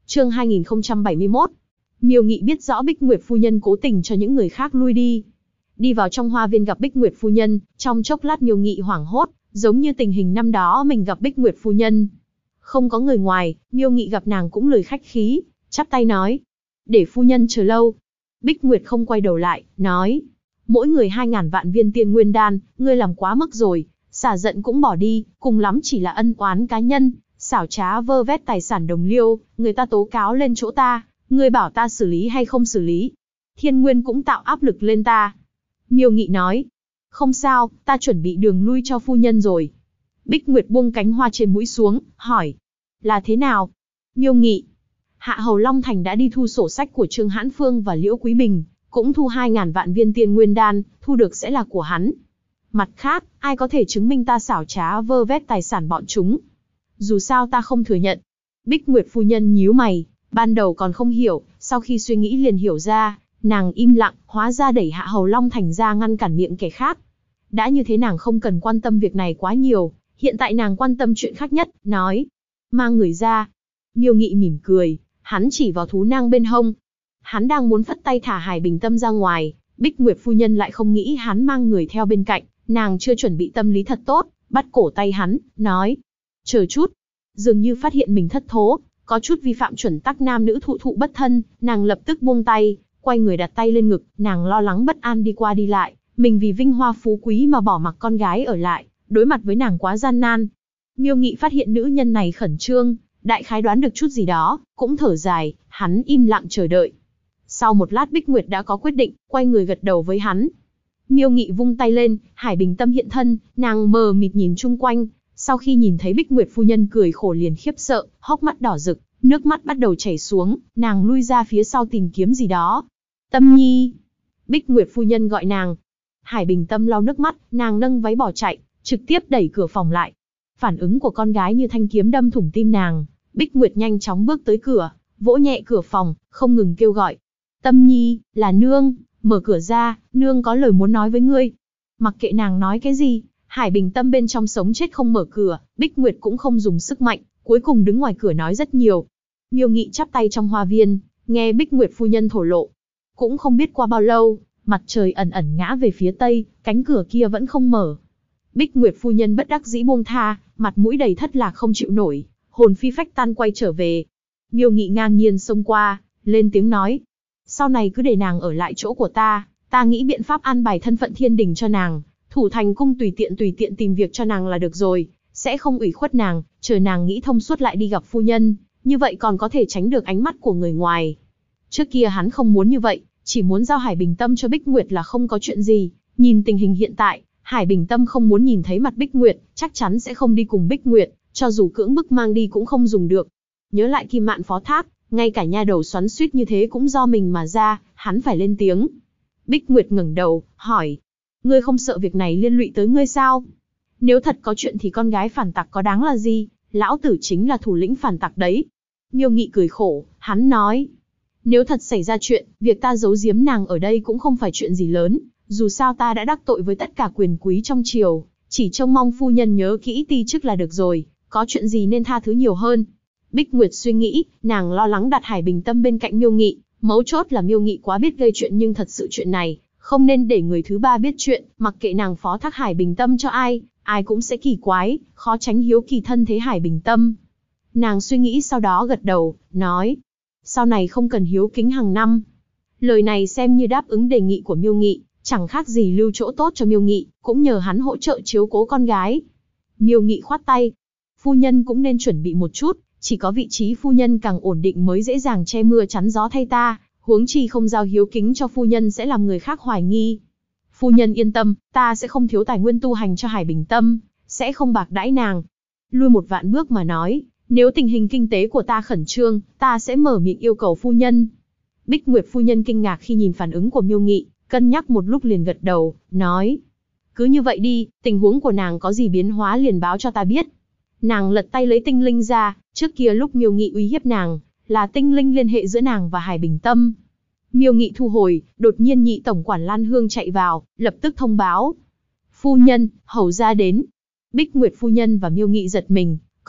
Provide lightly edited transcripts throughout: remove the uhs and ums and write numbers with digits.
Chương 2071. Miêu Nghị biết rõ Bích Nguyệt phu nhân cố tình cho những người khác lui đi. Đi vào trong hoa viên gặp Bích Nguyệt phu nhân, trong chốc lát Miêu Nghị hoảng hốt, giống như tình hình năm đó mình gặp Bích Nguyệt phu nhân. Không có người ngoài, Miêu Nghị gặp nàng cũng lời khách khí, chắp tay nói: "Để phu nhân chờ lâu." Bích Nguyệt không quay đầu lại, nói: "Mỗi người 2.000 vạn viên tiên nguyên đan, ngươi làm quá mức rồi, xả giận cũng bỏ đi, cùng lắm chỉ là ân oán cá nhân, xảo trá vơ vét tài sản đồng liêu, người ta tố cáo lên chỗ ta, ngươi bảo ta xử lý hay không xử lý? Thiên Nguyên cũng tạo áp lực lên ta." Miêu Nghị nói: "Không sao, ta chuẩn bị đường lui cho phu nhân rồi." Bích Nguyệt buông cánh hoa trên mũi xuống, hỏi: "Là thế nào?" Miêu Nghị: "Hạ hầu Long Thành đã đi thu sổ sách của Trương Hãn Phương và Liễu Quý Bình, cũng thu 2.000 vạn viên tiên nguyên đan, thu được sẽ là của hắn. Mặt khác, ai có thể chứng minh ta xảo trá vơ vét tài sản bọn chúng? Dù sao ta không thừa nhận." Bích Nguyệt phu nhân nhíu mày, ban đầu còn không hiểu, sau khi suy nghĩ liền hiểu ra, nàng im lặng, hóa ra đẩy Hạ hầu Long Thành ra ngăn cản miệng kẻ khác. Đã như thế nàng không cần quan tâm việc này quá nhiều, hiện tại nàng quan tâm chuyện khác nhất, nói: "Mang người ra." Miêu Nghị mỉm cười, hắn chỉ vào thú nang bên hông. Hắn đang muốn phất tay thả Hải Bình Tâm ra ngoài, Bích Nguyệt phu nhân lại không nghĩ hắn mang người theo bên cạnh, nàng chưa chuẩn bị tâm lý thật tốt, bắt cổ tay hắn, nói: "Chờ chút." Dường như phát hiện mình thất thố, có chút vi phạm chuẩn tắc nam nữ thụ thụ bất thân, nàng lập tức buông tay, quay người đặt tay lên ngực, nàng lo lắng bất an đi qua đi lại, mình vì vinh hoa phú quý mà bỏ mặc con gái ở lại, đối mặt với nàng quá gian nan. Miêu Nghị phát hiện nữ nhân này khẩn trương, đại khái đoán được chút gì đó, cũng thở dài, hắn im lặng chờ đợi. Sau một lát Bích Nguyệt đã có quyết định, quay người gật đầu với hắn. Miêu Nghị vung tay lên, Hải Bình Tâm hiện thân, nàng mờ mịt nhìn chung quanh, sau khi nhìn thấy Bích Nguyệt phu nhân cười khổ liền khiếp sợ, hốc mắt đỏ rực, nước mắt bắt đầu chảy xuống, nàng lui ra phía sau tìm kiếm gì đó. "Tâm Nhi!" Bích Nguyệt phu nhân gọi nàng. Hải Bình Tâm lau nước mắt, nàng nâng váy bỏ chạy, trực tiếp đẩy cửa phòng lại. Phản ứng của con gái như thanh kiếm đâm thủng tim nàng, Bích Nguyệt nhanh chóng bước tới cửa, vỗ nhẹ cửa phòng, không ngừng kêu gọi: "Tâm Nhi, là nương, mở cửa ra, nương có lời muốn nói với ngươi." Mặc kệ nàng nói cái gì, Hải Bình Tâm bên trong sống chết không mở cửa, Bích Nguyệt cũng không dùng sức mạnh, cuối cùng đứng ngoài cửa nói rất nhiều. Miêu Nghị chắp tay trong hoa viên, nghe Bích Nguyệt phu nhân thổ lộ. Cũng không biết qua bao lâu, mặt trời ẩn ẩn ngã về phía tây, cánh cửa kia vẫn không mở. Bích Nguyệt phu nhân bất đắc dĩ buông tha, mặt mũi đầy thất lạc không chịu nổi, hồn phi phách tán quay trở về. Miêu Nghị ngang nhiên xông qua, lên tiếng nói: "Sau này cứ để nàng ở lại chỗ của ta nghĩ biện pháp an bài thân phận thiên đình cho nàng, thủ thành cung tùy tiện tìm việc cho nàng là được rồi, sẽ không ủy khuất nàng, chờ nàng nghĩ thông suốt lại đi gặp phu nhân, như vậy còn có thể tránh được ánh mắt của người ngoài." Trước kia hắn không muốn như vậy, chỉ muốn giao Hải Bình Tâm cho Bích Nguyệt là không có chuyện gì, nhìn tình hình hiện tại, Hải Bình Tâm không muốn nhìn thấy mặt Bích Nguyệt, chắc chắn sẽ không đi cùng Bích Nguyệt, cho dù cưỡng bức mang đi cũng không dùng được. Nhớ lại Kim Mạn phó thác, ngay cả nha đầu xoắn xuýt như thế cũng do mình mà ra, hắn phải lên tiếng. Bích Nguyệt ngẩng đầu, hỏi: "Ngươi không sợ việc này liên lụy tới ngươi sao? Nếu thật có chuyện thì con gái phản tặc có đáng là gì, lão tử chính là thủ lĩnh phản tặc đấy." Miêu Nghị cười khổ, hắn nói: "Nếu thật xảy ra chuyện, việc ta giấu giếm nàng ở đây cũng không phải chuyện gì lớn, dù sao ta đã đắc tội với tất cả quyền quý trong triều, chỉ trông mong phu nhân nhớ kỹ ti chức là được rồi, có chuyện gì nên tha thứ nhiều hơn." Bích Nguyệt suy nghĩ, nàng lo lắng đặt Hải Bình Tâm bên cạnh Miêu Nghị, mấu chốt là Miêu Nghị quá biết gây chuyện, nhưng thật sự chuyện này không nên để người thứ ba biết chuyện, mặc kệ nàng phó thác Hải Bình Tâm cho ai, ai cũng sẽ kỳ quái, khó tránh hiếu kỳ thân thế Hải Bình Tâm. Nàng suy nghĩ sau đó gật đầu, nói: "Sau này không cần hiếu kính hàng năm." Lời này xem như đáp ứng đề nghị của Miêu Nghị, chẳng khác gì lưu chỗ tốt cho Miêu Nghị, cũng nhờ hắn hỗ trợ chiếu cố con gái. Miêu Nghị khoát tay: "Phu nhân cũng nên chuẩn bị một chút, chỉ có vị trí phu nhân càng ổn định mới dễ dàng che mưa chắn gió thay ta, huống chi không giao hiếu kính cho phu nhân sẽ làm người khác hoài nghi. Phu nhân yên tâm, ta sẽ không thiếu tài nguyên tu hành cho Hải Bình Tâm, sẽ không bạc đãi nàng. Lui một vạn bước mà nói, nếu tình hình kinh tế của ta khẩn trương, ta sẽ mở miệng yêu cầu phu nhân." Bích Nguyệt phu nhân kinh ngạc khi nhìn phản ứng của Miêu Nghị, cân nhắc một lúc liền gật đầu, nói: "Cứ như vậy đi, tình huống của nàng có gì biến hóa liền báo cho ta biết." Nàng lật tay lấy tinh linh ra, trước kia lúc Miêu Nghị uy hiếp nàng, là tinh linh liên hệ giữa nàng và Hải Bình Tâm. Miêu Nghị thu hồi, đột nhiên nhị tổng quản Lan Hương chạy vào, lập tức thông báo: "Phu nhân, hầu gia đến." Bích Nguyệt phu nhân và Miêu Nghị giật mình,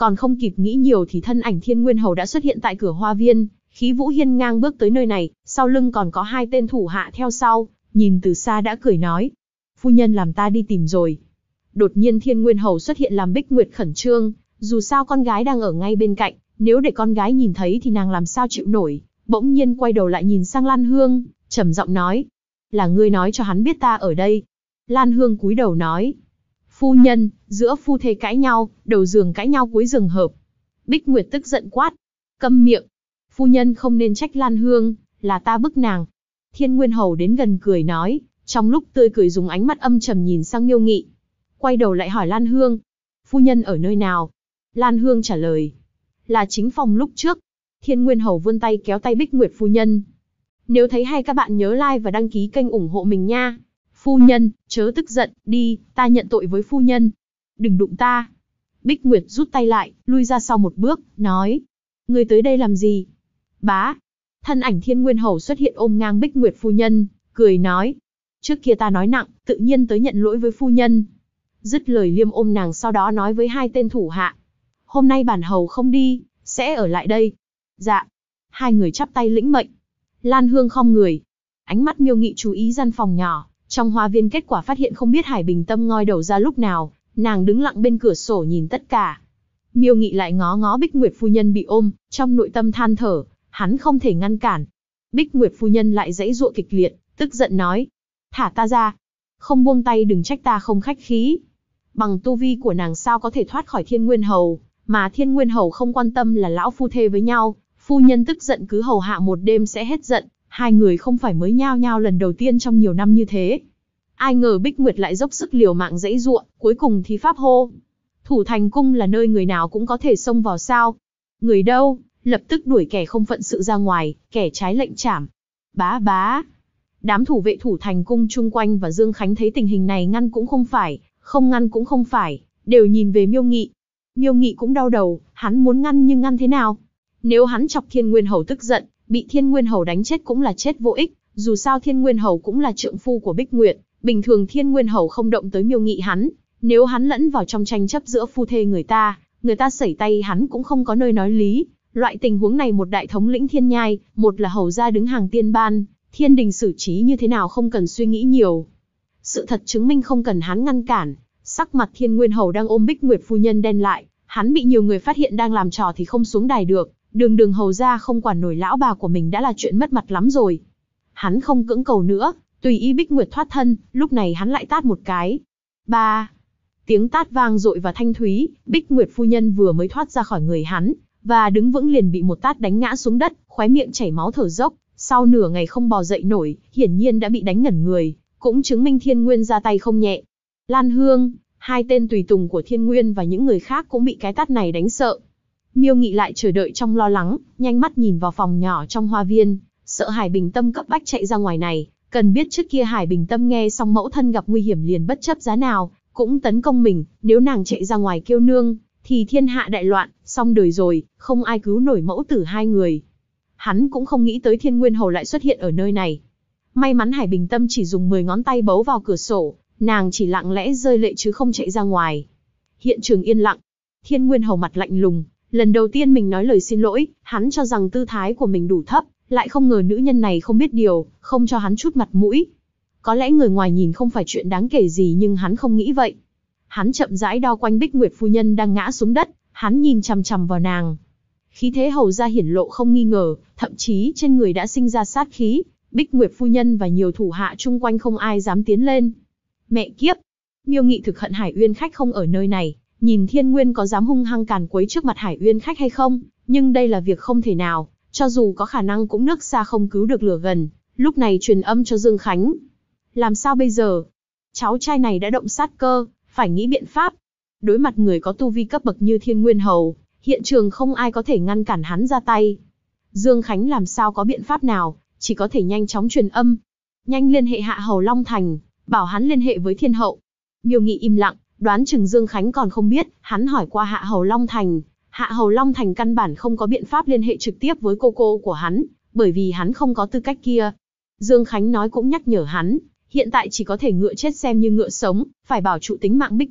Còn không kịp nghĩ nhiều thì thân ảnh Thiên Nguyên Hầu đã xuất hiện tại cửa hoa viên, khí vũ hiên ngang bước tới nơi này, sau lưng còn có 2 tên thủ hạ theo sau, nhìn từ xa đã cười nói. Phu nhân làm ta đi tìm rồi. Đột nhiên Thiên Nguyên Hầu xuất hiện làm Bích Nguyệt khẩn trương, dù sao con gái đang ở ngay bên cạnh, nếu để con gái nhìn thấy thì nàng làm sao chịu nổi. Bỗng nhiên quay đầu lại nhìn sang Lan Hương, trầm giọng nói. Là ngươi nói cho hắn biết ta ở đây. Lan Hương cúi đầu nói. Phu nhân, giữa phu thê cãi nhau, đầu giường cãi nhau cuối giường hợp. Bích Nguyệt tức giận quát. Câm miệng. Phu nhân không nên trách Lan Hương, là ta bức nàng. Thiên Nguyên Hầu đến gần cười nói, trong lúc tươi cười dùng ánh mắt âm trầm nhìn sang Miêu Nghị. Quay đầu lại hỏi Lan Hương. Phu nhân ở nơi nào? Lan Hương trả lời. Là chính phòng lúc trước. Thiên Nguyên Hầu vươn tay kéo tay Bích Nguyệt phu nhân. Nếu thấy hay các bạn nhớ like và đăng ký kênh ủng hộ mình nha. Phu nhân, chớ tức giận, đi, ta nhận tội với phu nhân. Đừng đụng ta. Bích Nguyệt rút tay lại, lui ra sau một bước, nói. Ngươi tới đây làm gì? Bá. Thân ảnh Thiên Nguyên Hầu xuất hiện ôm ngang Bích Nguyệt phu nhân, cười nói. Trước kia ta nói nặng, tự nhiên tới nhận lỗi với phu nhân. Dứt lời liêm ôm nàng sau đó nói với 2 tên thủ hạ. Hôm nay bản hầu không đi, sẽ ở lại đây. Dạ. 2 người chắp tay lĩnh mệnh. Lan Hương khom người. Ánh mắt Miêu Nghị chú ý gian phòng nhỏ, trong hoa viên kết quả phát hiện không biết Hải Bình Tâm ngoi đầu ra lúc nào, nàng đứng lặng bên cửa sổ nhìn tất cả. Miêu Nghị lại ngó ngó Bích Nguyệt phu nhân bị ôm, trong nội tâm than thở, hắn không thể ngăn cản. Bích Nguyệt phu nhân lại giãy giụa kịch liệt, tức giận nói. Thả ta ra. Không buông tay đừng trách ta không khách khí. Bằng tu vi của nàng sao có thể thoát khỏi Thiên Nguyên Hầu, mà Thiên Nguyên Hầu không quan tâm là lão phu thê với nhau, phu nhân tức giận cứ hầu hạ một đêm sẽ hết giận, 2 người không phải mới nhao nhao lần đầu tiên trong nhiều năm như thế. Ai ngờ Bích Nguyệt lại dốc sức liều mạng giãy giụa, cuối cùng thì pháp hô. Thủ Thành Cung là nơi người nào cũng có thể xông vào sao? Người đâu, lập tức đuổi kẻ không phận sự ra ngoài, kẻ trái lệnh trảm. Bá bá. Đám thủ vệ Thủ Thành Cung chung quanh và Dương Khánh thấy tình hình này ngăn cũng không phải, không ngăn cũng không phải, đều nhìn về Miêu Nghị. Miêu Nghị cũng đau đầu, hắn muốn ngăn nhưng ngăn thế nào? Nếu hắn chọc Thiên Nguyên Hầu tức giận, bị Thiên Nguyên Hầu đánh chết cũng là chết vô ích, dù sao Thiên Nguyên Hầu cũng là trượng phu của Bích Nguyệt, bình thường Thiên Nguyên Hầu không động tới Miêu Nghị hắn, nếu hắn lẫn vào trong tranh chấp giữa phu thê người ta sẩy tay hắn cũng không có nơi nói lý. Loại tình huống này một đại thống lĩnh thiên nhai, một là hầu gia đứng hàng tiên ban, thiên đình xử trí như thế nào không cần suy nghĩ nhiều. Sự thật chứng minh không cần hắn ngăn cản, sắc mặt Thiên Nguyên Hầu đang ôm Bích Nguyệt phu nhân đen lại, hắn bị nhiều người phát hiện đang làm trò thì không xuống đài được, đường hầu gia không quản nổi lão bà của mình đã là chuyện mất mặt lắm rồi. Hắn không cưỡng cầu nữa, tùy ý Bích Nguyệt thoát thân, lúc này hắn lại tát một cái. Ba. Tiếng tát vang dội và thanh thúy, Bích Nguyệt phu nhân vừa mới thoát ra khỏi người hắn, và đứng vững liền bị một tát đánh ngã xuống đất, khóe miệng chảy máu thở dốc, sau nửa ngày không bò dậy nổi, hiển nhiên đã bị đánh ngẩn người, cũng chứng minh Thiên Nguyên ra tay không nhẹ. Lan Hương, 2 tên tùy tùng của Thiên Nguyên và những người khác cũng bị cái tát này đánh sợ. Miêu Nghị lại chờ đợi trong lo lắng, nhanh mắt nhìn vào phòng nhỏ trong hoa viên, sợ Hải Bình Tâm cấp bách chạy ra ngoài này, cần biết trước kia Hải Bình Tâm nghe xong mẫu thân gặp nguy hiểm liền bất chấp giá nào, cũng tấn công mình, nếu nàng chạy ra ngoài kêu nương, thì thiên hạ đại loạn, xong đời rồi, không ai cứu nổi mẫu tử 2 người. Hắn cũng không nghĩ tới Thiên Nguyên Hầu lại xuất hiện ở nơi này. May mắn Hải Bình Tâm chỉ dùng 10 ngón tay bấu vào cửa sổ, nàng chỉ lặng lẽ rơi lệ chứ không chạy ra ngoài. Hiện trường yên lặng, Thiên Nguyên Hầu mặt lạnh lùng, lần đầu tiên mình nói lời xin lỗi, hắn cho rằng tư thái của mình đủ thấp, lại không ngờ nữ nhân này không biết điều, không cho hắn chút mặt mũi. Có lẽ người ngoài nhìn không phải chuyện đáng kể gì nhưng hắn không nghĩ vậy. Hắn chậm rãi đo quanh Bích Nguyệt phu nhân đang ngã xuống đất, hắn nhìn chằm chằm vào nàng. Khí thế hầu ra hiển lộ không nghi ngờ, thậm chí trên người đã sinh ra sát khí, Bích Nguyệt phu nhân và nhiều thủ hạ chung quanh không ai dám tiến lên. Mẹ kiếp! Miêu Nghị thực hận Hải Uyên khách không ở nơi này, nhìn Thiên Nguyên có dám hung hăng càn quấy trước mặt Hải Uyên khách hay không, nhưng đây là việc không thể nào, cho dù có khả năng cũng nước xa không cứu được lửa gần. Lúc này truyền âm cho Dương Khánh. Làm sao bây giờ? Cháu trai này đã động sát cơ, phải nghĩ biện pháp. Đối mặt người có tu vi cấp bậc như Thiên Nguyên Hầu, hiện trường không ai có thể ngăn cản hắn ra tay. Dương Khánh làm sao có biện pháp nào, chỉ có thể nhanh chóng truyền âm. Nhanh liên hệ Hạ Hầu Long Thành, bảo hắn liên hệ với Thiên Hậu. Miêu Nghị im lặng, đoán chừng Dương Khánh còn không biết, hắn hỏi qua Hạ Hầu Long Thành. Hạ Hầu Long Thành căn bản không có biện pháp liên hệ trực tiếp với cô của hắn, bởi vì hắn không có tư cách kia. Dương Khánh nói cũng nhắc nhở hắn, hiện tại chỉ có thể ngựa chết xem như ngựa sống, phải bảo trụ tính mạng Bích Nguyệt,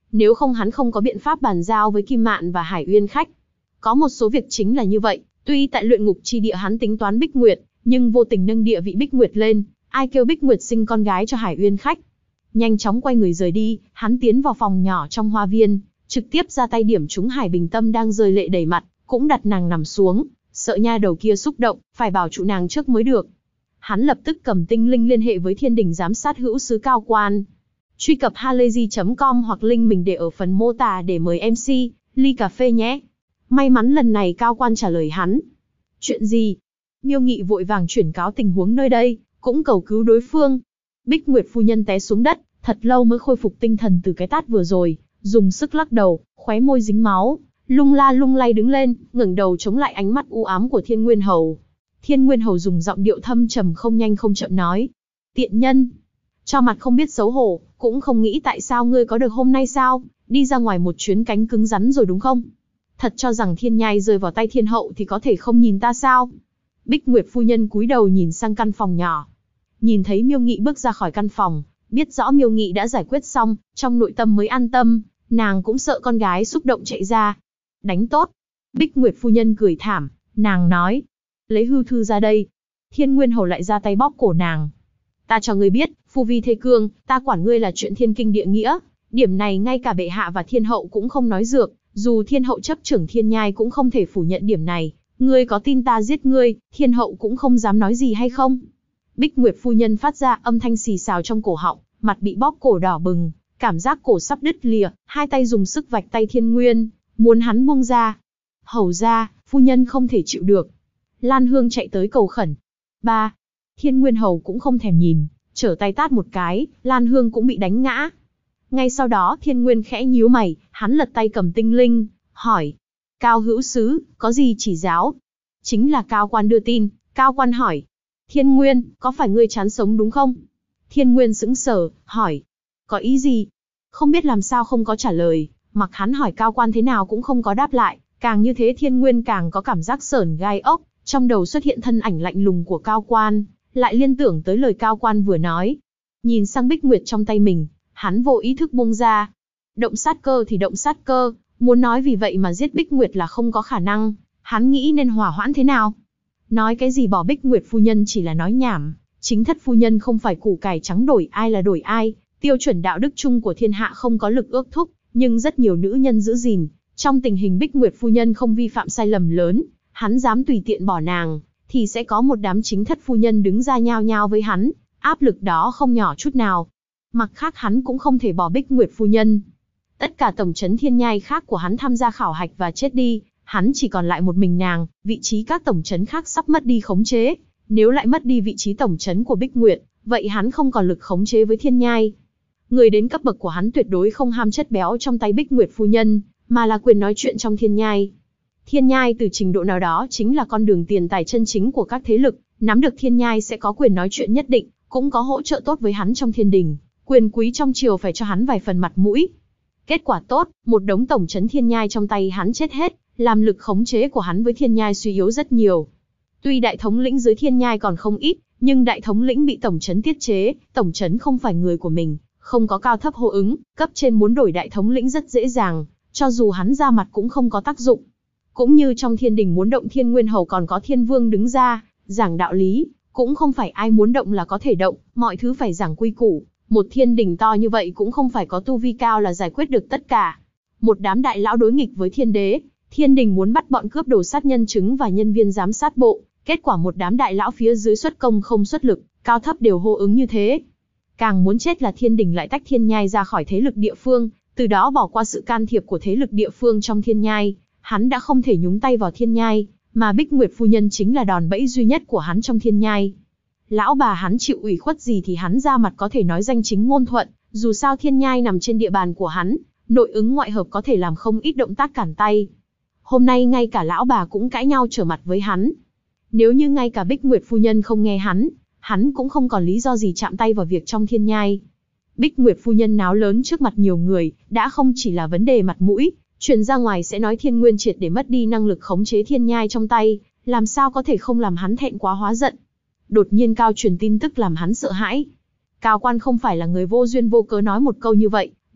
Nếu không hắn không có biện pháp bàn giao với Kim Mạn và Hải Uyên khách. Có một số việc chính là như vậy, tuy tại luyện ngục chi địa hắn tính toán Bích Nguyệt, nhưng vô tình nâng địa vị Bích Nguyệt lên, ai kêu Bích Nguyệt sinh con gái cho Hải Uyên khách. Nhanh chóng quay người rời đi, hắn tiến vào phòng nhỏ trong hoa viên, trực tiếp ra tay điểm trúng Hải Bình Tâm đang rơi lệ đầy mặt, cũng đặt nàng nằm xuống, sợ nha đầu kia xúc động, phải bảo trụ nàng trước mới được. Hắn lập tức cầm tinh linh liên hệ với Thiên Đình giám sát hữu sứ Cao Quan. Truy cập halayzi.com hoặc link mình để ở phần mô tả để mời MC, ly cà phê nhé. May mắn lần này Cao Quan trả lời hắn. Chuyện gì? Miêu Nghị vội vàng chuyển cáo tình huống nơi đây, cũng cầu cứu đối phương. Bích Nguyệt phu nhân té xuống đất, thật lâu mới khôi phục tinh thần từ cái tát vừa rồi, dùng sức lắc đầu, khóe môi dính máu, lung la lung lay đứng lên, ngẩng đầu chống lại ánh mắt u ám của Thiên Nguyên Hầu. Thiên Nguyên Hầu dùng giọng điệu thâm trầm không nhanh không chậm nói: Tiện nhân, cho mặt không biết xấu hổ, cũng không nghĩ tại sao ngươi có được hôm nay sao, đi ra ngoài một chuyến cánh cứng rắn rồi đúng không? Thật cho rằng thiên nhai rơi vào tay thiên hậu thì có thể không nhìn ta sao? Bích Nguyệt phu nhân cúi đầu nhìn sang căn phòng nhỏ. Nhìn thấy Miêu Nghị bước ra khỏi căn phòng, biết rõ Miêu Nghị đã giải quyết xong, trong nội tâm mới an tâm, nàng cũng sợ con gái xúc động chạy ra. Đánh tốt. Bích Nguyệt phu nhân cười thảm, nàng nói: Lấy hư thư ra đây. Thiên Nguyên Hầu lại ra tay bóp cổ nàng. Ta cho ngươi biết, phu vi thê cương, ta quản ngươi là chuyện thiên kinh địa nghĩa. Điểm này ngay cả bệ hạ và thiên hậu cũng không nói dược, dù thiên hậu chấp trưởng thiên nhai cũng không thể phủ nhận điểm này. Ngươi có tin ta giết ngươi, thiên hậu cũng không dám nói gì hay không? Bích Nguyệt phu nhân phát ra âm thanh xì xào trong cổ họng, mặt bị bóp cổ đỏ bừng, cảm giác cổ sắp đứt lìa, hai tay dùng sức vạch tay Thiên Nguyên, muốn hắn buông ra. Hầu ra, phu nhân không thể chịu được. Lan Hương chạy tới cầu khẩn. Ba, Thiên Nguyên Hầu cũng không thèm nhìn, trở tay tát một cái, Lan Hương cũng bị đánh ngã. Ngay sau đó Thiên Nguyên khẽ nhíu mày, hắn lật tay cầm tinh linh, hỏi: Cao hữu sứ, có gì chỉ giáo? Chính là Cao Quan đưa tin. Cao Quan hỏi: Thiên Nguyên, có phải ngươi chán sống đúng không? Thiên Nguyên sững sờ, hỏi: Có ý gì? Không biết làm sao không có trả lời, mặc hắn hỏi Cao Quan thế nào cũng không có đáp lại, càng như thế Thiên Nguyên càng có cảm giác sởn gai ốc, trong đầu xuất hiện thân ảnh lạnh lùng của Cao Quan, lại liên tưởng tới lời Cao Quan vừa nói. Nhìn sang Bích Nguyệt trong tay mình, hắn vô ý thức buông ra. Động sát cơ thì động sát cơ, muốn nói vì vậy mà giết Bích Nguyệt là không có khả năng, hắn nghĩ nên hòa hoãn thế nào? Nói cái gì bỏ Bích Nguyệt phu nhân chỉ là nói nhảm, chính thất phu nhân không phải củ cải trắng đổi ai là đổi ai, tiêu chuẩn đạo đức chung của thiên hạ không có lực ước thúc, nhưng rất nhiều nữ nhân giữ gìn, trong tình hình Bích Nguyệt phu nhân không vi phạm sai lầm lớn, hắn dám tùy tiện bỏ nàng, thì sẽ có một đám chính thất phu nhân đứng ra nhao nhao với hắn, áp lực đó không nhỏ chút nào. Mặt khác hắn cũng không thể bỏ Bích Nguyệt phu nhân. Tất cả tổng trấn thiên nhai khác của hắn tham gia khảo hạch và chết đi, hắn chỉ còn lại một mình nàng, vị trí các tổng trấn khác sắp mất đi khống chế. Nếu lại mất đi vị trí tổng trấn của Bích Nguyệt, vậy hắn không còn lực khống chế với thiên nhai. Người đến cấp bậc của hắn tuyệt đối không ham chất béo trong tay Bích Nguyệt phu nhân, mà là quyền nói chuyện trong thiên nhai. Thiên nhai từ trình độ nào đó chính là con đường tiền tài chân chính của các thế lực, nắm được thiên nhai sẽ có quyền nói chuyện nhất định, cũng có hỗ trợ tốt với hắn trong thiên đình, quyền quý trong triều phải cho hắn vài phần mặt mũi. Kết quả tốt, một đống tổng trấn thiên nhai trong tay hắn chết hết, làm lực khống chế của hắn với thiên nhai suy yếu rất nhiều. Tuy đại thống lĩnh dưới thiên nhai còn không ít, nhưng đại thống lĩnh bị tổng trấn tiết chế, tổng trấn không phải người của mình, không có cao thấp hô ứng, cấp trên muốn đổi đại thống lĩnh rất dễ dàng, cho dù hắn ra mặt cũng không có tác dụng. Cũng như trong thiên đình muốn động Thiên Nguyên Hầu còn có Thiên Vương đứng ra, giảng đạo lý, cũng không phải ai muốn động là có thể động, mọi thứ phải giảng quy củ. Một thiên đình to như vậy cũng không phải có tu vi cao là giải quyết được tất cả. Một đám đại lão đối nghịch với thiên đế, thiên đình muốn bắt bọn cướp đồ sát nhân chứng và nhân viên giám sát bộ, kết quả một đám đại lão phía dưới xuất công không xuất lực, cao thấp đều hô ứng như thế. Càng muốn chết là thiên đình lại tách thiên nhai ra khỏi thế lực địa phương, từ đó bỏ qua sự can thiệp của thế lực địa phương trong thiên nhai, hắn đã không thể nhúng tay vào thiên nhai, mà Bích Nguyệt phu nhân chính là đòn bẫy duy nhất của hắn trong thiên nhai. Lão bà hắn chịu ủy khuất gì thì hắn ra mặt có thể nói danh chính ngôn thuận, dù sao thiên nhai nằm trên địa bàn của hắn, nội ứng ngoại hợp có thể làm không ít động tác cản tay. Hôm nay ngay cả lão bà cũng cãi nhau trở mặt với hắn. Nếu như ngay cả Bích Nguyệt phu nhân không nghe hắn cũng không còn lý do gì chạm tay vào việc trong thiên nhai. Bích Nguyệt phu nhân náo lớn trước mặt nhiều người, đã không chỉ là vấn đề mặt mũi, truyền ra ngoài sẽ nói Thiên Nguyên triệt để mất đi năng lực khống chế thiên nhai trong tay, làm sao có thể không làm hắn thẹn quá hóa giận. Đột nhiên Cao truyền tin tức làm hắn sợ hãi. Cao Quan không phải là người vô duyên vô cớ nói một câu như vậy,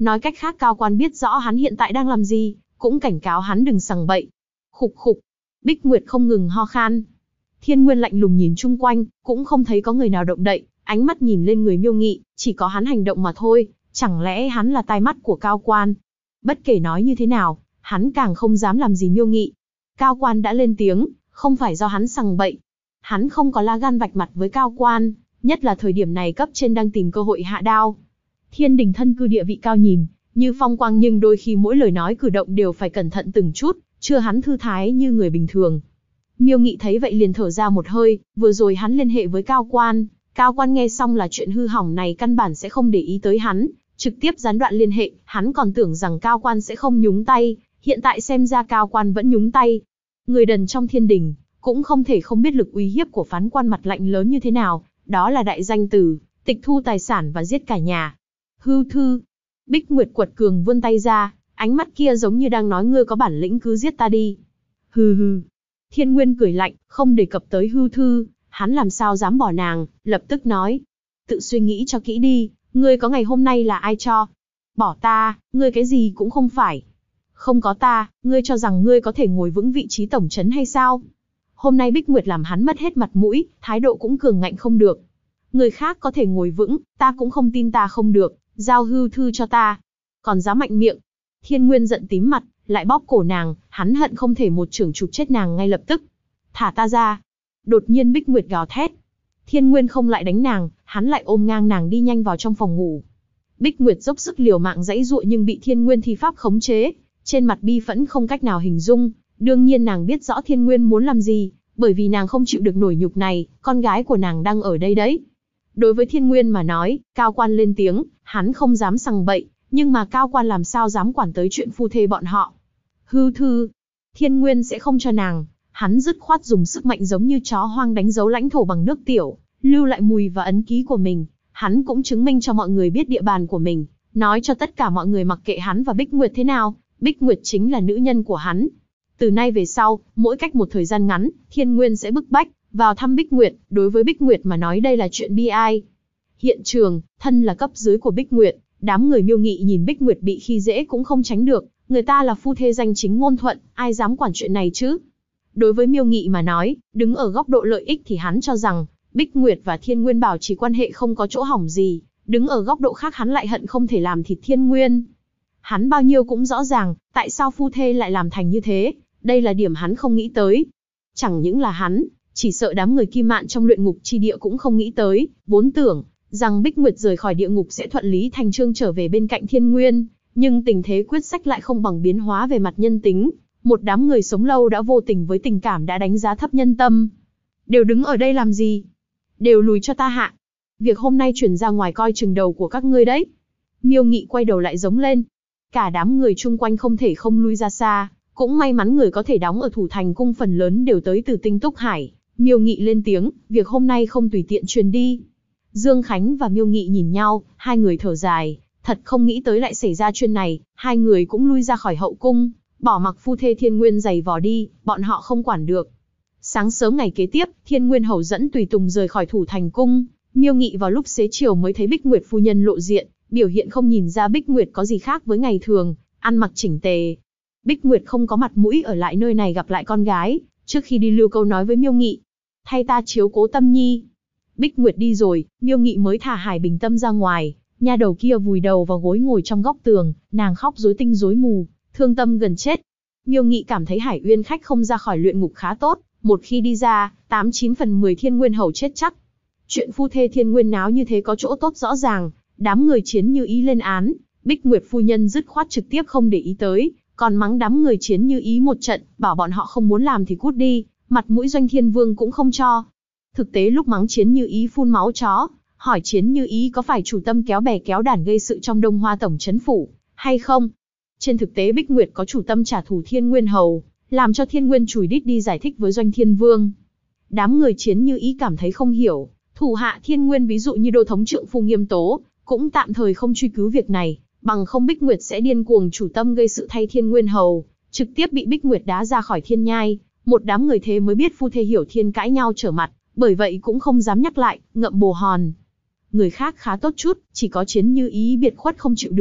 Nói cách khác Cao Quan biết rõ hắn hiện tại đang làm gì, cũng cảnh cáo hắn đừng sằng bậy. Khục khục, Bích Nguyệt không ngừng ho khan. Thiên Nguyên lạnh lùng nhìn chung quanh, cũng không thấy có người nào động đậy, ánh mắt nhìn lên người Miêu Nghị, chỉ có hắn hành động mà thôi, chẳng lẽ hắn là tai mắt của Cao Quan? Bất kể nói như thế nào, hắn càng không dám làm gì Miêu Nghị. Cao Quan đã lên tiếng, không phải do hắn sằng bậy. Hắn không có lá gan vạch mặt với Cao Quan, nhất là thời điểm này cấp trên đang tìm cơ hội hạ đao. Thiên Đình thân cư địa vị cao nhìn, như phong quang nhưng đôi khi mỗi lời nói cử động đều phải cẩn thận từng chút, chưa hắn thư thái như người bình thường. Miêu Nghị thấy vậy liền thở ra một hơi, vừa rồi hắn liên hệ với Cao Quan. Cao Quan nghe xong là chuyện hư hỏng này căn bản sẽ không để ý tới hắn, trực tiếp gián đoạn liên hệ, hắn còn tưởng rằng Cao Quan sẽ không nhúng tay, hiện tại xem ra Cao Quan vẫn nhúng tay. Người đần trong Thiên Đình, cũng không thể không biết lực uy hiếp của phán quan mặt lạnh lớn như thế nào, đó là đại danh tử, tịch thu tài sản và giết cả nhà. Hư thư. Bích Nguyệt quật cường vươn tay ra, ánh mắt kia giống như đang nói ngươi có bản lĩnh cứ giết ta đi. Hừ hừ. Thiên Nguyên cười lạnh, không đề cập tới hư thư, hắn làm sao dám bỏ nàng, lập tức nói. Tự suy nghĩ cho kỹ đi, ngươi có ngày hôm nay là ai cho? Bỏ ta, ngươi cái gì cũng không phải. Không có ta, ngươi cho rằng ngươi có thể ngồi vững vị trí tổng trấn hay sao? Hôm nay Bích Nguyệt làm hắn mất hết mặt mũi, thái độ cũng cường ngạnh không được. Người khác có thể ngồi vững, ta cũng không tin ta không được, giao hư thư cho ta. Còn dám mạnh miệng. Thiên Nguyên giận tím mặt, lại bóp cổ nàng, hắn hận không thể một chưởng chụp chết nàng ngay lập tức. Thả ta ra. Đột nhiên Bích Nguyệt gào thét. Thiên Nguyên không lại đánh nàng, hắn lại ôm ngang nàng đi nhanh vào trong phòng ngủ. Bích Nguyệt dốc sức liều mạng giãy giụa nhưng bị Thiên Nguyên thi pháp khống chế, trên mặt bi phẫn không cách nào hình dung. Đương nhiên nàng biết rõ Thiên Nguyên muốn làm gì, bởi vì nàng không chịu được nổi nhục này, con gái của nàng đang ở đây đấy. Đối với Thiên Nguyên mà nói, Cao Quan lên tiếng, hắn không dám sằng bậy, nhưng mà Cao Quan làm sao dám quản tới chuyện phu thê bọn họ. Hư thư. Thiên Nguyên sẽ không cho nàng, hắn dứt khoát dùng sức mạnh giống như chó hoang đánh dấu lãnh thổ bằng nước tiểu, lưu lại mùi và ấn ký của mình. Hắn cũng chứng minh cho mọi người biết địa bàn của mình, nói cho tất cả mọi người mặc kệ hắn và Bích Nguyệt thế nào, Bích Nguyệt chính là nữ nhân của hắn. Từ nay về sau, mỗi cách một thời gian ngắn, Thiên Nguyên sẽ bức bách vào thăm Bích Nguyệt, đối với Bích Nguyệt mà nói đây là chuyện bi ai. Hiện trường, thân là cấp dưới của Bích Nguyệt, đám người Miêu Nghị nhìn Bích Nguyệt bị khi dễ cũng không tránh được, người ta là phu thê danh chính ngôn thuận, ai dám quản chuyện này chứ? Đối với Miêu Nghị mà nói, đứng ở góc độ lợi ích thì hắn cho rằng Bích Nguyệt và Thiên Nguyên bảo trì quan hệ không có chỗ hỏng gì, đứng ở góc độ khác hắn lại hận không thể làm thịt Thiên Nguyên. Hắn bao nhiêu cũng rõ ràng, tại sao phu thê lại làm thành như thế, đây là điểm hắn không nghĩ tới. Chẳng những là hắn, chỉ sợ đám người Kim Mạn trong luyện ngục chi địa cũng không nghĩ tới, vốn tưởng rằng Bích Nguyệt rời khỏi địa ngục sẽ thuận lý thành chương trở về bên cạnh Thiên Nguyên, nhưng tình thế quyết sách lại không bằng biến hóa về mặt nhân tính. Một đám người sống lâu đã vô tình với tình cảm đã đánh giá thấp nhân tâm. Đều đứng ở đây làm gì? Đều lùi cho ta hạ. Việc hôm nay chuyển ra ngoài coi chừng đầu của các ngươi đấy. Miêu Nghị quay đầu lại giống lên. Cả đám người chung quanh không thể không lui ra xa. Cũng may mắn người có thể đóng ở thủ thành cung phần lớn đều tới từ Tinh Túc Hải. Miêu Nghị lên tiếng, việc hôm nay không tùy tiện truyền đi. Dương Khánh và Miêu Nghị nhìn nhau, hai người thở dài. Thật không nghĩ tới lại xảy ra chuyện này, hai người cũng lui ra khỏi hậu cung. Bỏ mặc phu thê Thiên Nguyên giày vò đi, bọn họ không quản được. Sáng sớm ngày kế tiếp, Thiên Nguyên hầu dẫn tùy tùng rời khỏi thủ thành cung. Miêu Nghị vào lúc xế chiều mới thấy Bích Nguyệt phu nhân lộ diện, biểu hiện không nhìn ra Bích Nguyệt có gì khác với ngày thường, ăn mặc chỉnh tề. Bích Nguyệt không có mặt mũi ở lại nơi này gặp lại con gái, trước khi đi lưu câu nói với Miêu Nghị. Thay ta chiếu cố Tâm Nhi. Bích Nguyệt đi rồi, Miêu Nghị mới thả Hải Bình Tâm ra ngoài, nha đầu kia vùi đầu vào gối ngồi trong góc tường, nàng khóc rối tinh rối mù, thương tâm gần chết. Miêu Nghị cảm thấy Hải Uyên khách không ra khỏi luyện ngục khá tốt, một khi đi ra, 89 phần 10 Thiên Nguyên hầu chết chắc. Chuyện phu thê Thiên Nguyên náo như thế có chỗ tốt rõ ràng, đám người Chiến Như Ý lên án, Bích Nguyệt phu nhân dứt khoát trực tiếp không để ý tới, còn mắng đám người Chiến Như Ý một trận, bảo bọn họ không muốn làm thì cút đi, mặt mũi Doanh Thiên Vương cũng không cho. Thực tế lúc mắng Chiến Như Ý phun máu chó, hỏi Chiến Như Ý có phải chủ tâm kéo bè kéo đàn gây sự trong Đông Hoa tổng trấn phủ hay không? Trên thực tế Bích Nguyệt có chủ tâm trả thù Thiên Nguyên hầu, làm cho Thiên Nguyên chùi đít đi giải thích với Doanh Thiên Vương. Đám người Chiến Như Ý cảm thấy không hiểu, thủ hạ Thiên Nguyên ví dụ như đô thống trượng phu Nghiêm Tố, cũng tạm thời không truy cứu việc này, bằng không Bích Nguyệt sẽ điên cuồng chủ tâm gây sự thay Thiên Nguyên hầu, trực tiếp bị Bích Nguyệt đá ra khỏi thiên nhai. Một đám người thế mới biết phu thê Hiểu Thiên cãi nhau trở mặt, bởi vậy cũng không dám nhắc lại, ngậm bồ hòn. Người khác khá tốt chút, chỉ có Chiến Như Ý biệt khuất không chịu được,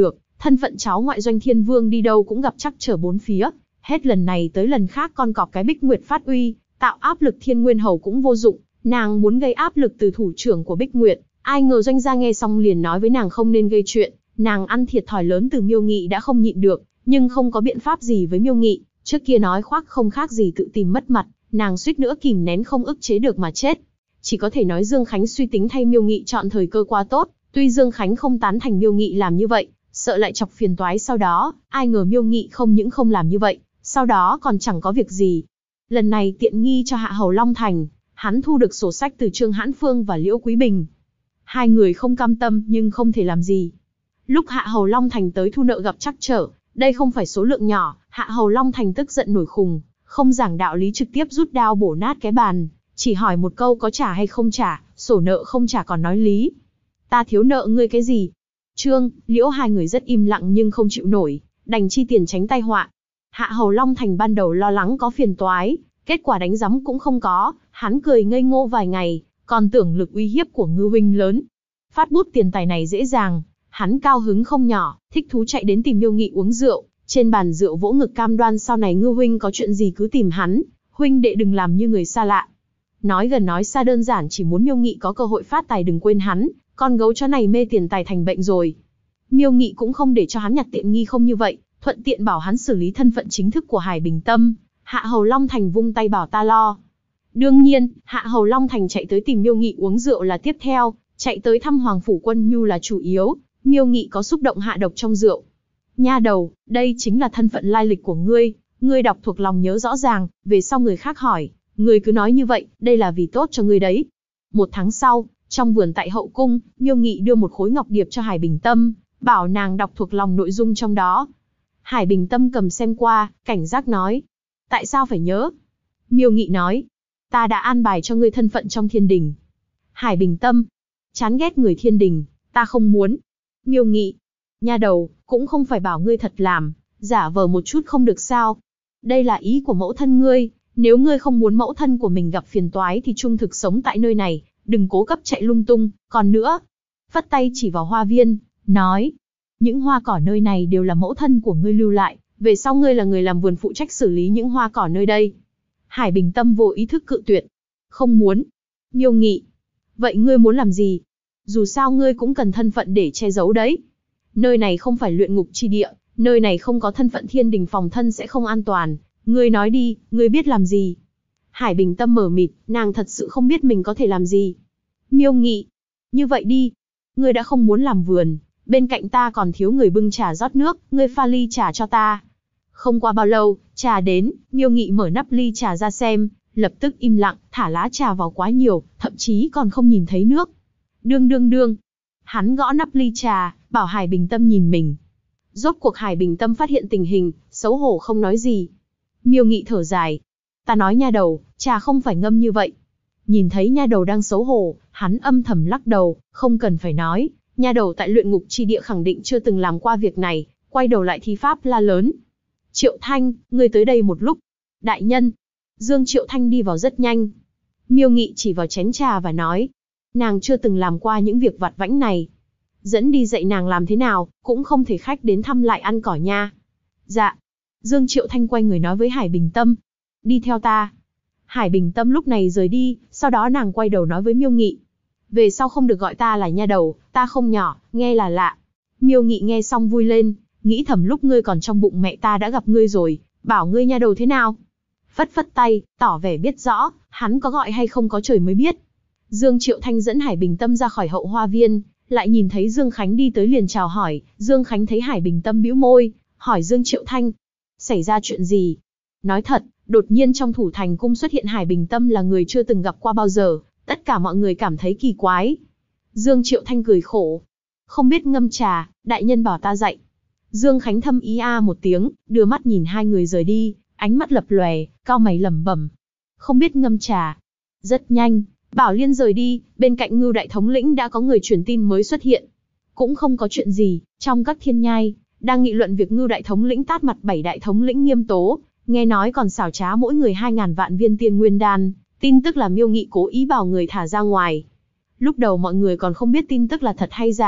Thân phận cháu ngoại Doanh Thiên Vương đi đâu cũng gặp trắc trở bốn phía, hết lần này tới lần khác con cọp cái Bích Nguyệt phát uy, tạo áp lực Thiên Nguyên Hầu cũng vô dụng, nàng muốn gây áp lực từ thủ trưởng của Bích Nguyệt, ai ngờ Doanh gia nghe xong liền nói với nàng không nên gây chuyện, nàng ăn thiệt thòi lớn từ Miêu Nghị đã không nhịn được, nhưng không có biện pháp gì với Miêu Nghị, trước kia nói khoác không khác gì tự tìm mất mặt, nàng suýt nữa kìm nén không ức chế được mà chết. Chỉ có thể nói Dương Khánh suy tính thay Miêu Nghị chọn thời cơ quá tốt, tuy Dương Khánh không tán thành Miêu Nghị làm như vậy, sợ lại chọc phiền toái sau đó, ai ngờ Miêu Nghị không những không làm như vậy, sau đó còn chẳng có việc gì. Lần này tiện nghi cho Hạ Hầu Long Thành, hắn thu được sổ sách từ Trương Hãn Phương và Liễu Quý Bình. Hai người không cam tâm nhưng không thể làm gì. Lúc Hạ Hầu Long Thành tới thu nợ gặp trắc trở, đây không phải số lượng nhỏ, Hạ Hầu Long Thành tức giận nổi khùng, không giảng đạo lý trực tiếp rút đao bổ nát cái bàn, chỉ hỏi một câu có trả hay không trả, sổ nợ không trả còn nói lý. Ta thiếu nợ ngươi cái gì? Trương, Liễu hai người rất im lặng nhưng không chịu nổi, đành chi tiền tránh tai họa. Hạ Hầu Long Thành ban đầu lo lắng có phiền toái, kết quả đánh giấm cũng không có, hắn cười ngây ngô vài ngày, còn tưởng lực uy hiếp của Ngư huynh lớn. Phát bút tiền tài này dễ dàng, hắn cao hứng không nhỏ, thích thú chạy đến tìm Miêu Nghị uống rượu, trên bàn rượu vỗ ngực cam đoan sau này Ngư huynh có chuyện gì cứ tìm hắn, huynh đệ đừng làm như người xa lạ. Nói gần nói xa đơn giản chỉ muốn Miêu Nghị có cơ hội phát tài đừng quên hắn, con gấu chó này mê tiền tài thành bệnh rồi. Miêu Nghị cũng không để cho hắn nhặt tiện nghi không như vậy, thuận tiện bảo hắn xử lý thân phận chính thức của Hải Bình Tâm. Hạ Hầu Long Thành vung tay bảo ta lo. Đương nhiên, Hạ Hầu Long Thành chạy tới tìm Miêu Nghị uống rượu là tiếp theo, chạy tới thăm Hoàng Phủ Quân Nhu là chủ yếu, Miêu Nghị có xúc động hạ độc trong rượu. Nha đầu, đây chính là thân phận lai lịch của ngươi đọc thuộc lòng nhớ rõ ràng, về sau người khác hỏi, ngươi cứ nói như vậy, đây là vì tốt cho ngươi đấy. Một tháng sau, trong vườn tại hậu cung, Miêu Nghị đưa một khối ngọc điệp cho Hải Bình Tâm, bảo nàng đọc thuộc lòng nội dung trong đó. Hải Bình Tâm cầm xem qua, cảnh giác nói. Tại sao phải nhớ? Miêu Nghị nói. Ta đã an bài cho ngươi thân phận trong thiên đình. Hải Bình Tâm. Chán ghét người thiên đình, ta không muốn. Miêu Nghị. Nha đầu, cũng không phải bảo ngươi thật làm, giả vờ một chút không được sao. Đây là ý của mẫu thân ngươi, nếu ngươi không muốn mẫu thân của mình gặp phiền toái thì trung thực sống tại nơi này, đừng cố cấp chạy lung tung, còn nữa. Phất tay chỉ vào hoa viên, nói. Những hoa cỏ nơi này đều là mẫu thân của ngươi lưu lại, về sau ngươi là người làm vườn phụ trách xử lý những hoa cỏ nơi đây. Hải Bình Tâm vô ý thức cự tuyệt. Không muốn. Miêu Nghị. Vậy ngươi muốn làm gì? Dù sao ngươi cũng cần thân phận để che giấu đấy. Nơi này không phải luyện ngục chi địa, nơi này không có thân phận thiên đình phòng thân sẽ không an toàn. Ngươi nói đi, ngươi biết làm gì? Hải Bình Tâm mờ mịt, nàng thật sự không biết mình có thể làm gì. Miêu Nghị. Như vậy đi. Ngươi đã không muốn làm vườn, bên cạnh ta còn thiếu người bưng trà rót nước, ngươi pha ly trà cho ta. Không qua bao lâu, trà đến, Miêu Nghị mở nắp ly trà ra xem, lập tức im lặng, thả lá trà vào quá nhiều, thậm chí còn không nhìn thấy nước. Đương đương đương. Hắn gõ nắp ly trà, bảo Hải Bình Tâm nhìn mình. Rốt cuộc Hải Bình Tâm phát hiện tình hình, xấu hổ không nói gì. Miêu Nghị thở dài. Ta nói nha đầu, trà không phải ngâm như vậy. Nhìn thấy nha đầu đang xấu hổ, hắn âm thầm lắc đầu, không cần phải nói. Nha đầu tại luyện ngục chi địa khẳng định chưa từng làm qua việc này, quay đầu lại thi pháp la lớn. Triệu Thanh, ngươi tới đây một lúc. Đại nhân. Dương Triệu Thanh đi vào rất nhanh. Miêu Nghị chỉ vào chén trà và nói. Nàng chưa từng làm qua những việc vặt vãnh này. Dẫn đi dạy nàng làm thế nào, cũng không thể khách đến thăm lại ăn cỏ nha. Dạ. Dương Triệu Thanh quay người nói với Hải Bình Tâm. Đi theo ta. Hải Bình Tâm lúc này rời đi, sau đó nàng quay đầu nói với Miêu Nghị. Về sau không được gọi ta là nha đầu, ta không nhỏ, nghe là lạ. Miêu Nghị nghe xong vui lên, nghĩ thầm lúc ngươi còn trong bụng mẹ ta đã gặp ngươi rồi, bảo ngươi nha đầu thế nào. Phất phất tay, tỏ vẻ biết rõ, hắn có gọi hay không có trời mới biết. Dương Triệu Thanh dẫn Hải Bình Tâm ra khỏi hậu hoa viên, lại nhìn thấy Dương Khánh đi tới liền chào hỏi. Dương Khánh thấy Hải Bình Tâm bĩu môi, hỏi Dương Triệu Thanh. Xảy ra chuyện gì? Nói thật, đột nhiên trong Thủ Thành Cung xuất hiện Hải Bình Tâm là người chưa từng gặp qua bao giờ, tất cả mọi người cảm thấy kỳ quái. Dương Triệu Thanh cười khổ. Không biết ngâm trà, đại nhân bảo ta dạy. Dương Khánh thâm ý a một tiếng, đưa mắt nhìn hai người rời đi, ánh mắt lập lòe, cau mày lẩm bẩm. Không biết ngâm trà. Rất nhanh, Bảo Liên rời đi, bên cạnh Ngưu Đại Thống lĩnh đã có người truyền tin mới xuất hiện. Cũng không có chuyện gì, trong các thiên nhai, đang nghị luận việc Ngưu Đại Thống lĩnh tát mặt 7 đại thống lĩnh Nghiêm Tố, nghe nói còn xảo trá mỗi người 2.000 vạn viên tiên nguyên đan, tin tức là Miêu Nghị cố ý bảo người thả ra ngoài. Lúc đầu mọi người còn không biết tin tức là thật hay giả,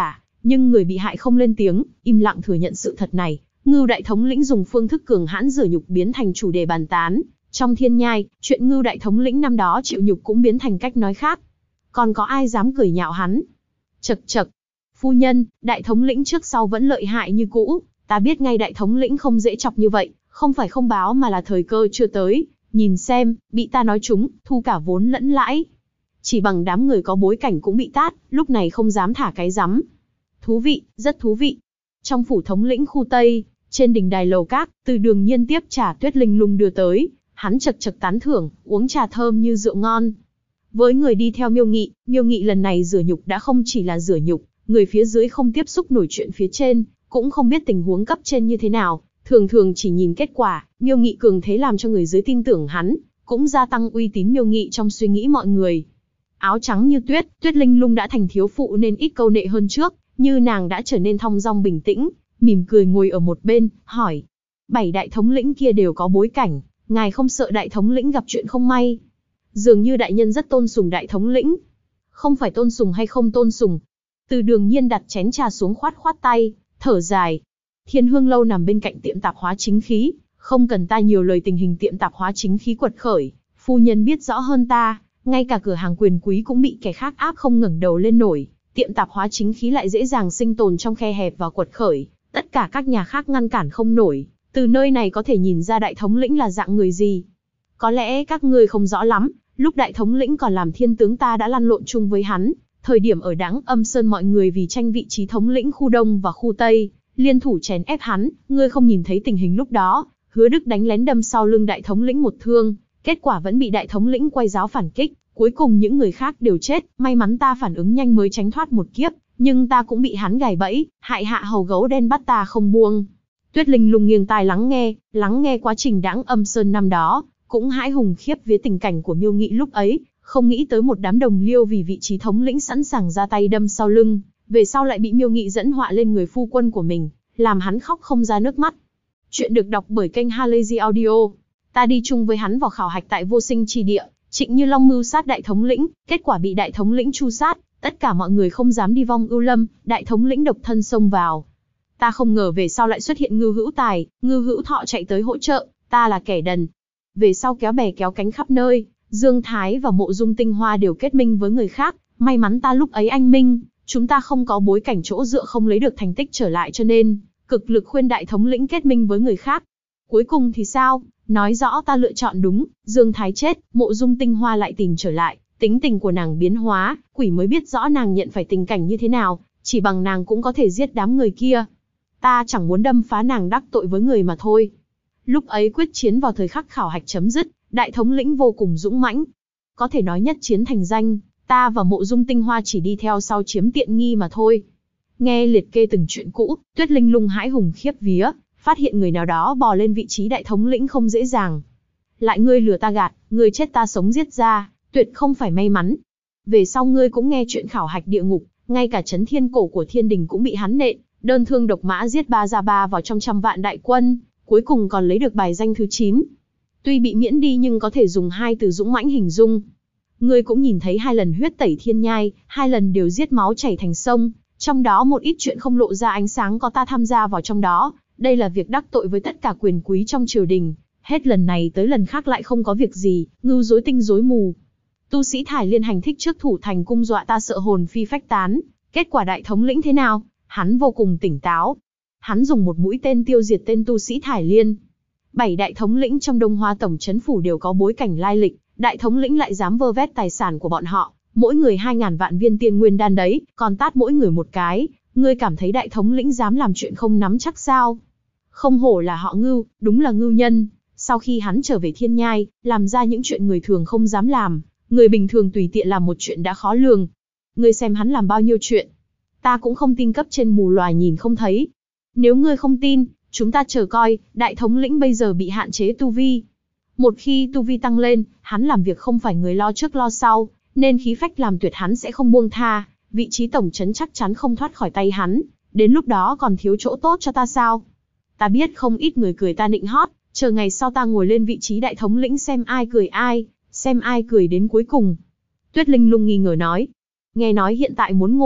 Nhưng người bị hại không lên tiếng, im lặng thừa nhận sự thật này. Ngưu đại thống lĩnh dùng phương thức cường hãn rửa nhục biến thành chủ đề bàn tán. Trong thiên nhai, chuyện Ngưu đại thống lĩnh năm đó chịu nhục cũng biến thành cách nói khác. Còn có ai dám cười nhạo hắn? Chậc chậc. Phu nhân, đại thống lĩnh trước sau vẫn lợi hại như cũ. Ta biết ngay đại thống lĩnh không dễ chọc như vậy, không phải không báo mà là thời cơ chưa tới. Nhìn xem, bị ta nói trúng, thu cả vốn lẫn lãi. Chỉ bằng đám người có bối cảnh cũng bị tát, lúc này không dám thả cái rắm. Thú vị, rất thú vị. Trong phủ thống lĩnh khu Tây, trên đỉnh đài lầu các, Từ Đường Nhiên tiếp trà Tuyết Linh Lung đưa tới, hắn chậc chậc tán thưởng, uống trà thơm như rượu ngon. Với người đi theo Miêu Nghị lần này rửa nhục đã không chỉ là rửa nhục, người phía dưới không tiếp xúc nổi chuyện phía trên, cũng không biết tình huống cấp trên như thế nào, thường thường chỉ nhìn kết quả. Miêu Nghị cường thế làm cho người dưới tin tưởng hắn, cũng gia tăng uy tín Miêu Nghị trong suy nghĩ mọi người. Áo trắng như tuyết, Tuyết Linh Lung đã thành thiếu phụ nên ít câu nệ hơn trước, như nàng đã trở nên thong dong bình tĩnh, mỉm cười ngồi ở một bên, hỏi: 7 đại thống lĩnh kia đều có bối cảnh, ngài không sợ đại thống lĩnh gặp chuyện không may? Dường như đại nhân rất tôn sùng đại thống lĩnh. Không phải tôn sùng hay không tôn sùng. Từ Đường Nhiên đặt chén trà xuống khoát khoát tay, thở dài. Thiên Hương lâu nằm bên cạnh tiệm tạp hóa chính khí, không cần ta nhiều lời, tình hình tiệm tạp hóa chính khí quật khởi, phu nhân biết rõ hơn ta, ngay cả cửa hàng quyền quý cũng bị kẻ khác áp không ngẩng đầu lên nổi, tiệm tạp hóa chính khí lại dễ dàng sinh tồn trong khe hẹp và quật khởi, tất cả các nhà khác ngăn cản không nổi. Từ nơi này có thể nhìn ra đại thống lĩnh là dạng người gì. Có lẽ các ngươi không rõ lắm, lúc đại thống lĩnh còn làm thiên tướng ta đã lăn lộn chung với hắn, thời điểm ở Đãng Âm Sơn mọi người vì tranh vị trí thống lĩnh khu Đông và khu Tây, liên thủ chèn ép hắn, ngươi không nhìn thấy tình hình lúc đó, Hứa Đức đánh lén đâm sau lưng đại thống lĩnh một thương, kết quả vẫn bị đại thống lĩnh quay giáo phản kích, cuối cùng những người khác đều chết, may mắn ta phản ứng nhanh mới tránh thoát một kiếp, nhưng ta cũng bị hắn gài bẫy, hại hạ hầu gấu đen bắt ta không buông. Tuyết Linh Lung nghiêng tai lắng nghe quá trình Đãng Âm Sơn năm đó, cũng hãi hùng khiếp vía tình cảnh của Miêu Nghị lúc ấy, không nghĩ tới một đám đồng liêu vì vị trí thống lĩnh sẵn sàng ra tay đâm sau lưng, về sau lại bị Miêu Nghị dẫn họa lên người phu quân của mình, làm hắn khóc không ra nước mắt. Chuyện được đọc bởi kênh Halazy Audio. Ta đi chung với hắn vào khảo hạch tại Vô Sinh Chi Địa, Trịnh Như Long mưu sát đại thống lĩnh, kết quả bị đại thống lĩnh tru sát, tất cả mọi người không dám đi Vong Ưu Lâm, đại thống lĩnh độc thân xông vào. Ta không ngờ về sau lại xuất hiện Ngưu Hữu Tài, Ngưu Hữu Thọ chạy tới hỗ trợ, ta là kẻ đần. Về sau kéo bè kéo cánh khắp nơi, Dương Thái và Mộ Dung Tinh Hoa đều kết minh với người khác, may mắn ta lúc ấy anh minh, chúng ta không có bối cảnh chỗ dựa không lấy được thành tích trở lại cho nên, cực lực khuyên đại thống lĩnh kết minh với người khác. Cuối cùng thì sao? Nói rõ ta lựa chọn đúng, Dương Thái chết, Mộ Dung Tinh Hoa lại tìm trở lại, tính tình của nàng biến hóa, quỷ mới biết rõ nàng nhận phải tình cảnh như thế nào, chỉ bằng nàng cũng có thể giết đám người kia. Ta chẳng muốn đâm phá nàng đắc tội với người mà thôi. Lúc ấy quyết chiến vào thời khắc khảo hạch chấm dứt, đại thống lĩnh vô cùng dũng mãnh. Có thể nói nhất chiến thành danh, ta và Mộ Dung Tinh Hoa chỉ đi theo sau chiếm tiện nghi mà thôi. Nghe liệt kê từng chuyện cũ, Tuyết Linh Lung hãi hùng khiếp vía, phát hiện người nào đó bò lên vị trí đại thống lĩnh không dễ dàng. Lại ngươi lừa ta gạt, ngươi chết ta sống giết ra, tuyệt không phải may mắn. Về sau ngươi cũng nghe chuyện khảo hạch địa ngục, ngay cả trấn thiên cổ của thiên đình cũng bị hắn nện, đơn thương độc mã giết 3 ra 3 vào trong 100 vạn đại quân, cuối cùng còn lấy được bài danh thứ 9. Tuy bị miễn đi nhưng có thể dùng 2 từ dũng mãnh hình dung. Ngươi cũng nhìn thấy 2 lần huyết tẩy thiên nhai, 2 lần đều giết máu chảy thành sông, trong đó một ít chuyện không lộ ra ánh sáng có ta tham gia vào trong đó, đây là việc đắc tội với tất cả quyền quý trong triều đình, hết lần này tới lần khác lại không có việc gì, ngưu rối tinh rối mù. Tu sĩ Thải Liên hành thích trước thủ thành cung dọa ta sợ hồn phi phách tán, kết quả đại thống lĩnh thế nào? Hắn vô cùng tỉnh táo. Hắn dùng một mũi tên tiêu diệt tên tu sĩ Thải Liên. 7 đại thống lĩnh trong Đông Hoa tổng trấn phủ đều có bối cảnh lai lịch, đại thống lĩnh lại dám vơ vét tài sản của bọn họ, mỗi người 2.000 vạn viên tiên nguyên đan đấy, còn tát mỗi người một cái, ngươi cảm thấy đại thống lĩnh dám làm chuyện không nắm chắc sao? Không hổ là họ Ngưu, đúng là ngưu nhân. Sau khi hắn trở về thiên nhai, làm ra những chuyện người thường không dám làm, người bình thường tùy tiện làm một chuyện đã khó lường. Ngươi xem hắn làm bao nhiêu chuyện. Ta cũng không tin cấp trên mù lòa nhìn không thấy. Nếu ngươi không tin, chúng ta chờ coi, đại thống lĩnh bây giờ bị hạn chế tu vi. Một khi tu vi tăng lên, hắn làm việc không phải người lo trước lo sau, nên khí phách làm tuyệt hắn sẽ không buông tha, vị trí tổng trấn chắc chắn không thoát khỏi tay hắn, đến lúc đó còn thiếu chỗ tốt cho ta sao? Ta biết không ít người cười ta nịnh hót, chờ ngày sau ta ngồi lên vị trí đại thống lĩnh xem ai cười đến cuối cùng. Tuyết Linh Lung nghi ngờ nói, nghe nói hiện tại muốn ngồi,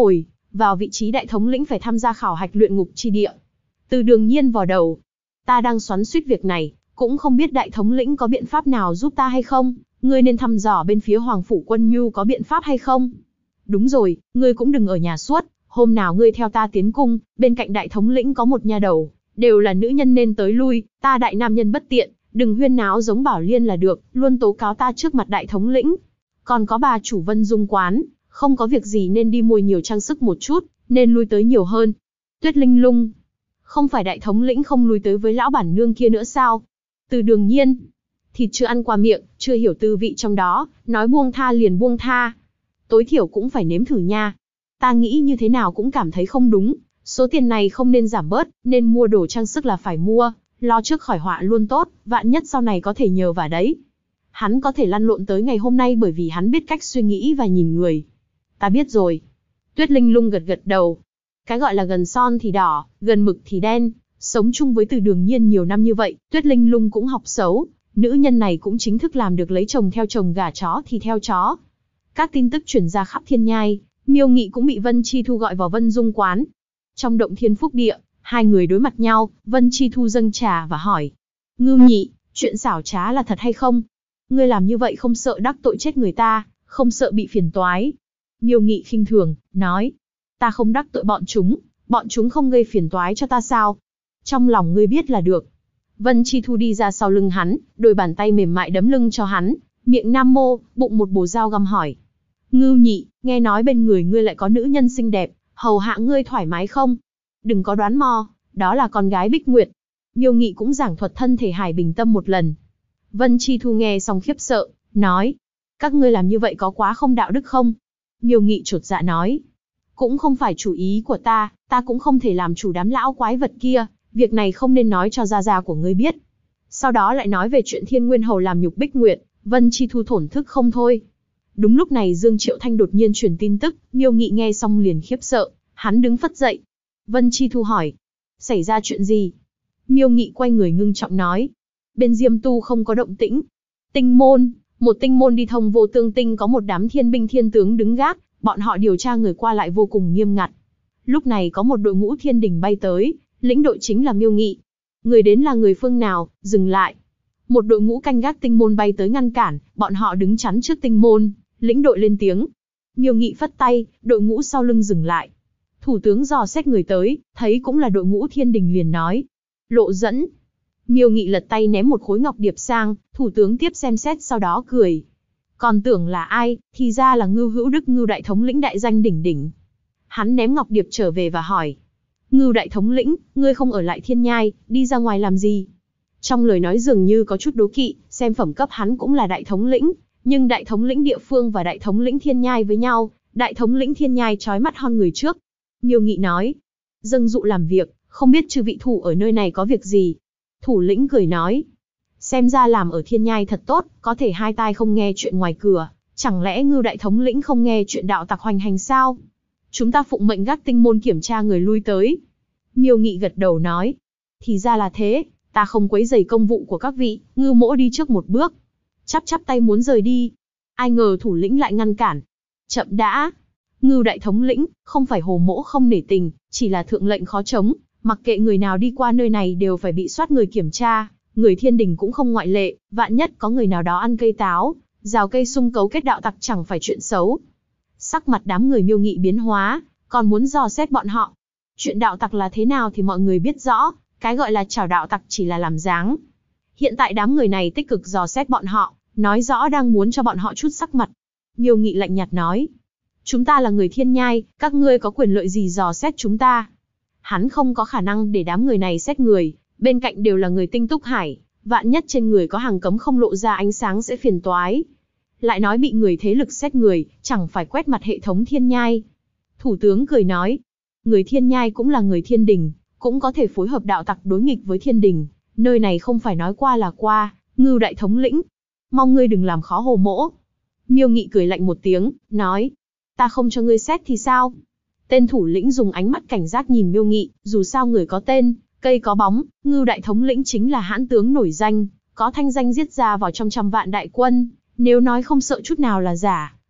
vào vị trí đại thống lĩnh phải tham gia khảo hạch luyện ngục chi địa. Từ Đường Nhiên vò đầu. Ta đang xoắn xuýt việc này, cũng không biết đại thống lĩnh có biện pháp nào giúp ta hay không, ngươi nên thăm dò bên phía Hoàng phủ Quân Nhu có biện pháp hay không. Đúng rồi, ngươi cũng đừng ở nhà suốt, hôm nào ngươi theo ta tiến cung, bên cạnh đại thống lĩnh có một nha đầu, đều là nữ nhân nên tới lui, ta đại nam nhân bất tiện, đừng huyên náo giống Bảo Liên là được, luôn tố cáo ta trước mặt đại thống lĩnh. Còn có bà chủ Vân Dung quán, không có việc gì nên đi mua nhiều trang sức một chút, nên lui tới nhiều hơn. Tuyết Linh Lung, không phải đại thống lĩnh không lui tới với lão bản nương kia nữa sao? Từ Đường Nhiên, thịt chưa ăn qua miệng, chưa hiểu tư vị trong đó, nói buông tha liền buông tha. Tối thiểu cũng phải nếm thử nha. Ta nghĩ như thế nào cũng cảm thấy không đúng, số tiền này không nên giảm bớt, nên mua đồ trang sức là phải mua, lo trước khỏi họa luôn tốt, vạn nhất sau này có thể nhờ vả đấy. Hắn có thể lăn lộn tới ngày hôm nay bởi vì hắn biết cách suy nghĩ và nhìn người. Ta biết rồi. Tuyết Linh Lung gật gật đầu. Cái gọi là gần son thì đỏ, gần mực thì đen, sống chung với Từ Đường Nhiên nhiều năm như vậy, Tuyết Linh Lung cũng học xấu, nữ nhân này cũng chính thức làm được lấy chồng theo chồng gả chó thì theo chó. Các tin tức truyền ra khắp Thiên Nhai, Miêu Nghị cũng bị Vân Chi Thu gọi vào Vân Dung quán. Trong động Thiên Phúc Địa, hai người đối mặt nhau, Vân Chi Thu dâng trà và hỏi. Ngưu Nhị, chuyện xảo trá là thật hay không? Ngươi làm như vậy không sợ đắc tội chết người ta, không sợ bị phiền toái. Miêu Nghị khinh thường, nói. Ta không đắc tội bọn chúng không gây phiền toái cho ta sao? Trong lòng ngươi biết là được. Vân Chi Thu đi ra sau lưng hắn, đôi bàn tay mềm mại đấm lưng cho hắn, miệng nam mô, bụng một bồ dao găm hỏi. Ngưu Nhị, nghe nói bên người ngươi lại có nữ nhân xinh đẹp, hầu hạ ngươi thoải mái không? Đừng có đoán mò, đó là con gái Bích Nguyệt. Miêu Nghị cũng giảng thuật thân thể Hải Bình Tâm một lần. Vân Chi Thu nghe xong khiếp sợ, nói. Các ngươi làm như vậy có quá không đạo đức không? Miêu Nghị chột dạ nói. Cũng không phải chủ ý của ta cũng không thể làm chủ đám lão quái vật kia, việc này không nên nói cho gia gia của ngươi biết. Sau đó lại nói về chuyện Thiên Nguyên Hầu làm nhục Bích Nguyệt, Vân Chi Thu thổn thức không thôi. Đúng lúc này Dương Triệu Thanh đột nhiên truyền tin tức, Miêu Nghị nghe xong liền khiếp sợ, hắn đứng phất dậy. Vân Chi Thu hỏi, xảy ra chuyện gì? Miêu Nghị quay người ngưng trọng nói, bên Diêm Tu không có động tĩnh. Tinh môn, một tinh môn đi thông Vô Tương Tinh có một đám thiên binh thiên tướng đứng gác, bọn họ điều tra người qua lại vô cùng nghiêm ngặt. Lúc này có một đội ngũ thiên đình bay tới, lĩnh đội chính là Miêu Nghị. Người đến là người phương nào, dừng lại. Một đội ngũ canh gác tinh môn bay tới ngăn cản, bọn họ đứng chắn trước tinh môn, lĩnh đội lên tiếng. Miêu Nghị phất tay, đội ngũ sau lưng dừng lại. Thủ tướng dò xét người tới, thấy cũng là đội ngũ thiên đình liền nói. Lộ dẫn. Miêu Nghị lật tay ném một khối ngọc điệp sang, thủ tướng tiếp xem xét sau đó cười. Còn tưởng là ai, thì ra là Ngưu Hữu Đức, Ngưu đại thống lĩnh đại danh đỉnh đỉnh. Hắn ném ngọc điệp trở về và hỏi. Ngưu đại thống lĩnh, ngươi không ở lại Thiên Nhai, đi ra ngoài làm gì? Trong lời nói dường như có chút đố kỵ, xem phẩm cấp hắn cũng là đại thống lĩnh, nhưng đại thống lĩnh địa phương và đại thống lĩnh Thiên Nhai với nhau, đại thống lĩnh Thiên Nhai chói mắt hơn người trước. Miêu Nghị nói. Dâng dụ làm việc, không biết chư vị thủ ở nơi này có việc gì? Thủ lĩnh cười nói. Xem ra làm ở Thiên Nhai thật tốt, có thể hai tai không nghe chuyện ngoài cửa, chẳng lẽ Ngưu đại thống lĩnh không nghe chuyện đạo tặc hoành hành sao? Chúng ta phụng mệnh gác tinh môn kiểm tra người lui tới. Miêu Nghị gật đầu nói. Thì ra là thế, ta không quấy rầy công vụ của các vị, Ngưu mỗ đi trước một bước. Chắp tay muốn rời đi. Ai ngờ thủ lĩnh lại ngăn cản. Chậm đã. Ngưu đại thống lĩnh, không phải hồ mỗ không nể tình, chỉ là thượng lệnh khó chống, mặc kệ người nào đi qua nơi này đều phải bị soát người kiểm tra, người thiên đình cũng không ngoại lệ, vạn nhất có người nào đó ăn cây táo, rào cây sung cấu kết đạo tặc chẳng phải chuyện xấu. Sắc mặt đám người Miêu Nghị biến hóa, còn muốn dò xét bọn họ. Chuyện đạo tặc là thế nào thì mọi người biết rõ, cái gọi là chảo đạo tặc chỉ là làm dáng. Hiện tại đám người này tích cực dò xét bọn họ, nói rõ đang muốn cho bọn họ chút sắc mặt. Miêu Nghị lạnh nhạt nói. Chúng ta là người Thiên Nhai, các ngươi có quyền lợi gì dò xét chúng ta? Hắn không có khả năng để đám người này xét người, bên cạnh đều là người Tinh Túc Hải, vạn nhất trên người có hàng cấm không lộ ra ánh sáng sẽ phiền toái. Lại nói bị người thế lực xét người, chẳng phải quét mặt hệ thống Thiên Nhai. Thủ tướng cười nói, người Thiên Nhai cũng là người Thiên Đình, cũng có thể phối hợp đạo tặc đối nghịch với Thiên Đình, nơi này không phải nói qua là qua. Ngưu đại thống lĩnh, mong ngươi đừng làm khó hồ mỗ. Miêu Nghị cười lạnh một tiếng, nói, ta không cho ngươi xét thì sao? Tên thủ lĩnh dùng ánh mắt cảnh giác nhìn Miêu Nghị, dù sao người có tên, cây có bóng, Ngưu đại thống lĩnh chính là hãn tướng nổi danh, có thanh danh giết ra vào trong trăm vạn đại quân, nếu nói không sợ chút nào là giả,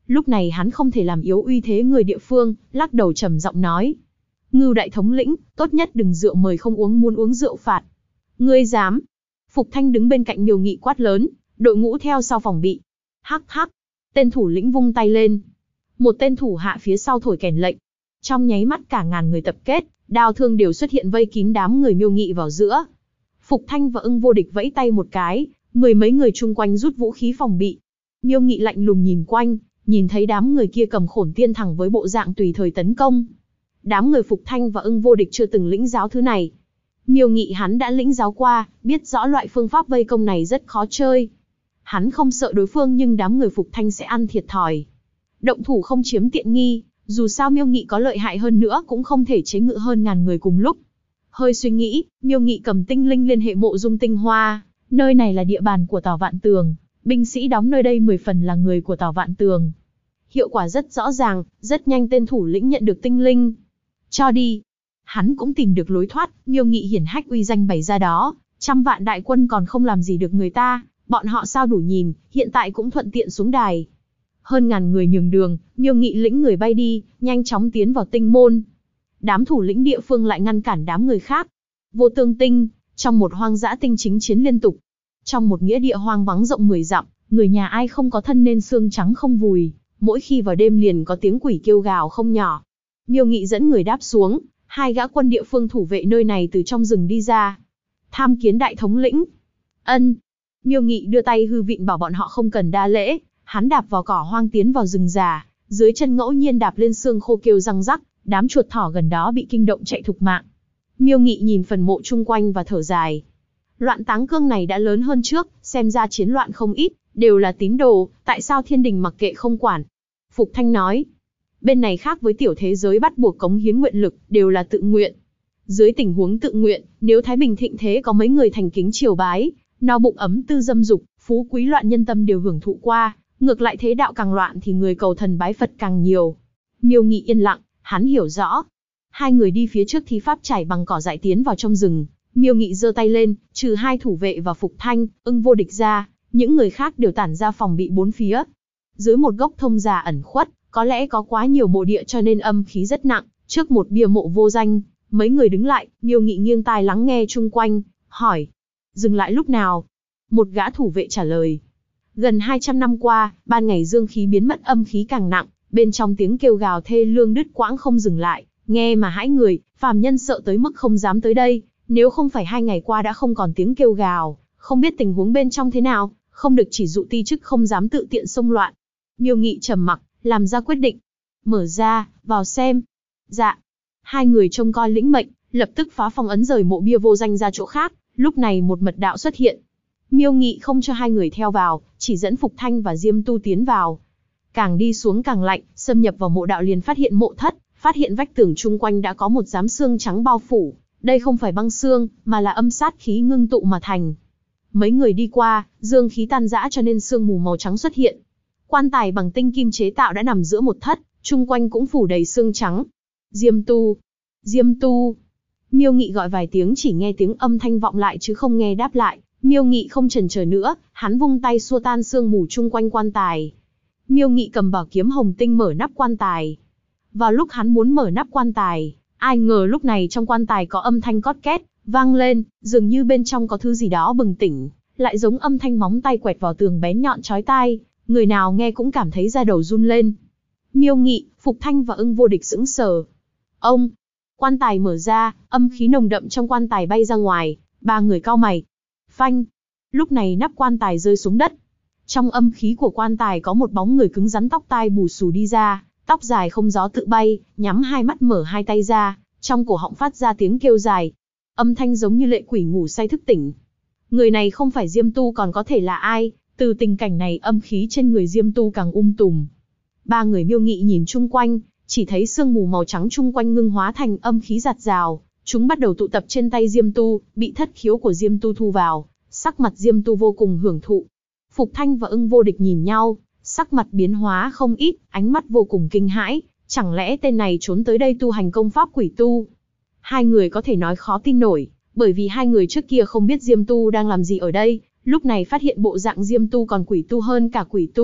Lúc này hắn không thể làm yếu uy thế người địa phương, lắc đầu trầm giọng nói. Ngưu đại thống lĩnh, tốt nhất đừng rượu mời không uống, muốn uống rượu phạt. Ngươi dám? Phục Thanh đứng bên cạnh Miêu Nghị quát lớn, đội ngũ theo sau phòng bị. Hắc hắc, tên thủ lĩnh vung tay lên. Một tên thủ hạ phía sau thổi kèn lệnh. Trong nháy mắt cả ngàn người tập kết, đao thương đều xuất hiện vây kín đám người Miêu Nghị vào giữa. Phục Thanh và Ưng Vô Địch vẫy tay một cái, mười mấy người chung quanh rút vũ khí phòng bị. Miêu Nghị lạnh lùng nhìn quanh, nhìn thấy đám người kia cầm khổn tiên thẳng với bộ dạng tùy thời tấn công. Đám người Phục Thanh và Ưng Vô Địch chưa từng lĩnh giáo thứ này. Miêu Nghị hắn đã lĩnh giáo qua, biết rõ loại phương pháp vây công này rất khó chơi. Hắn không sợ đối phương nhưng đám người Phục Thanh sẽ ăn thiệt thòi. Động thủ không chiếm tiện nghi, dù sao Miêu Nghị có lợi hại hơn nữa cũng không thể chế ngự hơn ngàn người cùng lúc. Hơi suy nghĩ, Miêu Nghị cầm tinh linh liên hệ mộ dung tinh hoa, nơi này là địa bàn của Tào Vạn Tường, binh sĩ đóng nơi đây 10 phần là người của Tào Vạn Tường. Hiệu quả rất rõ ràng, rất nhanh tên thủ lĩnh nhận được tinh linh. Cho đi. Hắn cũng tìm được lối thoát, Miêu Nghị hiển hách uy danh bày ra đó, 100 vạn đại quân còn không làm gì được người ta, bọn họ sao đủ nhìn, hiện tại cũng thuận tiện xuống đài. Hơn ngàn người nhường đường, Miêu Nghị lĩnh người bay đi, nhanh chóng tiến vào tinh môn. Đám thủ lĩnh địa phương lại ngăn cản đám người khác. Vô Tương Tinh, trong một hoang dã tinh chính chiến liên tục. Trong một nghĩa địa hoang vắng rộng 10 dặm, người nhà ai không có thân nên xương trắng không vùi, mỗi khi vào đêm liền có tiếng quỷ kêu gào không nhỏ. Miêu Nghị dẫn người đáp xuống, hai gã quân địa phương thủ vệ nơi này từ trong rừng đi ra. Tham kiến đại thống lĩnh. Ân. Miêu Nghị đưa tay hư vịn bảo bọn họ không cần đa lễ, hắn đạp vào cỏ hoang tiến vào rừng già, dưới chân ngẫu nhiên đạp lên xương khô kêu răng rắc, đám chuột thỏ gần đó bị kinh động chạy thục mạng. Miêu Nghị nhìn phần mộ chung quanh và thở dài. Loạn Táng Cương này đã lớn hơn trước, xem ra chiến loạn không ít, đều là tín đồ, tại sao thiên đình mặc kệ không quản? Phục Thanh nói. Bên này khác với tiểu thế giới bắt buộc cống hiến nguyện lực, đều là tự nguyện. Dưới tình huống tự nguyện, nếu Thái Bình thịnh thế có mấy người thành kính triều bái, no bụng ấm tư dâm dục, phú quý loạn nhân tâm đều hưởng thụ qua, ngược lại thế đạo càng loạn thì người cầu thần bái Phật càng nhiều. Miêu Nghị yên lặng, hắn hiểu rõ. Hai người đi phía trước thi pháp trải bằng cỏ dại tiến vào trong rừng. Miêu Nghị giơ tay lên, trừ hai thủ vệ và Phục Thanh, Ưng Vô Địch ra, những người khác đều tản ra phòng bị bốn phía. Dưới một gốc thông già ẩn khuất, có lẽ có quá nhiều mộ địa cho nên âm khí rất nặng, trước một bia mộ vô danh, mấy người đứng lại, Miêu Nghị nghiêng tai lắng nghe chung quanh, hỏi. Dừng lại lúc nào? Một gã thủ vệ trả lời. Gần 200 năm qua, ban ngày dương khí biến mất âm khí càng nặng, bên trong tiếng kêu gào thê lương đứt quãng không dừng lại, nghe mà hãi người, phàm nhân sợ tới mức không dám tới đây, nếu không phải 2 ngày qua đã không còn tiếng kêu gào, không biết tình huống bên trong thế nào, không được chỉ dụ ti chức không dám tự tiện xông loạn. Miêu Nghị trầm mặc, làm ra quyết định. Mở ra, vào xem. Dạ. Hai người trông coi lĩnh mệnh, lập tức phá phong ấn rời mộ bia vô danh ra chỗ khác, lúc này một mật đạo xuất hiện. Miêu Nghị không cho hai người theo vào, chỉ dẫn Phục Thanh và Diêm Tu tiến vào. Càng đi xuống càng lạnh, xâm nhập vào mộ đạo liền phát hiện mộ thất, phát hiện vách tường chung quanh đã có một dám xương trắng bao phủ. Đây không phải băng xương, mà là âm sát khí ngưng tụ mà thành. Mấy người đi qua, dương khí tan rã cho nên sương mù màu trắng xuất hiện. Quan tài bằng tinh kim chế tạo đã nằm giữa một thất, chung quanh cũng phủ đầy xương trắng. Diêm Tu, Diêm Tu. Miêu Nghị gọi vài tiếng chỉ nghe tiếng âm thanh vọng lại chứ không nghe đáp lại. Miêu Nghị không chần chờ nữa, hắn vung tay xua tan sương mù chung quanh quan tài. Miêu Nghị cầm bảo kiếm hồng tinh mở nắp quan tài. Vào lúc hắn muốn mở nắp quan tài, ai ngờ lúc này trong quan tài có âm thanh cót két, vang lên, dường như bên trong có thứ gì đó bừng tỉnh, lại giống âm thanh móng tay quẹt vào tường bén nhọn chói tai, người nào nghe cũng cảm thấy da đầu run lên. Miêu Nghị, Phục Thanh và Ưng Vô Địch sững sờ. Ông! Quan tài mở ra, âm khí nồng đậm trong quan tài bay ra ngoài, ba người cau mày. Phanh! Lúc này nắp quan tài rơi xuống đất. Trong âm khí của quan tài có một bóng người cứng rắn tóc tai bù xù đi ra, tóc dài không gió tự bay, nhắm hai mắt mở hai tay ra, trong cổ họng phát ra tiếng kêu dài. Âm thanh giống như lệ quỷ ngủ say thức tỉnh. Người này không phải Diêm Tu còn có thể là ai, từ tình cảnh này âm khí trên người Diêm Tu càng tùm. Ba người Miêu Nghị nhìn chung quanh, chỉ thấy sương mù màu trắng chung quanh ngưng hóa thành âm khí giạt rào, chúng bắt đầu tụ tập trên tay Diêm Tu, bị thất khiếu của Diêm Tu thu vào, sắc mặt Diêm Tu vô cùng hưởng thụ. Phục Thanh và Ưng Vô Địch nhìn nhau, sắc mặt biến hóa không ít, ánh mắt vô cùng kinh hãi, chẳng lẽ tên này trốn tới đây tu hành công pháp quỷ tu? Hai người có thể nói khó tin nổi, bởi vì hai người trước kia không biết Diêm Tu đang làm gì ở đây, lúc này phát hiện bộ dạng Diêm Tu còn quỷ tu hơn cả quỷ tu,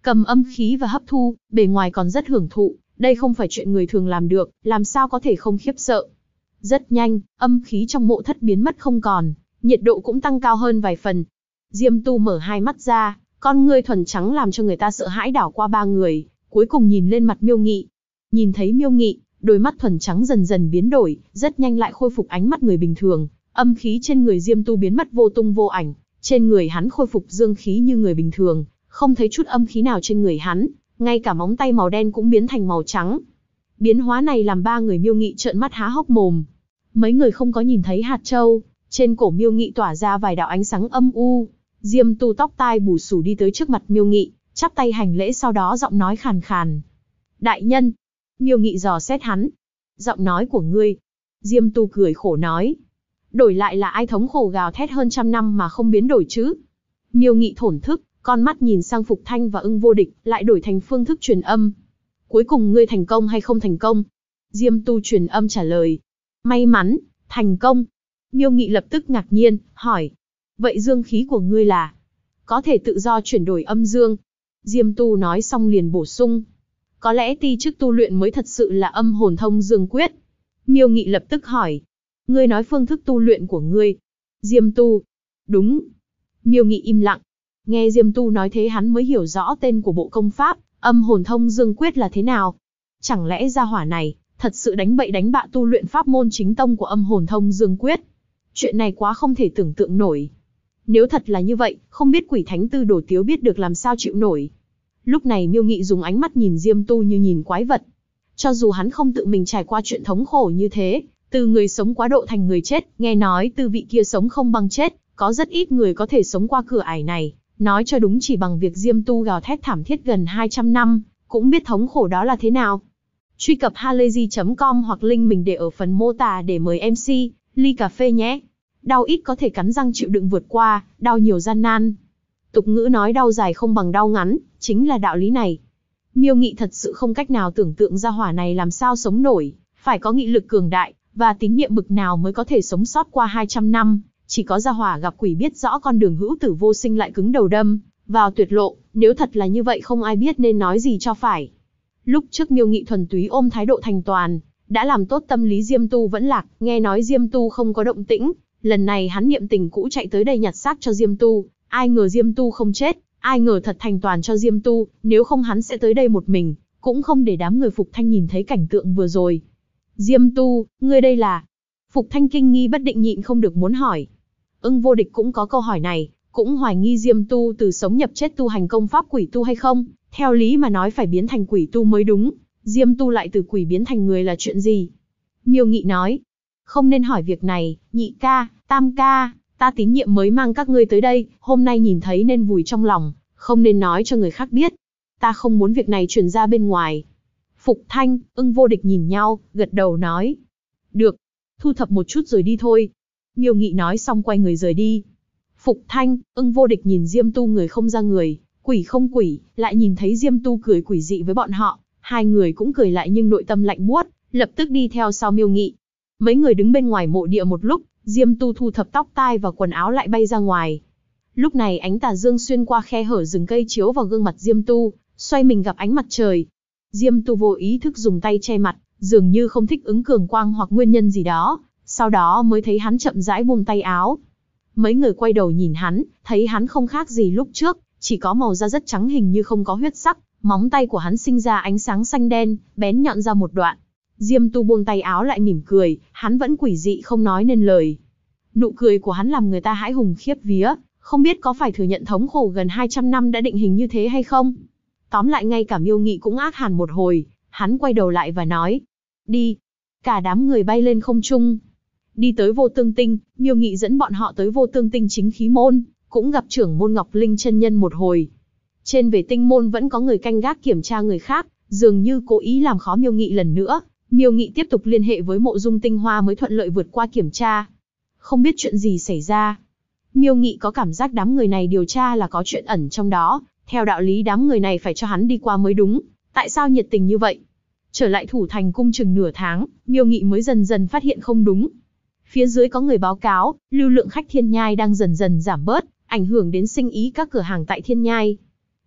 cầm âm khí và hấp thu, bề ngoài còn rất hưởng thụ, đây không phải chuyện người thường làm được, làm sao có thể không khiếp sợ. Rất nhanh, âm khí trong mộ thất biến mất không còn, nhiệt độ cũng tăng cao hơn vài phần. Diêm Tu mở hai mắt ra, con ngươi thuần trắng làm cho người ta sợ hãi đảo qua ba người, cuối cùng nhìn lên mặt Miêu Nghị. Nhìn thấy Miêu Nghị, đôi mắt thuần trắng dần dần biến đổi, rất nhanh lại khôi phục ánh mắt người bình thường. Âm khí trên người Diêm Tu biến mất vô tung vô ảnh, trên người hắn khôi phục dương khí như người bình thường, không thấy chút âm khí nào trên người hắn, ngay cả móng tay màu đen cũng biến thành màu trắng. Biến hóa này làm ba người Miêu Nghị trợn mắt há hốc mồm. Mấy người không có nhìn thấy hạt châu, trên cổ Miêu Nghị tỏa ra vài đạo ánh sáng âm u. Diêm Tu tóc tai bù xù đi tới trước mặt Miêu Nghị, chắp tay hành lễ, sau đó giọng nói khàn khàn. Đại nhân. Miêu Nghị dò xét hắn. Giọng nói của ngươi. Diêm Tu cười khổ nói. Đổi lại là ai thống khổ gào thét hơn trăm năm mà không biến đổi chứ? Miêu Nghị thổn thức, con mắt nhìn sang Phục Thanh và Ưng Vô Địch, lại đổi thành phương thức truyền âm. Cuối cùng ngươi thành công hay không thành công? Diêm Tu truyền âm trả lời. May mắn, thành công. Miêu Nghị lập tức ngạc nhiên, hỏi. Vậy dương khí của ngươi là? Có thể tự do chuyển đổi âm dương. Diêm Tu nói xong liền bổ sung. Có lẽ ti chức tu luyện mới thật sự là âm hồn thông dương quyết. Miêu Nghị lập tức hỏi. Ngươi nói phương thức tu luyện của ngươi. Diêm Tu. Đúng. Miêu Nghị im lặng. Nghe Diêm Tu nói thế hắn mới hiểu rõ tên của bộ công pháp, âm hồn thông dương quyết là thế nào. Chẳng lẽ gia hỏa này, thật sự đánh bậy đánh bạ tu luyện pháp môn chính tông của âm hồn thông dương quyết. Chuyện này quá không thể tưởng tượng nổi. Nếu thật là như vậy, không biết Quỷ Thánh Tư Đồ Tiếu biết được làm sao chịu nổi. Lúc này Miêu Nghị dùng ánh mắt nhìn Diêm Tu như nhìn quái vật. Cho dù hắn không tự mình trải qua chuyện thống khổ như thế, từ người sống quá độ thành người chết, nghe nói tư vị kia sống không bằng chết, có rất ít người có thể sống qua cửa ải này. Nói cho đúng chỉ bằng việc Diêm Tu gào thét thảm thiết gần 200 năm, cũng biết thống khổ đó là thế nào. Truy cập halayzi.com hoặc link mình để ở phần mô tả để mời MC, ly cà phê nhé. Đau ít có thể cắn răng chịu đựng vượt qua, đau nhiều gian nan. Tục ngữ nói đau dài không bằng đau ngắn, chính là đạo lý này. Miêu Nghị thật sự không cách nào tưởng tượng ra hỏa này làm sao sống nổi, phải có nghị lực cường đại, và tín niệm bực nào mới có thể sống sót qua 200 năm. Chỉ có gia hỏa gặp quỷ biết rõ con đường hữu tử vô sinh lại cứng đầu đâm vào tuyệt lộ, nếu thật là như vậy không ai biết nên nói gì cho phải. Lúc trước Miêu Nghị thuần túy ôm thái độ thành toàn, đã làm tốt tâm lý Diêm Tu vẫn lạc, nghe nói Diêm Tu không có động tĩnh, lần này hắn niệm tình cũ chạy tới đây nhặt xác cho Diêm Tu, ai ngờ Diêm Tu không chết, ai ngờ thật thành toàn cho Diêm Tu, nếu không hắn sẽ tới đây một mình, cũng không để đám người Phục Thanh nhìn thấy cảnh tượng vừa rồi. Diêm Tu, ngươi đây là? Phục Thanh kinh nghi bất định nhịn không được muốn hỏi. Ưng Vô Địch cũng có câu hỏi này, cũng hoài nghi Diêm Tu từ sống nhập chết tu hành công pháp quỷ tu hay không, theo lý mà nói phải biến thành quỷ tu mới đúng, Diêm Tu lại từ quỷ biến thành người là chuyện gì? Miêu Nghị nói, không nên hỏi việc này, Nhị ca, Tam ca, ta tín nhiệm mới mang các ngươi tới đây, hôm nay nhìn thấy nên vùi trong lòng, không nên nói cho người khác biết. Ta không muốn việc này truyền ra bên ngoài. Phục Thanh, Ưng Vô Địch nhìn nhau, gật đầu nói. Được, thu thập một chút rồi đi thôi. Miêu Nghị nói xong quay người rời đi. Phục Thanh, Ưng Vô Địch nhìn Diêm Tu người không ra người, quỷ không quỷ, lại nhìn thấy Diêm Tu cười quỷ dị với bọn họ. Hai người cũng cười lại nhưng nội tâm lạnh buốt, lập tức đi theo sau Miêu Nghị. Mấy người đứng bên ngoài mộ địa một lúc, Diêm Tu thu thập tóc tai và quần áo lại bay ra ngoài. Lúc này ánh tà dương xuyên qua khe hở rừng cây chiếu vào gương mặt Diêm Tu, xoay mình gặp ánh mặt trời. Diêm Tu vô ý thức dùng tay che mặt, dường như không thích ứng cường quang hoặc nguyên nhân gì đó, sau đó mới thấy hắn chậm rãi buông tay áo. Mấy người quay đầu nhìn hắn, thấy hắn không khác gì lúc trước, chỉ có màu da rất trắng hình như không có huyết sắc, móng tay của hắn sinh ra ánh sáng xanh đen, bén nhọn ra một đoạn. Diêm Tu buông tay áo lại mỉm cười, hắn vẫn quỷ dị không nói nên lời. Nụ cười của hắn làm người ta hãi hùng khiếp vía, không biết có phải thừa nhận thống khổ gần 200 năm đã định hình như thế hay không. Tóm lại ngay cả Miêu Nghị cũng ác hàn một hồi, hắn quay đầu lại và nói, đi. Cả đám người bay lên không trung. Đi tới Vô Tương Tinh, Miêu Nghị dẫn bọn họ tới Vô Tương Tinh chính khí môn, cũng gặp trưởng môn Ngọc Linh chân nhân một hồi. Trên về tinh môn vẫn có người canh gác kiểm tra người khác, dường như cố ý làm khó Miêu Nghị lần nữa. Miêu Nghị tiếp tục liên hệ với Mộ Dung Tinh Hoa mới thuận lợi vượt qua kiểm tra. Không biết chuyện gì xảy ra. Miêu Nghị có cảm giác đám người này điều tra là có chuyện ẩn trong đó, theo đạo lý đám người này phải cho hắn đi qua mới đúng, tại sao nhiệt tình như vậy? Trở lại Thủ Thành cung chừng nửa tháng, Miêu Nghị mới dần dần phát hiện không đúng. Phía dưới có người báo cáo, lưu lượng khách Thiên Nhai đang dần dần giảm bớt, ảnh hưởng đến sinh ý các cửa hàng tại Thiên Nhai.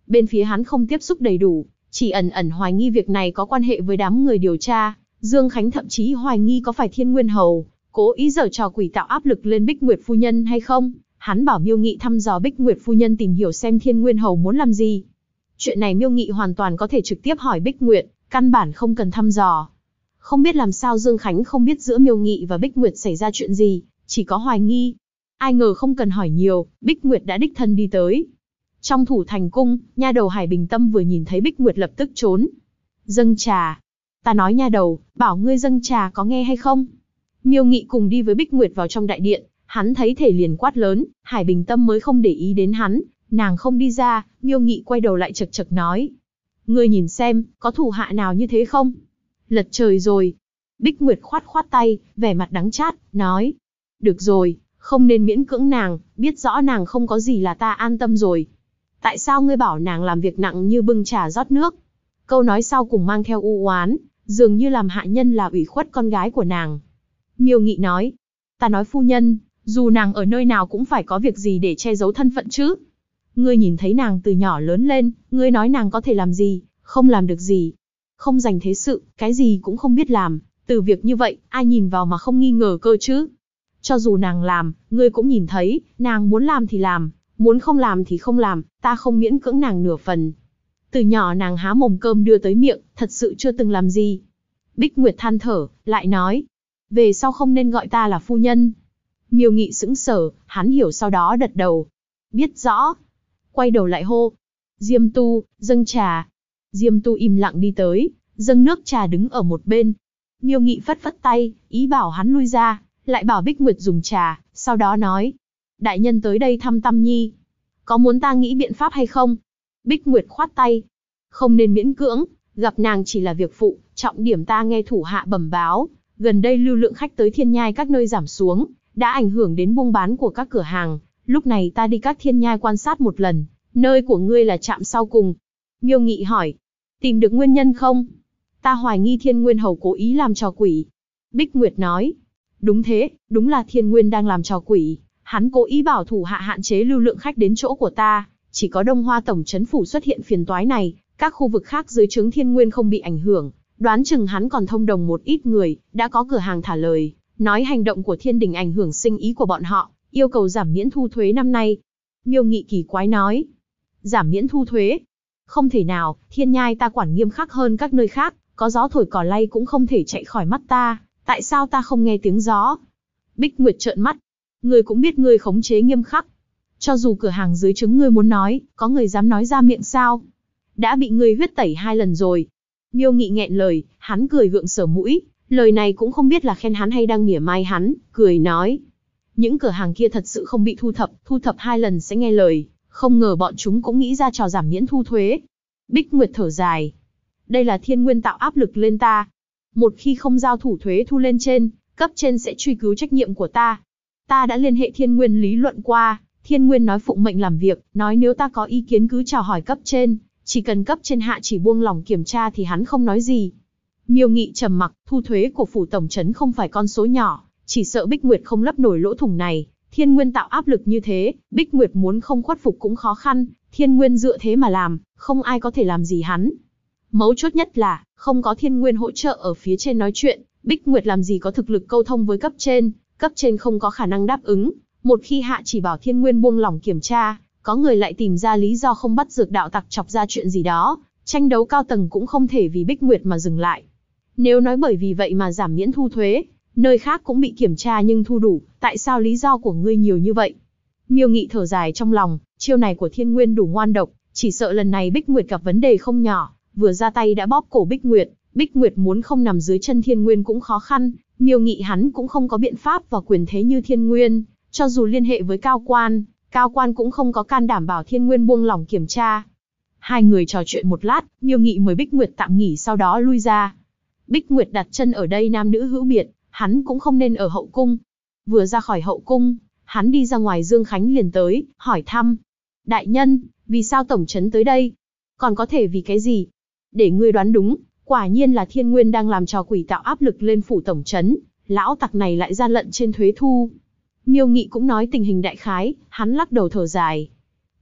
Bên phía hắn không tiếp xúc đầy đủ, chỉ ẩn ẩn hoài nghi việc này có quan hệ với đám người điều tra. Dương Khánh thậm chí hoài nghi có phải Thiên Nguyên Hầu cố ý giở trò quỷ tạo áp lực lên Bích Nguyệt phu nhân hay không. Hắn bảo Miêu Nghị thăm dò Bích Nguyệt phu nhân tìm hiểu xem Thiên Nguyên Hầu muốn làm gì. Chuyện này Miêu Nghị hoàn toàn có thể trực tiếp hỏi Bích Nguyệt, căn bản không cần thăm dò. Không biết làm sao Dương Khánh không biết giữa Miêu Nghị và Bích Nguyệt xảy ra chuyện gì, chỉ có hoài nghi. Ai ngờ không cần hỏi nhiều, Bích Nguyệt đã đích thân đi tới. Trong Thủ Thành cung, nha đầu Hải Bình Tâm vừa nhìn thấy Bích Nguyệt lập tức trốn. Dâng trà. Ta nói nha đầu, bảo ngươi dâng trà có nghe hay không? Miêu Nghị cùng đi với Bích Nguyệt vào trong đại điện, hắn thấy thể liền quát lớn, Hải Bình Tâm mới không để ý đến hắn, nàng không đi ra, Miêu Nghị quay đầu lại chật chật nói. Ngươi nhìn xem, có thủ hạ nào như thế không? Lật trời rồi. Bích Nguyệt khoát khoát tay, vẻ mặt đắng chát, nói. Được rồi, không nên miễn cưỡng nàng, biết rõ nàng không có gì là ta an tâm rồi. Tại sao ngươi bảo nàng làm việc nặng như bưng trà rót nước? Câu nói sau cùng mang theo u oán, dường như làm hạ nhân là ủy khuất con gái của nàng. Miêu Nghị nói. Ta nói phu nhân, dù nàng ở nơi nào cũng phải có việc gì để che giấu thân phận chứ. Ngươi nhìn thấy nàng từ nhỏ lớn lên, ngươi nói nàng có thể làm gì, không làm được gì. Không dành thế sự, cái gì cũng không biết làm, từ việc như vậy, ai nhìn vào mà không nghi ngờ cơ chứ. Cho dù nàng làm, ngươi cũng nhìn thấy, nàng muốn làm thì làm, muốn không làm thì không làm, ta không miễn cưỡng nàng nửa phần. Từ nhỏ nàng há mồm cơm đưa tới miệng, thật sự chưa từng làm gì. Bích Nguyệt than thở, lại nói, về sau không nên gọi ta là phu nhân. Miêu Nghị sững sờ, hắn hiểu sau đó gật đầu. Biết rõ. Quay đầu lại hô. Diêm Tu, dâng trà. Diêm Tu im lặng đi tới, dâng nước trà đứng ở một bên. Miêu Nghị phất phất tay, ý bảo hắn lui ra, lại bảo Bích Nguyệt dùng trà, sau đó nói. Đại nhân tới đây thăm Tâm Nhi. Có muốn ta nghĩ biện pháp hay không? Bích Nguyệt khoát tay. Không nên miễn cưỡng, gặp nàng chỉ là việc phụ, trọng điểm ta nghe thủ hạ bẩm báo. Gần đây lưu lượng khách tới Thiên Nhai các nơi giảm xuống, đã ảnh hưởng đến buôn bán của các cửa hàng. Lúc này ta đi các Thiên Nhai quan sát một lần, nơi của ngươi là trạm sau cùng. Miêu Nghị hỏi, tìm được nguyên nhân không? Ta hoài nghi Thiên Nguyên Hầu cố ý làm trò quỷ. Bích Nguyệt nói, đúng thế, đúng là Thiên Nguyên đang làm trò quỷ. Hắn cố ý bảo thủ hạ hạn chế lưu lượng khách đến chỗ của ta, chỉ có Đông Hoa Tổng trấn phủ xuất hiện phiền toái này, các khu vực khác dưới trướng Thiên Nguyên không bị ảnh hưởng. Đoán chừng hắn còn thông đồng một ít người, đã có cửa hàng thả lời, nói hành động của Thiên Đình ảnh hưởng sinh ý của bọn họ, yêu cầu giảm miễn thu thuế năm nay. Miêu Nghị kỳ quái nói, giảm miễn thu thuế? Không thể nào, Thiên Nhai ta quản nghiêm khắc hơn các nơi khác, có gió thổi cỏ lay cũng không thể chạy khỏi mắt ta, tại sao ta không nghe tiếng gió? Bích Nguyệt trợn mắt, ngươi cũng biết ngươi khống chế nghiêm khắc. Cho dù cửa hàng dưới trướng ngươi muốn nói, có người dám nói ra miệng sao? Đã bị ngươi huyết tẩy 2 lần rồi. Miêu Nghị nghẹn lời, hắn cười gượng sờ mũi, lời này cũng không biết là khen hắn hay đang mỉa mai hắn, cười nói. Những cửa hàng kia thật sự không bị thu thập 2 lần sẽ nghe lời, không ngờ bọn chúng cũng nghĩ ra trò giảm miễn thu thuế. Bích Nguyệt thở dài. Đây là Thiên Nguyên tạo áp lực lên ta. Một khi không giao thủ thuế thu lên trên, cấp trên sẽ truy cứu trách nhiệm của ta. Ta đã liên hệ Thiên Nguyên lý luận qua, Thiên Nguyên nói phụng mệnh làm việc, nói nếu ta có ý kiến cứ chào hỏi cấp trên, chỉ cần cấp trên hạ chỉ buông lỏng kiểm tra thì hắn không nói gì. Miêu Nghị trầm mặc, thu thuế của phủ tổng trấn không phải con số nhỏ, chỉ sợ Bích Nguyệt không lấp nổi lỗ thủng này. Thiên Nguyên tạo áp lực như thế, Bích Nguyệt muốn không khuất phục cũng khó khăn, Thiên Nguyên dựa thế mà làm, không ai có thể làm gì hắn. Mấu chốt nhất là, không có Thiên Nguyên hỗ trợ ở phía trên nói chuyện, Bích Nguyệt làm gì có thực lực câu thông với cấp trên không có khả năng đáp ứng. Một khi hạ chỉ bảo Thiên Nguyên buông lỏng kiểm tra, có người lại tìm ra lý do không bắt dược đạo tặc chọc ra chuyện gì đó, tranh đấu cao tầng cũng không thể vì Bích Nguyệt mà dừng lại. Nếu nói bởi vì vậy mà giảm miễn thu thuế, nơi khác cũng bị kiểm tra nhưng thu đủ, tại sao lý do của ngươi nhiều như vậy? Miêu Nghị thở dài trong lòng, chiêu này của Thiên Nguyên đủ ngoan độc, chỉ sợ lần này Bích Nguyệt gặp vấn đề không nhỏ, vừa ra tay đã bóp cổ Bích Nguyệt muốn không nằm dưới chân Thiên Nguyên cũng khó khăn, Miêu Nghị hắn cũng không có biện pháp và quyền thế như Thiên Nguyên, cho dù liên hệ với cao quan cũng không có can đảm bảo Thiên Nguyên buông lỏng kiểm tra. Hai người trò chuyện một lát, Miêu Nghị mời Bích Nguyệt tạm nghỉ sau đó lui ra. Bích Nguyệt đặt chân ở đây nam nữ hữu biệt, hắn cũng không nên ở hậu cung. Vừa ra khỏi hậu cung, hắn đi ra ngoài Dương Khánh liền tới, hỏi thăm. Đại nhân, vì sao tổng trấn tới đây? Còn có thể vì cái gì? Để ngươi đoán đúng, quả nhiên là Thiên Nguyên đang làm trò quỷ tạo áp lực lên phủ tổng trấn, lão tặc này lại gian lận trên thuế thu. Miêu Nghị cũng nói tình hình đại khái, hắn lắc đầu thở dài.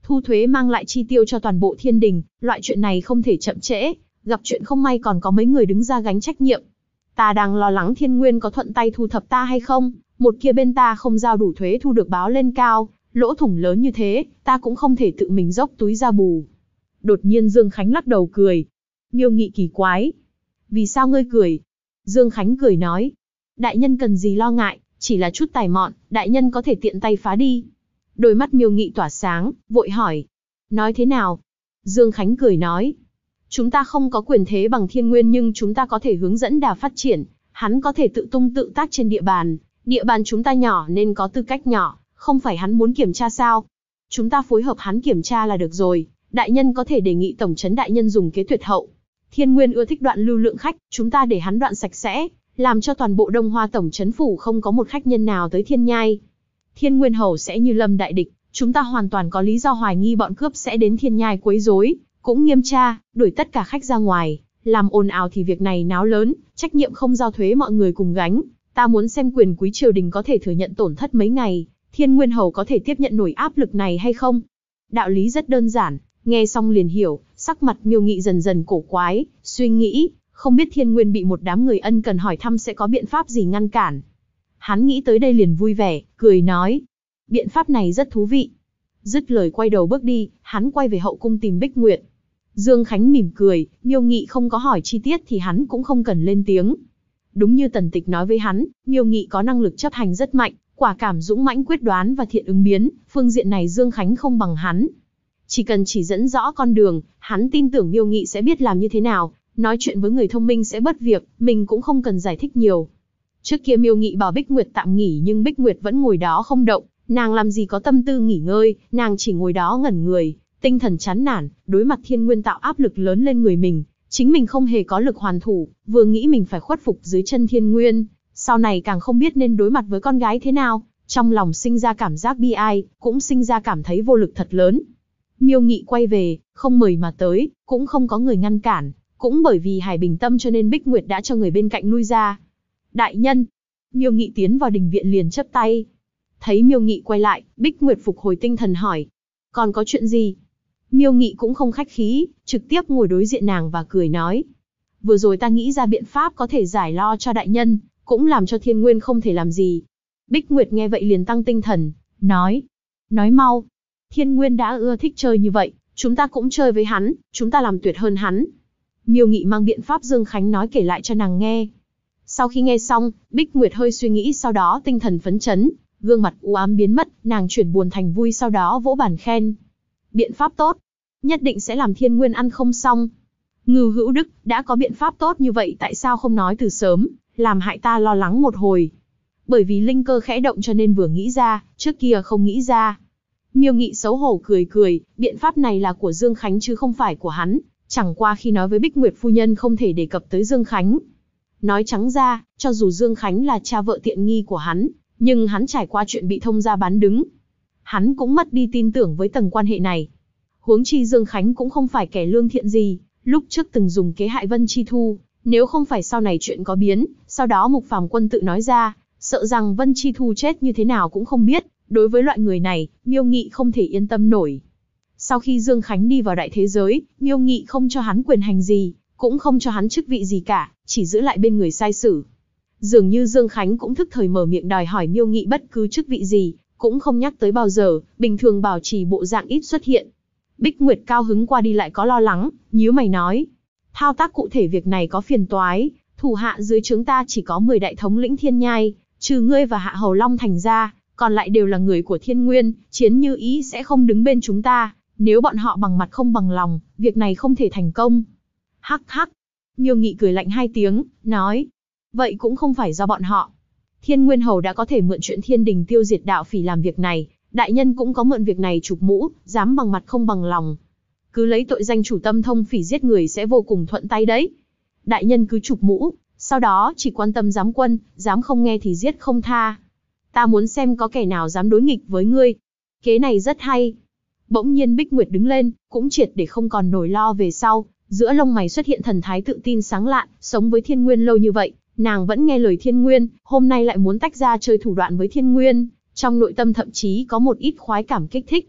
thu thuế mang lại chi tiêu cho toàn bộ thiên đình, loại chuyện này không thể chậm trễ, gặp chuyện không may còn có mấy người đứng ra gánh trách nhiệm. Ta đang lo lắng thiên nguyên có thuận tay thu thập ta hay không, một kia bên ta không giao đủ thuế thu được báo lên cao, lỗ thủng lớn như thế, ta cũng không thể tự mình dốc túi ra bù. Đột nhiên Dương Khánh lắc đầu cười. Miêu Nghị kỳ quái. Vì sao ngươi cười? Dương Khánh cười nói. Đại nhân cần gì lo ngại, chỉ là chút tài mọn, đại nhân có thể tiện tay phá đi. Đôi mắt Miêu Nghị tỏa sáng, vội hỏi. Nói thế nào? Dương Khánh cười nói. Chúng ta không có quyền thế bằng thiên nguyên nhưng chúng ta có thể hướng dẫn đà phát triển, hắn có thể tự tung tự tác trên địa bàn chúng ta nhỏ nên có tư cách nhỏ, không phải hắn muốn kiểm tra sao? Chúng ta phối hợp hắn kiểm tra là được rồi, đại nhân có thể đề nghị tổng trấn đại nhân dùng kế tuyệt hậu. Thiên nguyên ưa thích đoạn lưu lượng khách, chúng ta để hắn đoạn sạch sẽ, làm cho toàn bộ Đông Hoa tổng trấn phủ không có một khách nhân nào tới Thiên Nhai. Thiên Nguyên Hầu sẽ như lâm đại địch, chúng ta hoàn toàn có lý do hoài nghi bọn cướp sẽ đến Thiên Nhai quấy rối, cũng nghiêm tra, đuổi tất cả khách ra ngoài, làm ồn ào thì việc này náo lớn, trách nhiệm không giao thuế mọi người cùng gánh. Ta muốn xem quyền quý triều đình có thể thừa nhận tổn thất mấy ngày, Thiên Nguyên Hầu có thể tiếp nhận nổi áp lực này hay không? Đạo lý rất đơn giản, nghe xong liền hiểu, sắc mặt Miêu Nghị dần dần cổ quái, suy nghĩ, không biết Thiên Nguyên bị một đám người ân cần hỏi thăm sẽ có biện pháp gì ngăn cản. Hắn nghĩ tới đây liền vui vẻ, cười nói, biện pháp này rất thú vị. Dứt lời quay đầu bước đi, hắn quay về hậu cung tìm Bích Nguyệt. Dương Khánh mỉm cười, Miêu Nghị không có hỏi chi tiết thì hắn cũng không cần lên tiếng. Đúng như Tần Tịch nói với hắn, Miêu Nghị có năng lực chấp hành rất mạnh, quả cảm dũng mãnh quyết đoán và thiện ứng biến, phương diện này Dương Khánh không bằng hắn. Chỉ cần chỉ dẫn rõ con đường, hắn tin tưởng Miêu Nghị sẽ biết làm như thế nào, nói chuyện với người thông minh sẽ bớt việc, mình cũng không cần giải thích nhiều. Trước kia Miêu Nghị bảo Bích Nguyệt tạm nghỉ nhưng Bích Nguyệt vẫn ngồi đó không động, nàng làm gì có tâm tư nghỉ ngơi, nàng chỉ ngồi đó ngẩn người, tinh thần chán nản, đối mặt Thiên Nguyên tạo áp lực lớn lên người mình, chính mình không hề có lực hoàn thủ, vừa nghĩ mình phải khuất phục dưới chân Thiên Nguyên, sau này càng không biết nên đối mặt với con gái thế nào, trong lòng sinh ra cảm giác bi ai, cũng sinh ra cảm thấy vô lực thật lớn. Miêu Nghị quay về, không mời mà tới, cũng không có người ngăn cản, cũng bởi vì Hải Bình Tâm cho nên Bích Nguyệt đã cho người bên cạnh lui ra. Đại nhân, Miêu Nghị tiến vào đình viện liền chắp tay. Thấy Miêu Nghị quay lại, Bích Nguyệt phục hồi tinh thần hỏi, còn có chuyện gì? Miêu Nghị cũng không khách khí, trực tiếp ngồi đối diện nàng và cười nói, vừa rồi ta nghĩ ra biện pháp có thể giải lo cho đại nhân, cũng làm cho Thiên Nguyên không thể làm gì. Bích Nguyệt nghe vậy liền tăng tinh thần, nói mau. Thiên Nguyên đã ưa thích chơi như vậy, chúng ta cũng chơi với hắn, chúng ta làm tuyệt hơn hắn. Miêu Nghị mang biện pháp Dương Khánh nói kể lại cho nàng nghe. Sau khi nghe xong, Bích Nguyệt hơi suy nghĩ sau đó tinh thần phấn chấn, gương mặt u ám biến mất, nàng chuyển buồn thành vui sau đó vỗ bàn khen. Biện pháp tốt, nhất định sẽ làm Thiên Nguyên ăn không xong. Ngưu Hữu Đức, đã có biện pháp tốt như vậy tại sao không nói từ sớm, làm hại ta lo lắng một hồi. Bởi vì linh cơ khẽ động cho nên vừa nghĩ ra, trước kia không nghĩ ra. Miêu Nghị xấu hổ cười, biện pháp này là của Dương Khánh chứ không phải của hắn, chẳng qua khi nói với Bích Nguyệt phu nhân không thể đề cập tới Dương Khánh. Nói trắng ra, cho dù Dương Khánh là cha vợ tiện nghi của hắn, nhưng hắn trải qua chuyện bị thông gia bán đứng. Hắn cũng mất đi tin tưởng với tầng quan hệ này. Huống chi Dương Khánh cũng không phải kẻ lương thiện gì, lúc trước từng dùng kế hại Vân Chi Thu, nếu không phải sau này chuyện có biến, sau đó Mục Phàm Quân tự nói ra, sợ rằng Vân Chi Thu chết như thế nào cũng không biết, đối với loại người này, Miêu Nghị không thể yên tâm nổi. Sau khi Dương Khánh đi vào đại thế giới, Miêu Nghị không cho hắn quyền hành gì, cũng không cho hắn chức vị gì cả, chỉ giữ lại bên người sai sử. Dường như Dương Khánh cũng thức thời mở miệng đòi hỏi Miêu Nghị bất cứ chức vị gì, cũng không nhắc tới bao giờ, bình thường bảo trì bộ dạng ít xuất hiện. Bích Nguyệt cao hứng qua đi lại có lo lắng, nhíu mày nói, thao tác cụ thể việc này có phiền toái, thủ hạ dưới trướng ta chỉ có 10 đại thống lĩnh Thiên Nhai, trừ ngươi và Hạ Hầu Long Thành ra, còn lại đều là người của Thiên Nguyên, Chiến Như Ý sẽ không đứng bên chúng ta, nếu bọn họ bằng mặt không bằng lòng, việc này không thể thành công. Hắc hắc, Miêu Nghị cười lạnh 2 tiếng, nói, vậy cũng không phải do bọn họ. Thiên Nguyên Hầu đã có thể mượn chuyện Thiên Đình tiêu diệt đạo phỉ làm việc này, đại nhân cũng có mượn việc này chụp mũ, dám bằng mặt không bằng lòng. Cứ lấy tội danh chủ tâm thông phỉ giết người sẽ vô cùng thuận tay đấy. Đại nhân cứ chụp mũ, sau đó chỉ quan tâm giám quân, dám không nghe thì giết không tha. Ta muốn xem có kẻ nào dám đối nghịch với ngươi. Kế này rất hay. Bỗng nhiên Bích Nguyệt đứng lên, cũng triệt để không còn nỗi lo về sau, giữa lông mày xuất hiện thần thái tự tin sáng lạn, sống với Thiên Nguyên lâu như vậy, nàng vẫn nghe lời Thiên Nguyên, hôm nay lại muốn tách ra chơi thủ đoạn với Thiên Nguyên, trong nội tâm thậm chí có một ít khoái cảm kích thích.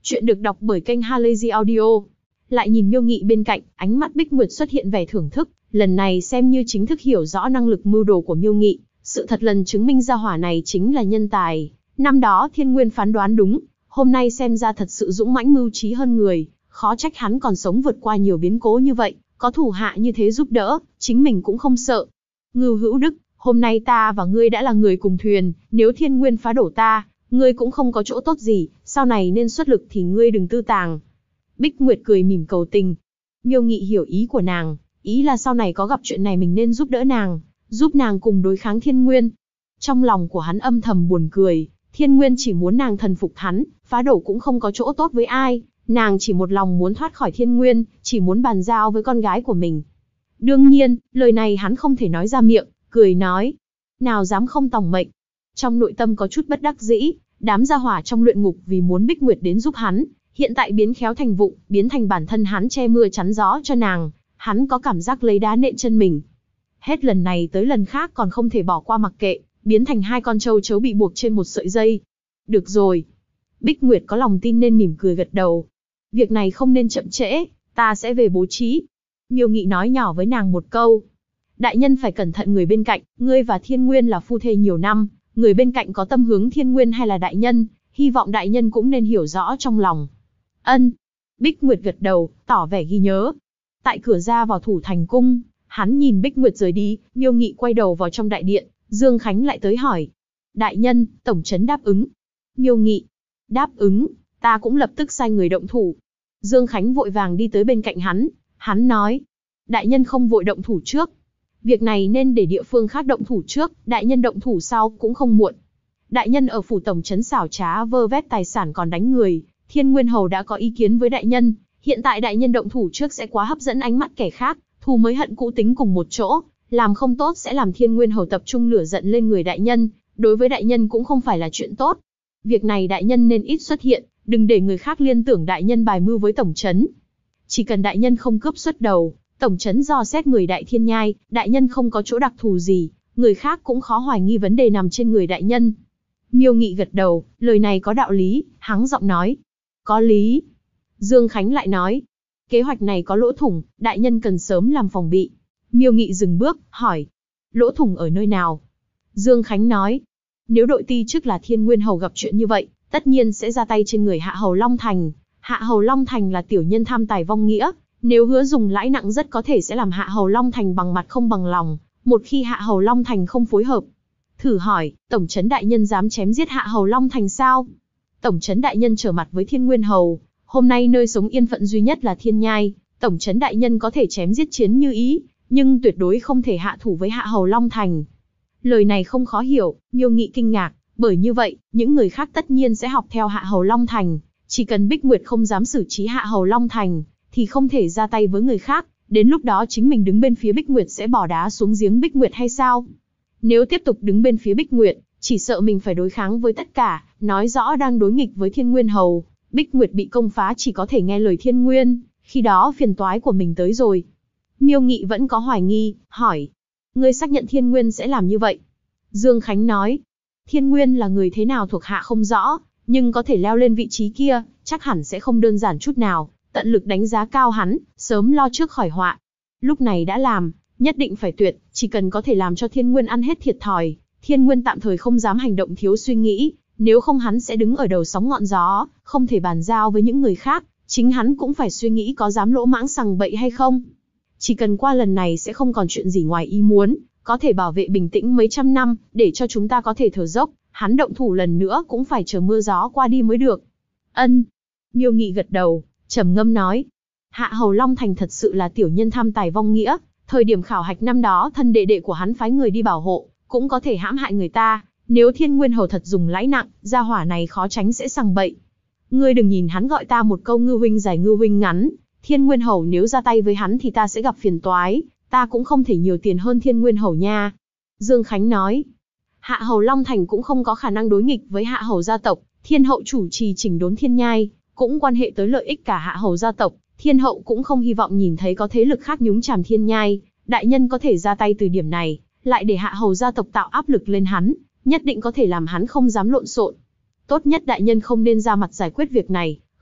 Chuyện được đọc bởi kênh Halazy Audio. Lại nhìn Miêu Nghị bên cạnh, ánh mắt Bích Nguyệt xuất hiện vẻ thưởng thức, lần này xem như chính thức hiểu rõ năng lực mưu đồ của Miêu Nghị, sự thật lần chứng minh ra hỏa này chính là nhân tài. Năm đó Thiên Nguyên phán đoán đúng, hôm nay xem ra thật sự dũng mãnh mưu trí hơn người, khó trách hắn còn sống vượt qua nhiều biến cố như vậy, có thủ hạ như thế giúp đỡ, chính mình cũng không sợ. Ngưu Hữu Đức, hôm nay ta và ngươi đã là người cùng thuyền, nếu Thiên Nguyên phá đổ ta, ngươi cũng không có chỗ tốt gì, sau này nên xuất lực thì ngươi đừng tư tàng. Bích Nguyệt cười mỉm cầu tình. Miêu Nghị hiểu ý của nàng, ý là sau này có gặp chuyện này mình nên giúp đỡ nàng, giúp nàng cùng đối kháng Thiên Nguyên. Trong lòng của hắn âm thầm buồn cười, Thiên Nguyên chỉ muốn nàng thần phục hắn, phá đổ cũng không có chỗ tốt với ai, nàng chỉ một lòng muốn thoát khỏi Thiên Nguyên, chỉ muốn bàn giao với con gái của mình. Đương nhiên, lời này hắn không thể nói ra miệng, cười nói, nào dám không tòng mệnh. Trong nội tâm có chút bất đắc dĩ, đám gia hỏa trong luyện ngục vì muốn Bích Nguyệt đến giúp hắn, hiện tại biến khéo thành vụng, biến thành bản thân hắn che mưa chắn gió cho nàng, hắn có cảm giác lấy đá nện chân mình. Hết lần này tới lần khác còn không thể bỏ qua mặc kệ, biến thành hai con trâu chấu bị buộc trên một sợi dây. Được rồi. Bích Nguyệt có lòng tin nên mỉm cười gật đầu. Việc này không nên chậm trễ, ta sẽ về bố trí. Miêu Nghị nói nhỏ với nàng một câu. Đại nhân phải cẩn thận người bên cạnh, ngươi và Thiên Nguyên là phu thê nhiều năm, người bên cạnh có tâm hướng Thiên Nguyên hay là đại nhân, hy vọng đại nhân cũng nên hiểu rõ trong lòng. Ân. Bích Nguyệt gật đầu, tỏ vẻ ghi nhớ. Tại cửa ra vào Thủ Thành Cung, hắn nhìn Bích Nguyệt rời đi, Miêu Nghị quay đầu vào trong đại điện, Dương Khánh lại tới hỏi. Đại nhân, tổng trấn đáp ứng. Miêu Nghị. Đáp ứng, ta cũng lập tức sai người động thủ. Dương Khánh vội vàng đi tới bên cạnh hắn nói. Đại nhân không vội động thủ trước. Việc này nên để địa phương khác động thủ trước, đại nhân động thủ sau cũng không muộn. Đại nhân ở phủ tổng trấn xảo trá vơ vét tài sản còn đánh người, Thiên Nguyên Hầu đã có ý kiến với đại nhân, hiện tại đại nhân động thủ trước sẽ quá hấp dẫn ánh mắt kẻ khác, thù mới hận cũ tính cùng một chỗ, làm không tốt sẽ làm Thiên Nguyên Hầu tập trung lửa giận lên người đại nhân, đối với đại nhân cũng không phải là chuyện tốt. Việc này đại nhân nên ít xuất hiện, đừng để người khác liên tưởng đại nhân bài mưu với tổng trấn. Chỉ cần đại nhân không cướp xuất đầu, tổng trấn dò xét người Đại Thiên Nhai, đại nhân không có chỗ đặc thù gì, người khác cũng khó hoài nghi vấn đề nằm trên người đại nhân. Miêu Nghị gật đầu, lời này có đạo lý, hắng giọng nói. Có lý. Dương Khánh lại nói. Kế hoạch này có lỗ thủng, đại nhân cần sớm làm phòng bị. Miêu Nghị dừng bước, hỏi. Lỗ thủng ở nơi nào? Dương Khánh nói. Nếu đội ti trước là Thiên Nguyên Hầu gặp chuyện như vậy, tất nhiên sẽ ra tay trên người Hạ Hầu Long Thành. Hạ Hầu Long Thành là tiểu nhân tham tài vong nghĩa, nếu hứa dùng lãi nặng rất có thể sẽ làm Hạ Hầu Long Thành bằng mặt không bằng lòng, một khi Hạ Hầu Long Thành không phối hợp. Thử hỏi, tổng trấn đại nhân dám chém giết Hạ Hầu Long Thành sao? Tổng trấn đại nhân trở mặt với Thiên Nguyên Hầu, hôm nay nơi sống yên phận duy nhất là Thiên Nhai, tổng trấn đại nhân có thể chém giết chiến như ý, nhưng tuyệt đối không thể hạ thủ với Hạ Hầu Long Thành. Lời này không khó hiểu, Miêu Nghị kinh ngạc, bởi như vậy, những người khác tất nhiên sẽ học theo Hạ Hầu Long Thành, chỉ cần Bích Nguyệt không dám xử trí Hạ Hầu Long Thành, thì không thể ra tay với người khác, đến lúc đó chính mình đứng bên phía Bích Nguyệt sẽ bỏ đá xuống giếng Bích Nguyệt hay sao? Nếu tiếp tục đứng bên phía Bích Nguyệt, chỉ sợ mình phải đối kháng với tất cả, nói rõ đang đối nghịch với Thiên Nguyên Hầu, Bích Nguyệt bị công phá chỉ có thể nghe lời Thiên Nguyên, khi đó phiền toái của mình tới rồi. Miêu Nghị vẫn có hoài nghi, hỏi. Ngươi xác nhận Thiên Nguyên sẽ làm như vậy? Dương Khánh nói. Thiên Nguyên là người thế nào thuộc hạ không rõ, nhưng có thể leo lên vị trí kia, chắc hẳn sẽ không đơn giản chút nào, tận lực đánh giá cao hắn, sớm lo trước khỏi họa. Lúc này đã làm, nhất định phải tuyệt, chỉ cần có thể làm cho Thiên Nguyên ăn hết thiệt thòi, Thiên Nguyên tạm thời không dám hành động thiếu suy nghĩ, nếu không hắn sẽ đứng ở đầu sóng ngọn gió, không thể bàn giao với những người khác, chính hắn cũng phải suy nghĩ có dám lỗ mãng sằng bậy hay không. Chỉ cần qua lần này sẽ không còn chuyện gì ngoài ý muốn, có thể bảo vệ bình tĩnh mấy trăm năm, để cho chúng ta có thể thở dốc, hắn động thủ lần nữa cũng phải chờ mưa gió qua đi mới được. Ân. Miêu Nghị gật đầu, trầm ngâm nói. Hạ Hầu Long Thành thật sự là tiểu nhân tham tài vong nghĩa, thời điểm khảo hạch năm đó thân đệ đệ của hắn phái người đi bảo hộ, cũng có thể hãm hại người ta, nếu Thiên Nguyên Hầu thật dùng lãi nặng, gia hỏa này khó tránh sẽ sằng bậy. Ngươi đừng nhìn hắn gọi ta một câu ngư huynh dài ngư huynh ngắn, Thiên Nguyên Hầu nếu ra tay với hắn thì ta sẽ gặp phiền toái, ta cũng không thể nhiều tiền hơn Thiên Nguyên Hầu nha. Dương Khánh nói. Hạ Hầu Long Thành cũng không có khả năng đối nghịch với Hạ Hầu gia tộc, Thiên Hậu chủ trì chỉnh đốn Thiên Nhai, cũng quan hệ tới lợi ích cả Hạ Hầu gia tộc, Thiên Hậu cũng không hy vọng nhìn thấy có thế lực khác nhúng chàm Thiên Nhai, đại nhân có thể ra tay từ điểm này, lại để Hạ Hầu gia tộc tạo áp lực lên hắn, nhất định có thể làm hắn không dám lộn xộn. Tốt nhất đại nhân không nên ra mặt giải quyết việc này,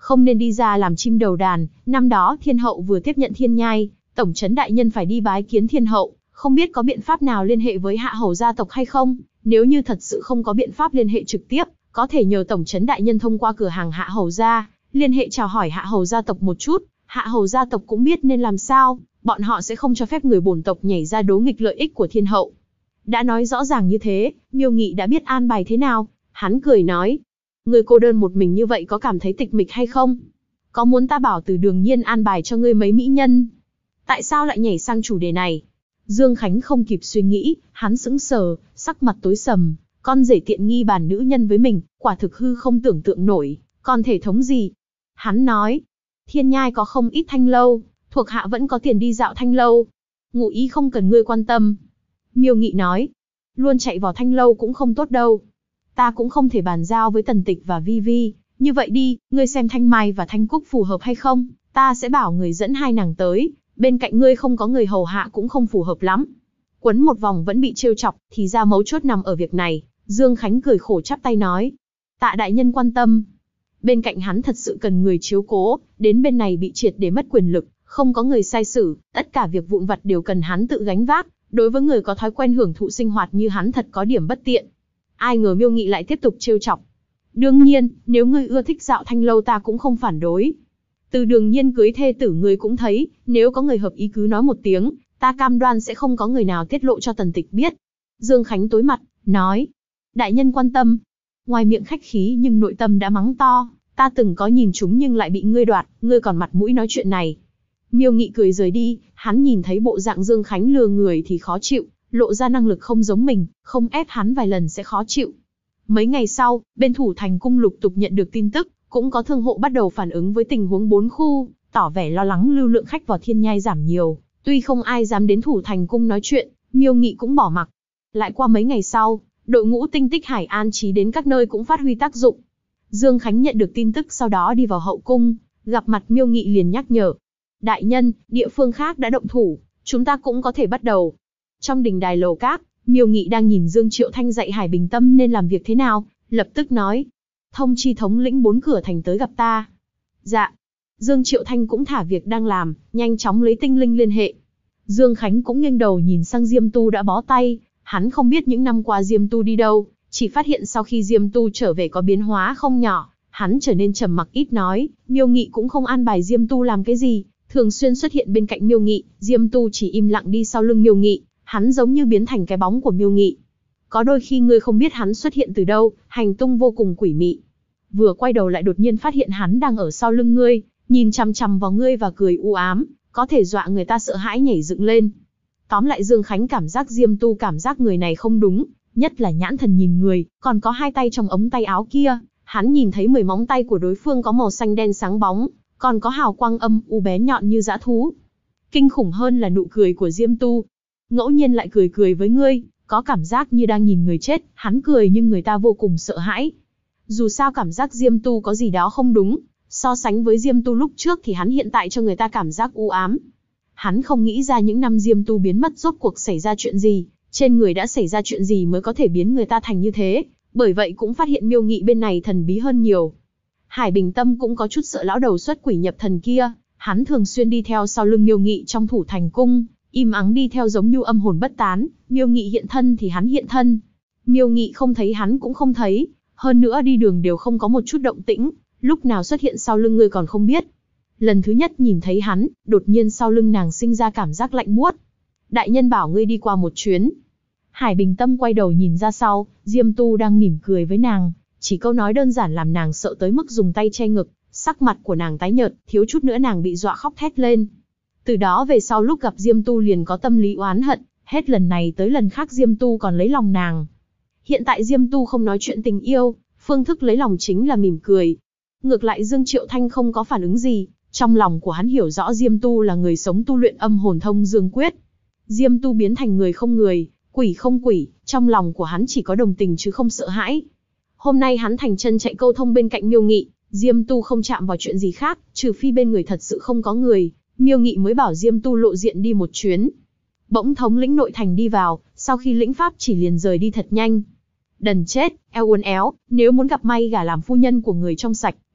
không nên đi ra làm chim đầu đàn. Năm đó thiên hậu vừa tiếp nhận thiên nhai, tổng trấn đại nhân phải đi bái kiến thiên hậu, không biết có biện pháp nào liên hệ với hạ hầu gia tộc hay không? Nếu như thật sự không có biện pháp liên hệ trực tiếp, có thể nhờ tổng trấn đại nhân thông qua cửa hàng hạ hầu gia, liên hệ chào hỏi hạ hầu gia tộc một chút. Hạ hầu gia tộc cũng biết nên làm sao, bọn họ sẽ không cho phép người bổn tộc nhảy ra đố nghịch lợi ích của thiên hậu. Đã nói rõ ràng như thế, Miêu Nghị đã biết an bài thế nào. Hắn cười nói, người cô đơn một mình như vậy có cảm thấy tịch mịch hay không? Có muốn ta bảo Từ Đường Nhiên an bài cho ngươi mấy mỹ nhân? Tại sao lại nhảy sang chủ đề này? Dương Khánh không kịp suy nghĩ, hắn sững sờ, sắc mặt tối sầm. Con rể tiện nghi bàn nữ nhân với mình, quả thực hư không tưởng tượng nổi. Còn thể thống gì? Hắn nói, thiên nhai có không ít thanh lâu, thuộc hạ vẫn có tiền đi dạo thanh lâu. Ngụ ý không cần ngươi quan tâm. Miêu Nghị nói, luôn chạy vào thanh lâu cũng không tốt đâu. Ta cũng không thể bàn giao với Tần Tịch và Vi Vi. Như vậy đi, ngươi xem Thanh Mai và Thanh Cúc phù hợp hay không? Ta sẽ bảo người dẫn hai nàng tới. Bên cạnh ngươi không có người hầu hạ cũng không phù hợp lắm. Quấn một vòng vẫn bị trêu chọc, thì ra mấu chốt nằm ở việc này. Dương Khánh cười khổ chắp tay nói, tạ đại nhân quan tâm. Bên cạnh hắn thật sự cần người chiếu cố, đến bên này bị triệt để mất quyền lực, không có người sai xử, tất cả việc vụn vặt đều cần hắn tự gánh vác. Đối với người có thói quen hưởng thụ sinh hoạt như hắn thật có điểm bất tiện. Ai ngờ Miêu Nghị lại tiếp tục trêu chọc. Đương nhiên, nếu ngươi ưa thích dạo thanh lâu ta cũng không phản đối. Từ Đường Nhiên cưới thê tử ngươi cũng thấy, nếu có người hợp ý cứ nói một tiếng, ta cam đoan sẽ không có người nào tiết lộ cho Tần Tịch biết. Dương Khánh tối mặt, nói, đại nhân quan tâm. Ngoài miệng khách khí nhưng nội tâm đã mắng to, ta từng có nhìn chúng nhưng lại bị ngươi đoạt, ngươi còn mặt mũi nói chuyện này. Miêu Nghị cười rời đi, hắn nhìn thấy bộ dạng Dương Khánh lừa người thì khó chịu, lộ ra năng lực không giống mình, không ép hắn vài lần sẽ khó chịu. Mấy ngày sau, bên Thủ Thành Cung lục tục nhận được tin tức, cũng có thương hộ bắt đầu phản ứng với tình huống 4 khu, tỏ vẻ lo lắng lưu lượng khách vào Thiên Nhai giảm nhiều. Tuy không ai dám đến Thủ Thành Cung nói chuyện, Miêu Nghị cũng bỏ mặc. Lại qua mấy ngày sau, đội ngũ tinh tích hải an trí đến các nơi cũng phát huy tác dụng. Dương Khánh nhận được tin tức sau đó đi vào hậu cung, gặp mặt Miêu Nghị liền nhắc nhở. Đại nhân, địa phương khác đã động thủ, chúng ta cũng có thể bắt đầu. Trong đình đài lầu các, Miêu Nghị đang nhìn Dương Triệu Thanh dạy Hải Bình Tâm nên làm việc thế nào, lập tức nói. Thông chi thống lĩnh 4 cửa thành tới gặp ta. Dạ. Dương Triệu Thanh cũng thả việc đang làm, nhanh chóng lấy tinh linh liên hệ. Dương Khánh cũng nghiêng đầu nhìn sang Diêm Tu đã bó tay, hắn không biết những năm qua Diêm Tu đi đâu, chỉ phát hiện sau khi Diêm Tu trở về có biến hóa không nhỏ, hắn trở nên trầm mặc ít nói, Miêu Nghị cũng không an bài Diêm Tu làm cái gì, thường xuyên xuất hiện bên cạnh Miêu Nghị, Diêm Tu chỉ im lặng đi sau lưng Miêu Nghị, hắn giống như biến thành cái bóng của Miêu Nghị. Có đôi khi ngươi không biết hắn xuất hiện từ đâu, hành tung vô cùng quỷ mị. Vừa quay đầu lại đột nhiên phát hiện hắn đang ở sau lưng ngươi, nhìn chằm chằm vào ngươi và cười u ám, có thể dọa người ta sợ hãi nhảy dựng lên. Tóm lại Dương Khánh cảm giác Diêm Tu cảm giác người này không đúng, nhất là nhãn thần nhìn người, còn có hai tay trong ống tay áo kia, hắn nhìn thấy 10 móng tay của đối phương có màu xanh đen sáng bóng, còn có hào quang âm u bé nhọn như dã thú. Kinh khủng hơn là nụ cười của Diêm Tu. Ngẫu nhiên lại cười với ngươi, có cảm giác như đang nhìn người chết, hắn cười nhưng người ta vô cùng sợ hãi. Dù sao cảm giác Diêm Tu có gì đó không đúng, so sánh với Diêm Tu lúc trước thì hắn hiện tại cho người ta cảm giác u ám. Hắn không nghĩ ra những năm Diêm Tu biến mất rốt cuộc xảy ra chuyện gì, trên người đã xảy ra chuyện gì mới có thể biến người ta thành như thế, bởi vậy cũng phát hiện Miêu Nghị bên này thần bí hơn nhiều. Hải Bình Tâm cũng có chút sợ lão đầu xuất quỷ nhập thần kia, hắn thường xuyên đi theo sau lưng Miêu Nghị trong Thủ Thành Cung, im ắng đi theo giống như âm hồn bất tán, Miêu Nghị hiện thân thì hắn hiện thân. Miêu Nghị không thấy hắn cũng không thấy, hơn nữa đi đường đều không có một chút động tĩnh, lúc nào xuất hiện sau lưng ngươi còn không biết. Lần thứ nhất nhìn thấy hắn, đột nhiên sau lưng nàng sinh ra cảm giác lạnh buốt. Đại nhân bảo ngươi đi qua một chuyến. Hải Bình Tâm quay đầu nhìn ra sau, Diêm Tu đang mỉm cười với nàng, chỉ câu nói đơn giản làm nàng sợ tới mức dùng tay che ngực, sắc mặt của nàng tái nhợt, thiếu chút nữa nàng bị dọa khóc thét lên. Từ đó về sau lúc gặp Diêm Tu liền có tâm lý oán hận, hết lần này tới lần khác Diêm Tu còn lấy lòng nàng. Hiện tại Diêm Tu không nói chuyện tình yêu, phương thức lấy lòng chính là mỉm cười. Ngược lại Dương Triệu Thanh không có phản ứng gì, trong lòng của hắn hiểu rõ Diêm Tu là người sống tu luyện âm hồn thông dương quyết. Diêm Tu biến thành người không người, quỷ không quỷ, trong lòng của hắn chỉ có đồng tình chứ không sợ hãi. Hôm nay hắn thành chân chạy câu thông bên cạnh Miêu Nghị, Diêm Tu không chạm vào chuyện gì khác, trừ phi bên người thật sự không có người, Miêu Nghị mới bảo Diêm Tu lộ diện đi một chuyến. Bỗng thống lĩnh nội thành đi vào, sau khi lĩnh pháp chỉ liền rời đi thật nhanh. Đần chết, eo uốn éo, nếu muốn gặp may gả làm phu nhân của người trong sạch,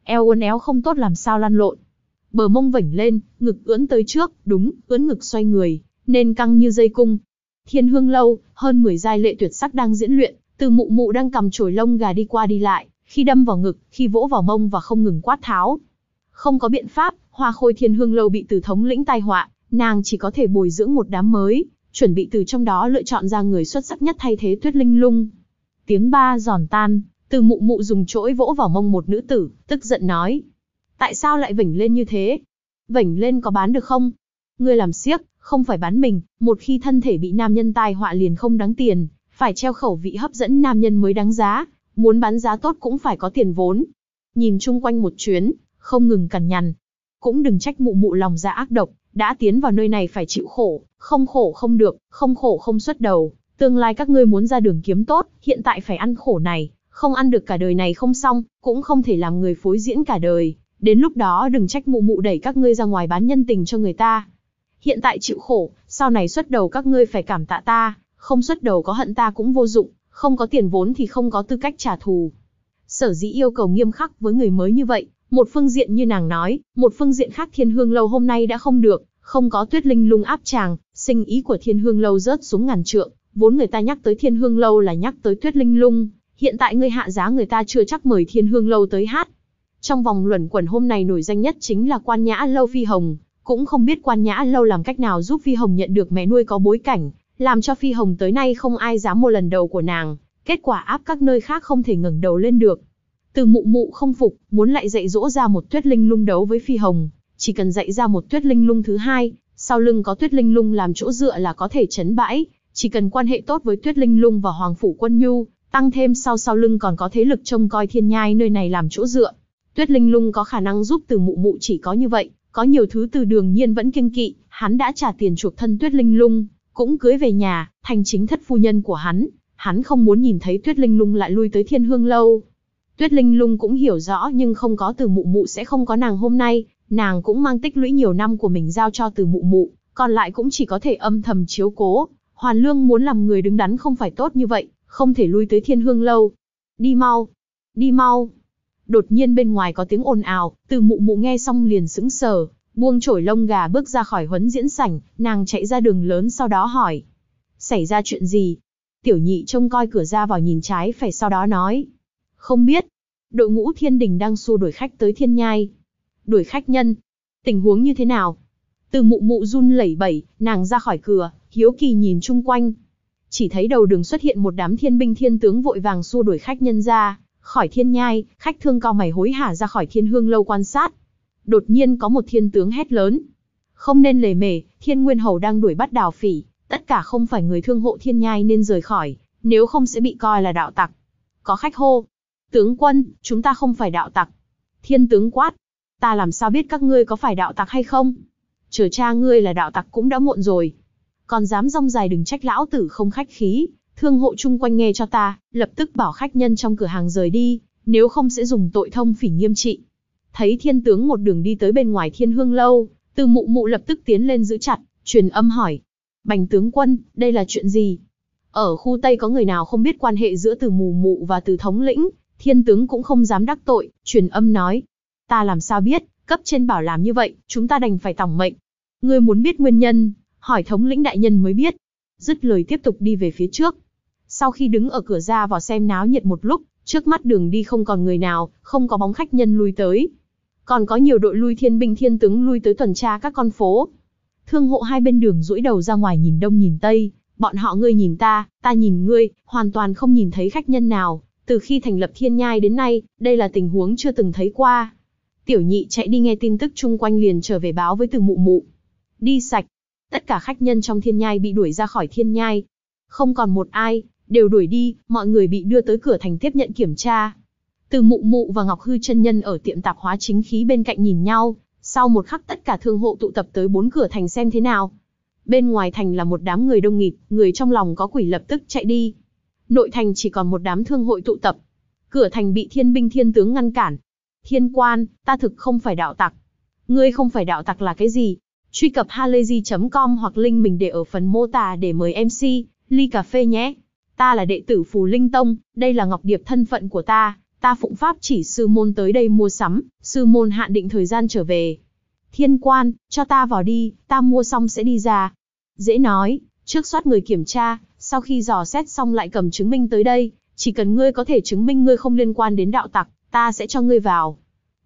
eo uốn éo không tốt làm sao lăn lộn. Bờ mông vểnh lên, ngực ưỡn tới trước, đúng, ưỡn ngực xoay người, nên căng như dây cung. Thiên Hương Lâu, hơn 10 giai lệ tuyệt sắc đang diễn luyện, Từ Mụ Mụ đang cầm chổi lông gà đi qua đi lại, khi đâm vào ngực, khi vỗ vào mông và không ngừng quát tháo. Không có biện pháp, Hoa Khôi Thiên Hương Lâu bị Từ thống lĩnh tai họa, nàng chỉ có thể bồi dưỡng một đám mới, chuẩn bị từ trong đó lựa chọn ra người xuất sắc nhất thay thế Tuyết Linh Lung. Tiếng ba giòn tan, Từ Mụ Mụ dùng chổi vỗ vào mông một nữ tử, tức giận nói: tại sao lại vểnh lên như thế? Vểnh lên có bán được không? Ngươi làm xiếc, không phải bán mình, một khi thân thể bị nam nhân tai họa liền không đáng tiền, phải treo khẩu vị hấp dẫn nam nhân mới đáng giá, muốn bán giá tốt cũng phải có tiền vốn. Nhìn chung quanh một chuyến, không ngừng cằn nhằn. Cũng đừng trách Mụ Mụ lòng dạ ác độc, đã tiến vào nơi này phải chịu khổ không được, không khổ không xuất đầu, tương lai các ngươi muốn ra đường kiếm tốt, hiện tại phải ăn khổ này, không ăn được cả đời này không xong, cũng không thể làm người phối diễn cả đời. Đến lúc đó đừng trách Mụ Mụ đẩy các ngươi ra ngoài bán nhân tình cho người ta. Hiện tại chịu khổ, sau này xuất đầu các ngươi phải cảm tạ ta, không xuất đầu có hận ta cũng vô dụng, không có tiền vốn thì không có tư cách trả thù. Sở dĩ yêu cầu nghiêm khắc với người mới như vậy, một phương diện như nàng nói, một phương diện khác Thiên Hương Lâu hôm nay đã không được, không có Tuyết Linh Lung áp tràng, sinh ý của Thiên Hương Lâu rớt xuống ngàn trượng, vốn người ta nhắc tới Thiên Hương Lâu là nhắc tới Tuyết Linh Lung, hiện tại ngươi hạ giá người ta chưa chắc mời Thiên Hương Lâu tới hát. Trong vòng luẩn quẩn hôm nay nổi danh nhất chính là Quan Nhã Lâu Phi Hồng, cũng không biết Quan Nhã Lâu làm cách nào giúp Phi Hồng nhận được mẹ nuôi có bối cảnh, làm cho Phi Hồng tới nay không ai dám mua lần đầu của nàng, kết quả áp các nơi khác không thể ngẩng đầu lên được. Từ Mụ Mụ không phục, muốn lại dạy dỗ ra một Tuyết Linh Lung đấu với Phi Hồng, chỉ cần dạy ra một Tuyết Linh Lung thứ hai, sau lưng có Tuyết Linh Lung làm chỗ dựa là có thể trấn bãi, chỉ cần quan hệ tốt với Tuyết Linh Lung và Hoàng phủ Quân Nhu, tăng thêm sau lưng còn có thế lực trông coi Thiên Nhai nơi này làm chỗ dựa. Tuyết Linh Lung có khả năng giúp Từ Mụ Mụ chỉ có như vậy, có nhiều thứ Từ đương nhiên vẫn kiêng kỵ, hắn đã trả tiền chuộc thân Tuyết Linh Lung, cũng cưới về nhà, thành chính thất phu nhân của hắn không muốn nhìn thấy Tuyết Linh Lung lại lui tới Thiên Hương Lâu. Tuyết Linh Lung cũng hiểu rõ nhưng không có Từ Mụ Mụ sẽ không có nàng hôm nay, nàng cũng mang tích lũy nhiều năm của mình giao cho Từ Mụ Mụ, còn lại cũng chỉ có thể âm thầm chiếu cố. Hoàn Lương muốn làm người đứng đắn không phải tốt như vậy, không thể lui tới Thiên Hương Lâu. Đi mau, đi mau. Đột nhiên bên ngoài có tiếng ồn ào, Từ Mụ Mụ nghe xong liền sững sờ, buông chổi lông gà bước ra khỏi huấn diễn sảnh, nàng chạy ra đường lớn sau đó hỏi: xảy ra chuyện gì? Tiểu Nhị trông coi cửa ra vào nhìn trái phải sau đó nói: không biết. Đội ngũ Thiên Đình đang xua đuổi khách tới Thiên Nhai. Đuổi khách nhân? Tình huống như thế nào? Từ Mụ Mụ run lẩy bẩy, nàng ra khỏi cửa, hiếu kỳ nhìn chung quanh. Chỉ thấy đầu đường xuất hiện một đám thiên binh thiên tướng vội vàng xua đuổi khách nhân ra khỏi Thiên Nhai, khách thương cao mày hối hả ra khỏi Thiên Hương Lâu quan sát. Đột nhiên có một thiên tướng hét lớn: không nên lề mề, Thiên Nguyên Hầu đang đuổi bắt Đào Phỉ, tất cả không phải người thương hộ Thiên Nhai nên rời khỏi, nếu không sẽ bị coi là đạo tặc. Có khách hô: tướng quân, chúng ta không phải đạo tặc. Thiên tướng quát: ta làm sao biết các ngươi có phải đạo tặc hay không? Chờ cha ngươi là đạo tặc cũng đã muộn rồi. Còn dám rong dài đừng trách lão tử không khách khí, thương hộ chung quanh nghe cho ta, lập tức bảo khách nhân trong cửa hàng rời đi, nếu không sẽ dùng tội thông phỉ nghiêm trị. Thấy thiên tướng một đường đi tới bên ngoài Thiên Hương Lâu, Từ Mụ Mụ lập tức tiến lên giữ chặt, truyền âm hỏi: Bành tướng quân, đây là chuyện gì? Ở khu Tây có người nào không biết quan hệ giữa Từ Mụ Mụ và Từ thống lĩnh? Thiên tướng cũng không dám đắc tội, truyền âm nói: ta làm sao biết, cấp trên bảo làm như vậy, chúng ta đành phải tòng mệnh. Ngươi muốn biết nguyên nhân, hỏi thống lĩnh đại nhân mới biết. Dứt lời tiếp tục đi về phía trước. Sau khi đứng ở cửa ra vào xem náo nhiệt một lúc, trước mắt đường đi không còn người nào, không có bóng khách nhân lui tới. Còn có nhiều đội lui thiên binh thiên tướng lui tới tuần tra các con phố. Thương hộ hai bên đường duỗi đầu ra ngoài nhìn đông nhìn tây, bọn họ ngươi nhìn ta nhìn ngươi, hoàn toàn không nhìn thấy khách nhân nào. Từ khi thành lập Thiên Nhai đến nay, đây là tình huống chưa từng thấy qua. Tiểu Nhị chạy đi nghe tin tức chung quanh liền trở về báo với Từ Mụ Mụ. Đi sạch. Tất cả khách nhân trong Thiên Nhai bị đuổi ra khỏi Thiên Nhai. Không còn một ai, đều đuổi đi, mọi người bị đưa tới cửa thành tiếp nhận kiểm tra. Từ Mụ Mụ và Ngọc Hư chân nhân ở tiệm tạp hóa chính khí bên cạnh nhìn nhau, sau một khắc tất cả thương hộ tụ tập tới 4 cửa thành xem thế nào. Bên ngoài thành là một đám người đông nghịt, người trong lòng có quỷ lập tức chạy đi. Nội thành chỉ còn một đám thương hội tụ tập. Cửa thành bị thiên binh thiên tướng ngăn cản. Thiên quan, ta thực không phải đạo tặc. Ngươi không phải đạo tặc là cái gì? Truy cập halayzi.com hoặc link mình để ở phần mô tả để mời MC ly cà phê nhé. Ta là đệ tử Phù Linh Tông, đây là Ngọc Điệp thân phận của ta Ta phụng pháp chỉ sư môn tới đây mua sắm, sư môn hạn định thời gian trở về. Thiên quan, cho ta vào đi, ta mua xong sẽ đi ra. Dễ nói, trước soát người kiểm tra, sau khi dò xét xong lại cầm chứng minh tới đây, chỉ cần ngươi có thể chứng minh ngươi không liên quan đến đạo tặc, ta sẽ cho ngươi vào.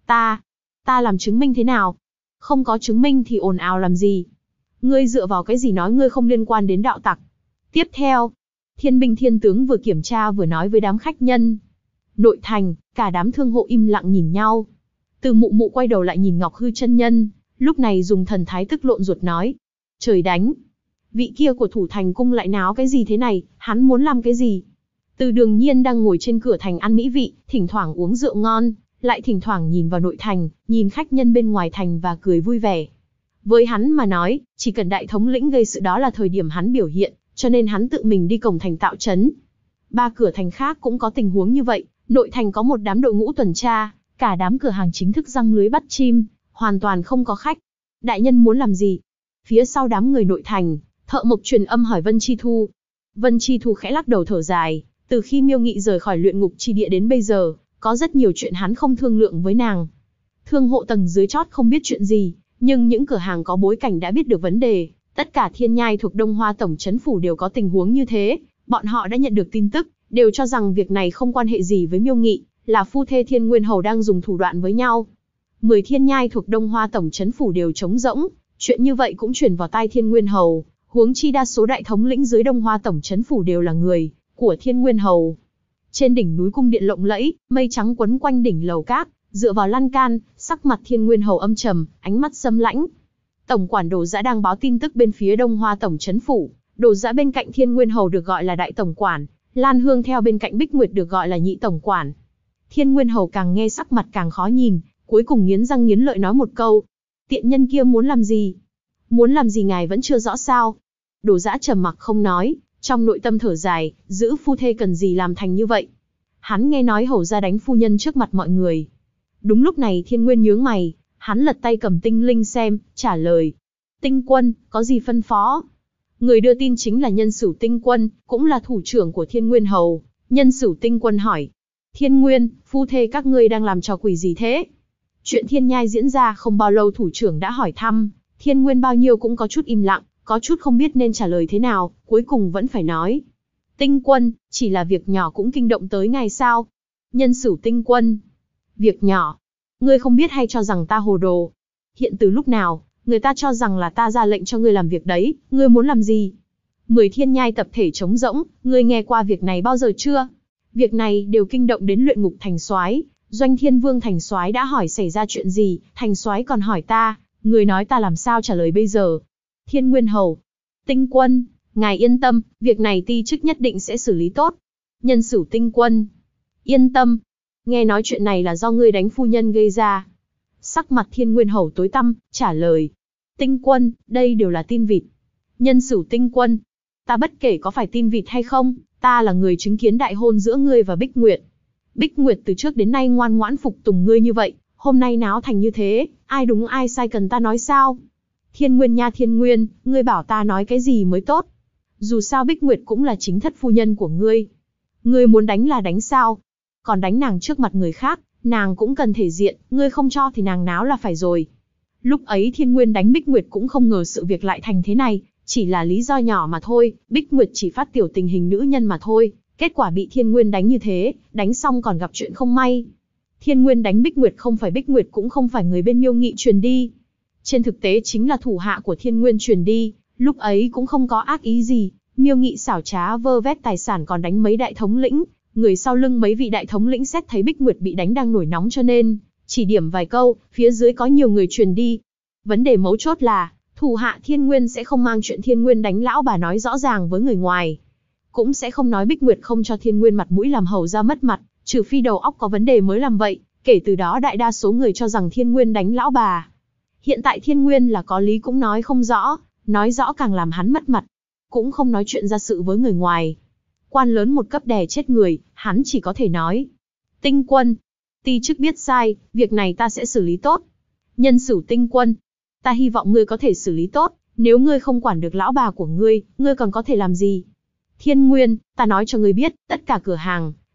Ta làm chứng minh thế nào? Không có chứng minh thì ồn ào làm gì? Ngươi dựa vào cái gì nói ngươi không liên quan đến đạo tặc? Tiếp theo, Thiên binh thiên tướng vừa kiểm tra vừa nói với đám khách nhân. Nội thành, cả đám thương hộ im lặng nhìn nhau. Từ Mụ Mụ quay đầu lại nhìn Ngọc Hư chân nhân, lúc này dùng thần thái tức lộn ruột nói. Trời đánh! Vị kia của thủ thành cung lại náo cái gì thế này, hắn muốn làm cái gì? Từ Đường Nhiên đang ngồi trên cửa thành ăn mỹ vị, thỉnh thoảng uống rượu ngon, lại thỉnh thoảng nhìn vào nội thành, nhìn khách nhân bên ngoài thành và cười vui vẻ. Với hắn mà nói, chỉ cần đại thống lĩnh gây sự đó là thời điểm hắn biểu hiện, cho nên hắn tự mình đi cổng thành tạo trấn. Ba cửa thành khác cũng có tình huống như vậy, nội thành có một đám đội ngũ tuần tra, cả đám cửa hàng chính thức giăng lưới bắt chim, hoàn toàn không có khách. Đại nhân muốn làm gì? Phía sau đám người nội thành, Thợ Mộc truyền âm hỏi Vân Chi Thu. Vân Chi Thu khẽ lắc đầu thở dài, từ khi Miêu Nghị rời khỏi luyện ngục chi địa đến bây giờ, có rất nhiều chuyện hắn không thương lượng với nàng. Thương hộ tầng dưới chót không biết chuyện gì, nhưng những cửa hàng có bối cảnh đã biết được vấn đề. Tất cả thiên nhai thuộc Đông Hoa Tổng Trấn Phủ đều có tình huống như thế, bọn họ đã nhận được tin tức, đều cho rằng việc này không quan hệ gì với Miêu Nghị, là phu thê Thiên Nguyên Hầu đang dùng thủ đoạn với nhau. 10 thiên nhai thuộc Đông Hoa Tổng Trấn Phủ đều trống rỗng, chuyện như vậy cũng truyền vào tai Thiên Nguyên Hầu, huống chi đa số đại thống lĩnh dưới Đông Hoa Tổng Trấn Phủ đều là người của Thiên Nguyên Hầu. Trên đỉnh núi cung điện lộng lẫy, mây trắng quấn quanh đỉnh lầu cát, dựa vào lan can, sắc mặt Thiên Nguyên Hầu âm trầm, ánh mắt sâm lãnh. Tổng quản Đồ Dã đang báo tin tức bên phía Đông Hoa Tổng Trấn Phủ, Đồ Dã bên cạnh Thiên Nguyên Hầu được gọi là đại tổng quản, Lan Hương theo bên cạnh Bích Nguyệt được gọi là nhị tổng quản. Thiên Nguyên Hầu càng nghe sắc mặt càng khó nhìn, cuối cùng nghiến răng nghiến lợi nói một câu: tiện nhân kia muốn làm gì? Muốn làm gì ngài vẫn chưa rõ sao? Đồ Dã trầm mặc không nói, trong nội tâm thở dài, giữ phu thê cần gì làm thành như vậy? Hắn nghe nói hầu gia đánh phu nhân trước mặt mọi người. Đúng lúc này Thiên Nguyên nhướng mày, hắn lật tay cầm tinh linh xem, trả lời. Tinh quân, có gì phân phó? Người đưa tin chính là Nhân Sửu Tinh Quân, cũng là thủ trưởng của Thiên Nguyên Hầu. Nhân Sửu Tinh Quân hỏi. Thiên Nguyên, phu thê các ngươi đang làm trò quỷ gì thế? Chuyện thiên nhai diễn ra không bao lâu thủ trưởng đã hỏi thăm, Thiên Nguyên bao nhiêu cũng có chút im lặng, có chút không biết nên trả lời thế nào, cuối cùng vẫn phải nói. Tinh Quân, chỉ là việc nhỏ cũng kinh động tới ngài sao? Nhân Sửu Tinh Quân. Việc nhỏ? Ngươi không biết hay cho rằng ta hồ đồ? Hiện từ lúc nào, người ta cho rằng là ta ra lệnh cho ngươi làm việc đấy, ngươi muốn làm gì? 10 thiên nhai tập thể trống rỗng, ngươi nghe qua việc này bao giờ chưa? Việc này đều kinh động đến luyện ngục thành soái, Doanh Thiên Vương thành soái đã hỏi xảy ra chuyện gì, thành soái còn hỏi ta, ngươi nói ta làm sao trả lời bây giờ? Thiên Nguyên Hầu. Tinh Quân, ngài yên tâm, việc này ti chức nhất định sẽ xử lý tốt. Nhân Sửu Tinh Quân. Yên tâm. Nghe nói chuyện này là do ngươi đánh phu nhân gây ra. Sắc mặt Thiên Nguyên Hầu tối tăm, trả lời. Tinh Quân, đây đều là tin vịt. Nhân Sửu Tinh Quân. Ta bất kể có phải tin vịt hay không, ta là người chứng kiến đại hôn giữa ngươi và Bích Nguyệt. Bích Nguyệt từ trước đến nay ngoan ngoãn phục tùng ngươi như vậy, hôm nay náo thành như thế, ai đúng ai sai cần ta nói sao? Thiên Nguyên nha Thiên Nguyên, ngươi bảo ta nói cái gì mới tốt? Dù sao Bích Nguyệt cũng là chính thất phu nhân của ngươi. Ngươi muốn đánh là đánh sao? Còn đánh nàng trước mặt người khác, nàng cũng cần thể diện, ngươi không cho thì nàng náo là phải rồi. Lúc ấy Thiên Nguyên đánh Bích Nguyệt cũng không ngờ sự việc lại thành thế này, chỉ là lý do nhỏ mà thôi, Bích Nguyệt chỉ phát tiểu tình hình nữ nhân mà thôi, kết quả bị Thiên Nguyên đánh như thế, đánh xong còn gặp chuyện không may. Thiên Nguyên đánh Bích Nguyệt không phải Bích Nguyệt cũng không phải người bên Miêu Nghị truyền đi. Trên thực tế chính là thủ hạ của Thiên Nguyên truyền đi, lúc ấy cũng không có ác ý gì, Miêu Nghị xảo trá vơ vét tài sản còn đánh mấy đại thống lĩnh, người sau lưng mấy vị đại thống lĩnh xét thấy Bích Nguyệt bị đánh đang nổi nóng cho nên, chỉ điểm vài câu, phía dưới có nhiều người truyền đi. Vấn đề mấu chốt là, thủ hạ Thiên Nguyên sẽ không mang chuyện Thiên Nguyên đánh lão bà nói rõ ràng với người ngoài. Cũng sẽ không nói Bích Nguyệt không cho Thiên Nguyên mặt mũi làm hầu ra mất mặt, trừ phi đầu óc có vấn đề mới làm vậy, kể từ đó đại đa số người cho rằng Thiên Nguyên đánh lão bà. Hiện tại Thiên Nguyên là có lý cũng nói không rõ, nói rõ càng làm hắn mất mặt. Cũng không nói chuyện ra sự với người ngoài. Quan lớn một cấp đè chết người, hắn chỉ có thể nói. Tinh Quân, ti chức biết sai, việc này ta sẽ xử lý tốt. Nhân Sửu Tinh Quân, ta hy vọng ngươi có thể xử lý tốt, nếu ngươi không quản được lão bà của ngươi, ngươi còn có thể làm gì? Thiên Nguyên, ta nói cho ngươi biết, tất cả cửa hàng,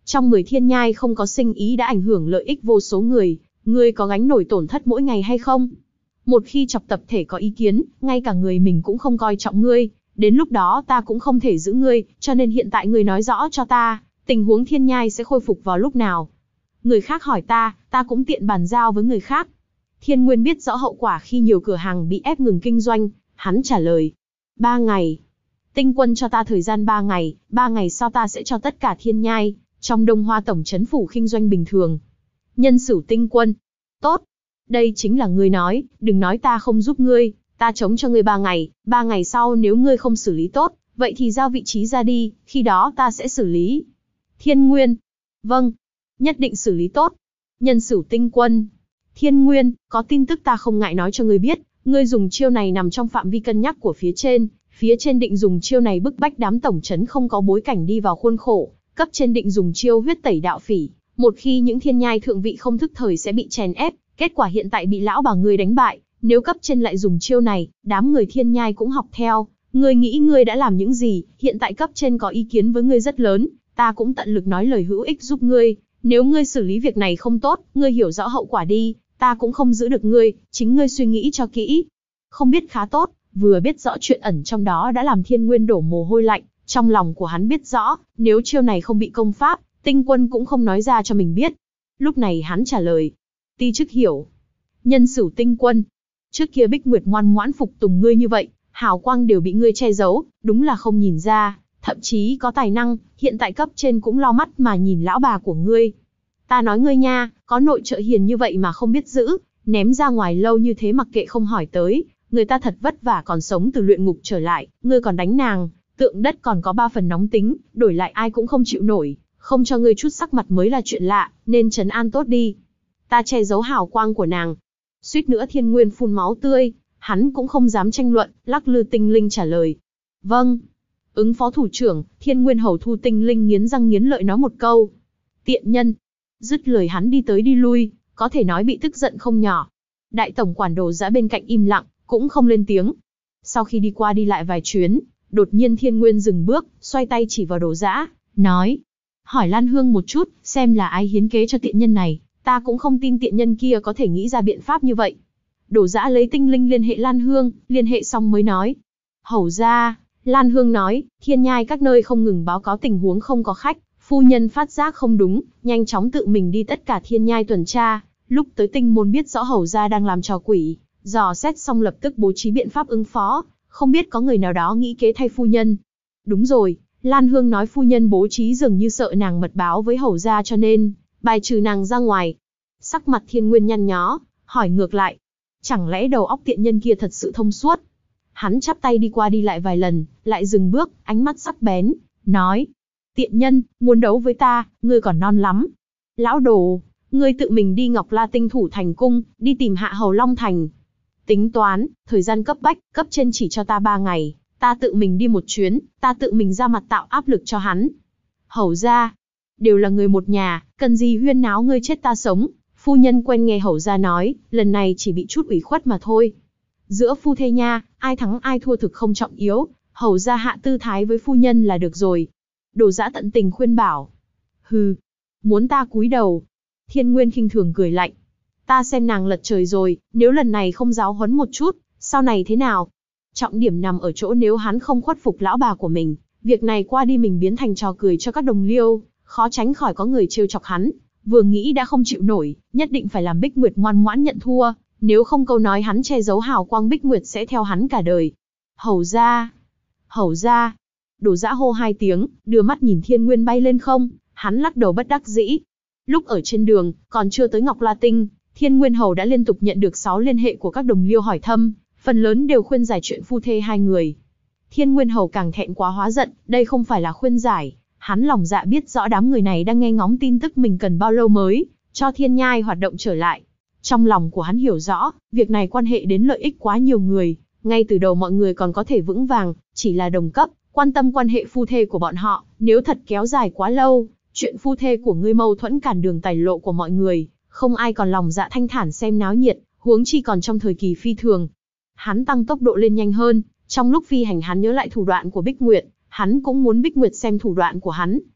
Trong 10 thiên nhai không có sinh ý đã ảnh hưởng lợi ích vô số người, ngươi có gánh nổi tổn thất mỗi ngày hay không? Một khi chọc tập thể có ý kiến, ngay cả người mình cũng không coi trọng ngươi, đến lúc đó ta cũng không thể giữ ngươi, cho nên hiện tại ngươi nói rõ cho ta, tình huống thiên nhai sẽ khôi phục vào lúc nào? Người khác hỏi ta cũng tiện bàn giao với người khác. Thiên Nguyên biết rõ hậu quả khi nhiều cửa hàng bị ép ngừng kinh doanh, hắn trả lời. 3 ngày. Tinh quân cho ta thời gian 3 ngày, 3 ngày sau ta sẽ cho tất cả thiên nhai, trong Đông Hoa tổng trấn phủ kinh doanh bình thường. Nhân Sửu Tinh quân. Tốt. Đây chính là ngươi nói, đừng nói ta không giúp ngươi, ta chống cho ngươi 3 ngày, 3 ngày sau nếu ngươi không xử lý tốt, vậy thì giao vị trí ra đi, khi đó ta sẽ xử lý. Thiên Nguyên. Vâng. Nhất định xử lý tốt. Nhân Sửu Tinh quân. Thiên Nguyên, có tin tức ta không ngại nói cho ngươi biết, ngươi dùng chiêu này nằm trong phạm vi cân nhắc của phía trên định dùng chiêu này bức bách đám tổng trấn không có bối cảnh đi vào khuôn khổ, cấp trên định dùng chiêu huyết tẩy đạo phỉ, một khi những thiên nhai thượng vị không thức thời sẽ bị chèn ép, kết quả hiện tại bị lão bà ngươi đánh bại, nếu cấp trên lại dùng chiêu này, đám người thiên nhai cũng học theo, ngươi nghĩ ngươi đã làm những gì, hiện tại cấp trên có ý kiến với ngươi rất lớn, ta cũng tận lực nói lời hữu ích giúp ngươi, nếu ngươi xử lý việc này không tốt, ngươi hiểu rõ hậu quả đi, ta cũng không giữ được ngươi, chính ngươi suy nghĩ cho kỹ. Không biết khá tốt, vừa biết rõ chuyện ẩn trong đó đã làm Thiên Nguyên đổ mồ hôi lạnh, trong lòng của hắn biết rõ, nếu chiêu này không bị công pháp, Tinh quân cũng không nói ra cho mình biết. Lúc này hắn trả lời, ti chức hiểu. Nhân Sửu Tinh quân, trước kia Bích Nguyệt ngoan ngoãn phục tùng ngươi như vậy, hào quang đều bị ngươi che giấu, đúng là không nhìn ra, thậm chí có tài năng, hiện tại cấp trên cũng lo mắt mà nhìn lão bà của ngươi. Ta nói ngươi nha, có nội trợ hiền như vậy mà không biết giữ, ném ra ngoài lâu như thế mặc kệ không hỏi tới, người ta thật vất vả còn sống từ luyện ngục trở lại, ngươi còn đánh nàng, tượng đất còn có 3 phần nóng tính, đổi lại ai cũng không chịu nổi, không cho ngươi chút sắc mặt mới là chuyện lạ, nên trấn an tốt đi. Ta che giấu hào quang của nàng. Suýt nữa Thiên Nguyên phun máu tươi, hắn cũng không dám tranh luận, lắc lư tinh linh trả lời. Vâng. Ứng phó thủ trưởng, Thiên Nguyên hầu thu tinh linh nghiến răng nghiến lợi nói một câu. Tiện nhân. Dứt lời hắn đi tới đi lui, có thể nói bị tức giận không nhỏ. Đại tổng quản Đồ Dã bên cạnh im lặng, cũng không lên tiếng. Sau khi đi qua đi lại vài chuyến, đột nhiên Thiên Nguyên dừng bước, xoay tay chỉ vào Đồ Dã, nói. Hỏi Lan Hương một chút, xem là ai hiến kế cho tiện nhân này, ta cũng không tin tiện nhân kia có thể nghĩ ra biện pháp như vậy. Đồ Dã lấy tinh linh liên hệ Lan Hương, liên hệ xong mới nói. Hầu ra, Lan Hương nói, thiên nhai các nơi không ngừng báo cáo tình huống không có khách, phu nhân phát giác không đúng, nhanh chóng tự mình đi tất cả thiên nhai tuần tra, lúc tới tinh môn biết rõ hầu ra đang làm trò quỷ, dò xét xong lập tức bố trí biện pháp ứng phó, không biết có người nào đó nghĩ kế thay phu nhân. Đúng rồi, Lan Hương nói phu nhân bố trí dường như sợ nàng mật báo với hầu ra cho nên, bài trừ nàng ra ngoài. Sắc mặt Thiên Nguyên nhăn nhó, hỏi ngược lại, chẳng lẽ đầu óc tiện nhân kia thật sự thông suốt? Hắn chắp tay đi qua đi lại vài lần, lại dừng bước, ánh mắt sắc bén, nói. Tiện nhân, muốn đấu với ta, ngươi còn non lắm. Lão Đồ, ngươi tự mình đi Ngọc La Tinh Thủ Thành Cung, đi tìm Hạ Hầu Long Thành. Tính toán, thời gian cấp bách, cấp trên chỉ cho ta 3 ngày, ta tự mình đi một chuyến, ta tự mình ra mặt tạo áp lực cho hắn. Hầu ra, đều là người một nhà, cần gì huyên náo ngươi chết ta sống. Phu nhân quen nghe hầu ra nói, lần này chỉ bị chút ủy khuất mà thôi. Giữa phu thê nha, ai thắng ai thua thực không trọng yếu, hầu ra hạ tư thái với phu nhân là được rồi. Đồ Dã tận tình khuyên bảo. Hừ, muốn ta cúi đầu. Thiên Nguyên khinh thường cười lạnh. Ta xem nàng lật trời rồi, nếu lần này không giáo huấn một chút, sau này thế nào? Trọng điểm nằm ở chỗ nếu hắn không khuất phục lão bà của mình, việc này qua đi mình biến thành trò cười cho các đồng liêu, khó tránh khỏi có người trêu chọc hắn. Vừa nghĩ đã không chịu nổi, nhất định phải làm Bích Nguyệt ngoan ngoãn nhận thua, nếu không câu nói hắn che giấu hào quang Bích Nguyệt sẽ theo hắn cả đời. Hầu ra, hầu ra. Đồ Dã hô 2 tiếng, đưa mắt nhìn Thiên Nguyên bay lên không, hắn lắc đầu bất đắc dĩ. Lúc ở trên đường, còn chưa tới Ngọc La Tinh, Thiên Nguyên hầu đã liên tục nhận được 6 liên hệ của các đồng liêu hỏi thăm, phần lớn đều khuyên giải chuyện phu thê hai người. Thiên Nguyên hầu càng thẹn quá hóa giận, đây không phải là khuyên giải, hắn lòng dạ biết rõ đám người này đang nghe ngóng tin tức mình cần bao lâu mới cho thiên nhai hoạt động trở lại. Trong lòng của hắn hiểu rõ, việc này quan hệ đến lợi ích quá nhiều người, ngay từ đầu mọi người còn có thể vững vàng, chỉ là đồng cấp, quan tâm quan hệ phu thê của bọn họ, nếu thật kéo dài quá lâu, chuyện phu thê của ngươi mâu thuẫn cản đường tài lộ của mọi người, không ai còn lòng dạ thanh thản xem náo nhiệt, huống chi còn trong thời kỳ phi thường. Hắn tăng tốc độ lên nhanh hơn, trong lúc phi hành hắn nhớ lại thủ đoạn của Bích Nguyệt, hắn cũng muốn Bích Nguyệt xem thủ đoạn của hắn,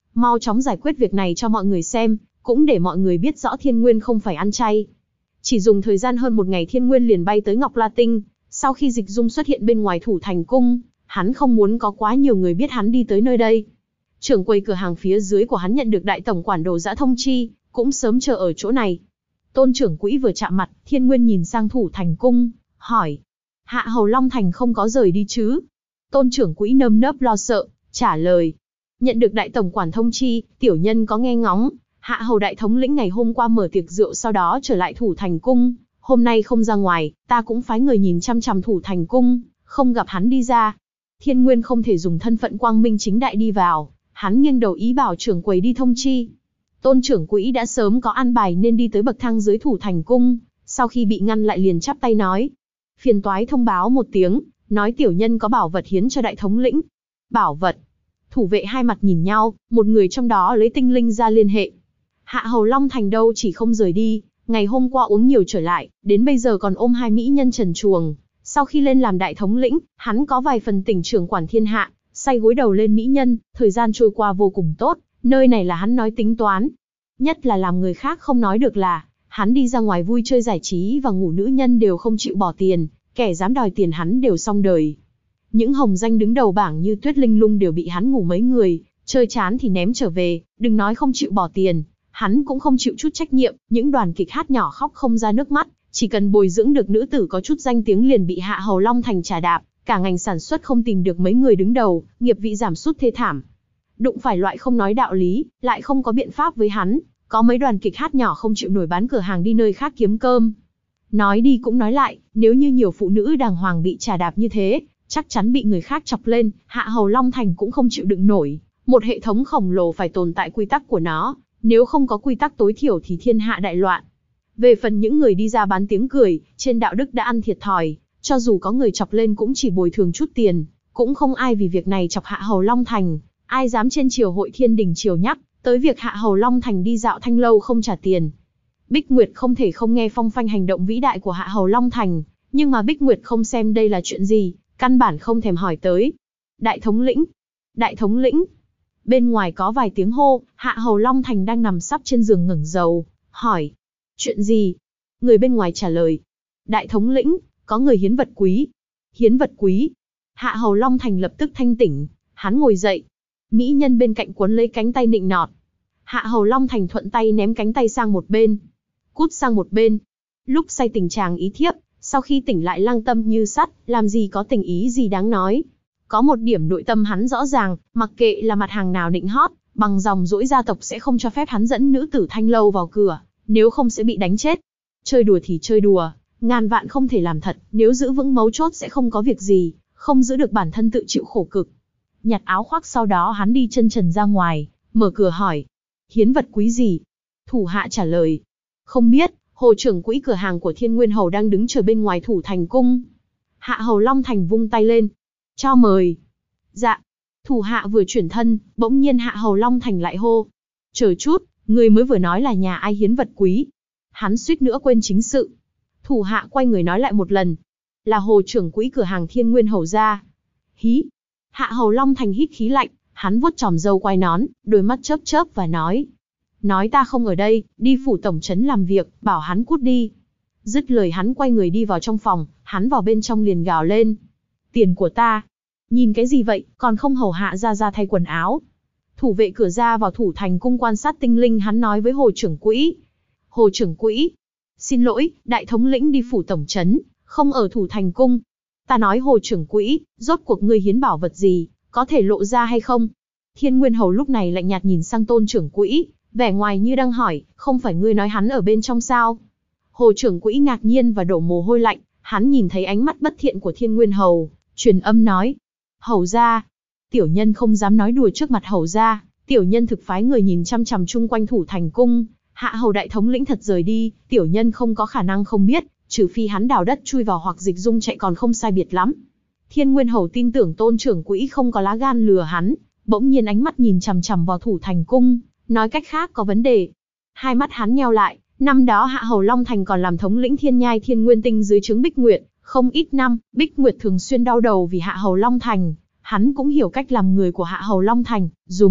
mau chóng giải quyết việc này cho mọi người xem, cũng để mọi người biết rõ Thiên Nguyên không phải ăn chay. Chỉ dùng thời gian hơn một ngày Thiên Nguyên liền bay tới Ngọc La Tinh, sau khi Dịch Dung xuất hiện bên ngoài Thủ Thành Cung, hắn không muốn có quá nhiều người biết hắn đi tới nơi đây. Trưởng quầy cửa hàng phía dưới của hắn nhận được đại tổng quản Đồ Dã thông chi, cũng sớm chờ ở chỗ này. Tôn trưởng quỹ vừa chạm mặt, Thiên Nguyên nhìn sang Thủ Thành Cung, hỏi: Hạ hầu Long Thành không có rời đi chứ? Tôn trưởng quỹ nơm nớp lo sợ, trả lời: Nhận được đại tổng quản thông chi, tiểu nhân có nghe ngóng. Hạ hầu đại thống lĩnh ngày hôm qua mở tiệc rượu sau đó trở lại Thủ Thành Cung, hôm nay không ra ngoài, ta cũng phái người nhìn chăm chăm Thủ Thành Cung, không gặp hắn đi ra. Thiên Nguyên không thể dùng thân phận quang minh chính đại đi vào, hắn nghiêng đầu ý bảo trưởng quầy đi thông chi. Tôn trưởng quỹ đã sớm có an bài nên đi tới bậc thang dưới Thủ Thành Cung, sau khi bị ngăn lại liền chắp tay nói: Phiền toái thông báo một tiếng, nói tiểu nhân có bảo vật hiến cho đại thống lĩnh. Bảo vật? Thủ vệ hai mặt nhìn nhau, một người trong đó lấy tinh linh ra liên hệ. Hạ hầu Long Thành đâu chỉ không rời đi, ngày hôm qua uống nhiều trở lại, đến bây giờ còn ôm hai mỹ nhân trần truồng. Sau khi lên làm đại thống lĩnh, hắn có vài phần tỉnh trưởng quản thiên hạ, say gối đầu lên mỹ nhân, thời gian trôi qua vô cùng tốt, nơi này là hắn nói tính toán. Nhất là làm người khác không nói được là, hắn đi ra ngoài vui chơi giải trí và ngủ nữ nhân đều không chịu bỏ tiền, kẻ dám đòi tiền hắn đều xong đời. Những hồng danh đứng đầu bảng như Tuyết Linh Lung đều bị hắn ngủ mấy người, chơi chán thì ném trở về, đừng nói không chịu bỏ tiền, hắn cũng không chịu chút trách nhiệm, những đoàn kịch hát nhỏ khóc không ra nước mắt, chỉ cần bồi dưỡng được nữ tử có chút danh tiếng liền bị Hạ hầu Long Thành trà đạp, cả ngành sản xuất không tìm được mấy người đứng đầu, nghiệp vị giảm sút thê thảm. Đụng phải loại không nói đạo lý, lại không có biện pháp với hắn, có mấy đoàn kịch hát nhỏ không chịu nổi bán cửa hàng đi nơi khác kiếm cơm. Nói đi cũng nói lại, nếu như nhiều phụ nữ đàng hoàng bị trà đạp như thế, chắc chắn bị người khác chọc lên, Hạ hầu Long Thành cũng không chịu đựng nổi. Một hệ thống khổng lồ phải tồn tại quy tắc của nó, nếu không có quy tắc tối thiểu thì thiên hạ đại loạn. Về phần những người đi ra bán tiếng cười, trên đạo đức đã ăn thiệt thòi, cho dù có người chọc lên cũng chỉ bồi thường chút tiền, cũng không ai vì việc này chọc Hạ hầu Long Thành, ai dám trên triều hội thiên đình triều nhắc tới việc Hạ hầu Long Thành đi dạo thanh lâu không trả tiền. Bích Nguyệt không thể không nghe phong phanh hành động vĩ đại của Hạ hầu Long Thành, nhưng mà Bích Nguyệt không xem đây là chuyện gì, căn bản không thèm hỏi tới. Đại thống lĩnh, đại thống lĩnh. Bên ngoài có vài tiếng hô, Hạ hầu Long Thành đang nằm sấp trên giường ngẩng đầu, hỏi: Chuyện gì? Người bên ngoài trả lời: Đại thống lĩnh, có người hiến vật quý. Hiến vật quý? Hạ hầu Long Thành lập tức thanh tỉnh, hắn ngồi dậy. Mỹ nhân bên cạnh quấn lấy cánh tay nịnh nọt. Hạ hầu Long Thành thuận tay ném cánh tay sang một bên. Cút sang một bên. Lúc say tình chàng ý thiếp, sau khi tỉnh lại lăng tâm như sắt, làm gì có tình ý gì đáng nói. Có một điểm nội tâm hắn rõ ràng, mặc kệ là mặt hàng nào nịnh hót, bằng dòng dỗi gia tộc sẽ không cho phép hắn dẫn nữ tử thanh lâu vào cửa, nếu không sẽ bị đánh chết. Chơi đùa thì chơi đùa, ngàn vạn không thể làm thật, nếu giữ vững mấu chốt sẽ không có việc gì, không giữ được bản thân tự chịu khổ cực. Nhặt áo khoác sau đó hắn đi chân trần ra ngoài, mở cửa hỏi: Hiến vật quý gì? Thủ hạ trả lời: Không biết. Hồ trưởng quỹ cửa hàng của Thiên Nguyên Hầu đang đứng chờ bên ngoài Thủ Thành Cung. Hạ hầu Long Thành vung tay lên: Cho mời. Dạ. Thủ hạ vừa chuyển thân, bỗng nhiên Hạ hầu Long Thành lại hô: Chờ chút, người mới vừa nói là nhà ai hiến vật quý? Hắn suýt nữa quên chính sự. Thủ hạ quay người nói lại một lần: Là Hồ trưởng quỹ cửa hàng Thiên Nguyên Hầu gia. Hí. Hạ hầu Long Thành hít khí lạnh, hắn vuốt chòm râu quai nón, đôi mắt chớp chớp và nói: Nói ta không ở đây, đi phủ tổng trấn làm việc, bảo hắn cút đi. Dứt lời hắn quay người đi vào trong phòng, hắn vào bên trong liền gào lên: Tiền của ta! Nhìn cái gì vậy, còn không hầu hạ ra thay quần áo. Thủ vệ cửa ra vào Thủ Thành Cung quan sát tinh linh, hắn nói với Hồ trưởng quỹ: Hồ trưởng quỹ, xin lỗi, đại thống lĩnh đi phủ tổng trấn, không ở Thủ Thành Cung. Ta nói Hồ trưởng quỹ, rốt cuộc ngươi hiến bảo vật gì, có thể lộ ra hay không? Thiên Nguyên Hầu lúc này lạnh nhạt nhìn sang Tôn trưởng quỹ, vẻ ngoài như đang hỏi: Không phải ngươi nói hắn ở bên trong sao? Hồ trưởng quỹ ngạc nhiên và đổ mồ hôi lạnh, hắn nhìn thấy ánh mắt bất thiện của Thiên Nguyên Hầu, truyền âm nói: Hầu gia, tiểu nhân không dám nói đùa trước mặt hầu gia, tiểu nhân thực phái người nhìn chăm chằm chung quanh Thủ Thành Cung, Hạ hầu đại thống lĩnh thật rời đi, tiểu nhân không có khả năng không biết, trừ phi hắn đào đất chui vào hoặc Dịch Dung chạy còn không sai biệt lắm. Thiên Nguyên Hầu tin tưởng Tôn trưởng quỹ không có lá gan lừa hắn, bỗng nhiên ánh mắt nhìn chằm chằm vào Thủ Thành Cung, nói cách khác có vấn đề. Hai mắt hắn nheo lại, năm đó Hạ hầu Long Thành còn làm thống lĩnh Thiên Nhai Thiên Nguyên Tinh dưới trướng Bích Nguyệt, không ít năm, Bích Nguyệt thường xuyên đau đầu vì Hạ hầu Long Thành, hắn cũng hiểu cách làm người của Hạ hầu Long Thành, dùng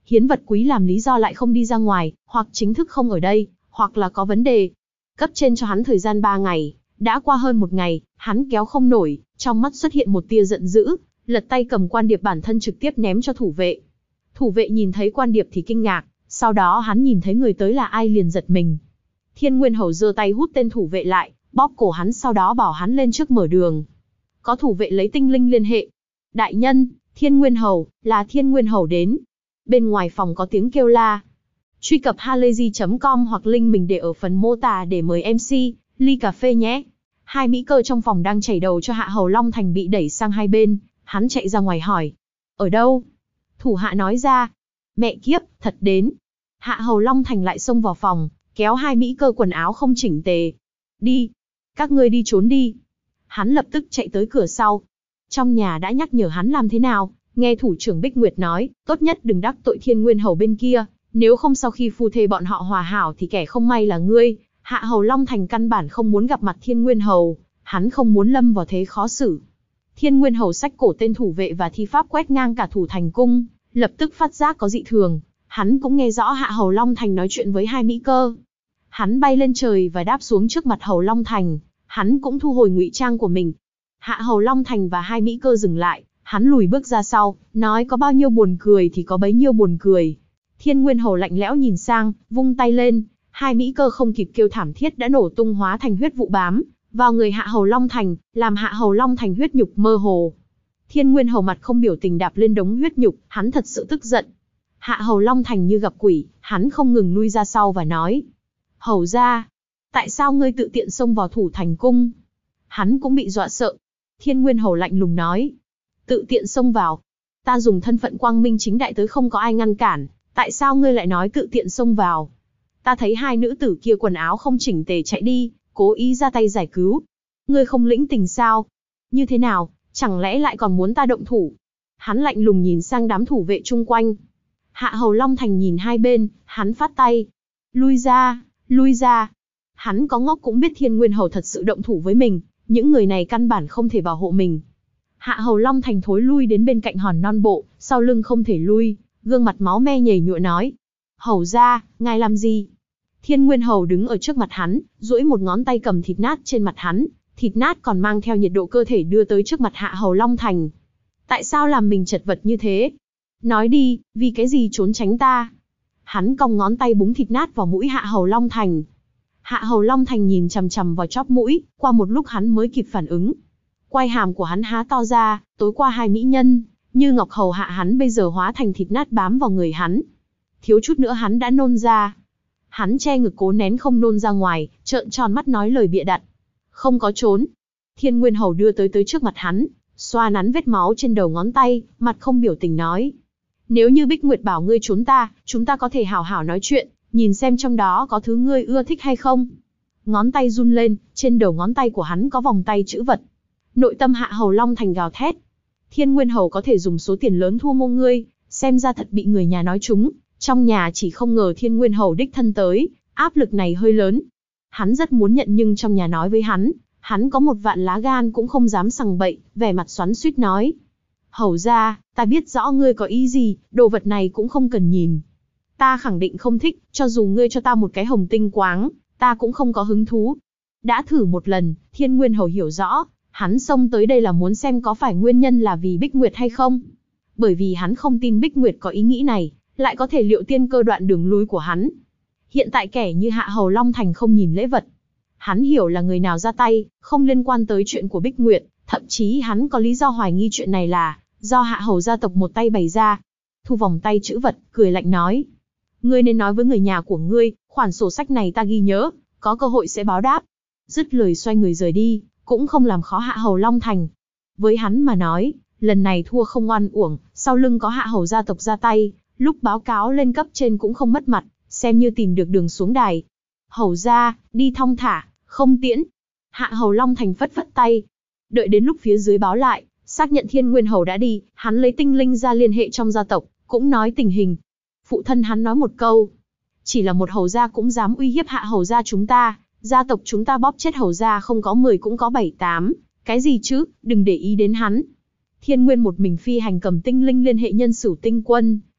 hiến vật quý làm lý do lại không đi ra ngoài, hoặc chính thức không ở đây, hoặc là có vấn đề. Cấp trên cho hắn thời gian 3 ngày, đã qua hơn 1 ngày, hắn kéo không nổi, trong mắt xuất hiện một tia giận dữ, lật tay cầm quan điệp bản thân trực tiếp ném cho thủ vệ. Thủ vệ nhìn thấy quan điệp thì kinh ngạc, sau đó hắn nhìn thấy người tới là ai liền giật mình. Thiên Nguyên Hầu giơ tay hút tên thủ vệ lại, bóp cổ hắn sau đó bảo hắn lên trước mở đường. Có thủ vệ lấy tinh linh liên hệ. Đại nhân, Thiên Nguyên Hầu, là Thiên Nguyên Hầu đến. Bên ngoài phòng có tiếng kêu la. Truy cập halayzi.com hoặc link mình để ở phần mô tả để mời MC, ly cà phê nhé. Hai mỹ cơ trong phòng đang chảy đầu cho Hạ Hầu Long Thành bị đẩy sang hai bên, hắn chạy ra ngoài hỏi. Ở đâu? Thủ hạ nói ra. Mẹ kiếp, thật đến. Hạ Hầu Long Thành lại xông vào phòng, kéo hai mỹ cơ quần áo không chỉnh tề. Đi. Các ngươi đi trốn đi. Hắn lập tức chạy tới cửa sau. Trong nhà đã nhắc nhở hắn làm thế nào, nghe thủ trưởng Bích Nguyệt nói, tốt nhất đừng đắc tội Thiên Nguyên Hầu bên kia, nếu không sau khi phu thê bọn họ hòa hảo thì kẻ không may là ngươi. Hạ Hầu Long Thành căn bản không muốn gặp mặt Thiên Nguyên Hầu, hắn không muốn lâm vào thế khó xử. Thiên Nguyên Hầu xách cổ tên thủ vệ và thi pháp quét ngang cả thủ thành cung, lập tức phát giác có dị thường, hắn cũng nghe rõ Hạ Hầu Long Thành nói chuyện với hai mỹ cơ. Hắn bay lên trời và đáp xuống trước mặt Hầu Long Thành, hắn cũng thu hồi ngụy trang của mình. Hạ Hầu Long Thành và hai mỹ cơ dừng lại, hắn lùi bước ra sau, nói có bao nhiêu buồn cười thì có bấy nhiêu buồn cười. Thiên Nguyên Hầu lạnh lẽo nhìn sang, vung tay lên, hai mỹ cơ không kịp kêu thảm thiết đã nổ tung hóa thành huyết vụ bám vào người Hạ Hầu Long Thành, làm Hạ Hầu Long Thành huyết nhục mơ hồ. Thiên Nguyên Hầu mặt không biểu tình đạp lên đống huyết nhục, hắn thật sự tức giận. Hạ Hầu Long Thành như gặp quỷ, hắn không ngừng lui ra sau và nói. Hầu ra, tại sao ngươi tự tiện xông vào thủ thành cung? Hắn cũng bị dọa sợ. Thiên Nguyên Hầu lạnh lùng nói. Tự tiện xông vào. Ta dùng thân phận quang minh chính đại tới không có ai ngăn cản, tại sao ngươi lại nói tự tiện xông vào? Ta thấy hai nữ tử kia quần áo không chỉnh tề chạy đi, cố ý ra tay giải cứu. Ngươi không lĩnh tình sao? Như thế nào, chẳng lẽ lại còn muốn ta động thủ? Hắn lạnh lùng nhìn sang đám thủ vệ chung quanh. Hạ Hầu Long Thành nhìn hai bên, hắn phát tay. Lui ra, lui ra. Hắn có ngốc cũng biết Thiên Nguyên Hầu thật sự động thủ với mình, những người này căn bản không thể bảo hộ mình. Hạ Hầu Long Thành thối lui đến bên cạnh hòn non bộ, sau lưng không thể lui, gương mặt máu me nhầy nhụa nói. Hầu ra, ngài làm gì? Thiên Nguyên Hầu đứng ở trước mặt hắn, duỗi một ngón tay cầm thịt nát trên mặt hắn, thịt nát còn mang theo nhiệt độ cơ thể đưa tới trước mặt Hạ Hầu Long Thành. Tại sao làm mình chật vật như thế? Nói đi, vì cái gì trốn tránh ta? Hắn cong ngón tay búng thịt nát vào mũi Hạ Hầu Long Thành. Hạ Hầu Long Thành nhìn chằm chằm vào chóp mũi, qua một lúc hắn mới kịp phản ứng. Quai hàm của hắn há to ra, tối qua hai mỹ nhân, như ngọc hầu hạ hắn bây giờ hóa thành thịt nát bám vào người hắn. Thiếu chút nữa hắn đã nôn ra. Hắn che ngực cố nén không nôn ra ngoài, trợn tròn mắt nói lời bịa đặt. Không có trốn. Thiên Nguyên Hầu đưa tới trước mặt hắn, xoa nắn vết máu trên đầu ngón tay, mặt không biểu tình nói. Nếu như Bích Nguyệt bảo ngươi trốn ta, chúng ta có thể hảo hảo nói chuyện, nhìn xem trong đó có thứ ngươi ưa thích hay không. Ngón tay run lên, trên đầu ngón tay của hắn có vòng tay chữ vật. Nội tâm Hạ Hầu Long Thành gào thét. Thiên Nguyên Hầu có thể dùng số tiền lớn thu mua ngươi, xem ra thật bị người nhà nói trúng. Trong nhà chỉ không ngờ Thiên Nguyên Hầu đích thân tới, áp lực này hơi lớn. Hắn rất muốn nhận nhưng trong nhà nói với hắn có một vạn lá gan cũng không dám sằng bậy, vẻ mặt xoắn xuýt nói. Hầu ra, ta biết rõ ngươi có ý gì, đồ vật này cũng không cần nhìn. Ta khẳng định không thích, cho dù ngươi cho ta một cái hồng tinh quáng, ta cũng không có hứng thú. Đã thử một lần, Thiên Nguyên Hầu hiểu rõ, hắn xông tới đây là muốn xem có phải nguyên nhân là vì Bích Nguyệt hay không. Bởi vì hắn không tin Bích Nguyệt có ý nghĩ này, lại có thể liệu tiên cơ đoạn đường lui của hắn. Hiện tại kẻ như Hạ Hầu Long Thành không nhìn lễ vật. Hắn hiểu là người nào ra tay, không liên quan tới chuyện của Bích Nguyệt, thậm chí hắn có lý do hoài nghi chuyện này là do Hạ Hầu gia tộc một tay bày ra. Thu vòng tay chữ vật, cười lạnh nói. Ngươi nên nói với người nhà của ngươi, khoản sổ sách này ta ghi nhớ, có cơ hội sẽ báo đáp. Dứt lời xoay người rời đi, cũng không làm khó Hạ Hầu Long Thành. Với hắn mà nói, lần này thua không oan uổng, sau lưng có Hạ Hầu gia tộc ra tay, lúc báo cáo lên cấp trên cũng không mất mặt, xem như tìm được đường xuống đài. Hầu ra, đi thong thả, không tiễn. Hạ Hầu Long Thành phất phất tay. Đợi đến lúc phía dưới báo lại, xác nhận Thiên Nguyên Hầu đã đi, hắn lấy tinh linh ra liên hệ trong gia tộc, cũng nói tình hình. Phụ thân hắn nói một câu. Chỉ là một hầu gia cũng dám uy hiếp Hạ Hầu gia chúng ta, gia tộc chúng ta bóp chết hầu gia không có 10 cũng có 7-8, cái gì chứ, đừng để ý đến hắn. Thiên Nguyên một mình phi hành cầm tinh linh liên hệ nhân Sửu tinh quân,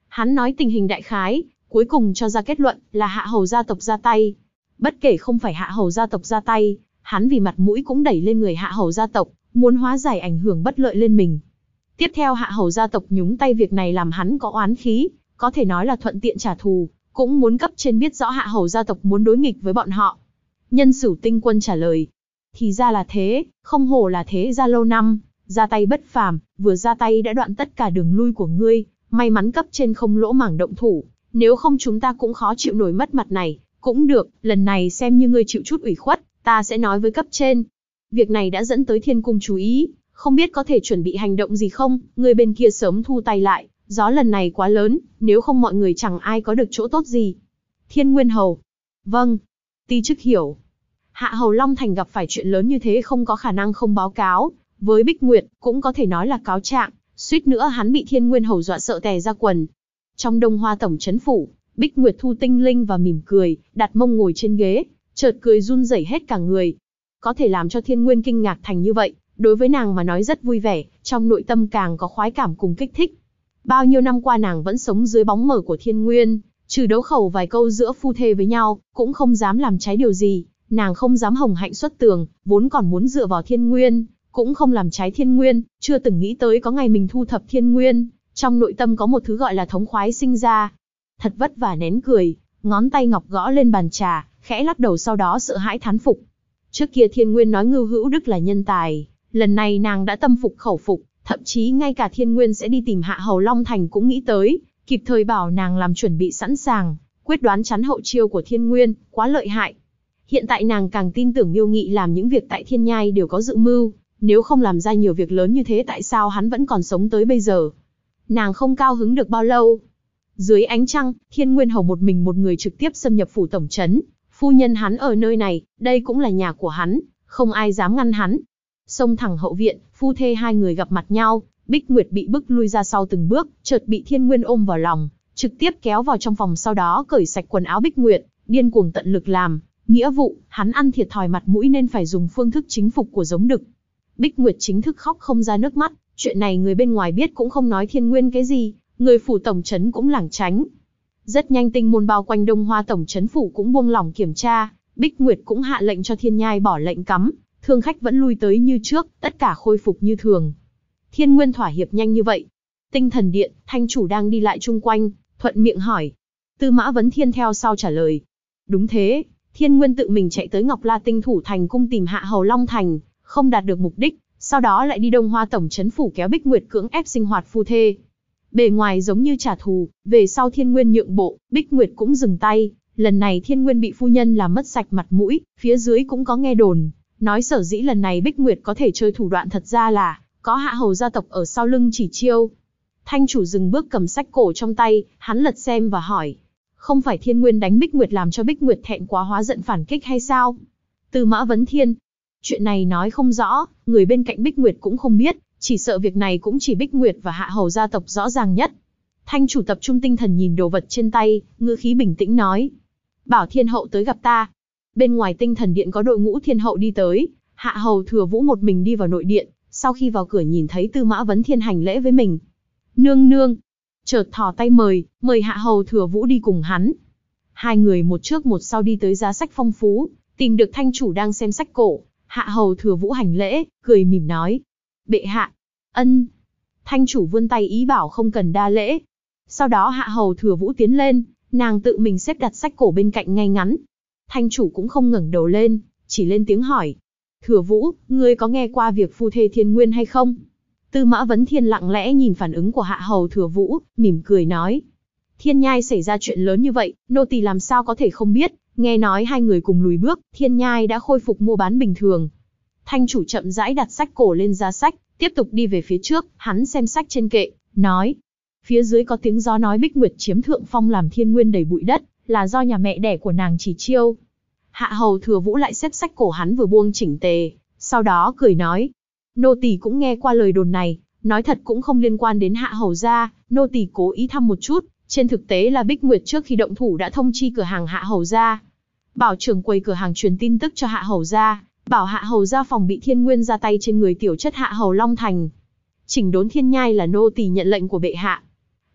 Hắn nói tình hình đại khái, cuối cùng cho ra kết luận là Hạ Hầu gia tộc ra tay. Bất kể không phải Hạ Hầu gia tộc ra tay, hắn vì mặt mũi cũng đẩy lên người Hạ Hầu gia tộc, muốn hóa giải ảnh hưởng bất lợi lên mình. Tiếp theo Hạ Hầu gia tộc nhúng tay việc này làm hắn có oán khí, có thể nói là thuận tiện trả thù, cũng muốn cấp trên biết rõ Hạ Hầu gia tộc muốn đối nghịch với bọn họ. Nhân Sửu Tinh Quân trả lời, thì ra là thế, không hổ là thế gia lâu năm, ra tay bất phàm, vừa ra tay đã đoạn tất cả đường lui của ngươi, may mắn cấp trên không lỗ mảng động thủ, nếu không chúng ta cũng khó chịu nổi mất mặt này. Cũng được, lần này xem như ngươi chịu chút ủy khuất, ta sẽ nói với cấp trên. Việc này đã dẫn tới Thiên Cung chú ý, không biết có thể chuẩn bị hành động gì không, người bên kia sớm thu tay lại, gió lần này quá lớn, nếu không mọi người chẳng ai có được chỗ tốt gì. Thiên Nguyên Hầu. Vâng. Ti chức hiểu. Hạ Hầu Long Thành gặp phải chuyện lớn như thế không có khả năng không báo cáo, với Bích Nguyệt, cũng có thể nói là cáo trạng, suýt nữa hắn bị Thiên Nguyên Hầu dọa sợ tè ra quần. Trong Đông Hoa Tổng trấn phủ, Bích Nguyệt thu tinh linh và mỉm cười, đặt mông ngồi trên ghế, chợt cười run rẩy hết cả người. Có thể làm cho Thiên Nguyên kinh ngạc thành như vậy, đối với nàng mà nói rất vui vẻ, trong nội tâm càng có khoái cảm cùng kích thích. Bao nhiêu năm qua nàng vẫn sống dưới bóng mờ của Thiên Nguyên, trừ đấu khẩu vài câu giữa phu thê với nhau, cũng không dám làm trái điều gì, nàng không dám hồng hạnh xuất tường, vốn còn muốn dựa vào Thiên Nguyên, cũng không làm trái Thiên Nguyên, chưa từng nghĩ tới có ngày mình thu thập Thiên Nguyên, trong nội tâm có một thứ gọi là thống khoái sinh ra. Thật vất vả nén cười, ngón tay ngọc gõ lên bàn trà, khẽ lắc đầu sau đó sợ hãi thán phục. Trước kia Thiên Nguyên nói Ngưu Hữu Đức là nhân tài, lần này nàng đã tâm phục khẩu phục, thậm chí ngay cả Thiên Nguyên sẽ đi tìm Hạ Hầu Long Thành cũng nghĩ tới, kịp thời bảo nàng làm chuẩn bị sẵn sàng, quyết đoán chắn hậu chiêu của Thiên Nguyên, quá lợi hại. Hiện tại nàng càng tin tưởng Miêu Nghị làm những việc tại Thiên Nhai đều có dự mưu, nếu không làm ra nhiều việc lớn như thế tại sao hắn vẫn còn sống tới bây giờ. Nàng không cao hứng được bao lâu. Dưới ánh trăng, Thiên Nguyên Hầu một mình một người trực tiếp xâm nhập phủ tổng trấn, phu nhân hắn ở nơi này, đây cũng là nhà của hắn, không ai dám ngăn hắn. Xông thẳng hậu viện, phu thê hai người gặp mặt nhau, Bích Nguyệt bị bức lui ra sau từng bước, chợt bị Thiên Nguyên ôm vào lòng, trực tiếp kéo vào trong phòng sau đó cởi sạch quần áo Bích Nguyệt, điên cuồng tận lực làm, nghĩa vụ, hắn ăn thiệt thòi mặt mũi nên phải dùng phương thức chính phục của giống đực. Bích Nguyệt chính thức khóc không ra nước mắt, chuyện này người bên ngoài biết cũng không nói Thiên Nguyên cái gì, người phủ tổng trấn cũng lảng tránh. Rất nhanh tinh môn bao quanh Đông Hoa tổng trấn phủ cũng buông lỏng kiểm tra, Bích Nguyệt cũng hạ lệnh cho Thiên Nhai bỏ lệnh cấm, thương khách vẫn lui tới như trước, tất cả khôi phục như thường. Thiên Nguyên thỏa hiệp nhanh như vậy. Tinh Thần Điện, Thanh chủ đang đi lại chung quanh, thuận miệng hỏi. Tư Mã Vấn Thiên theo sau trả lời. Đúng thế, Thiên Nguyên tự mình chạy tới Ngọc La Tinh Thủ Thành cung tìm Hạ Hầu Long Thành, không đạt được mục đích, sau đó lại đi Đông Hoa tổng trấn phủ kéo Bích Nguyệt cưỡng ép sinh hoạt phu thê. Bề ngoài giống như trả thù, về sau Thiên Nguyên nhượng bộ, Bích Nguyệt cũng dừng tay, lần này Thiên Nguyên bị phu nhân làm mất sạch mặt mũi, phía dưới cũng có nghe đồn, nói sở dĩ lần này Bích Nguyệt có thể chơi thủ đoạn thật ra là, có Hạ Hầu gia tộc ở sau lưng chỉ chiêu. Thanh chủ dừng bước cầm sách cổ trong tay, hắn lật xem và hỏi, không phải Thiên Nguyên đánh Bích Nguyệt làm cho Bích Nguyệt thẹn quá hóa giận phản kích hay sao? Tư Mã Vấn Thiên, chuyện này nói không rõ, người bên cạnh Bích Nguyệt cũng không biết, chỉ sợ việc này cũng chỉ Bích Nguyệt và Hạ Hầu gia tộc rõ ràng nhất. Thanh chủ tập trung tinh thần nhìn đồ vật trên tay, ngữ khí bình tĩnh nói. Bảo Thiên Hậu tới gặp ta. Bên ngoài Tinh Thần Điện có đội ngũ Thiên Hậu đi tới, Hạ Hầu Thừa Vũ một mình đi vào nội điện, sau khi vào cửa nhìn thấy Tư Mã Vấn Thiên hành lễ với mình. Nương nương. Chợt thò tay mời Hạ Hầu Thừa Vũ đi cùng hắn. Hai người một trước một sau đi tới giá sách phong phú, tìm được thanh chủ đang xem sách cổ. Hạ Hầu Thừa Vũ hành lễ, cười mỉm nói. Bệ hạ. Ân. Thanh chủ vươn tay ý bảo không cần đa lễ. Sau đó Hạ Hầu Thừa Vũ tiến lên, nàng tự mình xếp đặt sách cổ bên cạnh ngay ngắn. Thanh chủ cũng không ngẩng đầu lên, chỉ lên tiếng hỏi. Thừa Vũ, ngươi có nghe qua việc phu thê Thiên Nguyên hay không? Tư Mã Vấn Thiên lặng lẽ nhìn phản ứng của Hạ Hầu Thừa Vũ, mỉm cười nói. Thiên Nhai xảy ra chuyện lớn như vậy, nô tỳ làm sao có thể không biết, nghe nói hai người cùng lùi bước, Thiên Nhai đã khôi phục mua bán bình thường. Thanh chủ chậm rãi đặt sách cổ lên giá sách, tiếp tục đi về phía trước, hắn xem sách trên kệ, nói. Phía dưới có tiếng gió nói Bích Nguyệt chiếm thượng phong làm Thiên Nguyên đầy bụi đất, là do nhà mẹ đẻ của nàng chỉ chiêu. Hạ Hầu Thừa Vũ lại xếp sách cổ hắn vừa buông chỉnh tề, sau đó cười nói. Nô tỳ cũng nghe qua lời đồn này, nói thật cũng không liên quan đến Hạ Hầu gia, nô tỳ cố ý thăm một chút, trên thực tế là Bích Nguyệt trước khi động thủ đã thông chi cửa hàng Hạ Hầu gia. Bảo trưởng quầy cửa hàng truyền tin tức cho Hạ Hầu gia, bảo Hạ Hầu gia phòng bị Thiên Nguyên ra tay trên người tiểu chất Hạ Hầu Long Thành. Chỉnh đốn Thiên Nhai là nô tỳ nhận lệnh của bệ hạ.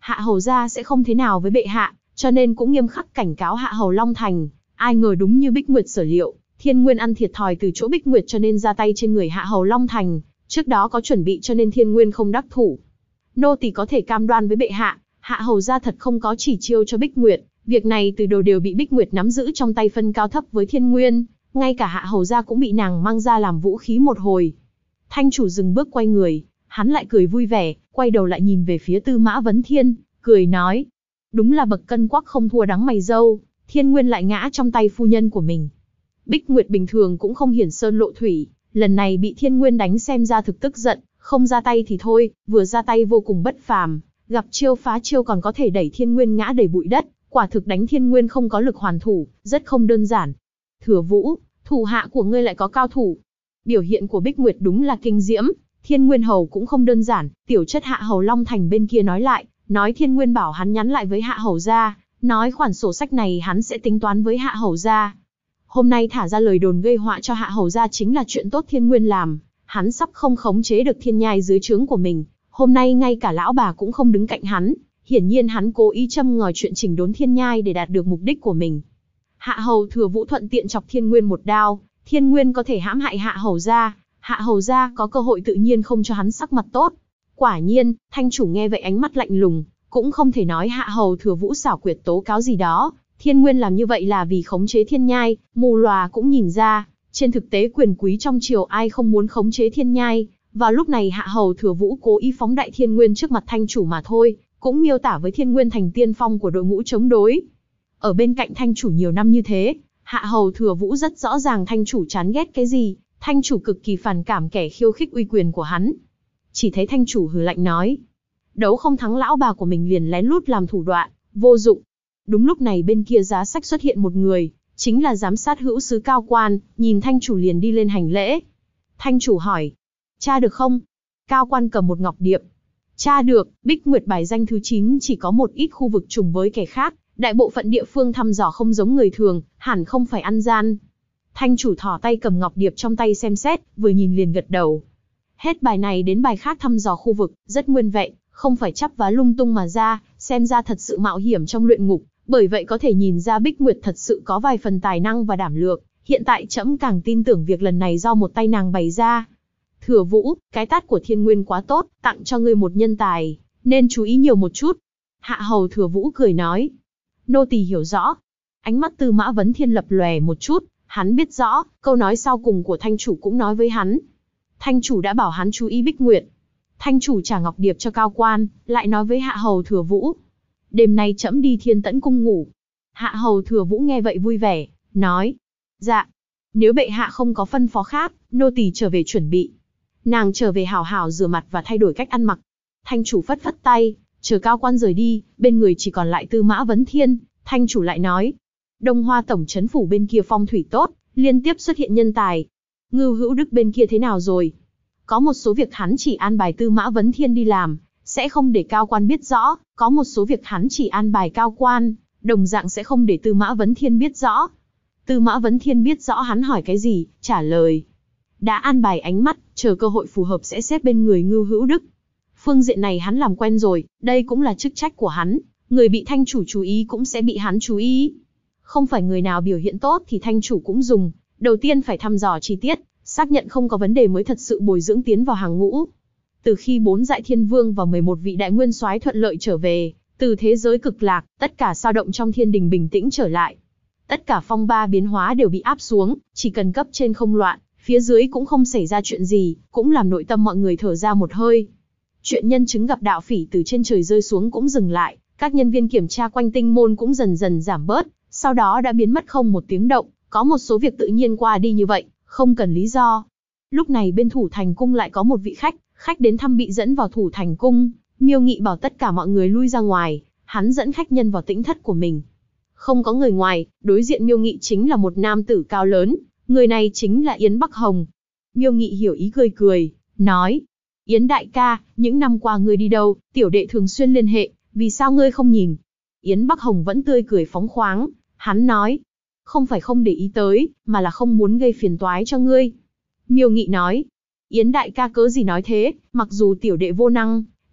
Hạ hầu gia sẽ không thế nào với bệ hạ, cho nên cũng nghiêm khắc cảnh cáo Hạ hầu Long Thành. Ai ngờ đúng như Bích Nguyệt sở liệu, Thiên Nguyên ăn thiệt thòi từ chỗ Bích Nguyệt cho nên ra tay trên người Hạ hầu Long Thành, trước đó có chuẩn bị cho nên Thiên Nguyên không đắc thủ. Nô tỳ có thể cam đoan với bệ hạ, Hạ hầu gia thật không có chỉ chiêu cho Bích Nguyệt, việc này từ đầu đều bị Bích Nguyệt nắm giữ trong tay phân cao thấp với Thiên Nguyên, ngay cả Hạ hầu gia cũng bị nàng mang ra làm vũ khí một hồi. Thanh chủ dừng bước quay người, hắn lại cười vui vẻ, quay đầu lại nhìn về phía Tư Mã Vấn Thiên, cười nói: đúng là bậc cân quắc không thua đắng mày râu, Thiên Nguyên lại ngã trong tay phu nhân của mình. Bích Nguyệt bình thường cũng không hiển sơn lộ thủy, lần này bị Thiên Nguyên đánh xem ra thực tức giận, không ra tay thì thôi, vừa ra tay vô cùng bất phàm, gặp chiêu phá chiêu còn có thể đẩy Thiên Nguyên ngã đầy bụi đất, quả thực đánh Thiên Nguyên không có lực hoàn thủ, rất không đơn giản. Thừa Vũ, thủ hạ của ngươi lại có cao thủ. Biểu hiện của Bích Nguyệt đúng là kinh diễm, Thiên Nguyên hầu cũng không đơn giản, tiểu chất Hạ hầu Long Thành bên kia nói lại, nói Thiên Nguyên bảo hắn nhắn lại với Hạ hầu gia, nói khoản sổ sách này hắn sẽ tính toán với Hạ hầu gia. Hôm nay thả ra lời đồn gây họa cho Hạ hầu gia chính là chuyện tốt Thiên Nguyên làm, hắn sắp không khống chế được thiên nhai dưới trướng của mình, hôm nay ngay cả lão bà cũng không đứng cạnh hắn, hiển nhiên hắn cố ý châm ngòi chuyện chỉnh đốn thiên nhai để đạt được mục đích của mình. Hạ hầu Thừa Vũ thuận tiện chọc Thiên Nguyên một đao, Thiên Nguyên có thể hãm hại Hạ hầu gia, Hạ hầu gia có cơ hội tự nhiên không cho hắn sắc mặt tốt. Quả nhiên, thanh chủ nghe vậy ánh mắt lạnh lùng, cũng không thể nói Hạ hầu Thừa Vũ xảo quyệt tố cáo gì đó, Thiên Nguyên làm như vậy là vì khống chế thiên nhai, mù lòa cũng nhìn ra, trên thực tế quyền quý trong triều ai không muốn khống chế thiên nhai, vào lúc này Hạ hầu Thừa Vũ cố ý phóng đại Thiên Nguyên trước mặt thanh chủ mà thôi, cũng miêu tả với Thiên Nguyên thành tiên phong của đội ngũ chống đối. Ở bên cạnh thanh chủ nhiều năm như thế, Hạ hầu Thừa Vũ rất rõ ràng thanh chủ chán ghét cái gì, thanh chủ cực kỳ phản cảm kẻ khiêu khích uy quyền của hắn. Chỉ thấy thanh chủ hừ lạnh nói, đấu không thắng lão bà của mình liền lén lút làm thủ đoạn, vô dụng. Đúng lúc này bên kia giá sách xuất hiện một người, chính là giám sát hữu sứ Cao Quan, nhìn thanh chủ liền đi lên hành lễ. Thanh chủ hỏi, tra được không? Cao Quan cầm một ngọc điệp. Tra được, Bích Nguyệt bài danh thứ 9 chỉ có một ít khu vực trùng với kẻ khác, đại bộ phận địa phương thăm dò không giống người thường, hẳn không phải ăn gian. Thanh chủ thỏ tay cầm ngọc điệp trong tay xem xét, vừa nhìn liền gật đầu. Hết bài này đến bài khác thăm dò khu vực, rất nguyên vẹn, không phải chắp vá lung tung mà ra, xem ra thật sự mạo hiểm trong luyện ngục, bởi vậy có thể nhìn ra Bích Nguyệt thật sự có vài phần tài năng và đảm lược, hiện tại trẫm càng tin tưởng việc lần này do một tay nàng bày ra. Thừa Vũ, cái tát của Thiên Nguyên quá tốt, tặng cho ngươi một nhân tài, nên chú ý nhiều một chút. Hạ hầu Thừa Vũ cười nói, nô tỳ hiểu rõ. Ánh mắt Tư Mã Vấn Thiên lập lòe một chút, hắn biết rõ, câu nói sau cùng của thanh chủ cũng nói với hắn. Thanh chủ đã bảo hắn chú ý Bích Nguyệt. Thanh chủ trả ngọc điệp cho Cao Quan, lại nói với Hạ hầu Thừa Vũ, đêm nay trẫm đi Thiên Tẫn cung ngủ. Hạ hầu Thừa Vũ nghe vậy vui vẻ, nói, dạ, nếu bệ hạ không có phân phó khác, nô tỳ trở về chuẩn bị. Nàng trở về hào hào rửa mặt và thay đổi cách ăn mặc. Thanh chủ phất phất tay, chờ Cao Quan rời đi, bên người chỉ còn lại Tư Mã Vấn Thiên. Thanh chủ lại nói, Đông Hoa tổng trấn phủ bên kia phong thủy tốt, liên tiếp xuất hiện nhân tài. Ngưu Hữu Đức bên kia thế nào rồi? Có một số việc hắn chỉ an bài Tư Mã Vấn Thiên đi làm, sẽ không để Cao Quan biết rõ, có một số việc hắn chỉ an bài Cao Quan, đồng dạng sẽ không để Tư Mã Vấn Thiên biết rõ. Tư Mã Vấn Thiên biết rõ hắn hỏi cái gì, trả lời. Đã an bài ánh mắt, chờ cơ hội phù hợp sẽ xếp bên người Ngưu Hữu Đức. Phương diện này hắn làm quen rồi, đây cũng là chức trách của hắn, người bị thanh chủ chú ý cũng sẽ bị hắn chú ý. Không phải người nào biểu hiện tốt thì thanh chủ cũng dùng, đầu tiên phải thăm dò chi tiết, xác nhận không có vấn đề mới thật sự bồi dưỡng tiến vào hàng ngũ. Từ khi 4 Dại Thiên Vương và 11 vị đại nguyên soái thuận lợi trở về, từ thế giới cực lạc, tất cả sao động trong thiên đình bình tĩnh trở lại. Tất cả phong ba biến hóa đều bị áp xuống, chỉ cần cấp trên không loạn, phía dưới cũng không xảy ra chuyện gì, cũng làm nội tâm mọi người thở ra một hơi. Chuyện nhân chứng gặp đạo phỉ từ trên trời rơi xuống cũng dừng lại, các nhân viên kiểm tra quanh tinh môn cũng dần dần giảm bớt, sau đó đã biến mất không một tiếng động, có một số việc tự nhiên qua đi như vậy, không cần lý do. Lúc này bên Thủ Thành cung lại có một vị khách đến thăm bị dẫn vào Thủ Thành cung, Miêu Nghị bảo tất cả mọi người lui ra ngoài, hắn dẫn khách nhân vào tĩnh thất của mình. Không có người ngoài, đối diện Miêu Nghị chính là một nam tử cao lớn, người này chính là Yến Bắc Hồng. Miêu Nghị hiểu ý cười cười, nói, Yến đại ca, những năm qua ngươi đi đâu, tiểu đệ thường xuyên liên hệ, vì sao ngươi không nhìn? Yến Bắc Hồng vẫn tươi cười phóng khoáng, hắn nói, không phải không để ý tới, mà là không muốn gây phiền toái cho ngươi. Miêu Nghị nói, Yến đại ca cớ gì nói thế, mặc dù tiểu đệ vô năng,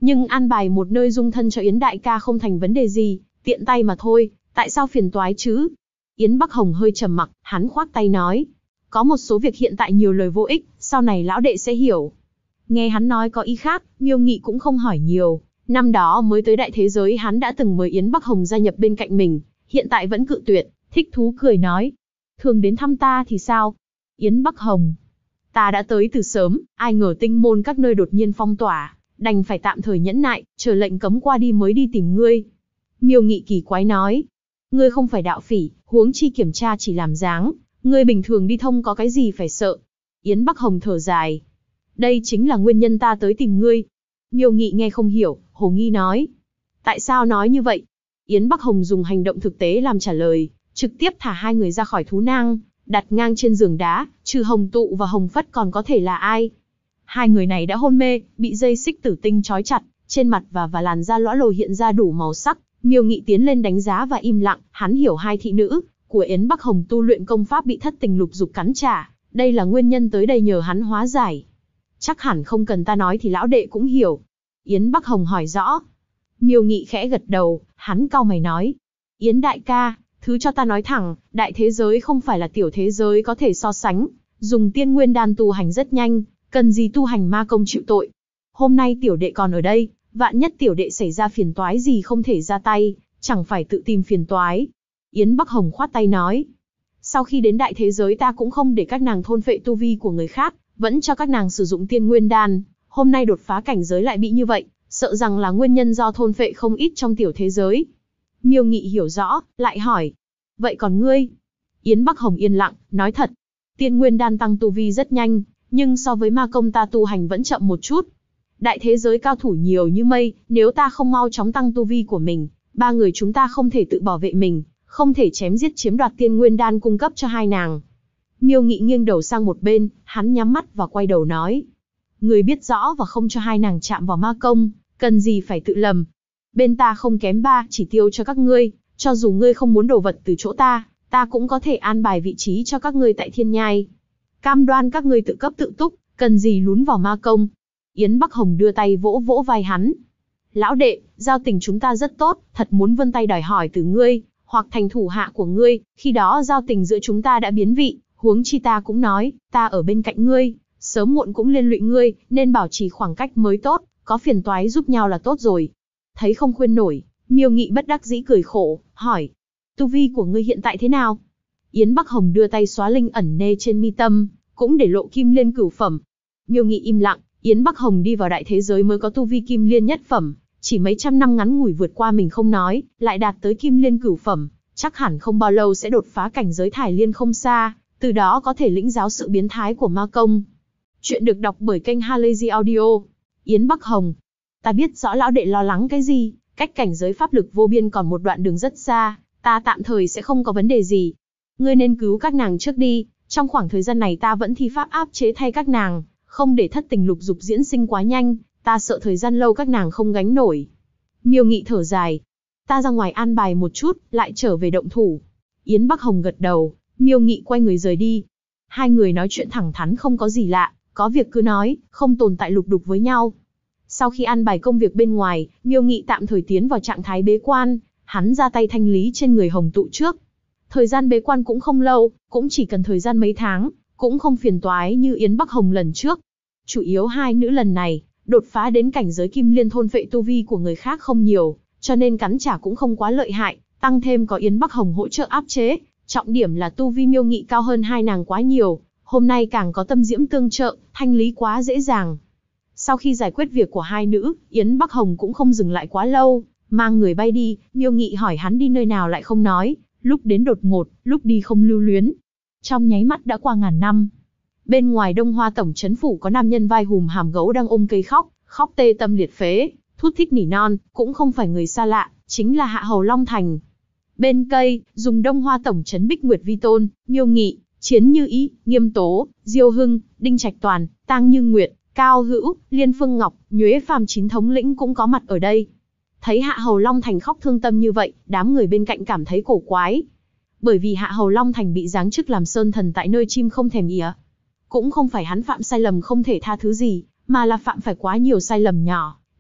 Nhưng an bài một nơi dung thân cho Yến đại ca không thành vấn đề gì, tiện tay mà thôi, tại sao phiền toái chứ? Yến Bắc Hồng hơi trầm mặc, hắn khoác tay nói. Có một số việc hiện tại nhiều lời vô ích, sau này lão đệ sẽ hiểu. Nghe hắn nói có ý khác, Miêu Nghị cũng không hỏi nhiều. Năm đó mới tới đại thế giới hắn đã từng mời Yến Bắc Hồng gia nhập bên cạnh mình, hiện tại vẫn cự tuyệt, thích thú cười nói. Thường đến thăm ta thì sao? Yến Bắc Hồng. Ta đã tới từ sớm, ai ngờ tinh môn các nơi đột nhiên phong tỏa, đành phải tạm thời nhẫn nại, chờ lệnh cấm qua đi mới đi tìm ngươi. Miêu Nghị kỳ quái nói. Ngươi không phải đạo phỉ, huống chi kiểm tra chỉ làm dáng, ngươi bình thường đi thông có cái gì phải sợ. Yến Bắc Hồng thở dài. Đây chính là nguyên nhân ta tới tìm ngươi. Miêu Nghị nghe không hiểu, hồ nghi nói. Tại sao nói như vậy? Yến Bắc Hồng dùng hành động thực tế làm trả lời, trực tiếp thả hai người ra khỏi thú nang, đặt ngang trên giường đá, trừ Hồng Tụ và Hồng Phất còn có thể là ai? Hai người này đã hôn mê, bị dây xích tử tinh trói chặt, trên mặt và làn da lõa lồ hiện ra đủ màu sắc. Miêu Nghị tiến lên đánh giá và im lặng, hắn hiểu hai thị nữ của Yến Bắc Hồng tu luyện công pháp bị thất tình lục dục cắn trả, đây là nguyên nhân tới đây nhờ hắn hóa giải. Chắc hẳn không cần ta nói thì lão đệ cũng hiểu. Yến Bắc Hồng hỏi rõ. Miêu Nghị khẽ gật đầu, hắn cau mày nói. Yến đại ca, thứ cho ta nói thẳng, đại thế giới không phải là tiểu thế giới có thể so sánh, dùng tiên nguyên đan tu hành rất nhanh, cần gì tu hành ma công chịu tội. Hôm nay tiểu đệ còn ở đây, vạn nhất tiểu đệ xảy ra phiền toái gì không thể ra tay, chẳng phải tự tìm phiền toái. Yến Bắc Hồng khoát tay nói. Sau khi đến đại thế giới ta cũng không để các nàng thôn phệ tu vi của người khác, vẫn cho các nàng sử dụng tiên nguyên đan. Hôm nay đột phá cảnh giới lại bị như vậy, sợ rằng là nguyên nhân do thôn phệ không ít trong tiểu thế giới. Miêu Nghị hiểu rõ, lại hỏi. Vậy còn ngươi? Yến Bắc Hồng yên lặng, nói thật. Tiên nguyên đan tăng tu vi rất nhanh, nhưng so với ma công ta tu hành vẫn chậm một chút. Đại thế giới cao thủ nhiều như mây, nếu ta không mau chóng tăng tu vi của mình, ba người chúng ta không thể tự bảo vệ mình, không thể chém giết chiếm đoạt tiên nguyên đan cung cấp cho hai nàng. Miêu Nghị nghiêng đầu sang một bên, hắn nhắm mắt và quay đầu nói. Người biết rõ và không cho hai nàng chạm vào ma công, cần gì phải tự lầm. Bên ta không kém ba chỉ tiêu cho các ngươi, cho dù ngươi không muốn đồ vật từ chỗ ta, ta cũng có thể an bài vị trí cho các ngươi tại thiên nhai. Cam đoan các ngươi tự cấp tự túc, cần gì lún vào ma công. Yến Bắc Hồng đưa tay vỗ vỗ vai hắn. Lão đệ, giao tình chúng ta rất tốt, thật muốn vươn tay đòi hỏi từ ngươi, hoặc thành thủ hạ của ngươi, khi đó giao tình giữa chúng ta đã biến vị, huống chi ta cũng nói, ta ở bên cạnh ngươi, sớm muộn cũng liên lụy ngươi, nên bảo trì khoảng cách mới tốt, có phiền toái giúp nhau là tốt rồi. Thấy không khuyên nổi, Miêu Nghị bất đắc dĩ cười khổ, hỏi. Tu vi của ngươi hiện tại thế nào? Yến Bắc Hồng đưa tay xóa linh ẩn nê trên mi tâm, cũng để lộ kim liên cửu phẩm. Miêu Nghị im lặng, Yến Bắc Hồng đi vào đại thế giới mới có tu vi kim liên nhất phẩm, chỉ mấy trăm năm ngắn ngủi vượt qua mình không nói, lại đạt tới kim liên cửu phẩm, chắc hẳn không bao lâu sẽ đột phá cảnh giới thải liên không xa, từ đó có thể lĩnh giáo sự biến thái của ma công. Chuyện được đọc bởi kênh Halazy Audio. Yến Bắc Hồng. Ta biết rõ lão đệ lo lắng cái gì, cách cảnh giới pháp lực vô biên còn một đoạn đường rất xa, ta tạm thời sẽ không có vấn đề gì. Ngươi nên cứu các nàng trước đi, trong khoảng thời gian này ta vẫn thi pháp áp chế thay các nàng, không để thất tình lục dục diễn sinh quá nhanh, ta sợ thời gian lâu các nàng không gánh nổi. Miêu Nghị thở dài. Ta ra ngoài an bài một chút, lại trở về động thủ. Yến Bắc Hồng gật đầu, Miêu Nghị quay người rời đi. Hai người nói chuyện thẳng thắn không có gì lạ, có việc cứ nói, không tồn tại lục đục với nhau. Sau khi an bài công việc bên ngoài, Miêu Nghị tạm thời tiến vào trạng thái bế quan, hắn ra tay thanh lý trên người Hồng Tụ trước. Thời gian bế quan cũng không lâu, cũng chỉ cần thời gian mấy tháng, cũng không phiền toái như Yến Bắc Hồng lần trước. Chủ yếu hai nữ lần này, đột phá đến cảnh giới kim liên thôn phệ tu vi của người khác không nhiều, cho nên cắn trả cũng không quá lợi hại, tăng thêm có Yến Bắc Hồng hỗ trợ áp chế, trọng điểm là tu vi Miêu Nghị cao hơn hai nàng quá nhiều, hôm nay càng có Tâm Diễm tương trợ, thanh lý quá dễ dàng. Sau khi giải quyết việc của hai nữ, Yến Bắc Hồng cũng không dừng lại quá lâu, mang người bay đi, Miêu Nghị hỏi hắn đi nơi nào lại không nói, lúc đến đột ngột, lúc đi không lưu luyến. Trong nháy mắt đã qua ngàn năm. Bên ngoài Đông Hoa tổng trấn phủ có nam nhân vai hùm hàm gấu đang ôm cây khóc, khóc tê tâm liệt phế, thút thít nỉ non, cũng không phải người xa lạ, chính là Hạ Hầu Long Thành. Bên cây, dùng Đông Hoa tổng trấn Bích Nguyệt Vi Tôn, Miêu Nghị, Chiến Như Ý, Nghiêm Tố, Diêu Hưng, Đinh Trạch Toàn, Tang Như Nguyệt, Cao Hữu, Liên Phương Ngọc, Nhuế Phàm chín thống lĩnh cũng có mặt ở đây. Thấy Hạ Hầu Long Thành khóc thương tâm như vậy, đám người bên cạnh cảm thấy cổ quái. Bởi vì Hạ Hầu Long Thành bị giáng chức làm sơn thần tại nơi chim không thèm ỉa. Cũng không phải hắn phạm sai lầm không thể tha thứ gì, mà là phạm phải quá nhiều sai lầm nhỏ,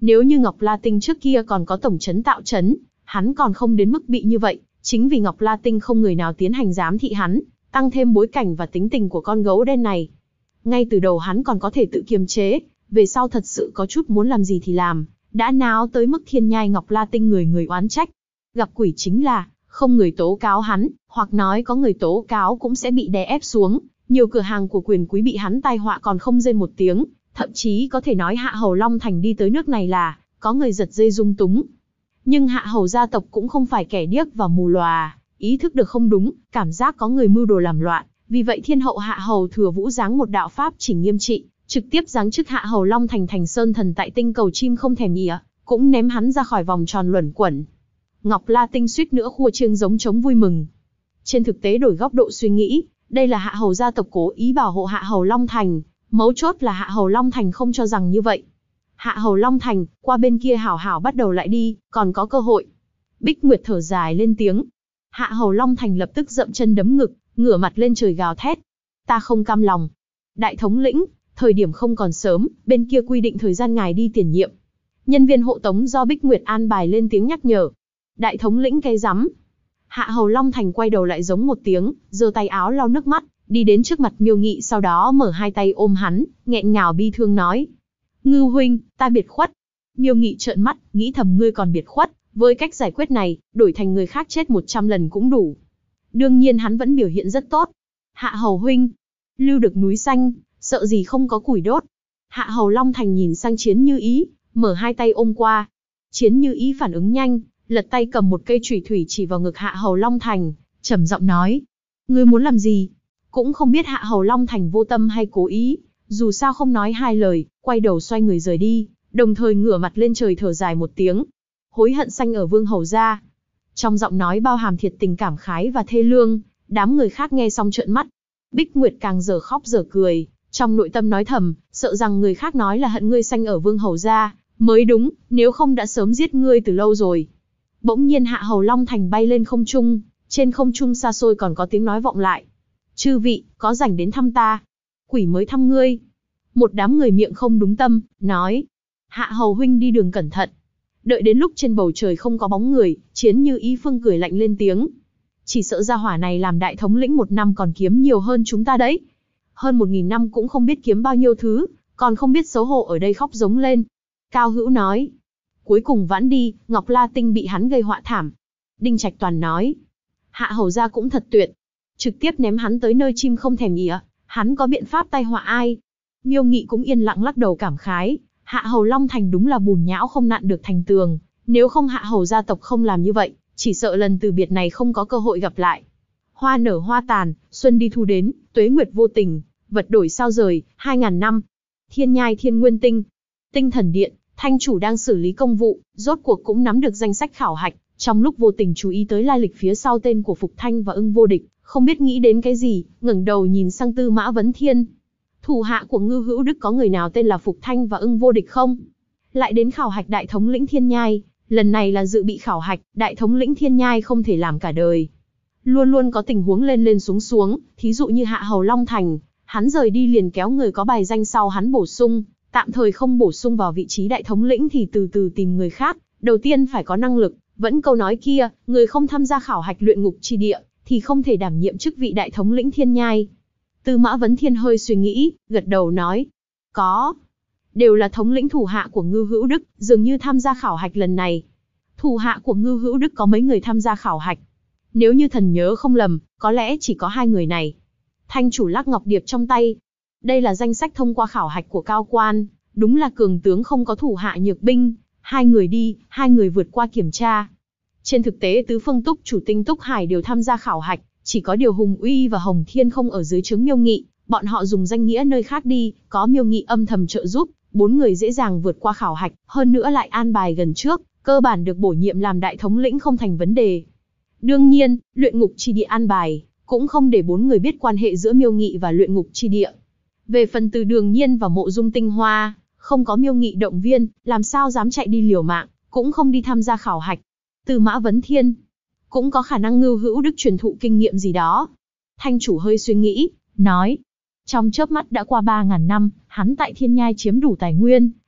Nếu như Ngọc La Tinh trước kia còn có tổng trấn tạo trấn, hắn còn không đến mức bị như vậy, chính vì Ngọc La Tinh không người nào tiến hành giám thị hắn, tăng thêm bối cảnh và tính tình của con gấu đen này. Ngay từ đầu hắn còn có thể tự kiềm chế, về sau thật sự có chút muốn làm gì thì làm, đã náo tới mức thiên nhai Ngọc La Tinh người người oán trách. Gặp quỷ chính là, không người tố cáo hắn, hoặc nói có người tố cáo cũng sẽ bị đè ép xuống, nhiều cửa hàng của quyền quý bị hắn tai họa còn không rên một tiếng, thậm chí có thể nói Hạ Hầu Long Thành đi tới nước này là, có người giật dây dung túng. Nhưng Hạ Hầu gia tộc cũng không phải kẻ điếc và mù lòa, ý thức được không đúng, cảm giác có người mưu đồ làm loạn, vì vậy thiên hậu Hạ Hầu Thừa Vũ giáng một đạo pháp chỉ nghiêm trị, trực tiếp giáng chức Hạ Hầu Long Thành thành sơn thần tại tinh cầu chim không thèm ỉa, cũng ném hắn ra khỏi vòng tròn luẩn quẩn. Ngọc La Tinh suýt nữa khua chiêng giống trống vui mừng. Trên thực tế đổi góc độ suy nghĩ, đây là Hạ Hầu gia tộc cố ý bảo hộ Hạ Hầu Long Thành, mấu chốt là Hạ Hầu Long Thành không cho rằng như vậy. Hạ Hầu Long Thành, qua bên kia hảo hảo bắt đầu lại đi, còn có cơ hội. Bích Nguyệt thở dài lên tiếng. Hạ Hầu Long Thành lập tức dậm chân đấm ngực, ngửa mặt lên trời gào thét. Ta không cam lòng. Đại thống lĩnh, thời điểm không còn sớm, bên kia quy định thời gian ngài đi tiền nhiệm. Nhân viên hộ tống do Bích Nguyệt an bài lên tiếng nhắc nhở. Đại thống lĩnh cái rắm. Hạ Hầu Long Thành quay đầu lại giống một tiếng, giơ tay áo lau nước mắt, đi đến trước mặt Miêu Nghị, sau đó mở hai tay ôm hắn, nghẹn ngào bi thương nói. Ngưu huynh, ta biệt khuất. Miêu Nghị trợn mắt, nghĩ thầm ngươi còn biệt khuất, với cách giải quyết này, đổi thành người khác chết 100 lần cũng đủ. Đương nhiên hắn vẫn biểu hiện rất tốt. Hạ Hầu huynh, lưu được núi xanh, sợ gì không có củi đốt. Hạ Hầu Long Thành nhìn sang Chiến Như Ý, mở hai tay ôm qua. Chiến Như Ý phản ứng nhanh, lật tay cầm một cây chùy thủy chỉ vào ngực Hạ Hầu Long Thành, trầm giọng nói. Ngươi muốn làm gì? Cũng không biết Hạ Hầu Long Thành vô tâm hay cố ý, dù sao không nói hai lời, quay đầu xoay người rời đi, đồng thời ngửa mặt lên trời thở dài một tiếng. Hối hận sanh ở Vương Hầu gia. Trong giọng nói bao hàm thiệt tình cảm khái và thê lương, đám người khác nghe xong trợn mắt. Bích Nguyệt càng giờ khóc giờ cười, trong nội tâm nói thầm, sợ rằng người khác nói là hận ngươi sanh ở Vương Hầu gia mới đúng, nếu không đã sớm giết ngươi từ lâu rồi. Bỗng nhiên Hạ Hầu Long Thành bay lên không trung, trên không trung xa xôi còn có tiếng nói vọng lại. Chư vị, có rảnh đến thăm ta. Quỷ mới thăm ngươi. Một đám người miệng không đúng tâm, nói. Hạ Hầu huynh đi đường cẩn thận. Đợi đến lúc trên bầu trời không có bóng người, Chiến Như Ý Phương cười lạnh lên tiếng. Chỉ sợ gia hỏa này làm đại thống lĩnh 1 năm còn kiếm nhiều hơn chúng ta đấy. Hơn 1000 năm cũng không biết kiếm bao nhiêu thứ, còn không biết xấu hổ ở đây khóc giống lên. Cao Hữu nói. Cuối cùng vãn đi, Ngọc La Tinh bị hắn gây họa thảm. Đinh Trạch Toàn nói. Hạ Hầu gia cũng thật tuyệt. Trực tiếp ném hắn tới nơi chim không thèm ỉa, hắn có biện pháp tai họa ai? Miêu Nghị cũng yên lặng lắc đầu cảm khái. Hạ Hầu Long Thành đúng là bùn nhão không nặn được thành tường, nếu không Hạ Hầu gia tộc không làm như vậy, chỉ sợ lần từ biệt này không có cơ hội gặp lại. Hoa nở hoa tàn, xuân đi thu đến, tuế nguyệt vô tình, vật đổi sao rời, 2000 năm. Thiên nhai Thiên Nguyên Tinh, Tinh Thần Điện, Thanh chủ đang xử lý công vụ, rốt cuộc cũng nắm được danh sách khảo hạch, trong lúc vô tình chú ý tới lai lịch phía sau tên của Phục Thanh và Ưng Vô Địch, không biết nghĩ đến cái gì, ngẩng đầu nhìn sang Tư Mã Vấn Thiên. Thủ hạ của Ngưu Hữu Đức có người nào tên là Phục Thanh và Ưng Vô Địch không? Lại đến khảo hạch đại thống lĩnh Thiên Nhai, lần này là dự bị khảo hạch, đại thống lĩnh Thiên Nhai không thể làm cả đời. Luôn luôn có tình huống lên lên xuống xuống, thí dụ như Hạ Hầu Long Thành, hắn rời đi liền kéo người có bài danh sau hắn bổ sung, tạm thời không bổ sung vào vị trí đại thống lĩnh thì từ từ tìm người khác, đầu tiên phải có năng lực, vẫn câu nói kia, người không tham gia khảo hạch luyện ngục chi địa, thì không thể đảm nhiệm chức vị đại thống lĩnh Thiên Nhai. Tư Mã Vấn Thiên hơi suy nghĩ, gật đầu nói, có. Đều là thống lĩnh thủ hạ của Ngưu Hữu Đức, dường như tham gia khảo hạch lần này. Thủ hạ của Ngưu Hữu Đức có mấy người tham gia khảo hạch? Nếu như thần nhớ không lầm, có lẽ chỉ có 2 người này. Thanh chủ lắc ngọc điệp trong tay. Đây là danh sách thông qua khảo hạch của cao quan, đúng là cường tướng không có thủ hạ nhược binh, 2 người đi, 2 người vượt qua kiểm tra. Trên thực tế tứ phương túc chủ Tinh Túc Hải đều tham gia khảo hạch, chỉ có điều Hùng Uy và Hồng Thiên không ở dưới trướng Miêu Nghị, bọn họ dùng danh nghĩa nơi khác đi, có Miêu Nghị âm thầm trợ giúp, 4 người dễ dàng vượt qua khảo hạch, hơn nữa lại an bài gần trước, cơ bản được bổ nhiệm làm đại thống lĩnh không thành vấn đề. Đương nhiên, luyện ngục chi địa an bài, cũng không để 4 người biết quan hệ giữa Miêu Nghị và luyện ngục chi địa. Về phần Từ Đường Nhiên và Mộ Dung Tinh Hoa, không có Miêu Nghị động viên, làm sao dám chạy đi liều mạng, cũng không đi tham gia khảo hạch. Tư Mã Vấn Thiên, cũng có khả năng Ngưu Hữu Đức truyền thụ kinh nghiệm gì đó. Thanh chủ hơi suy nghĩ, nói, trong chớp mắt đã qua 3000 năm, hắn tại Thiên Nhai chiếm đủ tài nguyên,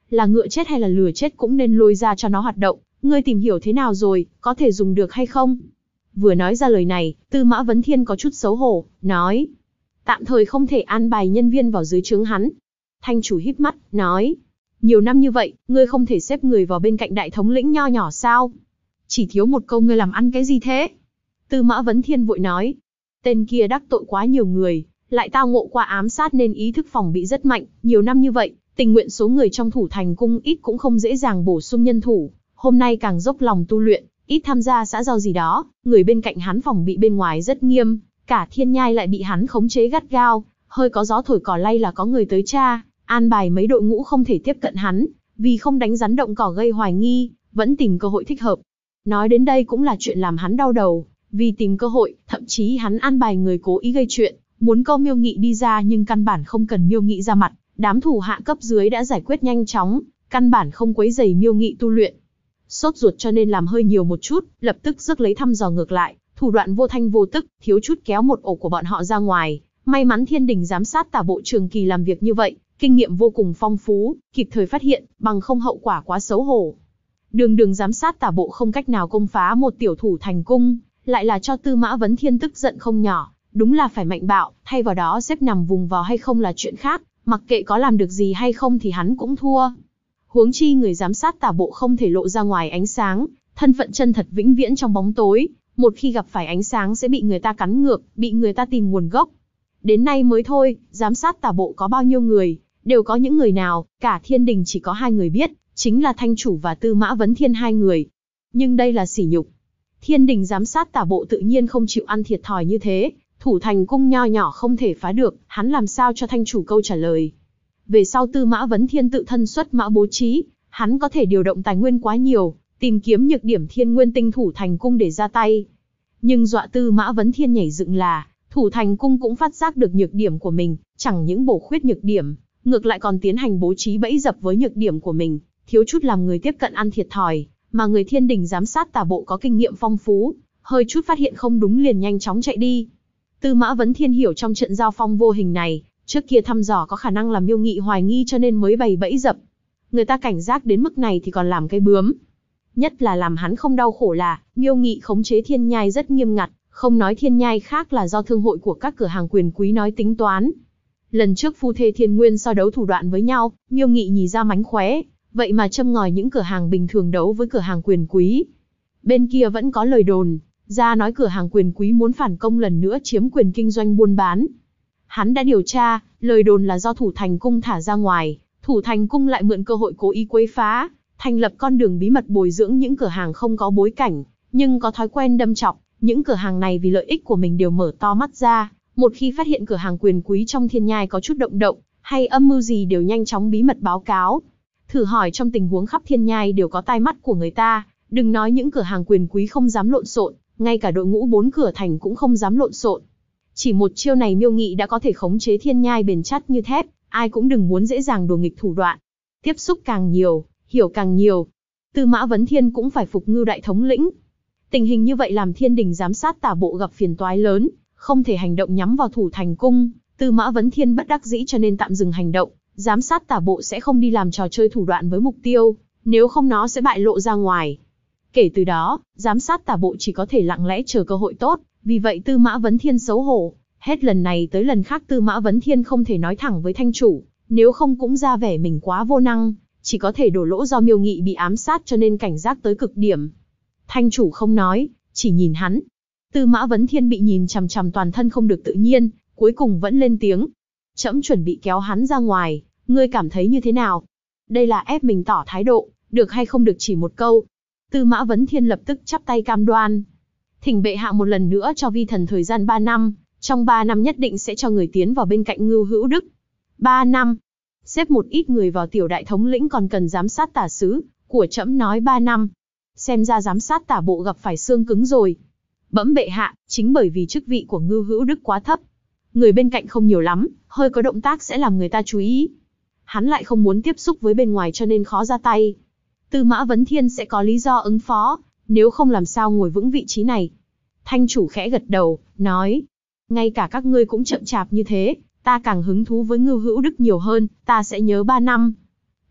là ngựa chết hay là lừa chết cũng nên lôi ra cho nó hoạt động, ngươi tìm hiểu thế nào rồi, có thể dùng được hay không? Vừa nói ra lời này, Tư Mã Vấn Thiên có chút xấu hổ, nói. Tạm thời không thể an bài nhân viên vào dưới trướng hắn. Thanh chủ híp mắt, nói. Nhiều năm như vậy, ngươi không thể xếp người vào bên cạnh đại thống lĩnh nho nhỏ sao? Chỉ thiếu một câu ngươi làm ăn cái gì thế? Tư Mã Vấn Thiên vội nói. Tên kia đắc tội quá nhiều người, lại tao ngộ qua ám sát nên ý thức phòng bị rất mạnh. Nhiều năm như vậy, tình nguyện số người trong thủ thành cung ít cũng không dễ dàng bổ sung nhân thủ. Hôm nay càng dốc lòng tu luyện, ít tham gia xã giao gì đó, người bên cạnh hắn phòng bị bên ngoài rất nghiêm, cả Thiên Nhai lại bị hắn khống chế gắt gao, hơi có gió thổi cỏ lay là có người tới tra, an bài mấy đội ngũ không thể tiếp cận hắn, vì không đánh rắn động cỏ gây hoài nghi, vẫn tìm cơ hội thích hợp. Nói đến đây cũng là chuyện làm hắn đau đầu, vì tìm cơ hội, thậm chí hắn an bài người cố ý gây chuyện, muốn câu Miêu Nghị đi ra nhưng căn bản không cần Miêu Nghị ra mặt, đám thủ hạ cấp dưới đã giải quyết nhanh chóng, căn bản không quấy rầy Miêu Nghị tu luyện. Sốt ruột cho nên làm hơi nhiều một chút, lập tức rước lấy thăm dò ngược lại, thủ đoạn vô thanh vô tức, thiếu chút kéo một ổ của bọn họ ra ngoài. May mắn Thiên Đình giám sát tả bộ trường kỳ làm việc như vậy, kinh nghiệm vô cùng phong phú, kịp thời phát hiện, bằng không hậu quả quá xấu hổ. Đường giám sát tả bộ không cách nào công phá một tiểu thủ thành cung, lại là cho Tư Mã Vấn Thiên tức giận không nhỏ, đúng là phải mạnh bạo, thay vào đó xếp nằm vùng vào hay không là chuyện khác, mặc kệ có làm được gì hay không thì hắn cũng thua. Huống chi người giám sát tả bộ không thể lộ ra ngoài ánh sáng, thân phận chân thật vĩnh viễn trong bóng tối, một khi gặp phải ánh sáng sẽ bị người ta cắn ngược, bị người ta tìm nguồn gốc. Đến nay mới thôi, giám sát tả bộ có bao nhiêu người, đều có những người nào, cả Thiên Đình chỉ có 2 người biết, chính là Thanh chủ và Tư Mã Vấn Thiên 2 người. Nhưng đây là sỉ nhục. Thiên Đình giám sát tả bộ tự nhiên không chịu ăn thiệt thòi như thế, thủ thành cung nho nhỏ không thể phá được, hắn làm sao cho Thanh chủ câu trả lời. Về sau Tư Mã Vấn Thiên tự thân xuất mã bố trí, hắn có thể điều động tài nguyên quá nhiều, tìm kiếm nhược điểm thiên nguyên tinh thủ thành cung để ra tay. Nhưng dọa Tư Mã Vấn Thiên nhảy dựng là, thủ thành cung cũng phát giác được nhược điểm của mình, chẳng những bổ khuyết nhược điểm, ngược lại còn tiến hành bố trí bẫy dập với nhược điểm của mình, thiếu chút làm người tiếp cận ăn thiệt thòi, mà người Thiên Đình giám sát tả bộ có kinh nghiệm phong phú, hơi chút phát hiện không đúng liền nhanh chóng chạy đi. Tư Mã Vấn Thiên hiểu trong trận giao phong vô hình này, trước kia thăm dò có khả năng làm Miêu Nghị hoài nghi cho nên mới bày bẫy dập. Người ta cảnh giác đến mức này thì còn làm cái bướm. Nhất là làm hắn không đau khổ là, Miêu Nghị khống chế Thiên Nhai rất nghiêm ngặt, không nói Thiên Nhai khác là do thương hội của các cửa hàng quyền quý nói tính toán. Lần trước phu thê Thiên Nguyên so đấu thủ đoạn với nhau, Miêu Nghị nhì ra mánh khóe, vậy mà châm ngòi những cửa hàng bình thường đấu với cửa hàng quyền quý. Bên kia vẫn có lời đồn, ra nói cửa hàng quyền quý muốn phản công lần nữa chiếm quyền kinh doanh buôn bán. Hắn đã điều tra, lời đồn là do thủ thành cung thả ra ngoài, thủ thành cung lại mượn cơ hội cố ý quấy phá, thành lập con đường bí mật bồi dưỡng những cửa hàng không có bối cảnh, nhưng có thói quen đâm chọc, những cửa hàng này vì lợi ích của mình đều mở to mắt ra, một khi phát hiện cửa hàng quyền quý trong Thiên Nhai có chút động động, hay âm mưu gì đều nhanh chóng bí mật báo cáo. Thử hỏi trong tình huống khắp Thiên Nhai đều có tai mắt của người ta, đừng nói những cửa hàng quyền quý không dám lộn xộn, ngay cả đội ngũ 4 cửa thành cũng không dám lộn xộn. Chỉ một chiêu này Miêu Nghị đã có thể khống chế Thiên Nhai bền chắc như thép, ai cũng đừng muốn dễ dàng đùa nghịch thủ đoạn. Tiếp xúc càng nhiều, hiểu càng nhiều. Tư Mã Vấn Thiên cũng phải phục Ngưu đại thống lĩnh. Tình hình như vậy làm Thiên Đình giám sát tả bộ gặp phiền toái lớn, không thể hành động nhắm vào thủ thành cung. Tư Mã Vấn Thiên bất đắc dĩ cho nên tạm dừng hành động, giám sát tả bộ sẽ không đi làm trò chơi thủ đoạn với mục tiêu, nếu không nó sẽ bại lộ ra ngoài. Kể từ đó, giám sát tả bộ chỉ có thể lặng lẽ chờ cơ hội tốt, vì vậy Tư Mã Vấn Thiên xấu hổ. Hết lần này tới lần khác Tư Mã Vấn Thiên không thể nói thẳng với Thanh chủ, nếu không cũng ra vẻ mình quá vô năng, chỉ có thể đổ lỗi do Miêu Nghị bị ám sát cho nên cảnh giác tới cực điểm. Thanh chủ không nói, chỉ nhìn hắn. Tư Mã Vấn Thiên bị nhìn chằm chằm toàn thân không được tự nhiên, cuối cùng vẫn lên tiếng. Trẫm chuẩn bị kéo hắn ra ngoài, ngươi cảm thấy như thế nào? Đây là ép mình tỏ thái độ, được hay không được chỉ một câu. Tư Mã Vấn Thiên lập tức chắp tay cam đoan. Thỉnh bệ hạ một lần nữa cho vi thần thời gian 3 năm, trong 3 năm nhất định sẽ cho người tiến vào bên cạnh Ngưu Hữu Đức. 3 năm. Xếp một ít người vào tiểu đại thống lĩnh còn cần giám sát tả sứ, của trẫm nói 3 năm. Xem ra giám sát tả bộ gặp phải xương cứng rồi. Bẩm bệ hạ, chính bởi vì chức vị của Ngưu Hữu Đức quá thấp. Người bên cạnh không nhiều lắm, hơi có động tác sẽ làm người ta chú ý. Hắn lại không muốn tiếp xúc với bên ngoài cho nên khó ra tay. Tư Mã Vấn Thiên sẽ có lý do ứng phó, nếu không làm sao ngồi vững vị trí này. Thanh chủ khẽ gật đầu, nói. Ngay cả các ngươi cũng chậm chạp như thế, ta càng hứng thú với Ngưu Hữu Đức nhiều hơn, ta sẽ nhớ 3 năm.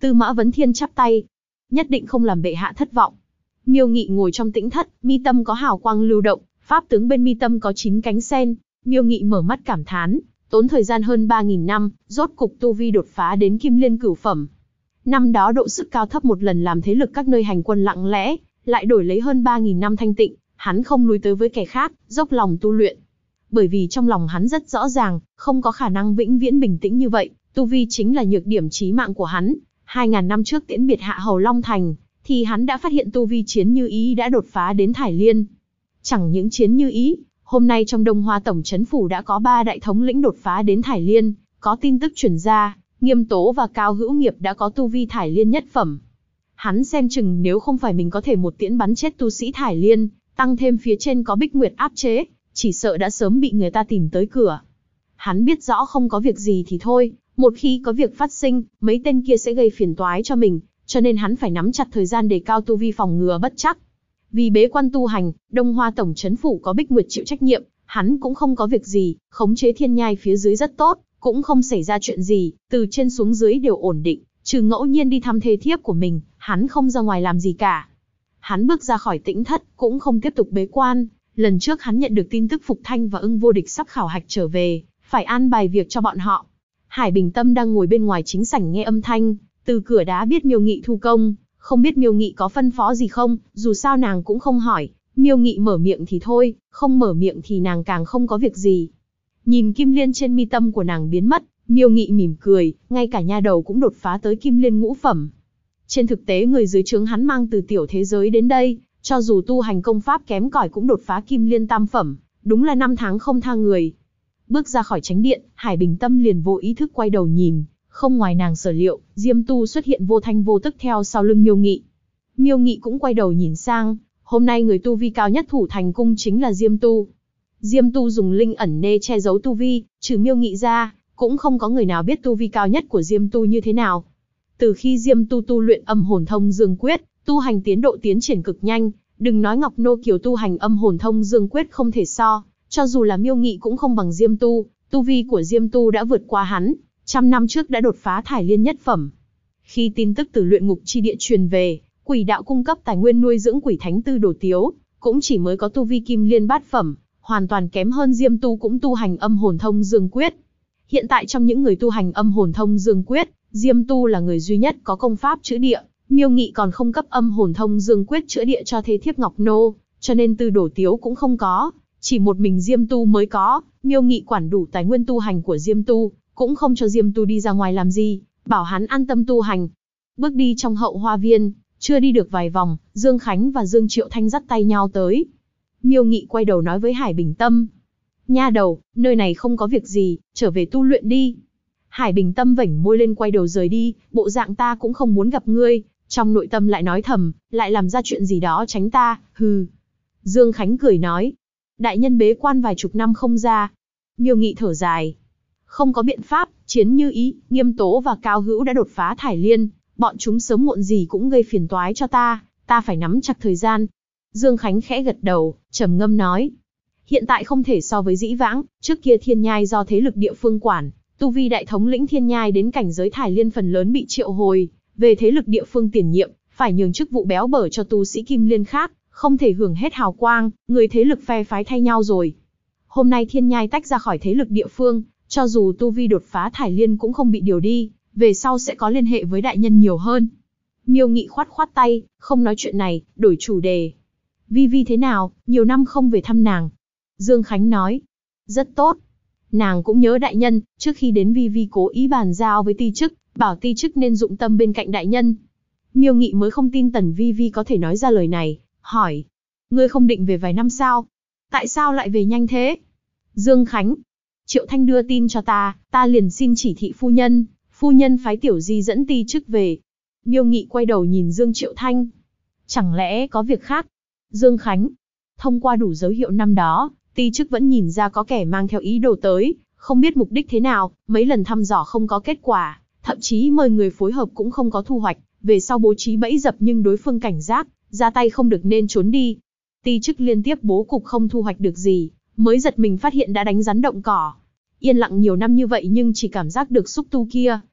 Tư Mã Vấn Thiên chắp tay. Nhất định không làm bệ hạ thất vọng. Miêu Nghị ngồi trong tĩnh thất, mi tâm có hào quang lưu động, pháp tướng bên mi tâm có 9 cánh sen. Miêu Nghị mở mắt cảm thán, tốn thời gian hơn 3.000 năm, rốt cục tu vi đột phá đến Kim Liên cửu phẩm. Năm đó độ sức cao thấp một lần làm thế lực các nơi hành quân lặng lẽ, lại đổi lấy hơn 3.000 năm thanh tịnh, hắn không lui tới với kẻ khác, dốc lòng tu luyện. Bởi vì trong lòng hắn rất rõ ràng, không có khả năng vĩnh viễn bình tĩnh như vậy, tu vi chính là nhược điểm chí mạng của hắn. 2.000 năm trước tiễn biệt Hạ Hầu Long Thành, thì hắn đã phát hiện tu vi Chiến Như Ý đã đột phá đến Thải Liên. Chẳng những Chiến Như Ý, hôm nay trong Đông Hoa Tổng Trấn Phủ đã có 3 đại thống lĩnh đột phá đến Thải Liên, có tin tức truyền ra, Nghiêm Tố và Cao Hữu Nghiệp đã có tu vi Thải Liên nhất phẩm. Hắn xem chừng nếu không phải mình có thể một tiễn bắn chết tu sĩ Thải Liên, tăng thêm phía trên có Bích Nguyệt áp chế, chỉ sợ đã sớm bị người ta tìm tới cửa. Hắn biết rõ không có việc gì thì thôi, một khi có việc phát sinh, mấy tên kia sẽ gây phiền toái cho mình, cho nên hắn phải nắm chặt thời gian đề cao tu vi phòng ngừa bất trắc. Vì bế quan tu hành, Đông Hoa Tổng Trấn Phủ có Bích Nguyệt chịu trách nhiệm, hắn cũng không có việc gì, khống chế thiên nhai phía dưới rất tốt, cũng không xảy ra chuyện gì, từ trên xuống dưới đều ổn định, trừ ngẫu nhiên đi thăm thê thiếp của mình, hắn không ra ngoài làm gì cả. Hắn bước ra khỏi tĩnh thất, cũng không tiếp tục bế quan. Lần trước hắn nhận được tin tức Phục Thanh và Ưng Vô Địch sắp khảo hạch trở về, phải an bài việc cho bọn họ. Hải Bình Tâm đang ngồi bên ngoài chính sảnh nghe âm thanh, từ cửa đá biết Miêu Nghị thu công, không biết Miêu Nghị có phân phó gì không, dù sao nàng cũng không hỏi, Miêu Nghị mở miệng thì thôi, không mở miệng thì nàng càng không có việc gì. Nhìn kim liên trên mi tâm của nàng biến mất, Miêu Nghị mỉm cười, ngay cả nha đầu cũng đột phá tới kim liên ngũ phẩm. Trên thực tế người dưới trướng hắn mang từ tiểu thế giới đến đây, cho dù tu hành công pháp kém cỏi cũng đột phá kim liên tam phẩm, đúng là 5 tháng không tha người. Bước ra khỏi chánh điện, Hải Bình Tâm liền vô ý thức quay đầu nhìn, không ngoài nàng sở liệu, Diêm Tu xuất hiện vô thanh vô tức theo sau lưng Miêu Nghị. Miêu Nghị cũng quay đầu nhìn sang, hôm nay người tu vi cao nhất thủ thành cung chính là Diêm Tu. Diêm Tu dùng linh ẩn nê che giấu tu vi, trừ Miêu Nghị ra, cũng không có người nào biết tu vi cao nhất của Diêm Tu như thế nào. Từ khi Diêm Tu tu luyện Âm Hồn Thông Dương Quyết, tu hành tiến độ tiến triển cực nhanh, đừng nói Ngọc Nô Kiều tu hành Âm Hồn Thông Dương Quyết không thể so, cho dù là Miêu Nghị cũng không bằng Diêm Tu, tu vi của Diêm Tu đã vượt qua hắn, 100 năm trước đã đột phá Thải Liên nhất phẩm. Khi tin tức từ luyện ngục chi địa truyền về, Quỷ đạo cung cấp tài nguyên nuôi dưỡng Quỷ Thánh Tư Đồ Tiếu, cũng chỉ mới có tu vi Kim Liên bát phẩm, hoàn toàn kém hơn Diêm Tu cũng tu hành Âm Hồn Thông Dương Quyết. Hiện tại trong những người tu hành Âm Hồn Thông Dương Quyết, Diêm Tu là người duy nhất có công pháp chữa địa, Miêu Nghị còn không cấp Âm Hồn Thông Dương Quyết chữa địa cho thê thiếp Ngọc Nô, cho nên Tư Đồ Tiếu cũng không có, chỉ một mình Diêm Tu mới có. Miêu Nghị quản đủ tài nguyên tu hành của Diêm Tu, cũng không cho Diêm Tu đi ra ngoài làm gì, bảo hắn an tâm tu hành. Bước đi trong hậu hoa viên, chưa đi được vài vòng, Dương Khánh và Dương Triệu Thanh dắt tay nhau tới. Miêu Nghị quay đầu nói với Hải Bình Tâm, nha đầu, nơi này không có việc gì, trở về tu luyện đi. Hải Bình Tâm vểnh môi lên quay đầu rời đi, bộ dạng ta cũng không muốn gặp ngươi, trong nội tâm lại nói thầm, lại làm ra chuyện gì đó tránh ta, hừ. Dương Khánh cười nói, đại nhân bế quan vài chục năm không ra. Miêu Nghị thở dài, không có biện pháp, Chiến Như Ý, Nghiêm Tố và Cao Hữu đã đột phá Thải Liên, bọn chúng sớm muộn gì cũng gây phiền toái cho ta phải nắm chặt thời gian. Dương Khánh khẽ gật đầu, trầm ngâm nói, hiện tại không thể so với dĩ vãng, trước kia thiên nhai do thế lực địa phương quản, tu vi đại thống lĩnh thiên nhai đến cảnh giới Thải Liên phần lớn bị triệu hồi, về thế lực địa phương tiền nhiệm, phải nhường chức vụ béo bở cho tu sĩ Kim Liên khác, không thể hưởng hết hào quang, người thế lực phe phái thay nhau rồi. Hôm nay thiên nhai tách ra khỏi thế lực địa phương, cho dù tu vi đột phá Thải Liên cũng không bị điều đi, về sau sẽ có liên hệ với đại nhân nhiều hơn. Miêu Nghị khoát khoát tay, không nói chuyện này, đổi chủ đề. Vi Vi thế nào, nhiều năm không về thăm nàng. Dương Khánh nói, rất tốt. Nàng cũng nhớ đại nhân, trước khi đến Vi Vi cố ý bàn giao với ti chức, bảo ti chức nên dụng tâm bên cạnh đại nhân. Miêu Nghị mới không tin Tần Vi Vi có thể nói ra lời này, hỏi, ngươi không định về vài năm sao? Tại sao lại về nhanh thế? Dương Khánh, Triệu Thanh đưa tin cho ta liền xin chỉ thị phu nhân phái Tiểu Di dẫn ti chức về. Miêu Nghị quay đầu nhìn Dương Triệu Thanh. Chẳng lẽ có việc khác? Dương Khánh, thông qua đủ dấu hiệu năm đó, ti chức vẫn nhìn ra có kẻ mang theo ý đồ tới, không biết mục đích thế nào, mấy lần thăm dò không có kết quả, thậm chí mời người phối hợp cũng không có thu hoạch, về sau bố trí bẫy dập nhưng đối phương cảnh giác, ra tay không được nên trốn đi. Ti chức liên tiếp bố cục không thu hoạch được gì, mới giật mình phát hiện đã đánh rắn động cỏ. Yên lặng nhiều năm như vậy nhưng chỉ cảm giác được xúc tu kia,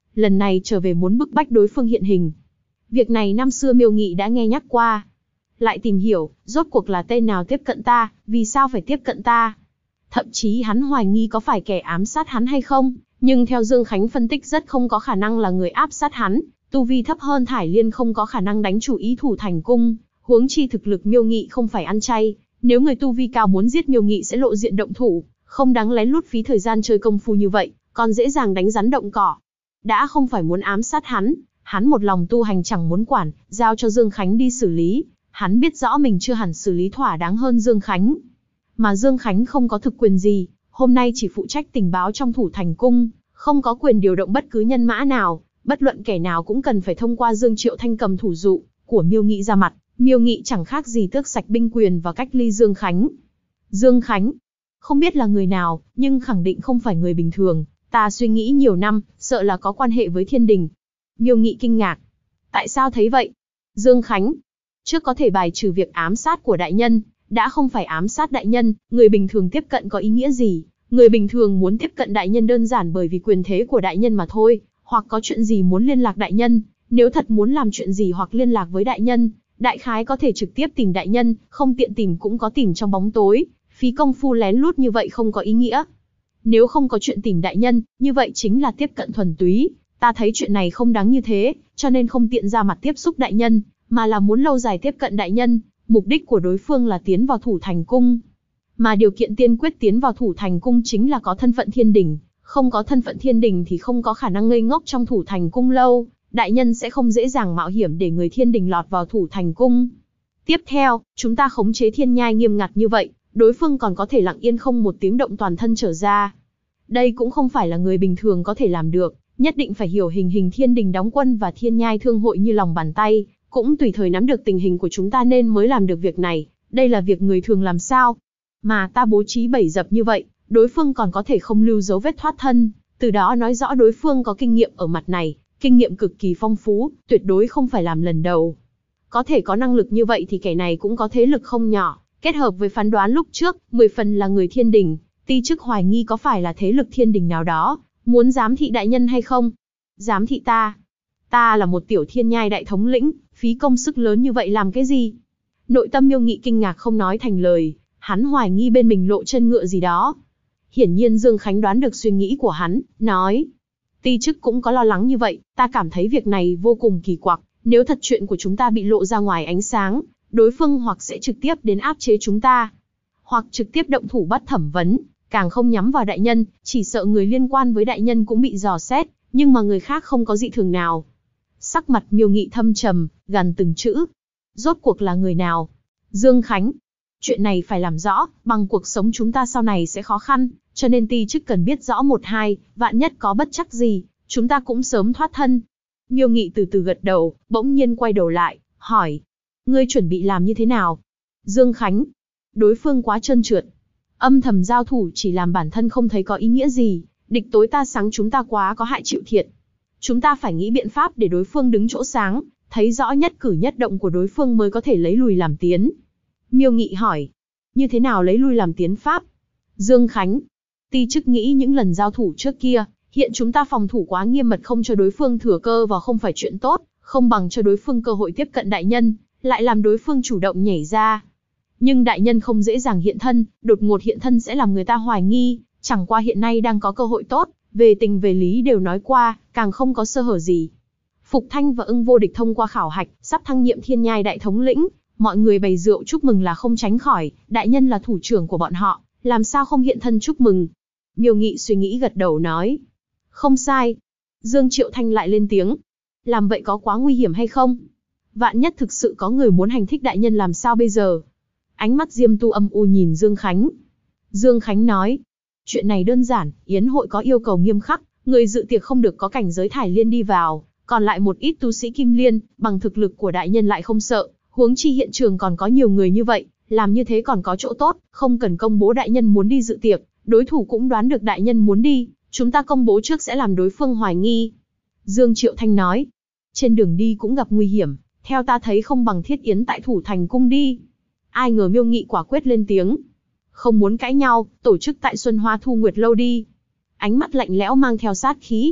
lần này trở về muốn bức bách đối phương hiện hình. Việc này năm xưa Miêu Nghị đã nghe nhắc qua. Lại tìm hiểu, rốt cuộc là tên nào tiếp cận ta, vì sao phải tiếp cận ta. Thậm chí hắn hoài nghi có phải kẻ ám sát hắn hay không, nhưng theo Dương Khánh phân tích rất không có khả năng là người áp sát hắn, tu vi thấp hơn Thải Liên không có khả năng đánh chủ ý Thủ Thành Cung, huống chi thực lực Miêu Nghị không phải ăn chay, nếu người tu vi cao muốn giết Miêu Nghị sẽ lộ diện động thủ, không đáng lén lút phí thời gian chơi công phu như vậy, còn dễ dàng đánh rắn động cỏ. Đã không phải muốn ám sát hắn một lòng tu hành chẳng muốn quản, giao cho Dương Khánh đi xử lý, hắn biết rõ mình chưa hẳn xử lý thỏa đáng hơn Dương Khánh. Mà Dương Khánh không có thực quyền gì, hôm nay chỉ phụ trách tình báo trong Thủ Thành Cung, không có quyền điều động bất cứ nhân mã nào, bất luận kẻ nào cũng cần phải thông qua Dương Triệu Thanh cầm thủ dụ của Miêu Nghị ra mặt, Miêu Nghị chẳng khác gì tước sạch binh quyền và cách ly Dương Khánh. Dương Khánh, không biết là người nào, nhưng khẳng định không phải người bình thường, ta suy nghĩ nhiều năm, sợ là có quan hệ với Thiên Đình. Miêu Nghị kinh ngạc. Tại sao thấy vậy? Dương Khánh, trước có thể bài trừ việc ám sát của đại nhân, đã không phải ám sát đại nhân, người bình thường tiếp cận có ý nghĩa gì? Người bình thường muốn tiếp cận đại nhân đơn giản bởi vì quyền thế của đại nhân mà thôi, hoặc có chuyện gì muốn liên lạc đại nhân, nếu thật muốn làm chuyện gì hoặc liên lạc với đại nhân, đại khái có thể trực tiếp tìm đại nhân, không tiện tìm cũng có tìm trong bóng tối, phí công phu lén lút như vậy không có ý nghĩa. Nếu không có chuyện tìm đại nhân, như vậy chính là tiếp cận thuần túy, ta thấy chuyện này không đáng như thế, cho nên không tiện ra mặt tiếp xúc đại nhân, mà là muốn lâu dài tiếp cận đại nhân, mục đích của đối phương là tiến vào Thủ Thành Cung. Mà điều kiện tiên quyết tiến vào Thủ Thành Cung chính là có thân phận thiên đình, không có thân phận thiên đình thì không có khả năng ngây ngốc trong Thủ Thành Cung lâu, đại nhân sẽ không dễ dàng mạo hiểm để người thiên đình lọt vào Thủ Thành Cung. Tiếp theo, chúng ta khống chế thiên nhai nghiêm ngặt như vậy, đối phương còn có thể lặng yên không một tiếng động toàn thân trở ra. Đây cũng không phải là người bình thường có thể làm được, nhất định phải hiểu hình thiên đình đóng quân và thiên nhai thương hội như lòng bàn tay, cũng tùy thời nắm được tình hình của chúng ta nên mới làm được việc này, đây là việc người thường làm sao. Mà ta bố trí bẫy dập như vậy, đối phương còn có thể không lưu dấu vết thoát thân, từ đó nói rõ đối phương có kinh nghiệm ở mặt này, kinh nghiệm cực kỳ phong phú, tuyệt đối không phải làm lần đầu. Có thể có năng lực như vậy thì kẻ này cũng có thế lực không nhỏ, kết hợp với phán đoán lúc trước, 10 phần là người thiên đình, ti chức hoài nghi có phải là thế lực thiên đình nào đó, muốn giám thị đại nhân hay không? Giám thị ta? Ta là một tiểu thiên nhai đại thống lĩnh, phí công sức lớn như vậy làm cái gì? Nội tâm Miêu Nghị kinh ngạc không nói thành lời, hắn hoài nghi bên mình lộ chân ngựa gì đó. Hiển nhiên Dương Khánh đoán được suy nghĩ của hắn, nói. Ti chức cũng có lo lắng như vậy, ta cảm thấy việc này vô cùng kỳ quặc, nếu thật chuyện của chúng ta bị lộ ra ngoài ánh sáng, đối phương hoặc sẽ trực tiếp đến áp chế chúng ta, hoặc trực tiếp động thủ bắt thẩm vấn, càng không nhắm vào đại nhân, chỉ sợ người liên quan với đại nhân cũng bị dò xét, nhưng mà người khác không có dị thường nào. Sắc mặt Miêu Nghị thâm trầm, gằn từng chữ. Rốt cuộc là người nào? Dương Khánh. Chuyện này phải làm rõ, bằng cuộc sống chúng ta sau này sẽ khó khăn, cho nên ti chức cần biết rõ một hai, vạn nhất có bất trắc gì, chúng ta cũng sớm thoát thân. Miêu Nghị từ từ gật đầu, bỗng nhiên quay đầu lại, hỏi. Ngươi chuẩn bị làm như thế nào? Dương Khánh. Đối phương quá trơn trượt. Âm thầm giao thủ chỉ làm bản thân không thấy có ý nghĩa gì, địch tối ta sáng chúng ta quá có hại chịu thiệt. Chúng ta phải nghĩ biện pháp để đối phương đứng chỗ sáng, thấy rõ nhất cử nhất động của đối phương mới có thể lấy lùi làm tiến. Miêu Nghị hỏi. Như thế nào lấy lui làm tiến pháp? Dương Khánh. Ti chức nghĩ những lần giao thủ trước kia, hiện chúng ta phòng thủ quá nghiêm mật không cho đối phương thừa cơ vào không phải chuyện tốt, không bằng cho đối phương cơ hội tiếp cận đại nhân, lại làm đối phương chủ động nhảy ra. Nhưng đại nhân không dễ dàng hiện thân, đột ngột hiện thân sẽ làm người ta hoài nghi, chẳng qua hiện nay đang có cơ hội tốt, về tình về lý đều nói qua, càng không có sơ hở gì. Phục Thanh và Ưng Vô Địch thông qua khảo hạch, sắp thăng nhiệm thiên nhai đại thống lĩnh, mọi người bày rượu chúc mừng là không tránh khỏi, đại nhân là thủ trưởng của bọn họ, làm sao không hiện thân chúc mừng. Miêu Nghị suy nghĩ gật đầu nói. Không sai. Dương Triệu Thanh lại lên tiếng. Làm vậy có quá nguy hiểm hay không? Vạn nhất thực sự có người muốn hành thích đại nhân làm sao bây giờ? Ánh mắt Diêm Tu âm u nhìn Dương Khánh. Dương Khánh nói. Chuyện này đơn giản, yến hội có yêu cầu nghiêm khắc, người dự tiệc không được có cảnh giới Thải Liên đi vào, còn lại một ít tu sĩ Kim Liên, bằng thực lực của đại nhân lại không sợ, huống chi hiện trường còn có nhiều người như vậy, làm như thế còn có chỗ tốt, không cần công bố đại nhân muốn đi dự tiệc, đối thủ cũng đoán được đại nhân muốn đi, chúng ta công bố trước sẽ làm đối phương hoài nghi. Dương Triệu Thanh nói, trên đường đi cũng gặp nguy hiểm, theo ta thấy không bằng thiết yến tại Thủ Thành Cung đi. Ai ngờ Miêu Nghị quả quyết lên tiếng. Không muốn cãi nhau, tổ chức tại Xuân Hoa Thu Nguyệt Lâu đi. Ánh mắt lạnh lẽo mang theo sát khí.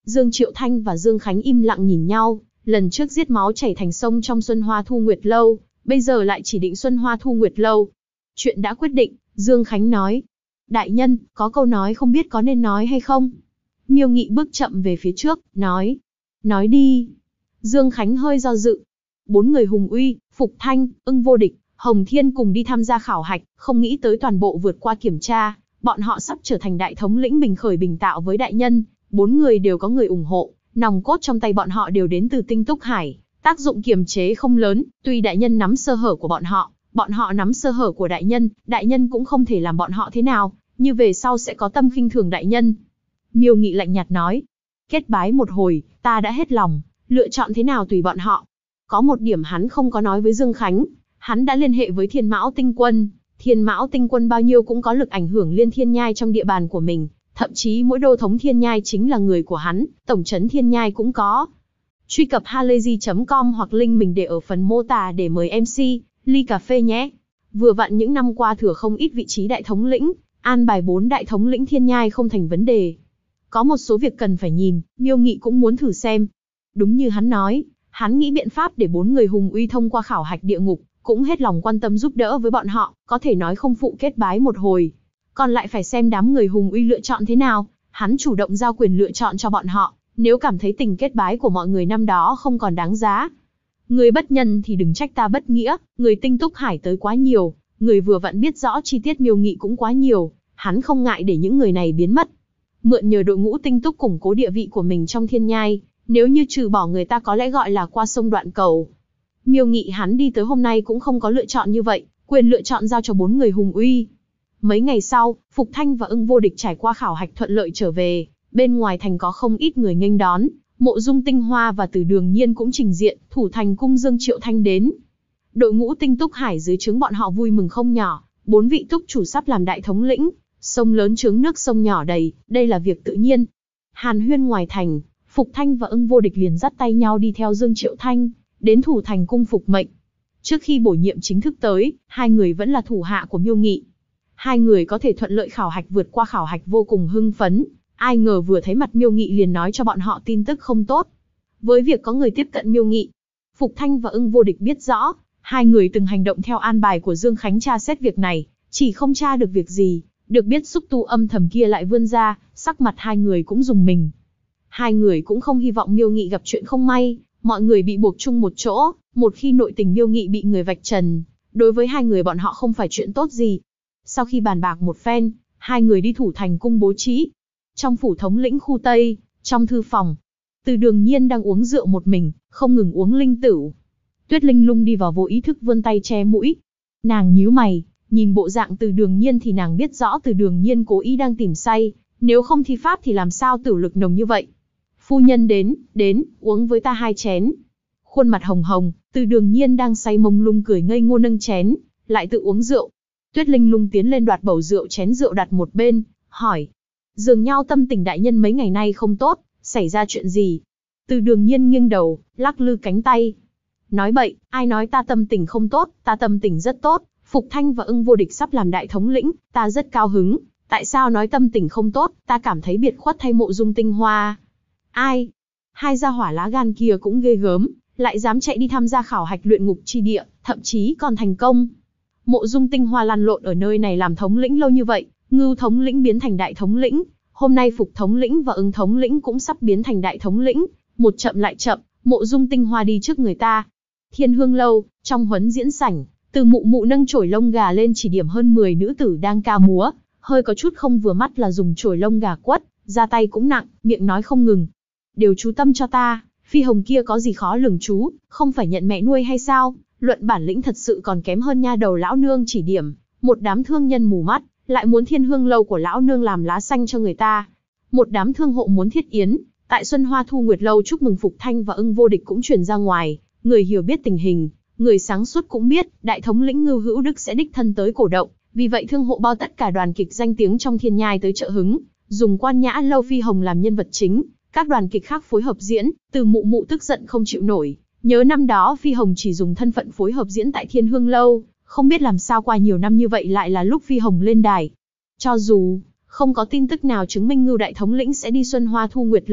Dương Triệu Thanh và Dương Khánh im lặng nhìn nhau, lần trước giết máu chảy thành sông trong Xuân Hoa Thu Nguyệt Lâu, bây giờ lại chỉ định Xuân Hoa Thu Nguyệt Lâu. Chuyện đã quyết định, Dương Khánh nói. Đại nhân, có câu nói không biết có nên nói hay không? Miêu Nghị bước chậm về phía trước, nói. Nói đi. Dương Khánh hơi do dự. 4 người hùng uy, Phục Thanh, Ưng Vô Địch, Hồng Thiên cùng đi tham gia khảo hạch, không nghĩ tới toàn bộ vượt qua kiểm tra, bọn họ sắp trở thành đại thống lĩnh bình khởi bình tạo với đại nhân, 4 người đều có người ủng hộ, nòng cốt trong tay bọn họ đều đến từ Tinh Túc Hải, tác dụng kiềm chế không lớn, tuy đại nhân nắm sơ hở của bọn họ nắm sơ hở của đại nhân cũng không thể làm bọn họ thế nào, như về sau sẽ có tâm khinh thường đại nhân. Miêu Nghị lạnh nhạt nói, kết bái một hồi, ta đã hết lòng, lựa chọn thế nào tùy bọn họ. Có một điểm hắn không có nói với Dương Khánh, hắn đã liên hệ với Thiên Mão Tinh Quân. Thiên Mão Tinh Quân bao nhiêu cũng có lực ảnh hưởng liên thiên nhai trong địa bàn của mình, thậm chí mỗi đô thống thiên nhai chính là người của hắn, tổng trấn thiên nhai cũng có. Truy cập halayzi.com hoặc link mình để ở phần mô tả để mời MC, ly cà phê nhé. Vừa vặn những năm qua thừa không ít vị trí đại thống lĩnh, an bài 4 đại thống lĩnh thiên nhai không thành vấn đề. Có một số việc cần phải nhìn, Miêu Nghị cũng muốn thử xem. Đúng như hắn nói, hắn nghĩ biện pháp để 4 người hùng uy thông qua khảo hạch địa ngục, cũng hết lòng quan tâm giúp đỡ với bọn họ, có thể nói không phụ kết bái một hồi. Còn lại phải xem đám người hùng uy lựa chọn thế nào, hắn chủ động giao quyền lựa chọn cho bọn họ, nếu cảm thấy tình kết bái của mọi người năm đó không còn đáng giá. Người bất nhân thì đừng trách ta bất nghĩa, người Tinh Túc Hải tới quá nhiều, người vừa vặn biết rõ chi tiết Miêu Nghị cũng quá nhiều, hắn không ngại để những người này biến mất. Mượn nhờ đội ngũ Tinh Túc củng cố địa vị của mình trong thiên nhai, nếu như trừ bỏ người ta có lẽ gọi là qua sông đoạn cầu. Miêu Nghị hắn đi tới hôm nay cũng không có lựa chọn như vậy, quyền lựa chọn giao cho 4 người hùng uy. Mấy ngày sau, Phục Thanh và Ưng Vô Địch trải qua khảo hạch thuận lợi trở về, bên ngoài thành có không ít người nghênh đón, Mộ Dung Tinh Hoa và Từ Đường Nhiên cũng trình diện, thủ thành cung Dương Triệu Thanh đến. Đội ngũ Tinh Túc Hải dưới trướng bọn họ vui mừng không nhỏ, 4 vị túc chủ sắp làm đại thống lĩnh, sông lớn trướng nước sông nhỏ đầy, đây là việc tự nhiên. Hàn huyên ngoài thành, Phục Thanh và Ưng Vô Địch liền dắt tay nhau đi theo Dương Triệu Thanh, đến thủ thành cung phục mệnh. Trước khi bổ nhiệm chính thức tới, hai người vẫn là thủ hạ của Miêu Nghị. Hai người có thể thuận lợi khảo hạch vượt qua khảo hạch vô cùng hưng phấn, ai ngờ vừa thấy mặt Miêu Nghị liền nói cho bọn họ tin tức không tốt. Với việc có người tiếp cận Miêu Nghị, Phục Thanh và Ưng Vô Địch biết rõ, hai người từng hành động theo an bài của Dương Khánh tra xét việc này, chỉ không tra được việc gì, được biết xúc tu âm thầm kia lại vươn ra, sắc mặt hai người cũng rùng mình. Hai người cũng không hy vọng Miêu Nghị gặp chuyện không may, mọi người bị buộc chung một chỗ, một khi nội tình Miêu Nghị bị người vạch trần, đối với hai người bọn họ không phải chuyện tốt gì. Sau khi bàn bạc một phen, hai người đi thủ thành cung bố trí. Trong phủ thống lĩnh khu Tây, trong thư phòng, Từ Đường Nhiên đang uống rượu một mình, không ngừng uống linh tửu. Tuyết Linh Lung đi vào vô ý thức vươn tay che mũi. Nàng nhíu mày, nhìn bộ dạng Từ Đường Nhiên thì nàng biết rõ Từ Đường Nhiên cố ý đang tìm say, nếu không thi pháp thì làm sao tửu lực nồng như vậy. Phu nhân đến, uống với ta 2 chén. Khuôn mặt hồng hồng, Từ Đường Nhiên đang say mông lung cười ngây ngô nâng chén, lại tự uống rượu. Tuyết Linh Lung tiến lên đoạt bầu rượu chén rượu đặt một bên, hỏi. Dường nhau tâm tình đại nhân mấy ngày nay không tốt, xảy ra chuyện gì? Từ Đường Nhiên nghiêng đầu, lắc lư cánh tay. Nói bậy, ai nói ta tâm tình không tốt, ta tâm tình rất tốt. Phục Thanh và Ưng Vô Địch sắp làm đại thống lĩnh, ta rất cao hứng. Tại sao nói tâm tình không tốt, ta cảm thấy biệt khuất thay Mộ Dung Tinh Hoa. Ai? Hai gia hỏa lá gan kia cũng ghê gớm, lại dám chạy đi tham gia khảo hạch luyện ngục chi địa, thậm chí còn thành công. Mộ Dung Tinh Hoa lăn lộn ở nơi này làm thống lĩnh lâu như vậy, Ngưu thống lĩnh biến thành đại thống lĩnh, hôm nay Phục thống lĩnh và Ưng thống lĩnh cũng sắp biến thành đại thống lĩnh, một chậm lại chậm, Mộ Dung Tinh Hoa đi trước người ta. Thiên Hương lâu, trong huấn diễn sảnh, Từ Mụ Mụ nâng chổi lông gà lên chỉ điểm hơn 10 nữ tử đang ca múa, hơi có chút không vừa mắt là dùng chổi lông gà quất, ra tay cũng nặng, miệng nói không ngừng. Đều chú tâm cho ta, Phi Hồng kia có gì khó lường chú, không phải nhận mẹ nuôi hay sao? Luận bản lĩnh thật sự còn kém hơn nha đầu lão nương chỉ điểm, một đám thương nhân mù mắt, lại muốn Thiên Hương lâu của lão nương làm lá xanh cho người ta. Một đám thương hộ muốn thiết yến, tại Xuân Hoa Thu Nguyệt lâu chúc mừng Phục Thanh và Ưng Vô Địch cũng truyền ra ngoài, người hiểu biết tình hình, người sáng suốt cũng biết, đại thống lĩnh Ngưu Hữu Đức sẽ đích thân tới cổ động, vì vậy thương hộ bao tất cả đoàn kịch danh tiếng trong thiên nhai tới trợ hứng, dùng Quan Nhã lâu Phi Hồng làm nhân vật chính, các đoàn kịch khác phối hợp diễn, Từ Mụ Mụ tức giận không chịu nổi. Nhớ năm đó Phi Hồng chỉ dùng thân phận phối hợp diễn tại Thiên Hương lâu, không biết làm sao qua nhiều năm như vậy lại là lúc Phi Hồng lên đài. Cho dù không có tin tức nào chứng minh Ngưu đại thống lĩnh sẽ đi Xuân Hoa Thu Nguyệt lâu,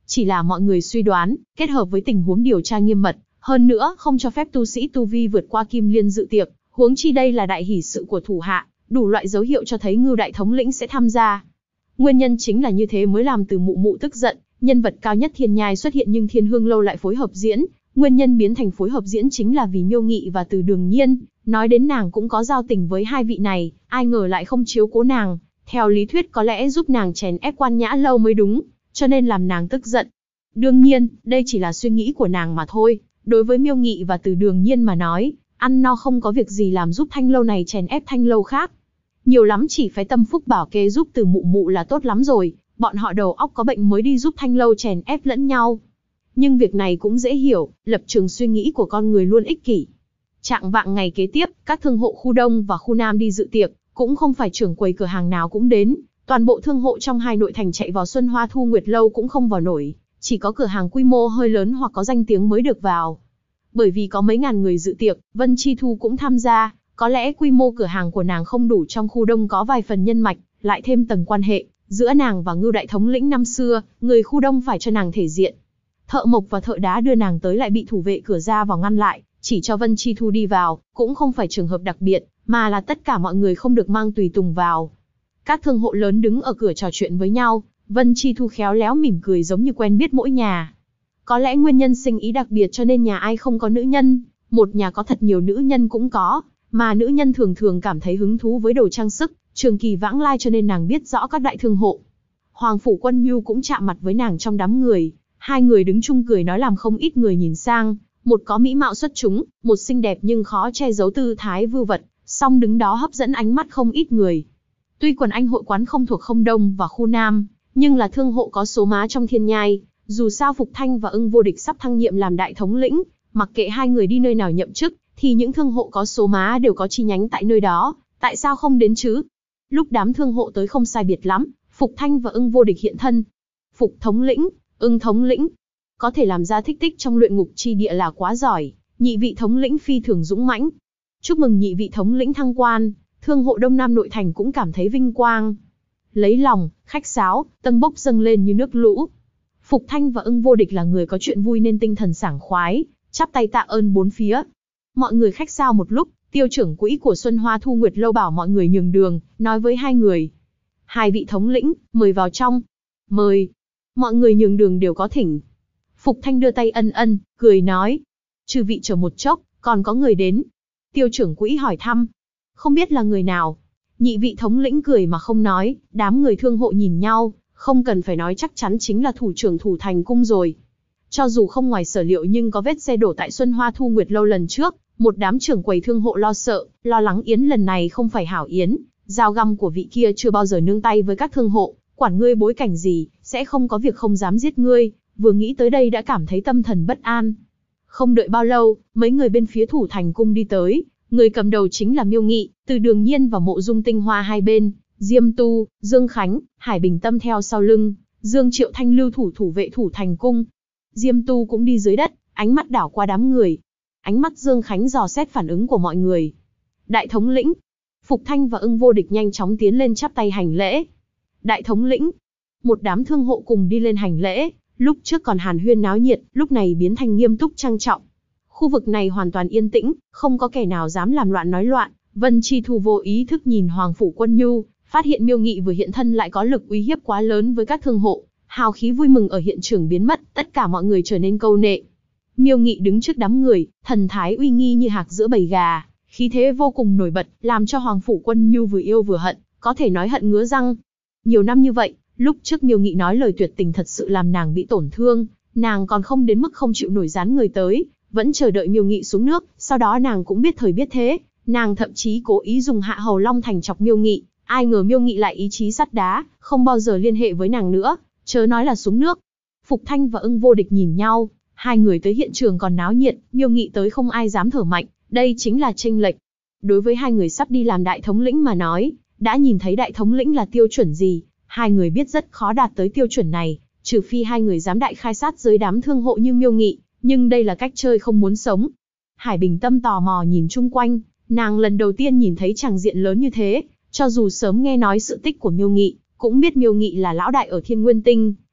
Chỉ là mọi người suy đoán, kết hợp với tình huống điều tra nghiêm mật, hơn nữa không cho phép tu sĩ tu vi vượt qua kim liên dự tiệc, huống chi đây là đại hỷ sự của thủ hạ, đủ loại dấu hiệu cho thấy Ngưu đại thống lĩnh sẽ tham gia. Nguyên nhân chính là như thế mới làm Từ Mụ Mụ tức giận, nhân vật cao nhất thiên nhai xuất hiện nhưng Thiên Hương lâu lại phối hợp diễn, nguyên nhân biến thành phối hợp diễn chính là vì Miêu Nghị và Từ Đường Nhiên, nói đến nàng cũng có giao tình với hai vị này, ai ngờ lại không chiếu cố nàng, theo lý thuyết có lẽ giúp nàng chèn ép Quan Nhã lâu mới đúng, cho nên làm nàng tức giận. Đương nhiên, đây chỉ là suy nghĩ của nàng mà thôi, đối với Miêu Nghị và Từ Đường Nhiên mà nói, ăn no không có việc gì làm giúp thanh lâu này chèn ép thanh lâu khác. Nhiều lắm chỉ phải tâm phúc bảo kê giúp Từ Mụ Mụ là tốt lắm rồi, bọn họ đầu óc có bệnh mới đi giúp thanh lâu chèn ép lẫn nhau. Nhưng việc này cũng dễ hiểu, lập trường suy nghĩ của con người luôn ích kỷ. Trạng vạng ngày kế tiếp, các thương hộ khu Đông và khu Nam đi dự tiệc, cũng không phải trưởng quầy cửa hàng nào cũng đến, toàn bộ thương hộ trong hai nội thành chạy vào Xuân Hoa Thu Nguyệt lâu cũng không vào nổi, chỉ có cửa hàng quy mô hơi lớn hoặc có danh tiếng mới được vào. Bởi vì có mấy ngàn người dự tiệc, Vân Chi Thu cũng tham gia, có lẽ quy mô cửa hàng của nàng không đủ trong khu Đông có vài phần nhân mạch, lại thêm tầng quan hệ giữa nàng và Ngưu đại thống lĩnh năm xưa, người khu Đông phải cho nàng thể diện. Thợ mộc và thợ đá đưa nàng tới lại bị thủ vệ cửa ra vào ngăn lại, chỉ cho Vân Chi Thu đi vào, cũng không phải trường hợp đặc biệt, mà là tất cả mọi người không được mang tùy tùng vào. Các thương hộ lớn đứng ở cửa trò chuyện với nhau, Vân Chi Thu khéo léo mỉm cười giống như quen biết mỗi nhà. Có lẽ nguyên nhân sinh ý đặc biệt cho nên nhà ai không có nữ nhân, một nhà có thật nhiều nữ nhân cũng có, mà nữ nhân thường thường cảm thấy hứng thú với đồ trang sức, trường kỳ vãng lai cho nên nàng biết rõ các đại thương hộ. Hoàng Phủ Quân Nhu cũng chạm mặt với nàng trong đám người, hai người đứng chung cười nói làm không ít người nhìn sang, một có mỹ mạo xuất chúng, một xinh đẹp nhưng khó che giấu tư thái vưu vật, song đứng đó hấp dẫn ánh mắt không ít người. Tuy quần anh hội quán không thuộc không Đông và khu Nam, nhưng là thương hộ có số má trong thiên nhai, dù sao Phục Thanh và Ưng Vô Địch sắp thăng nhiệm làm đại thống lĩnh, mặc kệ hai người đi nơi nào nhậm chức, thì những thương hộ có số má đều có chi nhánh tại nơi đó, tại sao không đến chứ? Lúc đám thương hộ tới không sai biệt lắm, Phục Thanh và Ưng Vô Địch hiện thân. Phục thống lĩnh, Ưng thống lĩnh, có thể làm ra thích tích trong luyện ngục chi địa là quá giỏi, nhị vị thống lĩnh phi thường dũng mãnh. Chúc mừng nhị vị thống lĩnh thăng quan, thương hộ Đông Nam nội thành cũng cảm thấy vinh quang. Lấy lòng, khách sáo, tân bốc dâng lên như nước lũ. Phục Thanh và Ưng Vô Địch là người có chuyện vui nên tinh thần sảng khoái, chắp tay tạ ơn bốn phía. Mọi người khách sáo một lúc, tiêu trưởng quỹ của Xuân Hoa Thu Nguyệt lâu bảo mọi người nhường đường, nói với hai người. Hai vị thống lĩnh, mời vào trong. Mời. Mọi người nhường đường đều có thỉnh. Phục Thanh đưa tay ân ân, cười nói. Chư vị chờ một chốc, còn có người đến. Tiêu trưởng quỹ hỏi thăm. Không biết là người nào. Nhị vị thống lĩnh cười mà không nói, đám người thương hộ nhìn nhau, không cần phải nói chắc chắn chính là thủ trưởng Thủ Thành Cung rồi. Cho dù không ngoài sở liệu nhưng có vết xe đổ tại Xuân Hoa Thu Nguyệt lâu lần trước, một đám trưởng quầy thương hộ lo sợ, lo lắng yến lần này không phải hảo yến, dao găm của vị kia chưa bao giờ nương tay với các thương hộ, quản ngươi bối cảnh gì, sẽ không có việc không dám giết ngươi, vừa nghĩ tới đây đã cảm thấy tâm thần bất an. Không đợi bao lâu, mấy người bên phía Thủ Thành Cung đi tới, người cầm đầu chính là Miêu Nghị, Từ Đường Nhiên và Mộ Dung Tinh Hoa hai bên, Diêm Tu, Dương Khánh, Hải Bình Tâm theo sau lưng, Dương Triệu Thanh lưu thủ vệ Thủ Thành Cung. Diêm Tu cũng đi dưới đất, ánh mắt đảo qua đám người. Ánh mắt Dương Khánh dò xét phản ứng của mọi người. Đại thống lĩnh. Phục Thanh và Ưng Vô Địch nhanh chóng tiến lên chắp tay hành lễ. Đại thống lĩnh. Một đám thương hộ cùng đi lên hành lễ, lúc trước còn hàn huyên náo nhiệt, lúc này biến thành nghiêm túc trang trọng. Khu vực này hoàn toàn yên tĩnh, không có kẻ nào dám làm loạn nói loạn. Vân Chi Thu vô ý thức nhìn Hoàng Phủ Quân Nhu, phát hiện Miêu Nghị vừa hiện thân lại có lực uy hiếp quá lớn với các thương hộ, hào khí vui mừng ở hiện trường biến mất, tất cả mọi người trở nên câu nệ. Miêu Nghị đứng trước đám người, thần thái uy nghi như hạc giữa bầy gà, khí thế vô cùng nổi bật, làm cho Hoàng Phủ Quân Nhu vừa yêu vừa hận, có thể nói hận ngứa răng. Nhiều năm như vậy, lúc trước Miêu Nghị nói lời tuyệt tình thật sự làm nàng bị tổn thương, nàng còn không đến mức không chịu nổi dán người tới, vẫn chờ đợi Miêu Nghị xuống nước, sau đó nàng cũng biết thời biết thế, nàng thậm chí cố ý dùng Hạ Hầu Long Thành chọc Miêu Nghị, ai ngờ Miêu Nghị lại ý chí sắt đá, không bao giờ liên hệ với nàng nữa, chớ nói là xuống nước. Phục Thanh và Ưng Vô Địch nhìn nhau, hai người tới hiện trường còn náo nhiệt, Miêu Nghị tới không ai dám thở mạnh, đây chính là chênh lệch. Đối với hai người sắp đi làm đại thống lĩnh mà nói, đã nhìn thấy đại thống lĩnh là tiêu chuẩn gì, hai người biết rất khó đạt tới tiêu chuẩn này, trừ phi hai người dám đại khai sát giới đám thương hộ như Miêu Nghị, nhưng đây là cách chơi không muốn sống. Hải Bình Tâm tò mò nhìn chung quanh, nàng lần đầu tiên nhìn thấy tràng diện lớn như thế, cho dù sớm nghe nói sự tích của Miêu Nghị, cũng biết Miêu Nghị là lão đại ở Thiên Nguyên Tinh,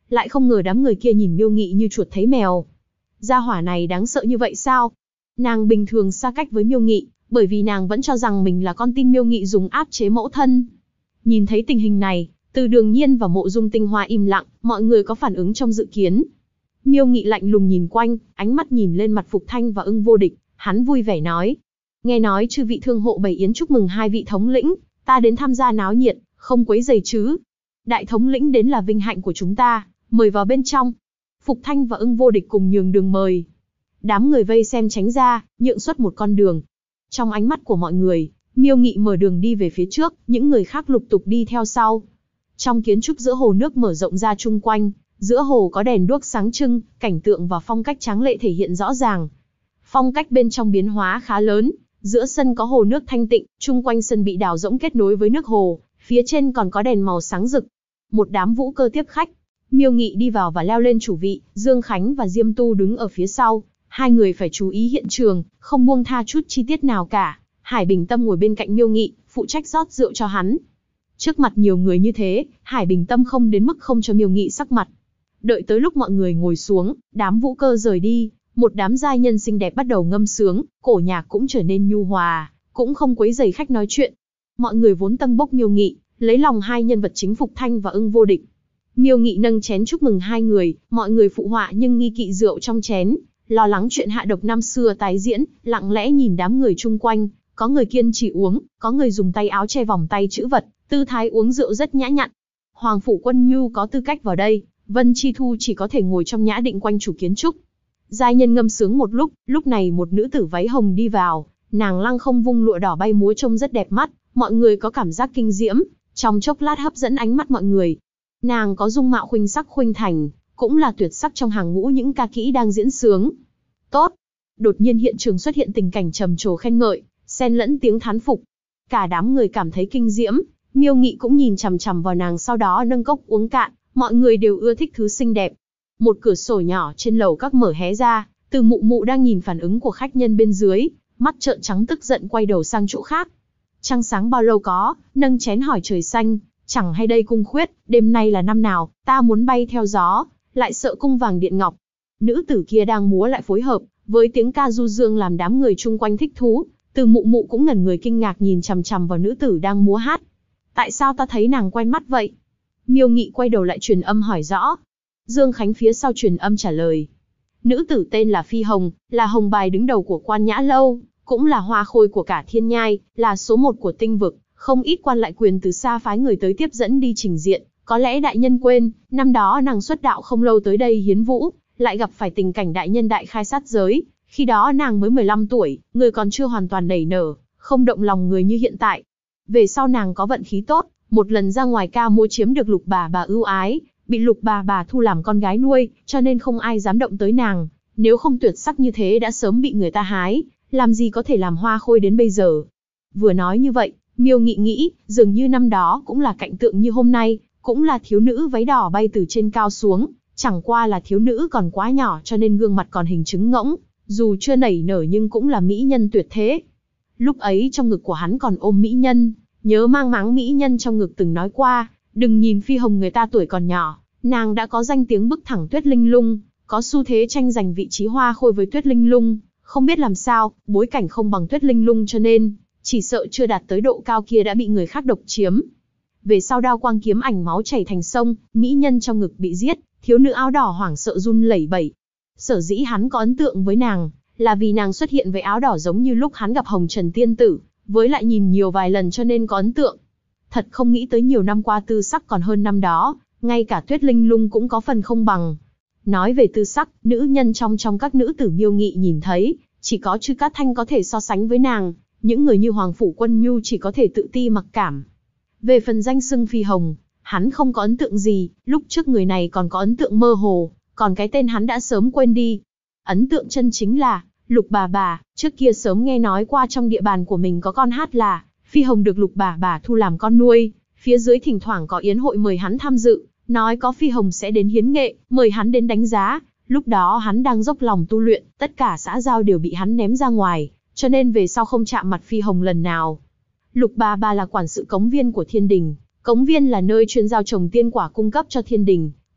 Lại không ngờ đám người kia nhìn Miêu Nghị như chuột thấy mèo. Gia hỏa này đáng sợ như vậy sao? Nàng bình thường xa cách với Miêu Nghị, bởi vì nàng vẫn cho rằng mình là con tin Miêu Nghị dùng áp chế mẫu thân. Nhìn thấy tình hình này, Từ Đường Nhiên và Mộ Dung Tinh Hoa im lặng, mọi người có phản ứng trong dự kiến. Miêu Nghị lạnh lùng nhìn quanh, ánh mắt nhìn lên mặt Phục Thanh và Ưng Vô Địch, hắn vui vẻ nói: nghe nói chư vị thương hộ bày yến chúc mừng hai vị thống lĩnh, ta đến tham gia náo nhiệt, không quấy rầy chứ? Đại thống lĩnh đến là vinh hạnh của chúng ta, mời vào bên trong. Phục Thanh và Ưng Vô Địch cùng nhường đường mời. Đám người vây xem tránh ra, nhượng xuất một con đường. Trong ánh mắt của mọi người, Miêu Nghị mở đường đi về phía trước, những người khác lục tục đi theo sau. Trong kiến trúc giữa hồ nước mở rộng ra chung quanh, giữa hồ có đèn đuốc sáng trưng, cảnh tượng và phong cách tráng lệ thể hiện rõ ràng. Phong cách bên trong biến hóa khá lớn, giữa sân có hồ nước thanh tịnh, chung quanh sân bị đào rỗng kết nối với nước hồ, phía trên còn có đèn màu sáng rực. Một đám vũ cơ tiếp khách. Miêu Nghị đi vào và leo lên chủ vị, Dương Khánh và Diêm Tu đứng ở phía sau. Hai người phải chú ý hiện trường, không buông tha chút chi tiết nào cả. Hải Bình Tâm ngồi bên cạnh Miêu Nghị, phụ trách rót rượu cho hắn. Trước mặt nhiều người như thế, Hải Bình Tâm không đến mức không cho Miêu Nghị sắc mặt. Đợi tới lúc mọi người ngồi xuống, đám vũ cơ rời đi, một đám giai nhân xinh đẹp bắt đầu ngâm sướng, cổ nhạc cũng trở nên nhu hòa, cũng không quấy rầy khách nói chuyện. Mọi người vốn tâng bốc Miêu Nghị, lấy lòng hai nhân vật chính Phục Thanh và Ưng Vô Địch. Miêu Nghị nâng chén chúc mừng hai người, mọi người phụ họa nhưng nghi kỵ rượu trong chén, lo lắng chuyện hạ độc năm xưa tái diễn, lặng lẽ nhìn đám người chung quanh, có người kiên trì uống, có người dùng tay áo che vòng tay chữ vật, tư thái uống rượu rất nhã nhặn. Hoàng phủ Quân Nhu có tư cách vào đây, Vân Chi Thu chỉ có thể ngồi trong nhã định quanh chủ kiến trúc. Giai nhân ngâm sướng một lúc này một nữ tử váy hồng đi vào, nàng lăng không vung lụa đỏ bay múa trông rất đẹp mắt, mọi người có cảm giác kinh diễm, trong chốc lát hấp dẫn ánh mắt mọi người. Nàng có dung mạo khuynh sắc khuynh thành, cũng là tuyệt sắc trong hàng ngũ những ca kỹ đang diễn sướng. Tốt! Đột nhiên hiện trường xuất hiện tình cảnh trầm trồ khen ngợi, xen lẫn tiếng thán phục. Cả đám người cảm thấy kinh diễm, Miêu Nghị cũng nhìn chằm chằm vào nàng sau đó nâng cốc uống cạn, mọi người đều ưa thích thứ xinh đẹp. Một cửa sổ nhỏ trên lầu các mở hé ra, Từ Mụ Mụ đang nhìn phản ứng của khách nhân bên dưới, mắt trợn trắng tức giận quay đầu sang chỗ khác. Trăng sáng bao lâu có, nâng chén hỏi trời xanh, chẳng hay đây cung khuyết, đêm nay là năm nào, ta muốn bay theo gió, lại sợ cung vàng điện ngọc. Nữ tử kia đang múa lại phối hợp với tiếng ca du dương làm đám người chung quanh thích thú. Từ Mụ Mụ cũng ngẩn người kinh ngạc nhìn chằm chằm vào nữ tử đang múa hát. Tại sao ta thấy nàng quen mắt vậy? Miêu Nghị quay đầu lại truyền âm hỏi rõ. Dương Khánh phía sau truyền âm trả lời. Nữ tử tên là Phi Hồng, là hồng bài đứng đầu của Quan Nhã Lâu, cũng là hoa khôi của cả Thiên Nhai, là số 1 của tinh vực, không ít quan lại quyền từ xa phái người tới tiếp dẫn đi trình diện. Có lẽ đại nhân quên, năm đó nàng xuất đạo không lâu tới đây hiến vũ, lại gặp phải tình cảnh đại nhân đại khai sát giới. Khi đó nàng mới 15 tuổi, người còn chưa hoàn toàn nảy nở, không động lòng người như hiện tại. Về sau nàng có vận khí tốt, một lần ra ngoài ca múa chiếm được Lục bà ưu ái, bị Lục bà thu làm con gái nuôi, cho nên không ai dám động tới nàng. Nếu không tuyệt sắc như thế đã sớm bị người ta hái, làm gì có thể làm hoa khôi đến bây giờ. Vừa nói như vậy, Miêu Nghị nghĩ, dường như năm đó cũng là cảnh tượng như hôm nay, cũng là thiếu nữ váy đỏ bay từ trên cao xuống, chẳng qua là thiếu nữ còn quá nhỏ cho nên gương mặt còn hình trứng ngỗng, dù chưa nảy nở nhưng cũng là mỹ nhân tuyệt thế. Lúc ấy trong ngực của hắn còn ôm mỹ nhân, nhớ mang máng mỹ nhân trong ngực từng nói qua, đừng nhìn Phi Hồng người ta tuổi còn nhỏ, nàng đã có danh tiếng bức thẳng Tuyết Linh Lung, có xu thế tranh giành vị trí hoa khôi với Tuyết Linh Lung, không biết làm sao, bối cảnh không bằng Tuyết Linh Lung cho nên, chỉ sợ chưa đạt tới độ cao kia đã bị người khác độc chiếm. Về sau đao quang kiếm ảnh máu chảy thành sông, mỹ nhân trong ngực bị giết, thiếu nữ áo đỏ hoảng sợ run lẩy bẩy. Sở dĩ hắn có ấn tượng với nàng, là vì nàng xuất hiện với áo đỏ giống như lúc hắn gặp Hồng Trần Tiên Tử, với lại nhìn nhiều vài lần cho nên có ấn tượng. Thật không nghĩ tới nhiều năm qua tư sắc còn hơn năm đó, ngay cả Tuyết Linh Lung cũng có phần không bằng. Nói về tư sắc, nữ nhân trong các nữ tử Miêu Nghị nhìn thấy, chỉ có Trư Cát Thanh có thể so sánh với nàng, những người như Hoàng phủ Quân Nhu chỉ có thể tự ti mặc cảm. Về phần danh xưng Phi Hồng, hắn không có ấn tượng gì, lúc trước người này còn có ấn tượng mơ hồ, còn cái tên hắn đã sớm quên đi. Ấn tượng chân chính là, Lục bà, trước kia sớm nghe nói qua trong địa bàn của mình có con hát là, Phi Hồng được Lục bà thu làm con nuôi, phía dưới thỉnh thoảng có yến hội mời hắn tham dự, nói có Phi Hồng sẽ đến hiến nghệ, mời hắn đến đánh giá, lúc đó hắn đang dốc lòng tu luyện, tất cả xã giao đều bị hắn ném ra ngoài, cho nên về sau không chạm mặt Phi Hồng lần nào. Lục bà là quản sự cống viên của thiên đình, cống viên là nơi chuyên gieo trồng tiên quả cung cấp cho thiên đình,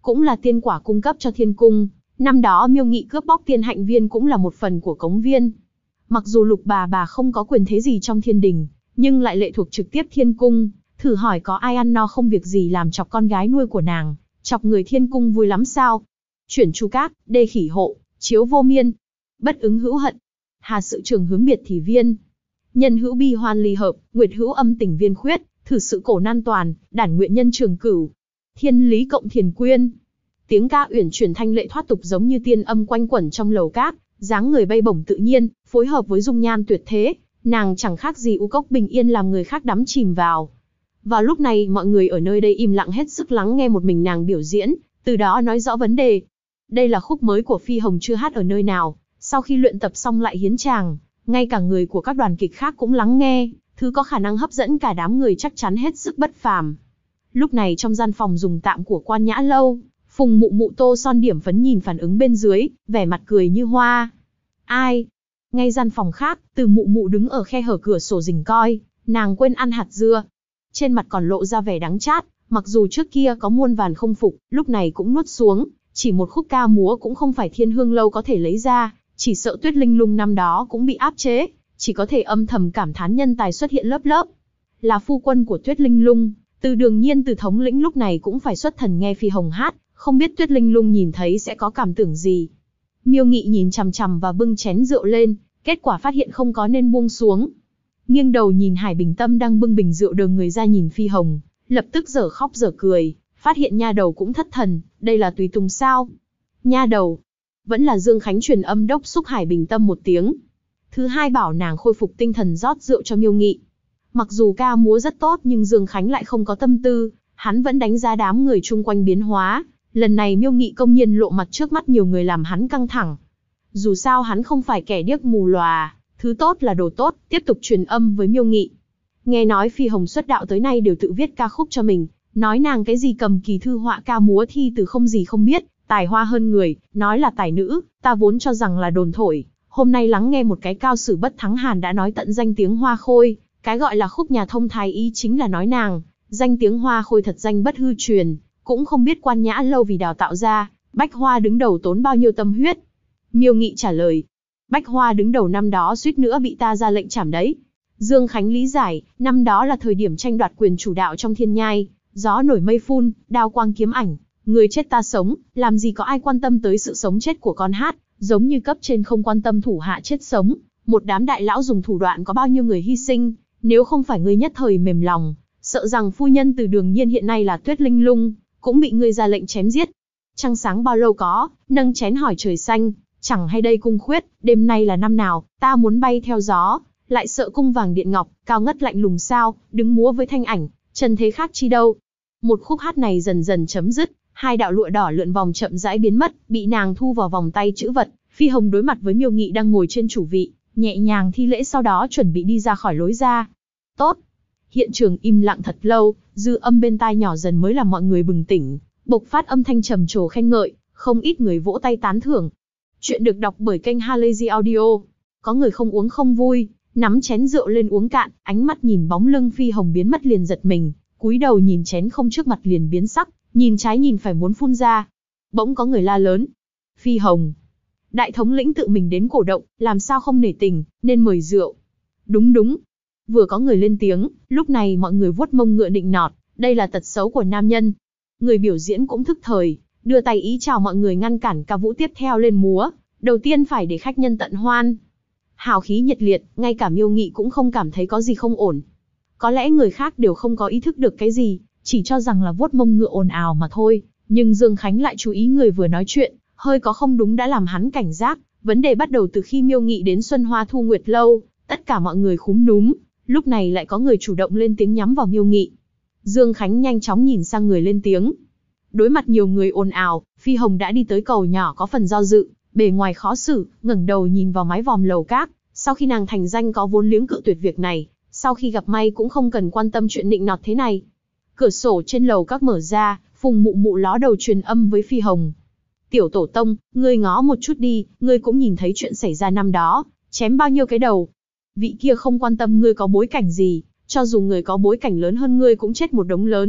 cũng là tiên quả cung cấp cho thiên cung. Năm đó Miêu Nghị cướp bóc tiên hạnh viên cũng là một phần của cống viên. Mặc dù Lục bà không có quyền thế gì trong thiên đình, nhưng lại lệ thuộc trực tiếp thiên cung. Thử hỏi có ai ăn no không việc gì làm chọc con gái nuôi của nàng, chọc người thiên cung vui lắm sao? Chuyển chu cát, đê khỉ hộ, chiếu vô miên. Bất ứng hữu hận. Hà sự trường hướng biệt thì viên. Nhân hữu bi hoan ly hợp, nguyệt hữu âm tình viên khuyết, thử sự cổ nan toàn, đản nguyện nhân trường cửu. Thiên lý cộng thiền quyên. Tiếng ca uyển chuyển thanh lệ thoát tục giống như tiên âm quanh quẩn trong lầu cát, dáng người bay bổng tự nhiên, phối hợp với dung nhan tuyệt thế, nàng chẳng khác gì u cốc bình yên làm người khác đắm chìm vào. Vào lúc này mọi người ở nơi đây im lặng hết sức lắng nghe một mình nàng biểu diễn, từ đó nói rõ vấn đề. Đây là khúc mới của Phi Hồng chưa hát ở nơi nào, sau khi luyện tập xong lại hiến chàng, ngay cả người của các đoàn kịch khác cũng lắng nghe, thứ có khả năng hấp dẫn cả đám người chắc chắn hết sức bất phàm. Lúc này trong gian phòng dùng tạm của Quan Nhã Lâu, Phùng Mụ Mụ tô son điểm phấn nhìn phản ứng bên dưới, vẻ mặt cười như hoa. Ai? Ngay gian phòng khác, Từ Mụ Mụ đứng ở khe hở cửa sổ rình coi, nàng quên ăn hạt dưa. Trên mặt còn lộ ra vẻ đắng chát, mặc dù trước kia có muôn vàn không phục, lúc này cũng nuốt xuống, chỉ một khúc ca múa cũng không phải Thiên Hương Lâu có thể lấy ra, chỉ sợ Tuyết Linh Lung năm đó cũng bị áp chế, chỉ có thể âm thầm cảm thán nhân tài xuất hiện lớp lớp. Là phu quân của Tuyết Linh Lung, Từ Đường Nhiên Từ thống lĩnh lúc này cũng phải xuất thần nghe Phi Hồng hát, không biết Tuyết Linh Lung nhìn thấy sẽ có cảm tưởng gì. Miêu Nghị nhìn chằm chằm và bưng chén rượu lên, kết quả phát hiện không có nên buông xuống. Nghiêng đầu nhìn Hải Bình Tâm đang bưng bình rượu đờ người ra nhìn Phi Hồng, lập tức dở khóc dở cười, phát hiện nha đầu cũng thất thần, đây là tùy tùng sao? Nha đầu, vẫn là Dương Khánh truyền âm đốc xúc Hải Bình Tâm một tiếng. Thứ hai bảo nàng khôi phục tinh thần rót rượu cho Miêu Nghị. Mặc dù ca múa rất tốt nhưng Dương Khánh lại không có tâm tư, hắn vẫn đánh giá đám người chung quanh biến hóa. Lần này Miêu Nghị công nhiên lộ mặt trước mắt nhiều người làm hắn căng thẳng. Dù sao hắn không phải kẻ điếc mù lòa, thứ tốt là đồ tốt, tiếp tục truyền âm với Miêu Nghị. Nghe nói Phi Hồng xuất đạo tới nay đều tự viết ca khúc cho mình, nói nàng cái gì cầm kỳ thư họa ca múa thi từ không gì không biết, tài hoa hơn người, nói là tài nữ, ta vốn cho rằng là đồn thổi. Hôm nay lắng nghe một cái cao sử bất thắng hàn đã nói tận danh tiếng Hoa Khôi, cái gọi là khúc nhà thông thái ý chính là nói nàng, danh tiếng Hoa Khôi thật danh bất hư truyền, cũng không biết Quan Nhã Lâu vì đào tạo ra, Bách Hoa đứng đầu tốn bao nhiêu tâm huyết. Miêu Nghị trả lời, Bách Hoa đứng đầu năm đó suýt nữa bị ta ra lệnh trảm đấy. Dương Khánh lý giải, năm đó là thời điểm tranh đoạt quyền chủ đạo trong thiên nhai, gió nổi mây phun, đao quang kiếm ảnh, người chết ta sống, làm gì có ai quan tâm tới sự sống chết của con hát, giống như cấp trên không quan tâm thủ hạ chết sống, một đám đại lão dùng thủ đoạn có bao nhiêu người hy sinh, nếu không phải ngươi nhất thời mềm lòng, sợ rằng phu nhân Từ Đường Nhiên hiện nay là Tuyết Linh Lung, cũng bị ngươi ra lệnh chém giết. Trăng sáng bao lâu có, nâng chén hỏi trời xanh, chẳng hay đây cung khuyết, đêm nay là năm nào, ta muốn bay theo gió, lại sợ cung vàng điện ngọc, cao ngất lạnh lùng sao, đứng múa với thanh ảnh, trần thế khác chi đâu. Một khúc hát này dần dần chấm dứt, hai đạo lụa đỏ lượn vòng chậm rãi biến mất, bị nàng thu vào vòng tay chữ vật. Phi Hồng đối mặt với Miêu Nghị đang ngồi trên chủ vị, nhẹ nhàng thi lễ sau đó chuẩn bị đi ra khỏi lối ra. Tốt. Hiện trường im lặng thật lâu, dư âm bên tai nhỏ dần mới làm mọi người bừng tỉnh, bộc phát âm thanh trầm trồ khen ngợi, không ít người vỗ tay tán thưởng. Chuyện được đọc bởi kênh Halazy Audio. Có người không uống không vui, nắm chén rượu lên uống cạn, ánh mắt nhìn bóng lưng Phi Hồng biến mất liền giật mình, cúi đầu nhìn chén không trước mặt liền biến sắc, nhìn trái nhìn phải muốn phun ra. Bỗng có người la lớn, Phi Hồng, đại thống lĩnh tự mình đến cổ động, làm sao không nể tình, nên mời rượu. Đúng đúng. Vừa có người lên tiếng, lúc này mọi người vuốt mông ngựa nịnh nọt, đây là tật xấu của nam nhân. Người biểu diễn cũng thức thời, đưa tay ý chào mọi người ngăn cản ca vũ tiếp theo lên múa, đầu tiên phải để khách nhân tận hoan. Hào khí nhiệt liệt, ngay cả Miêu Nghị cũng không cảm thấy có gì không ổn. Có lẽ người khác đều không có ý thức được cái gì, chỉ cho rằng là vuốt mông ngựa ồn ào mà thôi, nhưng Dương Khánh lại chú ý người vừa nói chuyện, hơi có không đúng đã làm hắn cảnh giác. Vấn đề bắt đầu từ khi Miêu Nghị đến Xuân Hoa Thu Nguyệt Lâu, tất cả mọi người khúm núm, lúc này lại có người chủ động lên tiếng nhắm vào Miêu Nghị. Dương Khánh nhanh chóng nhìn sang người lên tiếng. Đối mặt nhiều người ồn ào, Phi Hồng đã đi tới cầu nhỏ có phần do dự, bề ngoài khó xử, ngẩng đầu nhìn vào mái vòm lầu các. Sau khi nàng thành danh có vốn liếng cự tuyệt việc này, sau khi gặp may cũng không cần quan tâm chuyện nịnh nọt thế này. Cửa sổ trên lầu các mở ra, Phùng Mụ Mụ ló đầu truyền âm với Phi Hồng. Tiểu tổ tông, ngươi ngó một chút đi, ngươi cũng nhìn thấy chuyện xảy ra năm đó, chém bao nhiêu cái đầu. Vị kia không quan tâm ngươi có bối cảnh gì, cho dù người có bối cảnh lớn hơn ngươi cũng chết một đống lớn,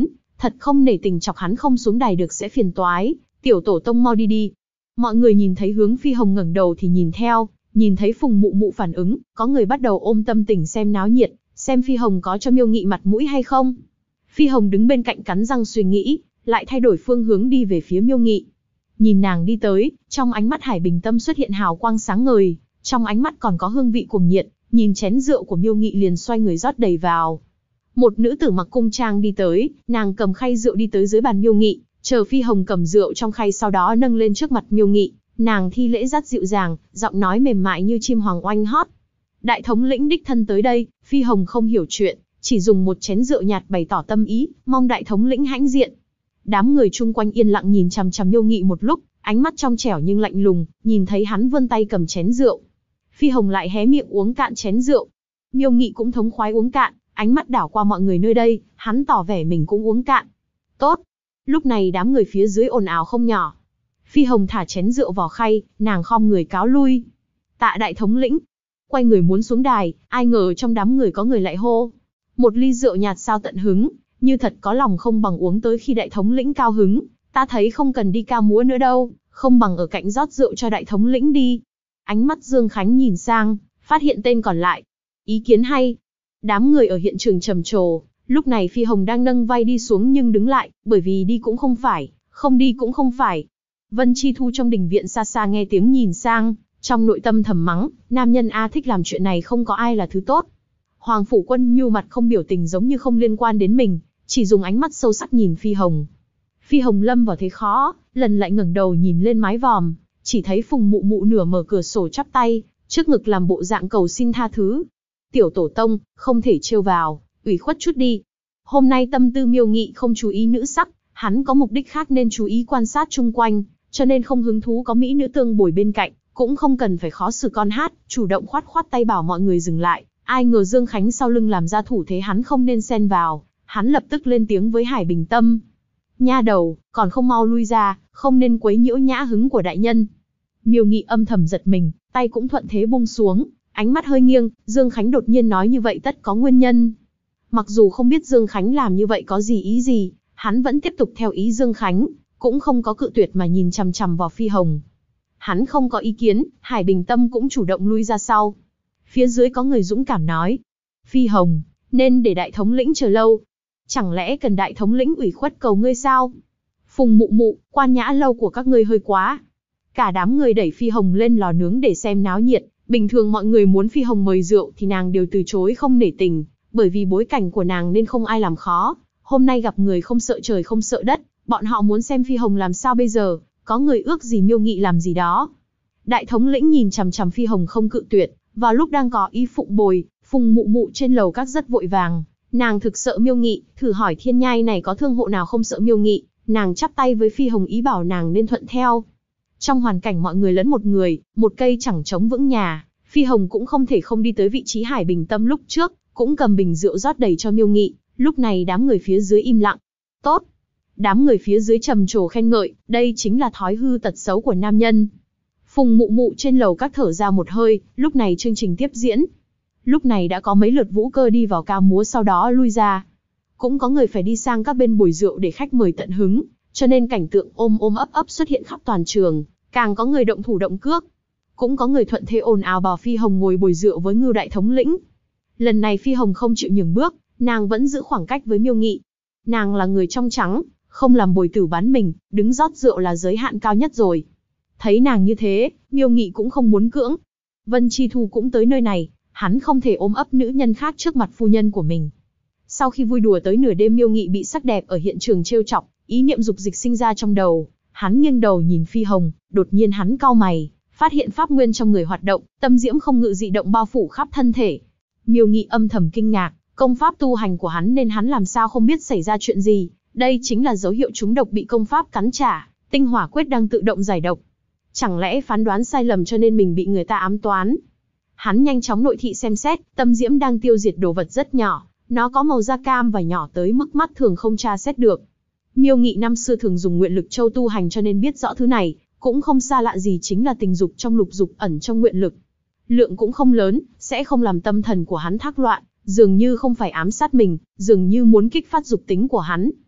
thật không nể tình chọc hắn không xuống đài được sẽ phiền toái, tiểu tổ tông mau đi đi. Mọi người nhìn thấy hướng Phi Hồng ngẩng đầu thì nhìn theo, nhìn thấy Phùng Mụ Mụ phản ứng, có người bắt đầu ôm tâm tình xem náo nhiệt, xem Phi Hồng có cho Miêu Nghị mặt mũi hay không. Phi Hồng đứng bên cạnh cắn răng suy nghĩ, lại thay đổi phương hướng đi về phía Miêu Nghị. Nhìn nàng đi tới, trong ánh mắt Hải Bình Tâm xuất hiện hào quang sáng ngời, trong ánh mắt còn có hương vị cuồng nhiệt, nhìn chén rượu của Miêu Nghị liền xoay người rót đầy vào. Một nữ tử mặc cung trang đi tới, nàng cầm khay rượu đi tới dưới bàn Miêu Nghị, chờ Phi Hồng cầm rượu trong khay sau đó nâng lên trước mặt Miêu Nghị, nàng thi lễ rất dịu dàng, giọng nói mềm mại như chim hoàng oanh hót. Đại thống lĩnh đích thân tới đây, Phi Hồng không hiểu chuyện, chỉ dùng một chén rượu nhạt bày tỏ tâm ý, mong đại thống lĩnh hãnh diện. Đám người chung quanh yên lặng nhìn chằm chằm Miêu Nghị một lúc, ánh mắt trong trẻo nhưng lạnh lùng, nhìn thấy hắn vươn tay cầm chén rượu. Phi Hồng lại hé miệng uống cạn chén rượu. Miêu Nghị cũng thống khoái uống cạn, ánh mắt đảo qua mọi người nơi đây, hắn tỏ vẻ mình cũng uống cạn. Tốt. Lúc này đám người phía dưới ồn ào không nhỏ. Phi Hồng thả chén rượu vào khay, nàng khom người cáo lui. Tạ đại thống lĩnh. Quay người muốn xuống đài, ai ngờ trong đám người có người lại hô. Một ly rượu nhạt sao tận hứng, như thật có lòng không bằng uống tới khi đại thống lĩnh cao hứng. Ta thấy không cần đi ca múa nữa đâu, không bằng ở cạnh rót rượu cho đại thống lĩnh đi. Ánh mắt Dương Khánh nhìn sang, phát hiện tên còn lại. Ý kiến hay. Đám người ở hiện trường trầm trồ, lúc này Phi Hồng đang nâng vai đi xuống nhưng đứng lại, bởi vì đi cũng không phải, không đi cũng không phải. Vân Chi Thu trong đình viện xa xa nghe tiếng nhìn sang, trong nội tâm thầm mắng, nam nhân A thích làm chuyện này không có ai là thứ tốt. Hoàng Phủ Quân Nhu mặt không biểu tình giống như không liên quan đến mình, chỉ dùng ánh mắt sâu sắc nhìn Phi Hồng. Phi Hồng lâm vào thế khó, lần lại ngẩng đầu nhìn lên mái vòm, chỉ thấy Phùng Mụ Mụ nửa mở cửa sổ chắp tay, trước ngực làm bộ dạng cầu xin tha thứ. Tiểu tổ tông, không thể trêu vào, ủy khuất chút đi. Hôm nay tâm tư Miêu Nghị không chú ý nữ sắc, hắn có mục đích khác nên chú ý quan sát chung quanh, cho nên không hứng thú có mỹ nữ tương bồi bên cạnh, cũng không cần phải khó xử con hát, chủ động khoát khoát tay bảo mọi người dừng lại. Ai ngờ Dương Khánh sau lưng làm ra thủ thế hắn không nên xen vào, hắn lập tức lên tiếng với Hải Bình Tâm. Nha đầu, còn không mau lui ra, không nên quấy nhiễu nhã hứng của đại nhân. Miêu Nghị âm thầm giật mình, tay cũng thuận thế buông xuống, ánh mắt hơi nghiêng, Dương Khánh đột nhiên nói như vậy tất có nguyên nhân. Mặc dù không biết Dương Khánh làm như vậy có gì ý gì, hắn vẫn tiếp tục theo ý Dương Khánh, cũng không có cự tuyệt mà nhìn chằm chằm vào Phi Hồng. Hắn không có ý kiến, Hải Bình Tâm cũng chủ động lui ra sau. Phía dưới có người dũng cảm nói, Phi Hồng, nên để đại thống lĩnh chờ lâu. Chẳng lẽ cần đại thống lĩnh ủy khuất cầu ngươi sao? Phùng Mụ Mụ, quan nhã lâu của các ngươi hơi quá. Cả đám người đẩy Phi Hồng lên lò nướng để xem náo nhiệt. Bình thường mọi người muốn Phi Hồng mời rượu thì nàng đều từ chối không nể tình, bởi vì bối cảnh của nàng nên không ai làm khó. Hôm nay gặp người không sợ trời không sợ đất, bọn họ muốn xem Phi Hồng làm sao bây giờ, có người ước gì Miêu Nghị làm gì đó. Đại thống lĩnh nhìn chằm chằm Phi Hồng không cự tuyệt, vào lúc đang có ý phụng bồi, Phùng Mụ Mụ trên lầu các rất vội vàng, nàng thực sợ Miêu Nghị, thử hỏi thiên nhai này có thương hộ nào không sợ Miêu Nghị, nàng chắp tay với Phi Hồng ý bảo nàng nên thuận theo. Trong hoàn cảnh mọi người lẫn một người, một cây chẳng chống vững nhà, Phi Hồng cũng không thể không đi tới vị trí Hải Bình Tâm lúc trước, cũng cầm bình rượu rót đầy cho Miêu Nghị. Lúc này đám người phía dưới im lặng. Tốt. Đám người phía dưới trầm trồ khen ngợi, đây chính là thói hư tật xấu của nam nhân. Phùng Mụ Mụ trên lầu các thở ra một hơi, lúc này chương trình tiếp diễn. Lúc này đã có mấy lượt vũ cơ đi vào ca múa sau đó lui ra. Cũng có người phải đi sang các bên bồi rượu để khách mời tận hứng, cho nên cảnh tượng ôm ôm ấp ấp xuất hiện khắp toàn trường, càng có người động thủ động cước. Cũng có người thuận thế ồn ào bảo Phi Hồng ngồi bồi rượu với Ngưu đại thống lĩnh. Lần này Phi Hồng không chịu nhường bước, nàng vẫn giữ khoảng cách với Miêu Nghị. Nàng là người trong trắng, không làm bồi tử bán mình, đứng rót rượu là giới hạn cao nhất rồi. Thấy nàng như thế, Miêu Nghị cũng không muốn cưỡng. Vân Chi Thu cũng tới nơi này, hắn không thể ôm ấp nữ nhân khác trước mặt phu nhân của mình. Sau khi vui đùa tới nửa đêm, Miêu Nghị bị sắc đẹp ở hiện trường trêu chọc, ý niệm dục dịch sinh ra trong đầu. Hắn nghiêng đầu nhìn Phi Hồng, đột nhiên hắn cau mày, phát hiện pháp nguyên trong người hoạt động, tâm diễm không ngự dị động bao phủ khắp thân thể. Miêu Nghị âm thầm kinh ngạc, công pháp tu hành của hắn nên hắn làm sao không biết xảy ra chuyện gì, đây chính là dấu hiệu trúng độc bị công pháp cắn trả, tinh hỏa quyết đang tự động giải độc. Chẳng lẽ phán đoán sai lầm cho nên mình bị người ta ám toán? Hắn nhanh chóng nội thị xem xét, tâm diễm đang tiêu diệt đồ vật rất nhỏ, nó có màu da cam và nhỏ tới mức mắt thường không tra xét được. Miêu Nghị năm xưa thường dùng nguyện lực châu tu hành cho nên biết rõ thứ này, cũng không xa lạ gì chính là tình dục trong lục dục ẩn trong nguyện lực. Lượng cũng không lớn, sẽ không làm tâm thần của hắn thác loạn, dường như không phải ám sát mình, dường như muốn kích phát dục tính của hắn.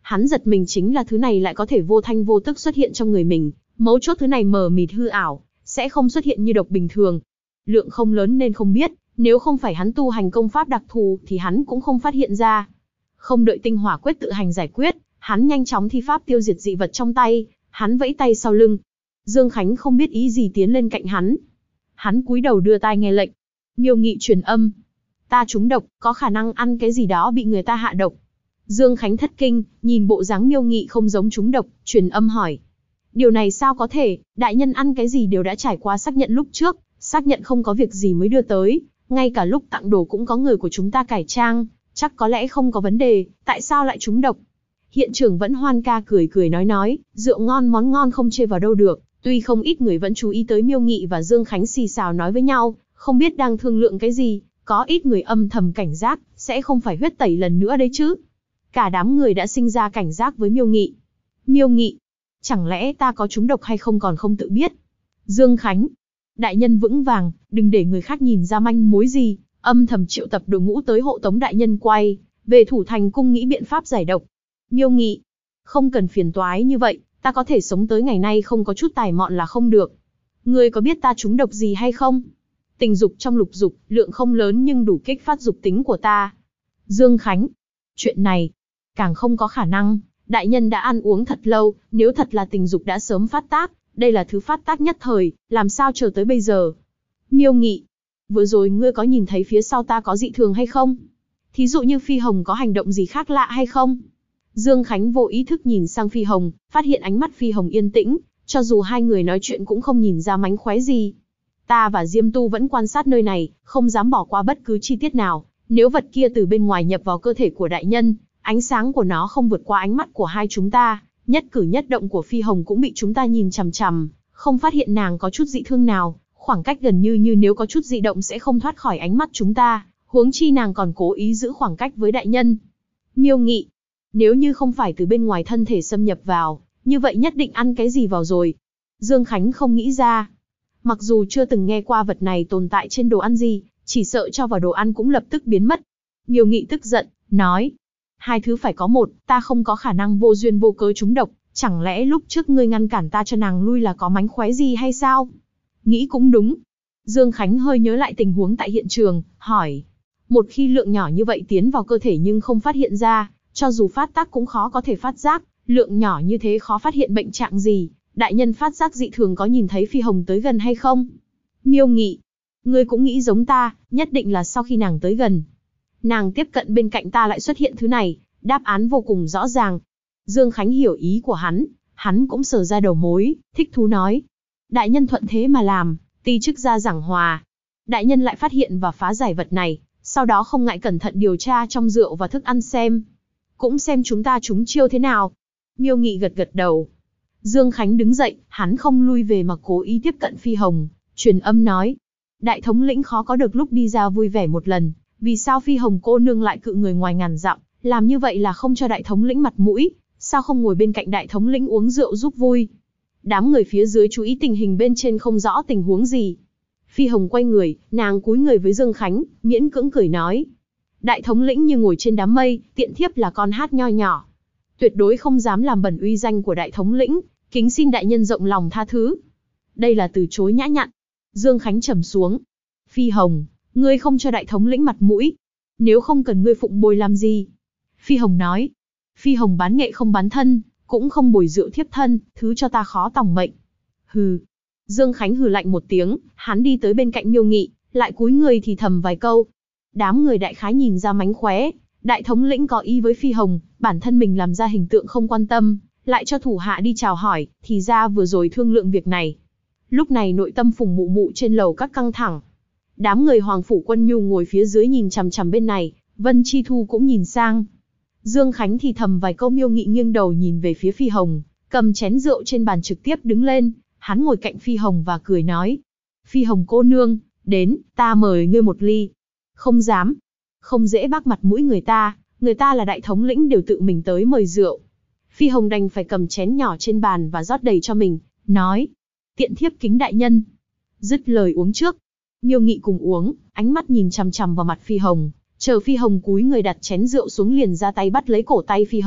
Hắn giật mình chính là thứ này lại có thể vô thanh vô tức xuất hiện trong người mình, mấu chốt thứ này mờ mịt hư ảo, sẽ không xuất hiện như độc bình thường. Lượng không lớn nên không biết, nếu không phải hắn tu hành công pháp đặc thù thì hắn cũng không phát hiện ra. Không đợi tinh hỏa quyết tự hành giải quyết, hắn nhanh chóng thi pháp tiêu diệt dị vật trong tay, hắn vẫy tay sau lưng. Dương Khánh không biết ý gì tiến lên cạnh hắn. Hắn cúi đầu đưa tai nghe lệnh. Miêu Nghị truyền âm. Ta trúng độc, có khả năng ăn cái gì đó bị người ta hạ độc. Dương Khánh thất kinh, nhìn bộ dáng Miêu Nghị không giống trúng độc, truyền âm hỏi. Điều này sao có thể, đại nhân ăn cái gì đều đã trải qua xác nhận lúc trước, xác nhận không có việc gì mới đưa tới, ngay cả lúc tặng đồ cũng có người của chúng ta cải trang, chắc có lẽ không có vấn đề, tại sao lại trúng độc? Hiện trường vẫn Hoan ca cười cười nói, rượu ngon món ngon không chê vào đâu được, tuy không ít người vẫn chú ý tới Miêu Nghị và Dương Khánh xì xào nói với nhau, không biết đang thương lượng cái gì, có ít người âm thầm cảnh giác, sẽ không phải huyết tẩy lần nữa đấy chứ. Cả đám người đã sinh ra cảnh giác với Miêu Nghị. Miêu Nghị, chẳng lẽ ta có trúng độc hay không còn không tự biết? Dương Khánh, đại nhân vững vàng, đừng để người khác nhìn ra manh mối gì, âm thầm triệu tập đội ngũ tới hộ tống đại nhân quay về thủ thành cung nghĩ biện pháp giải độc. Miêu Nghị, không cần phiền toái như vậy, ta có thể sống tới ngày nay không có chút tài mọn là không được. Ngươi có biết ta trúng độc gì hay không? Tình dục trong lục dục, lượng không lớn nhưng đủ kích phát dục tính của ta. Dương Khánh, chuyện này, càng không có khả năng, đại nhân đã ăn uống thật lâu, nếu thật là tình dục đã sớm phát tác, đây là thứ phát tác nhất thời, làm sao chờ tới bây giờ? Miêu Nghị, vừa rồi ngươi có nhìn thấy phía sau ta có dị thường hay không? Thí dụ như Phi Hồng có hành động gì khác lạ hay không? Dương Khánh vô ý thức nhìn sang Phi Hồng, phát hiện ánh mắt Phi Hồng yên tĩnh, cho dù hai người nói chuyện cũng không nhìn ra mánh khóe gì. Ta và Diêm Tu vẫn quan sát nơi này, không dám bỏ qua bất cứ chi tiết nào, nếu vật kia từ bên ngoài nhập vào cơ thể của đại nhân, ánh sáng của nó không vượt qua ánh mắt của hai chúng ta, nhất cử nhất động của Phi Hồng cũng bị chúng ta nhìn chằm chằm, không phát hiện nàng có chút dị thương nào, khoảng cách gần như nếu có chút dị động sẽ không thoát khỏi ánh mắt chúng ta, huống chi nàng còn cố ý giữ khoảng cách với đại nhân. Miêu Nghị, nếu như không phải từ bên ngoài thân thể xâm nhập vào, như vậy nhất định ăn cái gì vào rồi. Dương Khánh không nghĩ ra. Mặc dù chưa từng nghe qua vật này tồn tại trên đồ ăn gì, chỉ sợ cho vào đồ ăn cũng lập tức biến mất. Miêu Nghị tức giận, nói. Hai thứ phải có một, ta không có khả năng vô duyên vô cớ trúng độc, chẳng lẽ lúc trước ngươi ngăn cản ta cho nàng lui là có mánh khóe gì hay sao? Nghĩ cũng đúng. Dương Khánh hơi nhớ lại tình huống tại hiện trường, hỏi. Một khi lượng nhỏ như vậy tiến vào cơ thể nhưng không phát hiện ra, cho dù phát tác cũng khó có thể phát giác, lượng nhỏ như thế khó phát hiện bệnh trạng gì, đại nhân phát giác dị thường có nhìn thấy Phi Hồng tới gần hay không? Miêu Nghị, ngươi cũng nghĩ giống ta, nhất định là sau khi nàng tới gần. Nàng tiếp cận bên cạnh ta lại xuất hiện thứ này, đáp án vô cùng rõ ràng. Dương Khánh hiểu ý của hắn cũng sờ ra đầu mối, thích thú nói. Đại nhân thuận thế mà làm, ti chức ra giảng hòa. Đại nhân lại phát hiện và phá giải vật này, sau đó không ngại cẩn thận điều tra trong rượu và thức ăn xem. Cũng xem chúng ta trúng chiêu thế nào. Miêu Nghị gật gật đầu. Dương Khánh đứng dậy, hắn không lui về mà cố ý tiếp cận Phi Hồng, truyền âm nói. Đại thống lĩnh khó có được lúc đi ra vui vẻ một lần, vì sao Phi Hồng cô nương lại cự người ngoài ngàn dặm, làm như vậy là không cho đại thống lĩnh mặt mũi, sao không ngồi bên cạnh đại thống lĩnh uống rượu giúp vui. Đám người phía dưới chú ý tình hình bên trên không rõ tình huống gì. Phi Hồng quay người, nàng cúi người với Dương Khánh, miễn cưỡng cười nói. Đại thống lĩnh như ngồi trên đám mây, tiện thiếp là con hát nho nhỏ. Tuyệt đối không dám làm bẩn uy danh của đại thống lĩnh, kính xin đại nhân rộng lòng tha thứ. Đây là từ chối nhã nhặn. Dương Khánh trầm xuống. Phi Hồng, ngươi không cho đại thống lĩnh mặt mũi. Nếu không cần ngươi phụng bồi làm gì? Phi Hồng nói. Phi Hồng bán nghệ không bán thân, cũng không bồi rượu thiếp thân, thứ cho ta khó tòng mệnh. Hừ. Dương Khánh hừ lạnh một tiếng, hắn đi tới bên cạnh Miêu Nghị, lại cúi người thì thầm vài câu. Đám người đại khái nhìn ra mánh khóe, đại thống lĩnh có ý với Phi Hồng, bản thân mình làm ra hình tượng không quan tâm, lại cho thủ hạ đi chào hỏi, thì ra vừa rồi thương lượng việc này. Lúc này nội tâm Phùng Mụ Mụ trên lầu các căng thẳng. Đám người Hoàng Phủ Quân Nhu ngồi phía dưới nhìn chằm chằm bên này, Vân Chi Thu cũng nhìn sang. Dương Khánh thì thầm vài câu. Miêu Nghị nghiêng đầu nhìn về phía Phi Hồng, cầm chén rượu trên bàn trực tiếp đứng lên, hắn ngồi cạnh Phi Hồng và cười nói. Phi Hồng cô nương, đến, ta mời ngươi một ly. Không dám. Không dễ bác mặt mũi người ta là đại thống lĩnh đều tự mình tới mời rượu. Phi Hồng đành phải cầm chén nhỏ trên bàn và rót đầy cho mình, nói. Tiện thiếp kính đại nhân. Dứt lời uống trước. Miêu Nghị cùng uống, ánh mắt nhìn chằm chằm vào mặt Phi Hồng, chờ Phi Hồng cúi người đặt chén rượu xuống liền ra tay bắt lấy cổ tay Phi Hồng,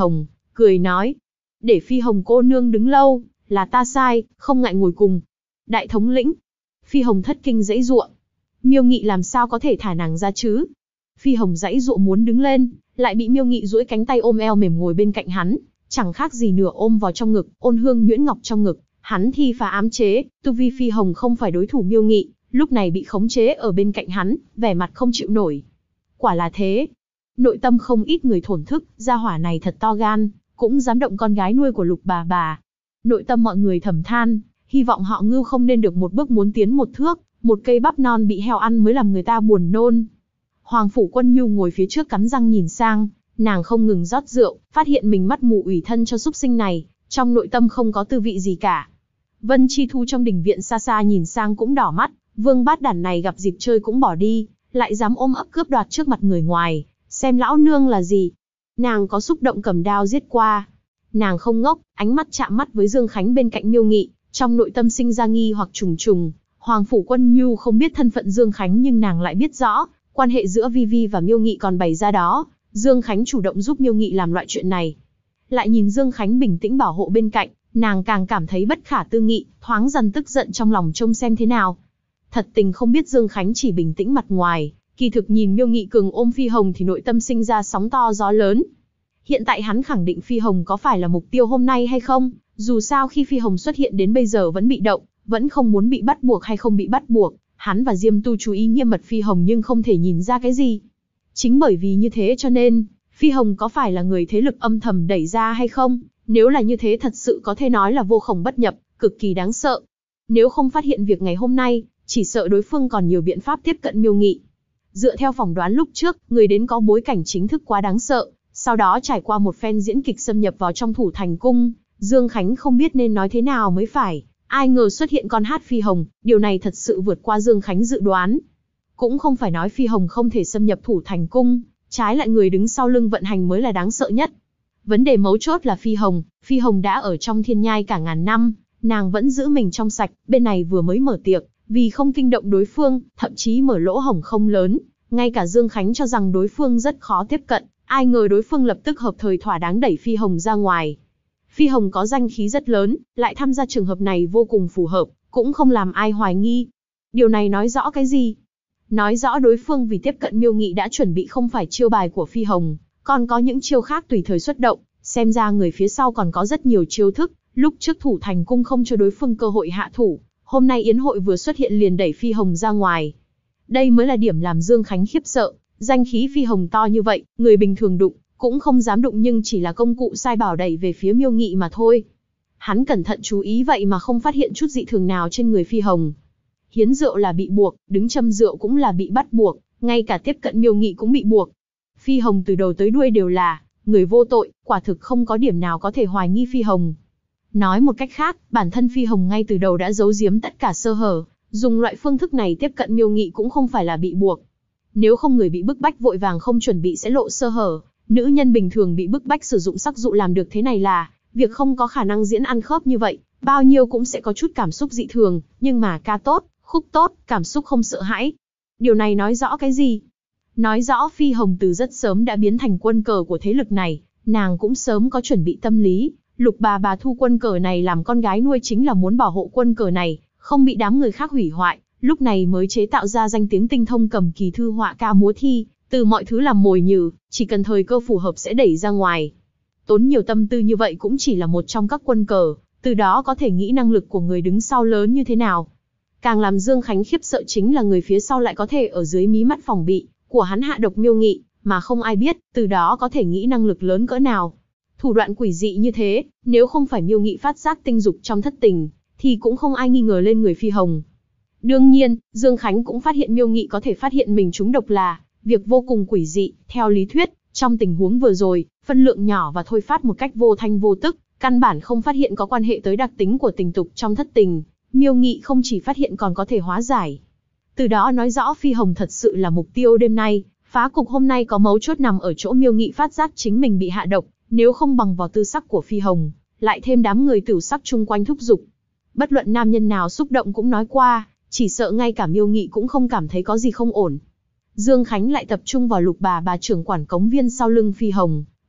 cười nói. Để Phi Hồng cô nương đứng lâu, là ta sai, không ngại ngồi cùng. Đại thống lĩnh. Phi Hồng thất kinh giãy giụa. Miêu Nghị làm sao có thể thả nàng ra chứ? Phi Hồng giãy giụa muốn đứng lên, lại bị Miêu Nghị duỗi cánh tay ôm eo mềm ngồi bên cạnh hắn, chẳng khác gì nửa ôm vào trong ngực, ôn hương nhuyễn ngọc trong ngực, hắn thi phá ám chế, tu vi Phi Hồng không phải đối thủ Miêu Nghị, lúc này bị khống chế ở bên cạnh hắn, vẻ mặt không chịu nổi. Quả là thế, nội tâm không ít người thổn thức, gia hỏa này thật to gan, cũng dám động con gái nuôi của Lục bà. Nội tâm mọi người thầm than, hy vọng họ Ngưu không nên được một bước muốn tiến một thước, một cây bắp non bị heo ăn mới làm người ta buồn nôn. Hoàng Phủ Quân Nhu ngồi phía trước cắn răng nhìn sang, nàng không ngừng rót rượu, phát hiện mình mắt mù ủy thân cho súc sinh này, trong nội tâm không có tư vị gì cả. Vân Chi Thu trong đình viện xa xa nhìn sang cũng đỏ mắt, Vương Bát Đản này gặp dịp chơi cũng bỏ đi, lại dám ôm ấp cướp đoạt trước mặt người ngoài, xem lão nương là gì. Nàng có xúc động cầm đao giết qua. Nàng không ngốc, ánh mắt chạm mắt với Dương Khánh bên cạnh Miêu Nghị, trong nội tâm sinh ra nghi hoặc trùng trùng. Hoàng Phủ Quân Nhu không biết thân phận Dương Khánh nhưng nàng lại biết rõ, quan hệ giữa Vi Vi và Miêu Nghị còn bày ra đó, Dương Khánh chủ động giúp Miêu Nghị làm loại chuyện này. Lại nhìn Dương Khánh bình tĩnh bảo hộ bên cạnh, nàng càng cảm thấy bất khả tư nghị, thoáng dần tức giận trong lòng trông xem thế nào. Thật tình không biết Dương Khánh chỉ bình tĩnh mặt ngoài, kỳ thực nhìn Miêu Nghị cường ôm Phi Hồng thì nội tâm sinh ra sóng to gió lớn. Hiện tại hắn khẳng định Phi Hồng có phải là mục tiêu hôm nay hay không, dù sao khi Phi Hồng xuất hiện đến bây giờ vẫn bị động, vẫn không muốn bị bắt buộc hay không bị bắt buộc, hắn và Diêm Tu chú ý nghiêm mật Phi Hồng nhưng không thể nhìn ra cái gì. Chính bởi vì như thế cho nên, Phi Hồng có phải là người thế lực âm thầm đẩy ra hay không, nếu là như thế thật sự có thể nói là vô khổng bất nhập, cực kỳ đáng sợ. Nếu không phát hiện việc ngày hôm nay, chỉ sợ đối phương còn nhiều biện pháp tiếp cận Miêu Nghị. Dựa theo phỏng đoán lúc trước, người đến có bối cảnh chính thức quá đáng sợ, sau đó trải qua một phen diễn kịch xâm nhập vào trong Thủ Thành Cung, Dương Khánh không biết nên nói thế nào mới phải, ai ngờ xuất hiện con hát Phi Hồng, điều này thật sự vượt qua Dương Khánh dự đoán. Cũng không phải nói Phi Hồng không thể xâm nhập Thủ Thành Cung, trái lại người đứng sau lưng vận hành mới là đáng sợ nhất. Vấn đề mấu chốt là Phi Hồng đã ở trong thiên nhai cả ngàn năm, nàng vẫn giữ mình trong sạch, bên này vừa mới mở tiệc, vì không kinh động đối phương, thậm chí mở lỗ hổng không lớn, ngay cả Dương Khánh cho rằng đối phương rất khó tiếp cận, ai ngờ đối phương lập tức hợp thời thỏa đáng đẩy Phi Hồng ra ngoài. Phi Hồng có danh khí rất lớn, lại tham gia trường hợp này vô cùng phù hợp, cũng không làm ai hoài nghi. Điều này nói rõ cái gì? Nói rõ đối phương vì tiếp cận Miêu Nghị đã chuẩn bị không phải chiêu bài của Phi Hồng, còn có những chiêu khác tùy thời xuất động, xem ra người phía sau còn có rất nhiều chiêu thức, lúc trước Thủ Thành Cung không cho đối phương cơ hội hạ thủ, hôm nay yến hội vừa xuất hiện liền đẩy Phi Hồng ra ngoài. Đây mới là điểm làm Dương Khánh khiếp sợ, danh khí Phi Hồng to như vậy, người bình thường đụng, cũng không dám đụng nhưng chỉ là công cụ sai bảo đẩy về phía Miêu Nghị mà thôi. Hắn cẩn thận chú ý vậy mà không phát hiện chút dị thường nào trên người Phi Hồng. Hiến rượu là bị buộc, đứng châm rượu cũng là bị bắt buộc, ngay cả tiếp cận Miêu Nghị cũng bị buộc. Phi Hồng từ đầu tới đuôi đều là người vô tội, quả thực không có điểm nào có thể hoài nghi Phi Hồng. Nói một cách khác, bản thân Phi Hồng ngay từ đầu đã giấu giếm tất cả sơ hở, dùng loại phương thức này tiếp cận Miêu Nghị cũng không phải là bị buộc. Nếu không người bị bức bách vội vàng không chuẩn bị sẽ lộ sơ hở, nữ nhân bình thường bị bức bách sử dụng sắc dụ làm được thế này là việc không có khả năng diễn ăn khớp như vậy, bao nhiêu cũng sẽ có chút cảm xúc dị thường, nhưng mà ca tốt, khúc tốt, cảm xúc không sợ hãi. Điều này nói rõ cái gì? Nói rõ Phi Hồng từ rất sớm đã biến thành quân cờ của thế lực này, nàng cũng sớm có chuẩn bị tâm lý, Lục bà thu quân cờ này làm con gái nuôi chính là muốn bảo hộ quân cờ này, không bị đám người khác hủy hoại, lúc này mới chế tạo ra danh tiếng tinh thông cầm kỳ thư họa ca múa thi, từ mọi thứ làm mồi nhử, chỉ cần thời cơ phù hợp sẽ đẩy ra ngoài. Tốn nhiều tâm tư như vậy cũng chỉ là một trong các quân cờ, từ đó có thể nghĩ năng lực của người đứng sau lớn như thế nào. Càng làm Dương Khánh khiếp sợ chính là người phía sau lại có thể ở dưới mí mắt phòng bị của hắn hạ độc Miêu Nghị, mà không ai biết, từ đó có thể nghĩ năng lực lớn cỡ nào. Thủ đoạn quỷ dị như thế, nếu không phải Miêu Nghị phát giác tinh dục trong thất tình, thì cũng không ai nghi ngờ lên người Phi Hồng. Đương nhiên, Dương Khánh cũng phát hiện Miêu Nghị có thể phát hiện mình trúng độc là việc vô cùng quỷ dị. Theo lý thuyết, trong tình huống vừa rồi, phân lượng nhỏ và thôi phát một cách vô thanh vô tức, căn bản không phát hiện có quan hệ tới đặc tính của tình tục trong thất tình. Miêu Nghị không chỉ phát hiện còn có thể hóa giải. Từ đó nói rõ Phi Hồng thật sự là mục tiêu đêm nay, phá cục hôm nay có mấu chốt nằm ở chỗ Miêu Nghị phát giác chính mình bị hạ độc, nếu không bằng vào tư sắc của Phi Hồng, lại thêm đám người tửu sắc chung quanh thúc giục. Bất luận nam nhân nào xúc động cũng nói qua, chỉ sợ ngay cả Miêu Nghị cũng không cảm thấy có gì không ổn. Dương Khánh lại tập trung vào Lục bà trưởng quản cống viên sau lưng Phi Hồng,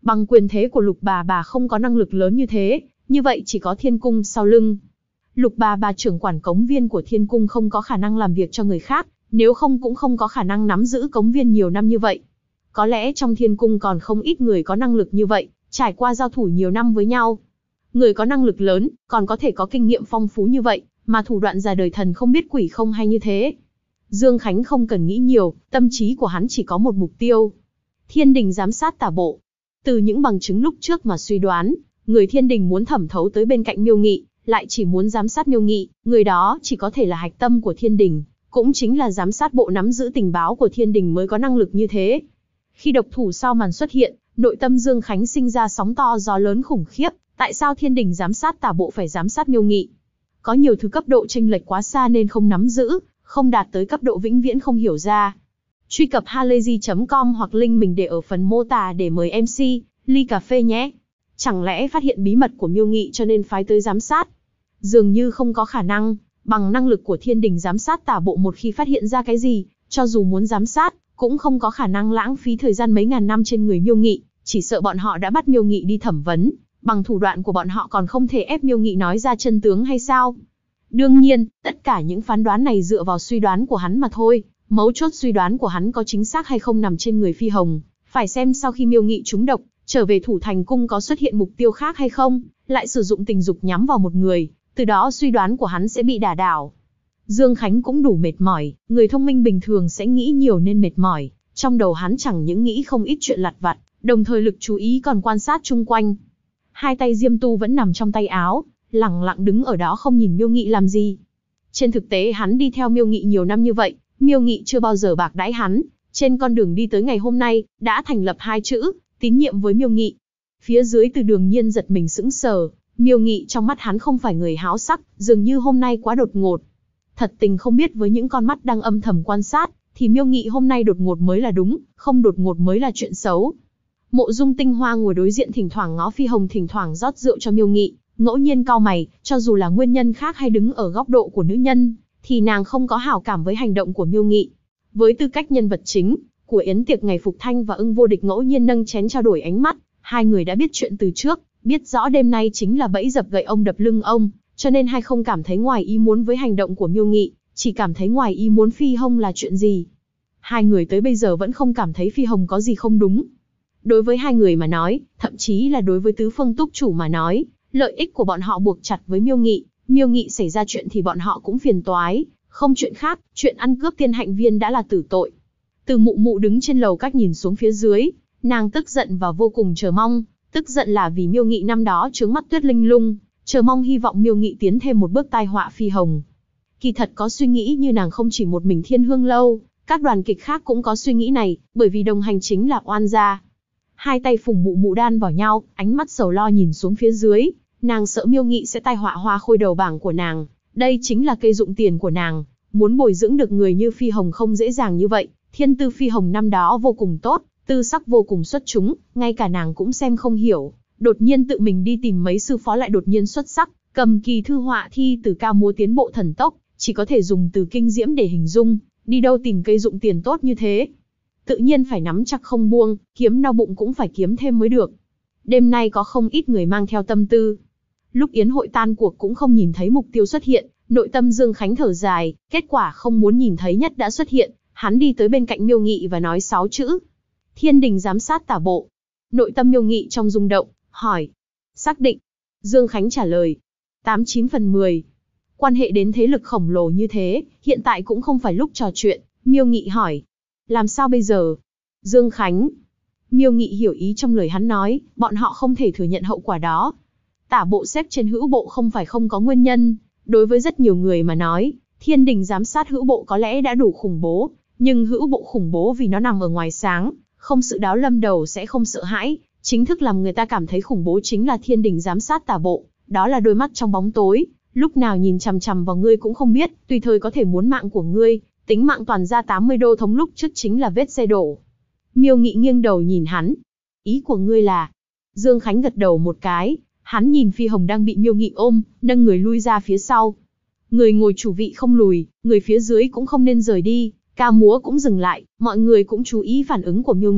Bằng quyền thế của Lục bà không có năng lực lớn như thế, như vậy chỉ có Thiên Cung sau lưng. Lục bà trưởng quản cống viên của Thiên Cung không có khả năng làm việc cho người khác, nếu không cũng không có khả năng nắm giữ cống viên nhiều năm như vậy. Có lẽ trong Thiên Cung còn không ít người có năng lực như vậy, trải qua giao thủ nhiều năm với nhau. Người có năng lực lớn, còn có thể có kinh nghiệm phong phú như vậy, mà thủ đoạn già đời thần không biết quỷ không hay như thế. Dương Khánh không cần nghĩ nhiều, tâm trí của hắn chỉ có một mục tiêu. Thiên Đình giám sát tả bộ. Từ những bằng chứng lúc trước mà suy đoán, người Thiên Đình muốn thẩm thấu tới bên cạnh Miêu Nghị, lại chỉ muốn giám sát Miêu Nghị, người đó chỉ có thể là hạch tâm của Thiên Đình, cũng chính là giám sát bộ nắm giữ tình báo của Thiên Đình mới có năng lực như thế. Khi độc thủ sau màn xuất hiện, nội tâm Dương Khánh sinh ra sóng to gió lớn khủng khiếp, tại sao Thiên Đình giám sát tả bộ phải giám sát Miêu Nghị? Có nhiều thứ cấp độ chênh lệch quá xa nên không nắm giữ, không đạt tới cấp độ vĩnh viễn không hiểu ra. Truy cập halayzi.com hoặc link mình để ở phần mô tả để mời MC, ly cà phê nhé. Chẳng lẽ phát hiện bí mật của Miêu Nghị cho nên phái tới giám sát? Dường như không có khả năng, bằng năng lực của Thiên Đình giám sát tả bộ một khi phát hiện ra cái gì, cho dù muốn giám sát, cũng không có khả năng lãng phí thời gian mấy ngàn năm trên người Miêu Nghị, chỉ sợ bọn họ đã bắt Miêu Nghị đi thẩm vấn, bằng thủ đoạn của bọn họ còn không thể ép Miêu Nghị nói ra chân tướng hay sao? Đương nhiên, tất cả những phán đoán này dựa vào suy đoán của hắn mà thôi, mấu chốt suy đoán của hắn có chính xác hay không nằm trên người Phi Hồng, phải xem sau khi Miêu Nghị trúng độc, trở về Thủ Thành Cung có xuất hiện mục tiêu khác hay không, lại sử dụng tình dục nhắm vào một người, từ đó suy đoán của hắn sẽ bị đả đảo. Dương Khánh cũng đủ mệt mỏi, người thông minh bình thường sẽ nghĩ nhiều nên mệt mỏi, trong đầu hắn chẳng những nghĩ không ít chuyện lặt vặt, đồng thời lực chú ý còn quan sát chung quanh. Hai tay Diêm Tu vẫn nằm trong tay áo, lẳng lặng đứng ở đó không nhìn Miêu Nghị làm gì. Trên thực tế hắn đi theo Miêu Nghị nhiều năm như vậy, Miêu Nghị chưa bao giờ bạc đãi hắn, trên con đường đi tới ngày hôm nay, đã thành lập hai chữ, tín nhiệm với Miêu Nghị. Phía dưới Từ Đường Nhiên giật mình sững sờ, Miêu Nghị trong mắt hắn không phải người háo sắc, dường như hôm nay quá đột ngột. Thật tình không biết với những con mắt đang âm thầm quan sát, thì Miêu Nghị hôm nay đột ngột mới là đúng, không đột ngột mới là chuyện xấu. Mộ Dung Tinh Hoa ngồi đối diện thỉnh thoảng ngó Phi Hồng thỉnh thoảng rót rượu cho Miêu Nghị, ngẫu nhiên cau mày, cho dù là nguyên nhân khác hay đứng ở góc độ của nữ nhân, thì nàng không có hảo cảm với hành động của Miêu Nghị. Với tư cách nhân vật chính của yến tiệc ngày Phục Thanh và Ưng Vô Địch ngẫu nhiên nâng chén trao đổi ánh mắt, hai người đã biết chuyện từ trước, biết rõ đêm nay chính là bẫy dập gậy ông đập lưng ông, cho nên hai không cảm thấy ngoài ý muốn với hành động của Miêu Nghị, chỉ cảm thấy ngoài ý muốn Phi Hồng là chuyện gì. Hai người tới bây giờ vẫn không cảm thấy Phi Hồng có gì không đúng. Đối với hai người mà nói, thậm chí là đối với Tứ Phương Túc Chủ mà nói, lợi ích của bọn họ buộc chặt với Miêu Nghị xảy ra chuyện thì bọn họ cũng phiền toái, không chuyện khác, chuyện ăn cướp Tiên Hạnh Viên đã là tử tội. Từ Mụ Mụ đứng trên lầu các nhìn xuống phía dưới, nàng tức giận và vô cùng chờ mong, tức giận là vì Miêu Nghị năm đó trướng mắt Tuyết Linh Lung, chờ mong hy vọng Miêu Nghị tiến thêm một bước tai họa Phi Hồng. Kỳ thật có suy nghĩ như nàng không chỉ một mình Thiên Hương Lâu, các đoàn kịch khác cũng có suy nghĩ này, bởi vì đồng hành chính là oan gia. Hai tay Phùng Mụ Mụ đan vào nhau, ánh mắt sầu lo nhìn xuống phía dưới, nàng sợ Miêu Nghị sẽ tai họa Hoa Khôi đầu bảng của nàng, đây chính là cây dụng tiền của nàng, muốn bồi dưỡng được người như Phi Hồng không dễ dàng như vậy, thiên tư Phi Hồng năm đó vô cùng tốt, tư sắc vô cùng xuất chúng, ngay cả nàng cũng xem không hiểu, đột nhiên tự mình đi tìm mấy sư phó lại đột nhiên xuất sắc, cầm kỳ thư họa thi từ cao múa tiến bộ thần tốc, chỉ có thể dùng từ kinh diễm để hình dung, đi đâu tìm cây dụng tiền tốt như thế. Tự nhiên phải nắm chắc không buông, kiếm no bụng cũng phải kiếm thêm mới được. Đêm nay có không ít người mang theo tâm tư. Lúc yến hội tan cuộc cũng không nhìn thấy mục tiêu xuất hiện, nội tâm Dương Khánh thở dài, kết quả không muốn nhìn thấy nhất đã xuất hiện, hắn đi tới bên cạnh Miêu Nghị và nói 6 chữ. Thiên Đình giám sát tả bộ. Nội tâm Miêu Nghị trong rung động, hỏi. Xác định. Dương Khánh trả lời. 89 phần 10. Quan hệ đến thế lực khổng lồ như thế, hiện tại cũng không phải lúc trò chuyện, Miêu Nghị hỏi. Làm sao bây giờ? Dương Khánh. Miêu Nghị hiểu ý trong lời hắn nói, bọn họ không thể thừa nhận hậu quả đó. Tả bộ xếp trên hữu bộ không phải không có nguyên nhân, đối với rất nhiều người mà nói, Thiên Đình giám sát hữu bộ có lẽ đã đủ khủng bố, nhưng hữu bộ khủng bố vì nó nằm ở ngoài sáng, không sự đáo lâm đầu sẽ không sợ hãi, chính thức làm người ta cảm thấy khủng bố chính là Thiên Đình giám sát tả bộ, đó là đôi mắt trong bóng tối, lúc nào nhìn chằm chằm vào ngươi cũng không biết, tùy thời có thể muốn mạng của ngươi, tính mạng toàn gia 80 đô thống lúc trước chính là vết xe đổ. Miêu Nghị nghiêng đầu nhìn hắn. Ý của ngươi là? Dương Khánh gật đầu một cái, hắn nhìn Phi Hồng đang bị Miêu Nghị ôm, nâng người lui ra phía sau. Người ngồi chủ vị không lùi, người phía dưới cũng không nên rời đi, ca múa cũng dừng lại, mọi người cũng chú ý phản ứng của Miêu Nghị,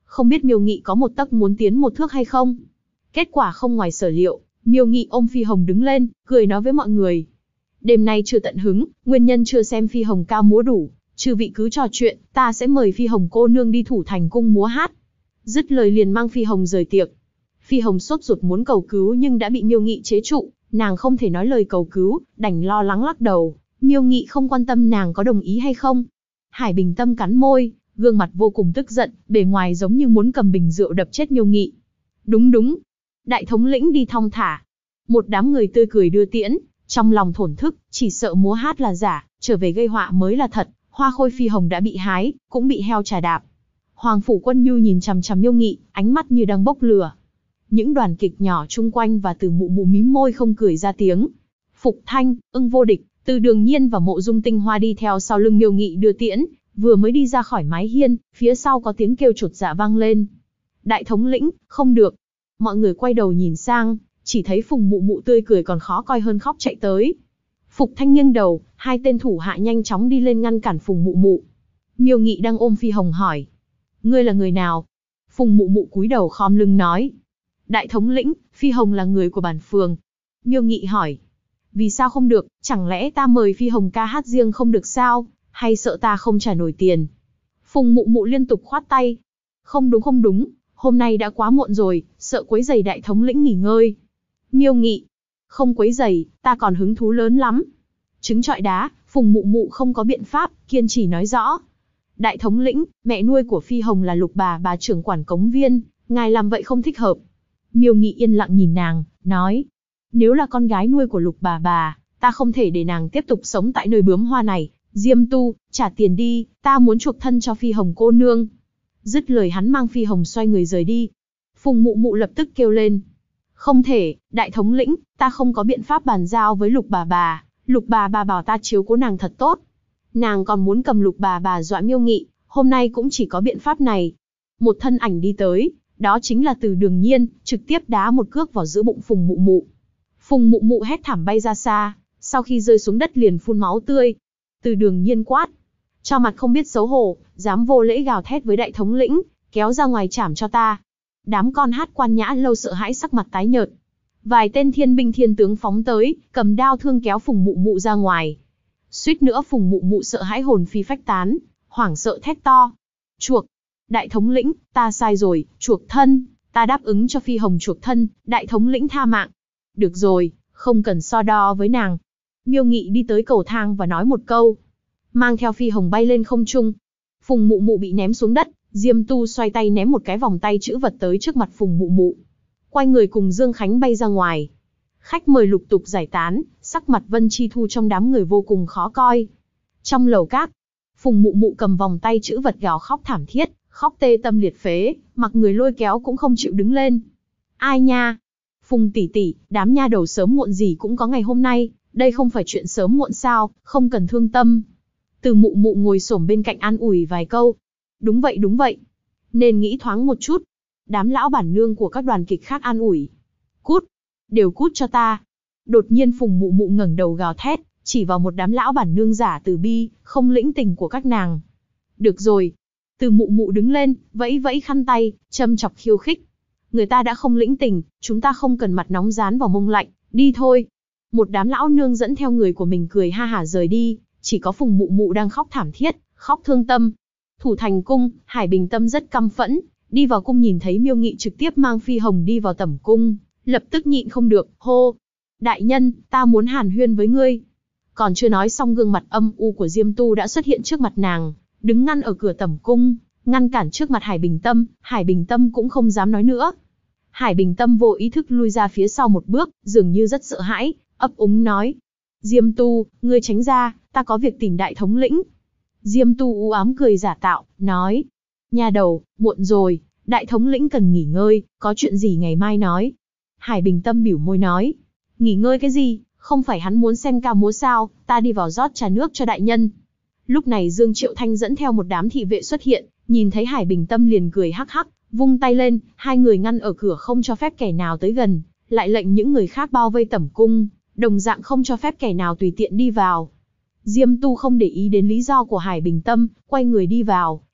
không biết Miêu Nghị có một tấc muốn tiến một thước hay không. Kết quả không ngoài sở liệu, Miêu Nghị ôm Phi Hồng đứng lên, cười nói với mọi người. Đêm nay chưa tận hứng, nguyên nhân chưa xem Phi Hồng ca múa đủ, chư vị cứ trò chuyện, ta sẽ mời Phi Hồng cô nương đi Thủ Thành cung múa hát. Dứt lời liền mang Phi Hồng rời tiệc. Phi Hồng sốt ruột muốn cầu cứu nhưng đã bị Miêu Nghị chế trụ, nàng không thể nói lời cầu cứu, đành lo lắng lắc đầu. Miêu Nghị không quan tâm nàng có đồng ý hay không. Hải Bình Tâm cắn môi, gương mặt vô cùng tức giận, bề ngoài giống như muốn cầm bình rượu đập chết Miêu Nghị. Đúng, đại thống lĩnh đi thong thả. Một đám người tươi cười đưa tiễn, trong lòng thổn thức, chỉ sợ múa hát là giả, trở về gây họa mới là thật. Hoa khôi Phi Hồng đã bị hái, cũng bị heo trà đạp. Hoàng phủ Quân Nhu nhìn chằm chằm Miêu Nghị, ánh mắt như đang bốc lửa. Những đoàn kịch nhỏ chung quanh và Từ Mụ Mụ mím môi không cười ra tiếng. Phục Thanh, Ưng Vô Địch, Từ Đường Nhiên và Mộ Dung Tinh Hoa đi theo sau lưng Miêu Nghị đưa tiễn, vừa mới đi ra khỏi mái hiên, phía sau có tiếng kêu chột dạ vang lên. Đại thống lĩnh, không được. Mọi người quay đầu nhìn sang, chỉ thấy Phùng Mụ Mụ tươi cười còn khó coi hơn khóc chạy tới. Phục Thanh nghiêng đầu, hai tên thủ hạ nhanh chóng đi lên ngăn cản Phùng Mụ Mụ. Miêu Nghị đang ôm Phi Hồng hỏi. Ngươi là người nào? Phùng Mụ Mụ cúi đầu khom lưng nói. Đại thống lĩnh, Phi Hồng là người của bản phường. Miêu Nghị hỏi. Vì sao không được, chẳng lẽ ta mời Phi Hồng ca hát riêng không được sao, hay sợ ta không trả nổi tiền? Phùng Mụ Mụ liên tục khoát tay. Không đúng, hôm nay đã quá muộn rồi, sợ quấy rầy đại thống lĩnh nghỉ ngơi. Miêu Nghị. Không quấy rầy, ta còn hứng thú lớn lắm. Trứng trọi đá, Phùng Mụ Mụ không có biện pháp, kiên trì nói rõ. Đại thống lĩnh, mẹ nuôi của Phi Hồng là Lục bà trưởng quản cống viên, ngài làm vậy không thích hợp. Miêu Nghị yên lặng nhìn nàng, nói. Nếu là con gái nuôi của Lục bà, ta không thể để nàng tiếp tục sống tại nơi bướm hoa này. Diêm Tu, trả tiền đi, ta muốn chuộc thân cho Phi Hồng cô nương. Dứt lời hắn mang Phi Hồng xoay người rời đi. Phùng Mụ Mụ lập tức kêu lên. Không thể, đại thống lĩnh, ta không có biện pháp bàn giao với Lục bà. Lục bà bảo ta chiếu cố nàng thật tốt. Nàng còn muốn cầm Lục bà dọa Miêu Nghị, hôm nay cũng chỉ có biện pháp này. Một thân ảnh đi tới, đó chính là Từ Đường Nhiên, trực tiếp đá một cước vào giữa bụng Phùng Mụ Mụ. Phùng Mụ Mụ hét thảm bay ra xa, sau khi rơi xuống đất liền phun máu tươi. Từ Đường Nhiên quát. Cho mặt không biết xấu hổ, dám vô lễ gào thét với đại thống lĩnh, kéo ra ngoài trảm cho ta. Đám con hát Quan Nhã Lâu sợ hãi sắc mặt tái nhợt. Vài tên thiên binh thiên tướng phóng tới, cầm đao thương kéo Phùng Mụ Mụ ra ngoài. Suýt nữa Phùng Mụ Mụ sợ hãi hồn phi phách tán, hoảng sợ thét to. Chuộc. Đại thống lĩnh, ta sai rồi, chuộc thân, ta đáp ứng cho Phi Hồng chuộc thân, đại thống lĩnh tha mạng. Được rồi, không cần so đo với nàng. Miêu Nghị đi tới cầu thang và nói một câu. Mang theo Phi Hồng bay lên không trung. Phùng Mụ Mụ bị ném xuống đất, Diêm Tu xoay tay ném một cái vòng tay chữ vật tới trước mặt Phùng Mụ Mụ. Quay người cùng Dương Khánh bay ra ngoài. Khách mời lục tục giải tán, sắc mặt Vân Chi Thu trong đám người vô cùng khó coi. Trong lầu các, Phùng Mụ Mụ cầm vòng tay chữ vật gào khóc thảm thiết, khóc tê tâm liệt phế, mặc người lôi kéo cũng không chịu đứng lên. Ai nha? Phùng tỷ tỷ, đám nha đầu sớm muộn gì cũng có ngày hôm nay, đây không phải chuyện sớm muộn sao, không cần thương tâm. Từ Mụ Mụ ngồi xổm bên cạnh an ủi vài câu. Đúng vậy. Nên nghĩ thoáng một chút. Đám lão bản nương của các đoàn kịch khác an ủi. Cút, đều cút cho ta. Đột nhiên Phùng Mụ Mụ ngẩng đầu gào thét, chỉ vào một đám lão bản nương giả từ bi, không lĩnh tình của các nàng. Được rồi. Từ Mụ Mụ đứng lên, vẫy vẫy khăn tay, châm chọc khiêu khích. Người ta đã không lĩnh tình, chúng ta không cần mặt nóng dán vào mông lạnh, đi thôi. Một đám lão nương dẫn theo người của mình cười ha hả rời đi, chỉ có Phùng Mụ Mụ đang khóc thảm thiết, khóc thương tâm. Thủ Thành cung, Hải Bình Tâm rất căm phẫn, đi vào cung nhìn thấy Miêu Nghị trực tiếp mang Phi Hồng đi vào tẩm cung, lập tức nhịn không được, hô. Đại nhân, ta muốn hàn huyên với ngươi. Còn chưa nói xong gương mặt âm u của Diêm Tu đã xuất hiện trước mặt nàng, đứng ngăn ở cửa tẩm cung, ngăn cản trước mặt Hải Bình Tâm cũng không dám nói nữa. Hải Bình Tâm vô ý thức lui ra phía sau một bước, dường như rất sợ hãi, ấp úng nói. Diêm Tu, ngươi tránh ra, ta có việc tìm đại thống lĩnh. Diêm Tu u ám cười giả tạo, nói. Nha đầu, muộn rồi, đại thống lĩnh cần nghỉ ngơi, có chuyện gì ngày mai nói. Hải Bình Tâm bĩu môi nói. Nghỉ ngơi cái gì, không phải hắn muốn xem ca múa sao, ta đi vào rót trà nước cho đại nhân. Lúc này Dương Triệu Thanh dẫn theo một đám thị vệ xuất hiện, nhìn thấy Hải Bình Tâm liền cười hắc hắc, vung tay lên, hai người ngăn ở cửa không cho phép kẻ nào tới gần, lại lệnh những người khác bao vây tẩm cung, đồng dạng không cho phép kẻ nào tùy tiện đi vào. Diêm Tu không để ý đến lý do của Hải Bình Tâm, quay người đi vào,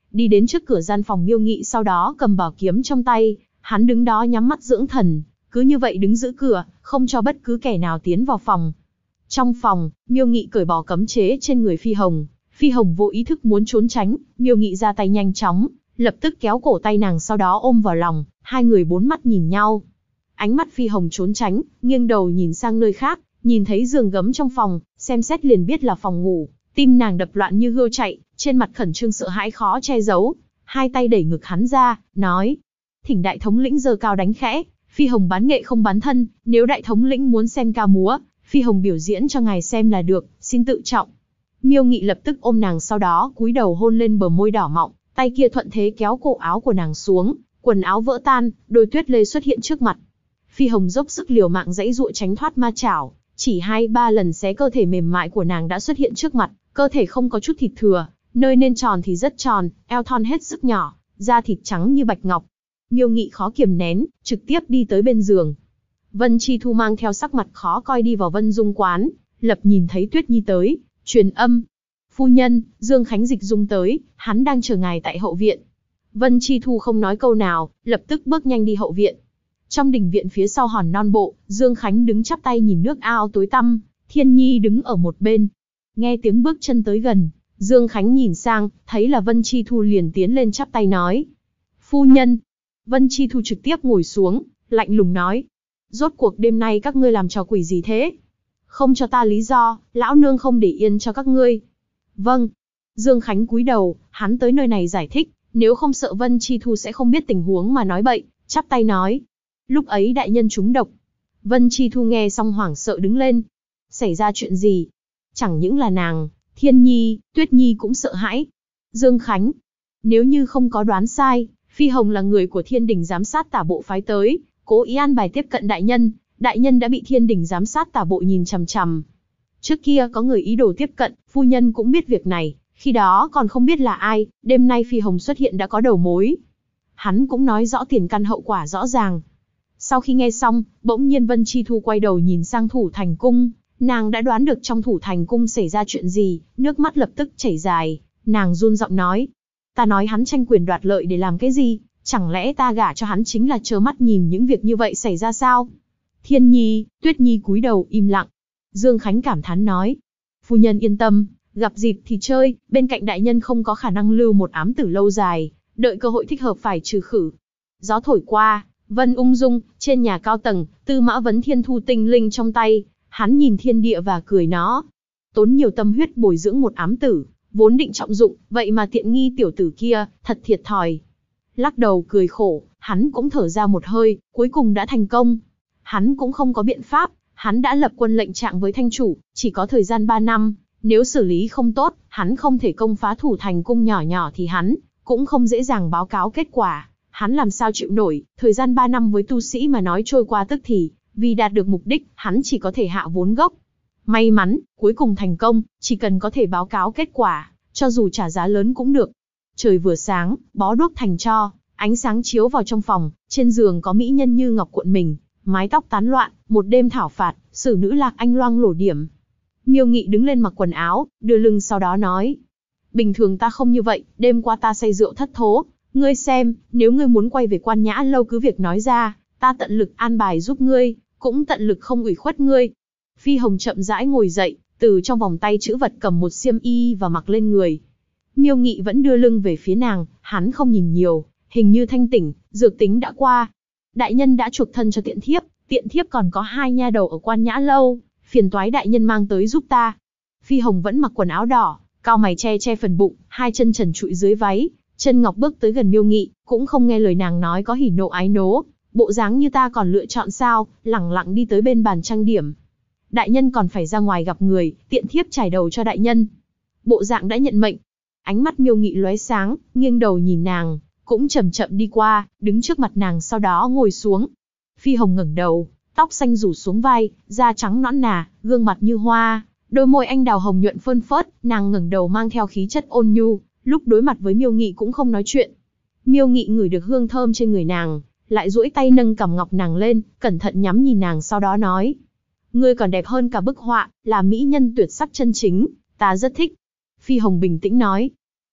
đi đến trước cửa gian phòng Miêu Nghị, sau đó cầm bảo kiếm trong tay, hắn đứng đó nhắm mắt dưỡng thần, cứ như vậy đứng giữ cửa, không cho bất cứ kẻ nào tiến vào phòng. Trong phòng, Miêu Nghị cởi bỏ cấm chế trên người Phi Hồng. Phi Hồng vô ý thức muốn trốn tránh, Miêu Nghị ra tay nhanh chóng, lập tức kéo cổ tay nàng, sau đó ôm vào lòng, hai người bốn mắt nhìn nhau. Ánh mắt Phi Hồng trốn tránh, nghiêng đầu nhìn sang nơi khác, nhìn thấy giường gấm trong phòng, xem xét liền biết là phòng ngủ, tim nàng đập loạn như hươu chạy, trên mặt khẩn trương sợ hãi khó che giấu, hai tay đẩy ngực hắn ra, nói: "Thỉnh đại thống lĩnh giơ cao đánh khẽ, Phi Hồng bán nghệ không bán thân, nếu đại thống lĩnh muốn xem ca múa, Phi Hồng biểu diễn cho ngài xem là được, xin tự trọng." Miêu Nghị lập tức ôm nàng, sau đó cúi đầu hôn lên bờ môi đỏ mọng, tay kia thuận thế kéo cổ áo của nàng xuống, quần áo vỡ tan, đôi tuyết lê xuất hiện trước mặt. Phi Hồng dốc sức liều mạng giãy giụa tránh thoát ma chảo, chỉ 2-3 lần xé cơ thể mềm mại của nàng đã xuất hiện trước mặt, cơ thể không có chút thịt thừa, nơi nên tròn thì rất tròn, eo thon hết sức nhỏ, da thịt trắng như bạch ngọc. Miêu Nghị khó kiềm nén, trực tiếp đi tới bên giường. Vân Chi Thu mang theo sắc mặt khó coi đi vào Vân Dung quán, lập nhìn thấy Tuyết Nhi tới, truyền âm: "Phu nhân, Dương Khánh Dịch Dung tới, hắn đang chờ ngài tại hậu viện." Vân Chi Thu không nói câu nào, lập tức bước nhanh đi hậu viện. Trong đình viện phía sau hòn non bộ, Dương Khánh đứng chắp tay nhìn nước ao tối tăm, Thiên Nhi đứng ở một bên. Nghe tiếng bước chân tới gần, Dương Khánh nhìn sang, thấy là Vân Chi Thu liền tiến lên chắp tay nói: "Phu nhân." Vân Chi Thu trực tiếp ngồi xuống, lạnh lùng nói: "Rốt cuộc đêm nay các ngươi làm trò quỷ gì thế? Không cho ta lý do, lão nương không để yên cho các ngươi." "Vâng." Dương Khánh cúi đầu, hắn tới nơi này giải thích, nếu không sợ Vân Chi Thu sẽ không biết tình huống mà nói bậy, chắp tay nói: "Lúc ấy đại nhân trúng độc." Vân Chi Thu nghe xong hoảng sợ đứng lên. Xảy ra chuyện gì? Chẳng những là nàng, Thiên Nhi, Tuyết Nhi cũng sợ hãi. Dương Khánh, nếu như không có đoán sai, Phi Hồng là người của Thiên Đình giám sát tả bộ phái tới, cố ý an bài tiếp cận đại nhân đã bị Thiên Đình giám sát tả bộ nhìn chằm chằm. Trước kia có người ý đồ tiếp cận, phu nhân cũng biết việc này, khi đó còn không biết là ai, đêm nay Phi Hồng xuất hiện đã có đầu mối. Hắn cũng nói rõ tiền căn hậu quả rõ ràng. Sau khi nghe xong, bỗng nhiên Vân Chi Thu quay đầu nhìn sang Thủ Thành Cung, nàng đã đoán được trong Thủ Thành Cung xảy ra chuyện gì, nước mắt lập tức chảy dài, nàng run giọng nói: "Ta nói hắn tranh quyền đoạt lợi để làm cái gì, chẳng lẽ ta gả cho hắn chính là trơ mắt nhìn những việc như vậy xảy ra sao?" Thiên Nhi, Tuyết Nhi cúi đầu im lặng. Dương Khánh cảm thán nói: "Phu nhân yên tâm, gặp dịp thì chơi, bên cạnh đại nhân không có khả năng lưu một ám tử lâu dài, đợi cơ hội thích hợp phải trừ khử." Gió thổi qua, Vân ung dung, trên nhà cao tầng, Tư Mã Vấn Thiên thu tinh linh trong tay, hắn nhìn thiên địa và cười nó. Tốn nhiều tâm huyết bồi dưỡng một ám tử, vốn định trọng dụng, vậy mà tiện nghi tiểu tử kia, thật thiệt thòi. Lắc đầu cười khổ, hắn cũng thở ra một hơi, cuối cùng đã thành công. Hắn cũng không có biện pháp, hắn đã lập quân lệnh trạng với thanh chủ, chỉ có thời gian 3 năm, nếu xử lý không tốt, hắn không thể công phá Thủ Thành Cung nhỏ nhỏ thì hắn cũng không dễ dàng báo cáo kết quả. Hắn làm sao chịu nổi, thời gian 3 năm với tu sĩ mà nói trôi qua tức thì, vì đạt được mục đích, hắn chỉ có thể hạ vốn gốc. May mắn, cuối cùng thành công, chỉ cần có thể báo cáo kết quả, cho dù trả giá lớn cũng được. Trời vừa sáng, bó đuốc thành tro, ánh sáng chiếu vào trong phòng, trên giường có mỹ nhân như ngọc cuộn mình, mái tóc tán loạn, một đêm thảo phạt, xử nữ Lạc Anh loang lổ điểm. Miêu Nghị đứng lên mặc quần áo, đưa lưng sau đó nói: "Bình thường ta không như vậy, đêm qua ta say rượu thất thố. Ngươi xem, nếu ngươi muốn quay về Quan Nhã lâu cứ việc nói ra, ta tận lực an bài giúp ngươi, cũng tận lực không ủy khuất ngươi." Phi Hồng chậm rãi ngồi dậy, từ trong vòng tay trữ vật cầm một xiêm y và mặc lên người. Miêu Nghị vẫn đưa lưng về phía nàng, hắn không nhìn nhiều, hình như thanh tỉnh, dược tính đã qua. Đại nhân đã chuộc thân cho tiện thiếp còn có 2 nha đầu ở Quan Nhã lâu, phiền toái đại nhân mang tới giúp ta. Phi Hồng vẫn mặc quần áo đỏ, cao mày che phần bụng, hai chân trần trụi dưới váy, chân ngọc bước tới gần Miêu Nghị, cũng không nghe lời nàng nói có hỉ nộ ái nố, bộ dáng như ta còn lựa chọn sao, lẳng lặng đi tới bên bàn trang điểm. Đại nhân còn phải ra ngoài gặp người, tiện thiếp trải đầu cho đại nhân. Bộ dạng đã nhận mệnh. Ánh mắt Miêu Nghị lóe sáng, nghiêng đầu nhìn nàng, cũng chậm chậm đi qua, đứng trước mặt nàng sau đó ngồi xuống. Phi Hồng ngẩng đầu, tóc xanh rủ xuống vai, da trắng nõn nà, gương mặt như hoa, đôi môi anh đào hồng nhuận phơn phớt, nàng ngẩng đầu mang theo khí chất ôn nhu, lúc đối mặt với Miêu Nghị cũng không nói chuyện. Miêu Nghị ngửi được hương thơm trên người nàng, lại duỗi tay nâng cằm ngọc nàng lên, cẩn thận nhắm nhìn nàng sau đó nói: "Ngươi còn đẹp hơn cả bức họa, là mỹ nhân tuyệt sắc chân chính, ta rất thích." Phi Hồng bình tĩnh nói: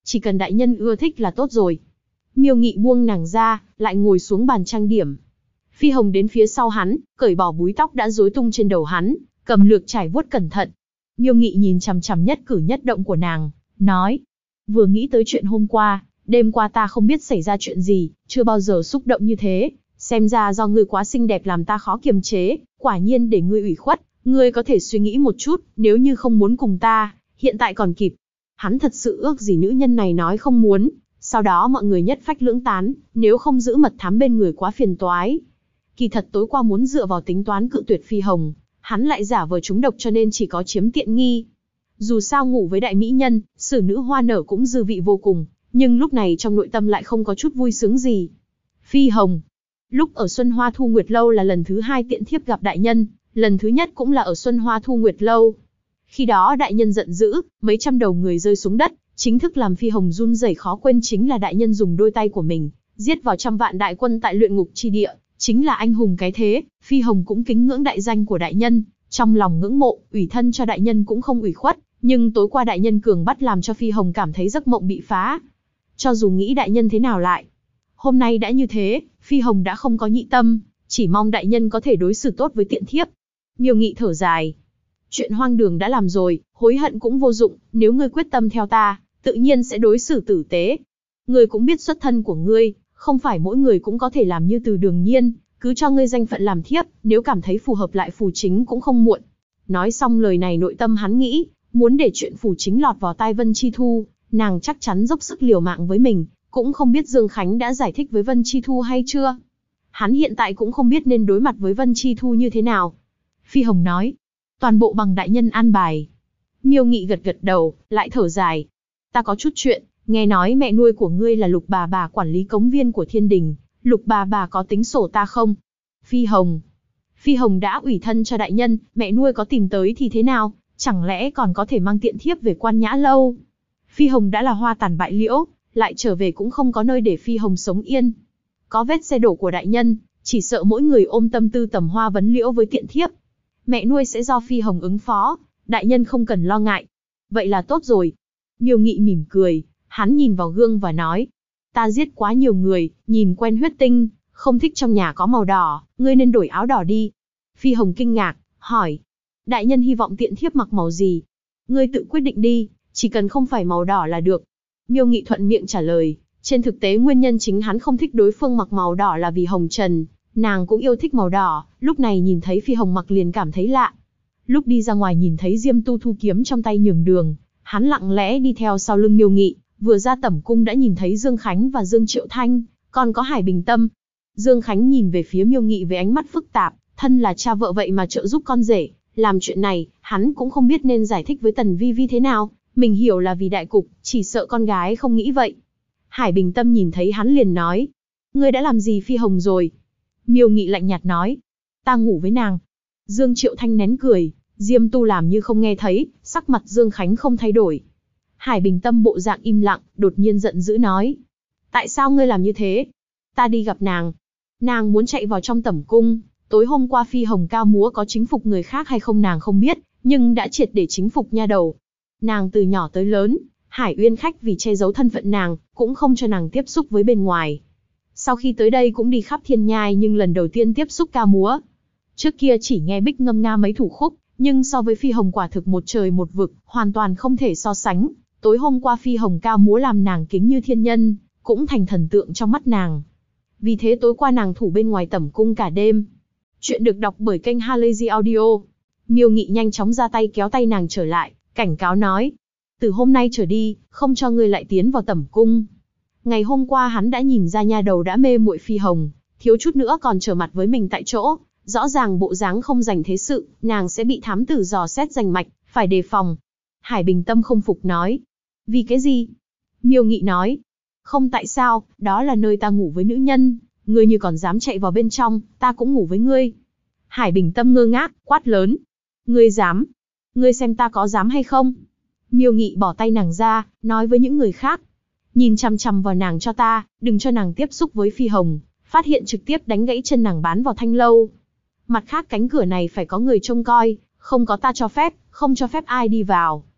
Chỉ cần đại nhân ưa thích là tốt rồi. Miêu Nghị buông nàng ra, lại ngồi xuống bàn trang điểm. Phi Hồng đến phía sau hắn, cởi bỏ búi tóc đã rối tung trên đầu hắn, cầm lược trải vuốt cẩn thận. Miêu Nghị nhìn chằm chằm nhất cử nhất động của nàng, nói: vừa nghĩ tới chuyện hôm qua, đêm qua ta không biết xảy ra chuyện gì, chưa bao giờ xúc động như thế. Xem ra do ngươi quá xinh đẹp làm ta khó kiềm chế, quả nhiên để ngươi ủy khuất. Ngươi có thể suy nghĩ một chút, nếu như không muốn cùng ta, hiện tại còn kịp. Hắn thật sự ước gì nữ nhân này nói không muốn, sau đó mọi người nhất phách lưỡng tán, nếu không giữ mật thám bên người quá phiền toái. Kỳ thật tối qua muốn dựa vào tính toán cự tuyệt Phi Hồng, hắn lại giả vờ trúng độc cho nên chỉ có chiếm tiện nghi. Dù sao ngủ với đại mỹ nhân, xử nữ hoa nở cũng dư vị vô cùng, nhưng lúc này trong nội tâm lại không có chút vui sướng gì. Phi Hồng. Lúc ở Xuân Hoa Thu Nguyệt Lâu là lần thứ 2 tiện thiếp gặp đại nhân, lần thứ nhất cũng là ở Xuân Hoa Thu Nguyệt Lâu. Khi đó đại nhân giận dữ, mấy trăm đầu người rơi xuống đất, chính thức làm Phi Hồng run rẩy khó quên chính là đại nhân dùng đôi tay của mình, giết vào trăm vạn đại quân tại luyện ngục chi địa, chính là anh hùng cái thế. Phi Hồng cũng kính ngưỡng đại danh của đại nhân, trong lòng ngưỡng mộ, ủy thân cho đại nhân cũng không ủy khuất, nhưng tối qua đại nhân cường bắt làm cho Phi Hồng cảm thấy giấc mộng bị phá. Cho dù nghĩ đại nhân thế nào lại, hôm nay đã như thế, Phi Hồng đã không có nhị tâm, chỉ mong đại nhân có thể đối xử tốt với tiện thiếp. Miêu Nghị thở dài. Chuyện hoang đường đã làm rồi, hối hận cũng vô dụng, nếu ngươi quyết tâm theo ta, tự nhiên sẽ đối xử tử tế. Ngươi cũng biết xuất thân của ngươi, không phải mỗi người cũng có thể làm như Từ Đường Nhiên, cứ cho ngươi danh phận làm thiếp, nếu cảm thấy phù hợp lại phù chính cũng không muộn. Nói xong lời này nội tâm hắn nghĩ, muốn để chuyện phù chính lọt vào tai Vân Chi Thu, nàng chắc chắn dốc sức liều mạng với mình, cũng không biết Dương Khánh đã giải thích với Vân Chi Thu hay chưa. Hắn hiện tại cũng không biết nên đối mặt với Vân Chi Thu như thế nào. Phi Hồng nói, toàn bộ bằng đại nhân an bài. Miêu Nghị gật gật đầu, lại thở dài. Ta có chút chuyện, nghe nói mẹ nuôi của ngươi là Lục bà quản lý cống viên của Thiên Đình, Lục bà có tính sổ ta không? Phi Hồng đã ủy thân cho đại nhân, mẹ nuôi có tìm tới thì thế nào, chẳng lẽ còn có thể mang tiện thiếp về Quan Nhã Lâu? Phi Hồng đã là hoa tàn bại liễu, lại trở về cũng không có nơi để Phi Hồng sống yên. Có vết xe đổ của đại nhân, chỉ sợ mỗi người ôm tâm tư tầm hoa vấn liễu với tiện thiếp. Mẹ nuôi sẽ do Phi Hồng ứng phó, đại nhân không cần lo ngại. Vậy là tốt rồi. Miêu Nghị mỉm cười, hắn nhìn vào gương và nói, ta giết quá nhiều người, nhìn quen huyết tinh, không thích trong nhà có màu đỏ, ngươi nên đổi áo đỏ đi. Phi Hồng kinh ngạc, hỏi, đại nhân hy vọng tiện thiếp mặc màu gì? Ngươi tự quyết định đi, chỉ cần không phải màu đỏ là được. Miêu Nghị thuận miệng trả lời, trên thực tế nguyên nhân chính hắn không thích đối phương mặc màu đỏ là vì Hồng Trần, nàng cũng yêu thích màu đỏ, lúc này nhìn thấy Phi Hồng mặc liền cảm thấy lạ. Lúc đi ra ngoài nhìn thấy Diêm Tu thu kiếm trong tay nhường đường, hắn lặng lẽ đi theo sau lưng Miêu Nghị, vừa ra tẩm cung đã nhìn thấy Dương Khánh và Dương Triệu Thanh, còn có Hải Bình Tâm. Dương Khánh nhìn về phía Miêu Nghị với ánh mắt phức tạp, thân là cha vợ vậy mà trợ giúp con rể, làm chuyện này, hắn cũng không biết nên giải thích với Tần Vi Vi thế nào, mình hiểu là vì đại cục, chỉ sợ con gái không nghĩ vậy. Hải Bình Tâm nhìn thấy hắn liền nói, ngươi đã làm gì Phi Hồng rồi? Miêu Nghị lạnh nhạt nói, ta ngủ với nàng. Dương Triệu Thanh nén cười, Diêm Tu làm như không nghe thấy, sắc mặt Dương Khánh không thay đổi. Hải Bình Tâm bộ dạng im lặng, đột nhiên giận dữ nói, tại sao ngươi làm như thế? Ta đi gặp nàng. Nàng muốn chạy vào trong tẩm cung, tối hôm qua Phi Hồng cao múa có chính phục người khác hay không nàng không biết, nhưng đã triệt để chính phục nha đầu. Nàng từ nhỏ tới lớn, Hải Uyên khách vì che giấu thân phận nàng, cũng không cho nàng tiếp xúc với bên ngoài. Sau khi tới đây cũng đi khắp thiên nhai nhưng lần đầu tiên tiếp xúc ca múa. Trước kia chỉ nghe Bích ngâm nga mấy thủ khúc, nhưng so với Phi Hồng quả thực một trời một vực, hoàn toàn không thể so sánh. Tối hôm qua Phi Hồng ca múa làm nàng kính như thiên nhân, cũng thành thần tượng trong mắt nàng. Vì thế tối qua nàng thủ bên ngoài tẩm cung cả đêm. Chuyện được đọc bởi kênh Halazy Audio. Miêu Nghị nhanh chóng ra tay kéo tay nàng trở lại, cảnh cáo nói, từ hôm nay trở đi, không cho ngươi lại tiến vào tẩm cung. Ngày hôm qua hắn đã nhìn ra nha đầu đã mê muội Phi Hồng, thiếu chút nữa còn trở mặt với mình tại chỗ, rõ ràng bộ dáng không dành thế sự, nàng sẽ bị thám tử dò xét rành mạch, phải đề phòng. Hải Bình Tâm không phục nói, vì cái gì? Miêu Nghị nói, không tại sao, đó là nơi ta ngủ với nữ nhân, ngươi như còn dám chạy vào bên trong, ta cũng ngủ với ngươi. Hải Bình Tâm ngơ ngác, quát lớn, ngươi dám? Ngươi xem ta có dám hay không? Miêu Nghị bỏ tay nàng ra, nói với những người khác, nhìn chằm chằm vào nàng cho ta, đừng cho nàng tiếp xúc với Phi Hồng, phát hiện trực tiếp đánh gãy chân nàng bán vào thanh lâu. Mặt khác cánh cửa này phải có người trông coi, không có ta cho phép, không cho phép ai đi vào.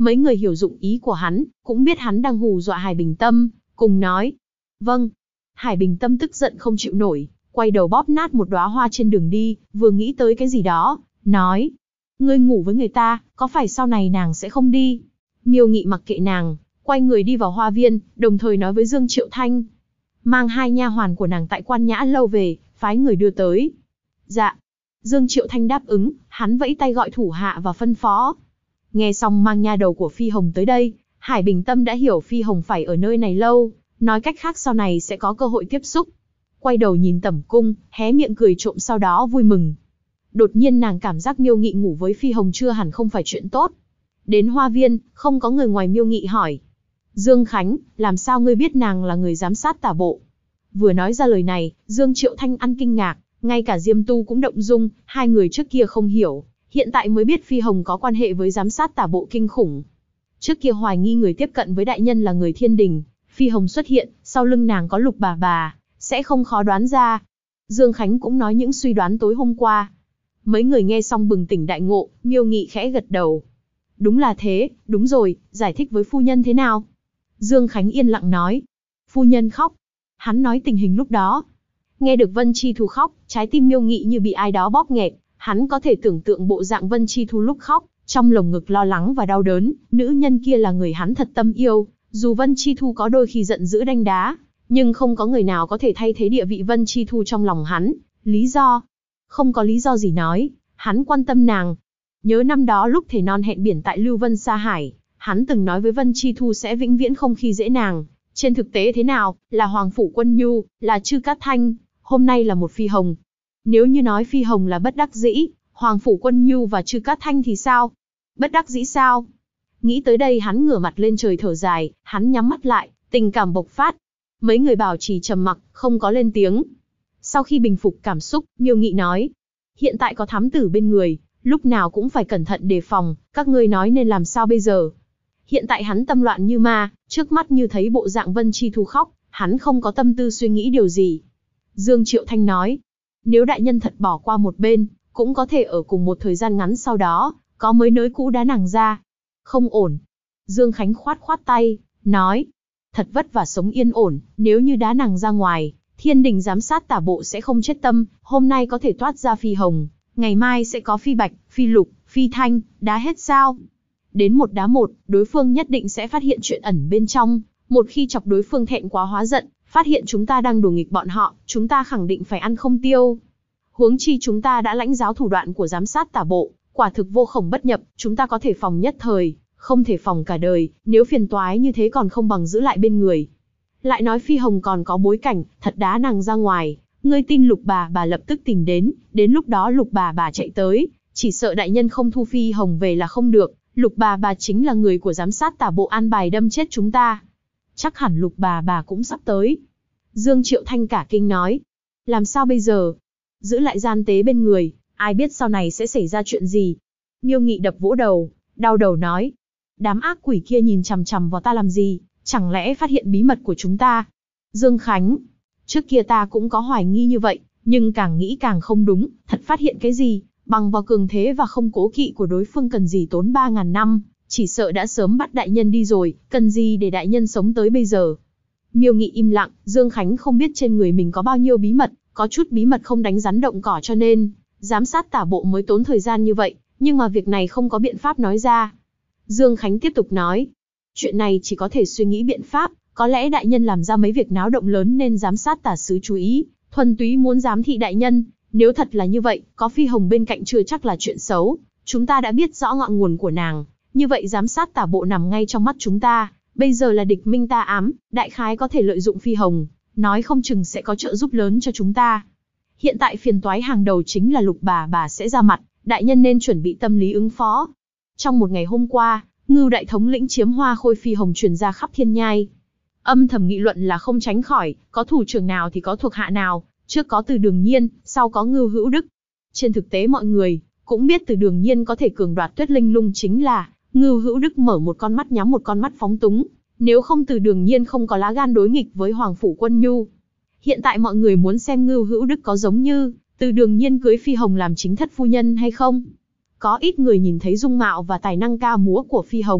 Mấy người hiểu dụng ý của hắn, cũng biết hắn đang hù dọa Hải Bình Tâm, cùng nói. Vâng. Hải Bình Tâm tức giận không chịu nổi, quay đầu bóp nát một đóa hoa trên đường đi, vừa nghĩ tới cái gì đó, nói. Ngươi ngủ với người ta, có phải sau này nàng sẽ không đi? Miêu Nghị mặc kệ nàng, quay người đi vào hoa viên, đồng thời nói với Dương Triệu Thanh. Mang 2 nha hoàn của nàng tại Quan Nhã lâu về, phái người đưa tới. Dạ. Dương Triệu Thanh đáp ứng, hắn vẫy tay gọi thủ hạ và phân phó. Nghe xong mang nha đầu của Phi Hồng tới đây, Hải Bình Tâm đã hiểu Phi Hồng phải ở nơi này lâu, nói cách khác sau này sẽ có cơ hội tiếp xúc. Quay đầu nhìn Tẩm Cung, hé miệng cười trộm sau đó vui mừng. Đột nhiên nàng cảm giác Miêu Nghị ngủ với Phi Hồng chưa hẳn không phải chuyện tốt. Đến hoa viên, không có người ngoài Miêu Nghị hỏi. Dương Khánh, làm sao ngươi biết nàng là người giám sát tả bộ? Vừa nói ra lời này, Dương Triệu Thanh ăn kinh ngạc, ngay cả Diêm Tu cũng động dung, hai người trước kia không hiểu, hiện tại mới biết Phi Hồng có quan hệ với giám sát tả bộ kinh khủng. Trước kia hoài nghi người tiếp cận với đại nhân là người Thiên Đình, Phi Hồng xuất hiện, sau lưng nàng có Lục bà, sẽ không khó đoán ra. Dương Khánh cũng nói những suy đoán tối hôm qua. Mấy người nghe xong bừng tỉnh đại ngộ, Miêu Nghị khẽ gật đầu. Đúng là thế, đúng rồi, giải thích với phu nhân thế nào? Dương Khánh yên lặng nói. Phu nhân khóc. Hắn nói tình hình lúc đó. Nghe được Vân Chi Thu khóc, trái tim Miêu Nghị như bị ai đó bóp nghẹt. Hắn có thể tưởng tượng bộ dạng Vân Chi Thu lúc khóc, trong lồng ngực lo lắng và đau đớn. Nữ nhân kia là người hắn thật tâm yêu. Dù Vân Chi Thu có đôi khi giận dữ đanh đá, nhưng không có người nào có thể thay thế địa vị Vân Chi Thu trong lòng hắn. Lý do? Không có lý do gì nói. Hắn quan tâm nàng. Nhớ năm đó lúc thề non hẹn biển tại Lưu Vân Sa Hải, hắn từng nói với Vân Chi Thu sẽ vĩnh viễn không khi dễ nàng. Trên thực tế thế nào, là Hoàng Phủ Quân Nhu, là Trư Cát Thanh, hôm nay là một Phi Hồng. Nếu như nói Phi Hồng là bất đắc dĩ, Hoàng Phủ Quân Nhu và Trư Cát Thanh thì sao? Bất đắc dĩ sao? Nghĩ tới đây hắn ngửa mặt lên trời thở dài, hắn nhắm mắt lại, tình cảm bộc phát. Mấy người bảo trì trầm mặc, không có lên tiếng. Sau khi bình phục cảm xúc, Miêu Nghị nói. Hiện tại có thám tử bên người, lúc nào cũng phải cẩn thận đề phòng, các ngươi nói nên làm sao bây giờ? Hiện tại hắn tâm loạn như ma, trước mắt như thấy bộ dạng Vân Chi Thu khóc, hắn không có tâm tư suy nghĩ điều gì. Dương Triệu Thanh nói, nếu đại nhân thật bỏ qua một bên, cũng có thể ở cùng một thời gian ngắn sau đó, có mới nới cũ đá nàng ra. Không ổn. Dương Khánh khoát khoát tay, nói, thật vất vả sống yên ổn, nếu như đá nàng ra ngoài, Thiên Đình giám sát tả bộ sẽ không chết tâm, hôm nay có thể toát ra Phi Hồng, ngày mai sẽ có Phi Bạch, Phi Lục, Phi Thanh, đá hết sao? Đến một đá một, đối phương nhất định sẽ phát hiện chuyện ẩn bên trong, một khi chọc đối phương thẹn quá hóa giận, phát hiện chúng ta đang đùa nghịch bọn họ, chúng ta khẳng định phải ăn không tiêu. Huống chi chúng ta đã lãnh giáo thủ đoạn của giám sát tả bộ, quả thực vô khổng bất nhập, chúng ta có thể phòng nhất thời, không thể phòng cả đời, nếu phiền toái như thế còn không bằng giữ lại bên người. Lại nói Phi Hồng còn có bối cảnh, thật đá nàng ra ngoài, ngươi tin Lục bà lập tức tìm đến lúc đó Lục bà chạy tới, chỉ sợ đại nhân không thu Phi Hồng về là không được, Lục bà chính là người của giám sát tả bộ an bài đâm chết chúng ta. Chắc hẳn Lục bà cũng sắp tới. Dương Triệu Thanh cả kinh nói, làm sao bây giờ? Giữ lại gian tế bên người, ai biết sau này sẽ xảy ra chuyện gì? Miêu Nghị đập vỗ đầu, đau đầu nói, đám ác quỷ kia nhìn chằm chằm vào ta làm gì, chẳng lẽ phát hiện bí mật của chúng ta? Dương Khánh, trước kia ta cũng có hoài nghi như vậy, nhưng càng nghĩ càng không đúng, thật phát hiện cái gì, bằng vào cường thế và không cố kỵ của đối phương cần gì tốn 3.000 năm, chỉ sợ đã sớm bắt đại nhân đi rồi, cần gì để đại nhân sống tới bây giờ. Miêu Nghị im lặng, Dương Khánh không biết trên người mình có bao nhiêu bí mật, có chút bí mật không đánh rắn động cỏ cho nên, giám sát tả bộ mới tốn thời gian như vậy, nhưng mà việc này không có biện pháp nói ra. Dương Khánh tiếp tục nói, chuyện này chỉ có thể suy nghĩ biện pháp, có lẽ đại nhân làm ra mấy việc náo động lớn nên giám sát tả sứ chú ý, thuần túy muốn giám thị đại nhân, nếu thật là như vậy, có Phi Hồng bên cạnh chưa chắc là chuyện xấu, chúng ta đã biết rõ ngọn nguồn của nàng, như vậy giám sát tả bộ nằm ngay trong mắt chúng ta, bây giờ là địch minh ta ám, đại khái có thể lợi dụng Phi Hồng, nói không chừng sẽ có trợ giúp lớn cho chúng ta. Hiện tại phiền toái hàng đầu chính là Lục bà sẽ ra mặt, đại nhân nên chuẩn bị tâm lý ứng phó. Trong một ngày hôm qua, Ngưu đại thống lĩnh chiếm Hoa Khôi Phi Hồng truyền ra khắp thiên nhai. Âm thầm nghị luận là không tránh khỏi, có thủ trưởng nào thì có thuộc hạ nào, trước có Từ Đường Nhiên, sau có Ngưu Hữu Đức. Trên thực tế mọi người cũng biết Từ Đường Nhiên có thể cường đoạt Tuyết Linh Lung chính là Ngưu Hữu Đức mở một con mắt nhắm một con mắt phóng túng, nếu không Từ Đường Nhiên không có lá gan đối nghịch với Hoàng Phủ Quân Nhu. Hiện tại mọi người muốn xem Ngưu Hữu Đức có giống như Từ Đường Nhiên cưới Phi Hồng làm chính thất phu nhân hay không. Có ít người nhìn thấy dung mạo và tài năng ca múa của Phi Hồng,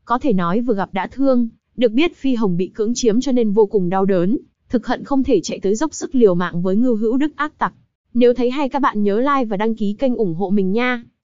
Có thể nói vừa gặp đã thương, được biết Phi Hồng bị cưỡng chiếm cho nên vô cùng đau đớn, thực hận không thể chạy tới dốc sức liều mạng với Ngưu Hữu Đức ác tặc. Nếu thấy hay các bạn nhớ like và đăng ký kênh ủng hộ mình nha.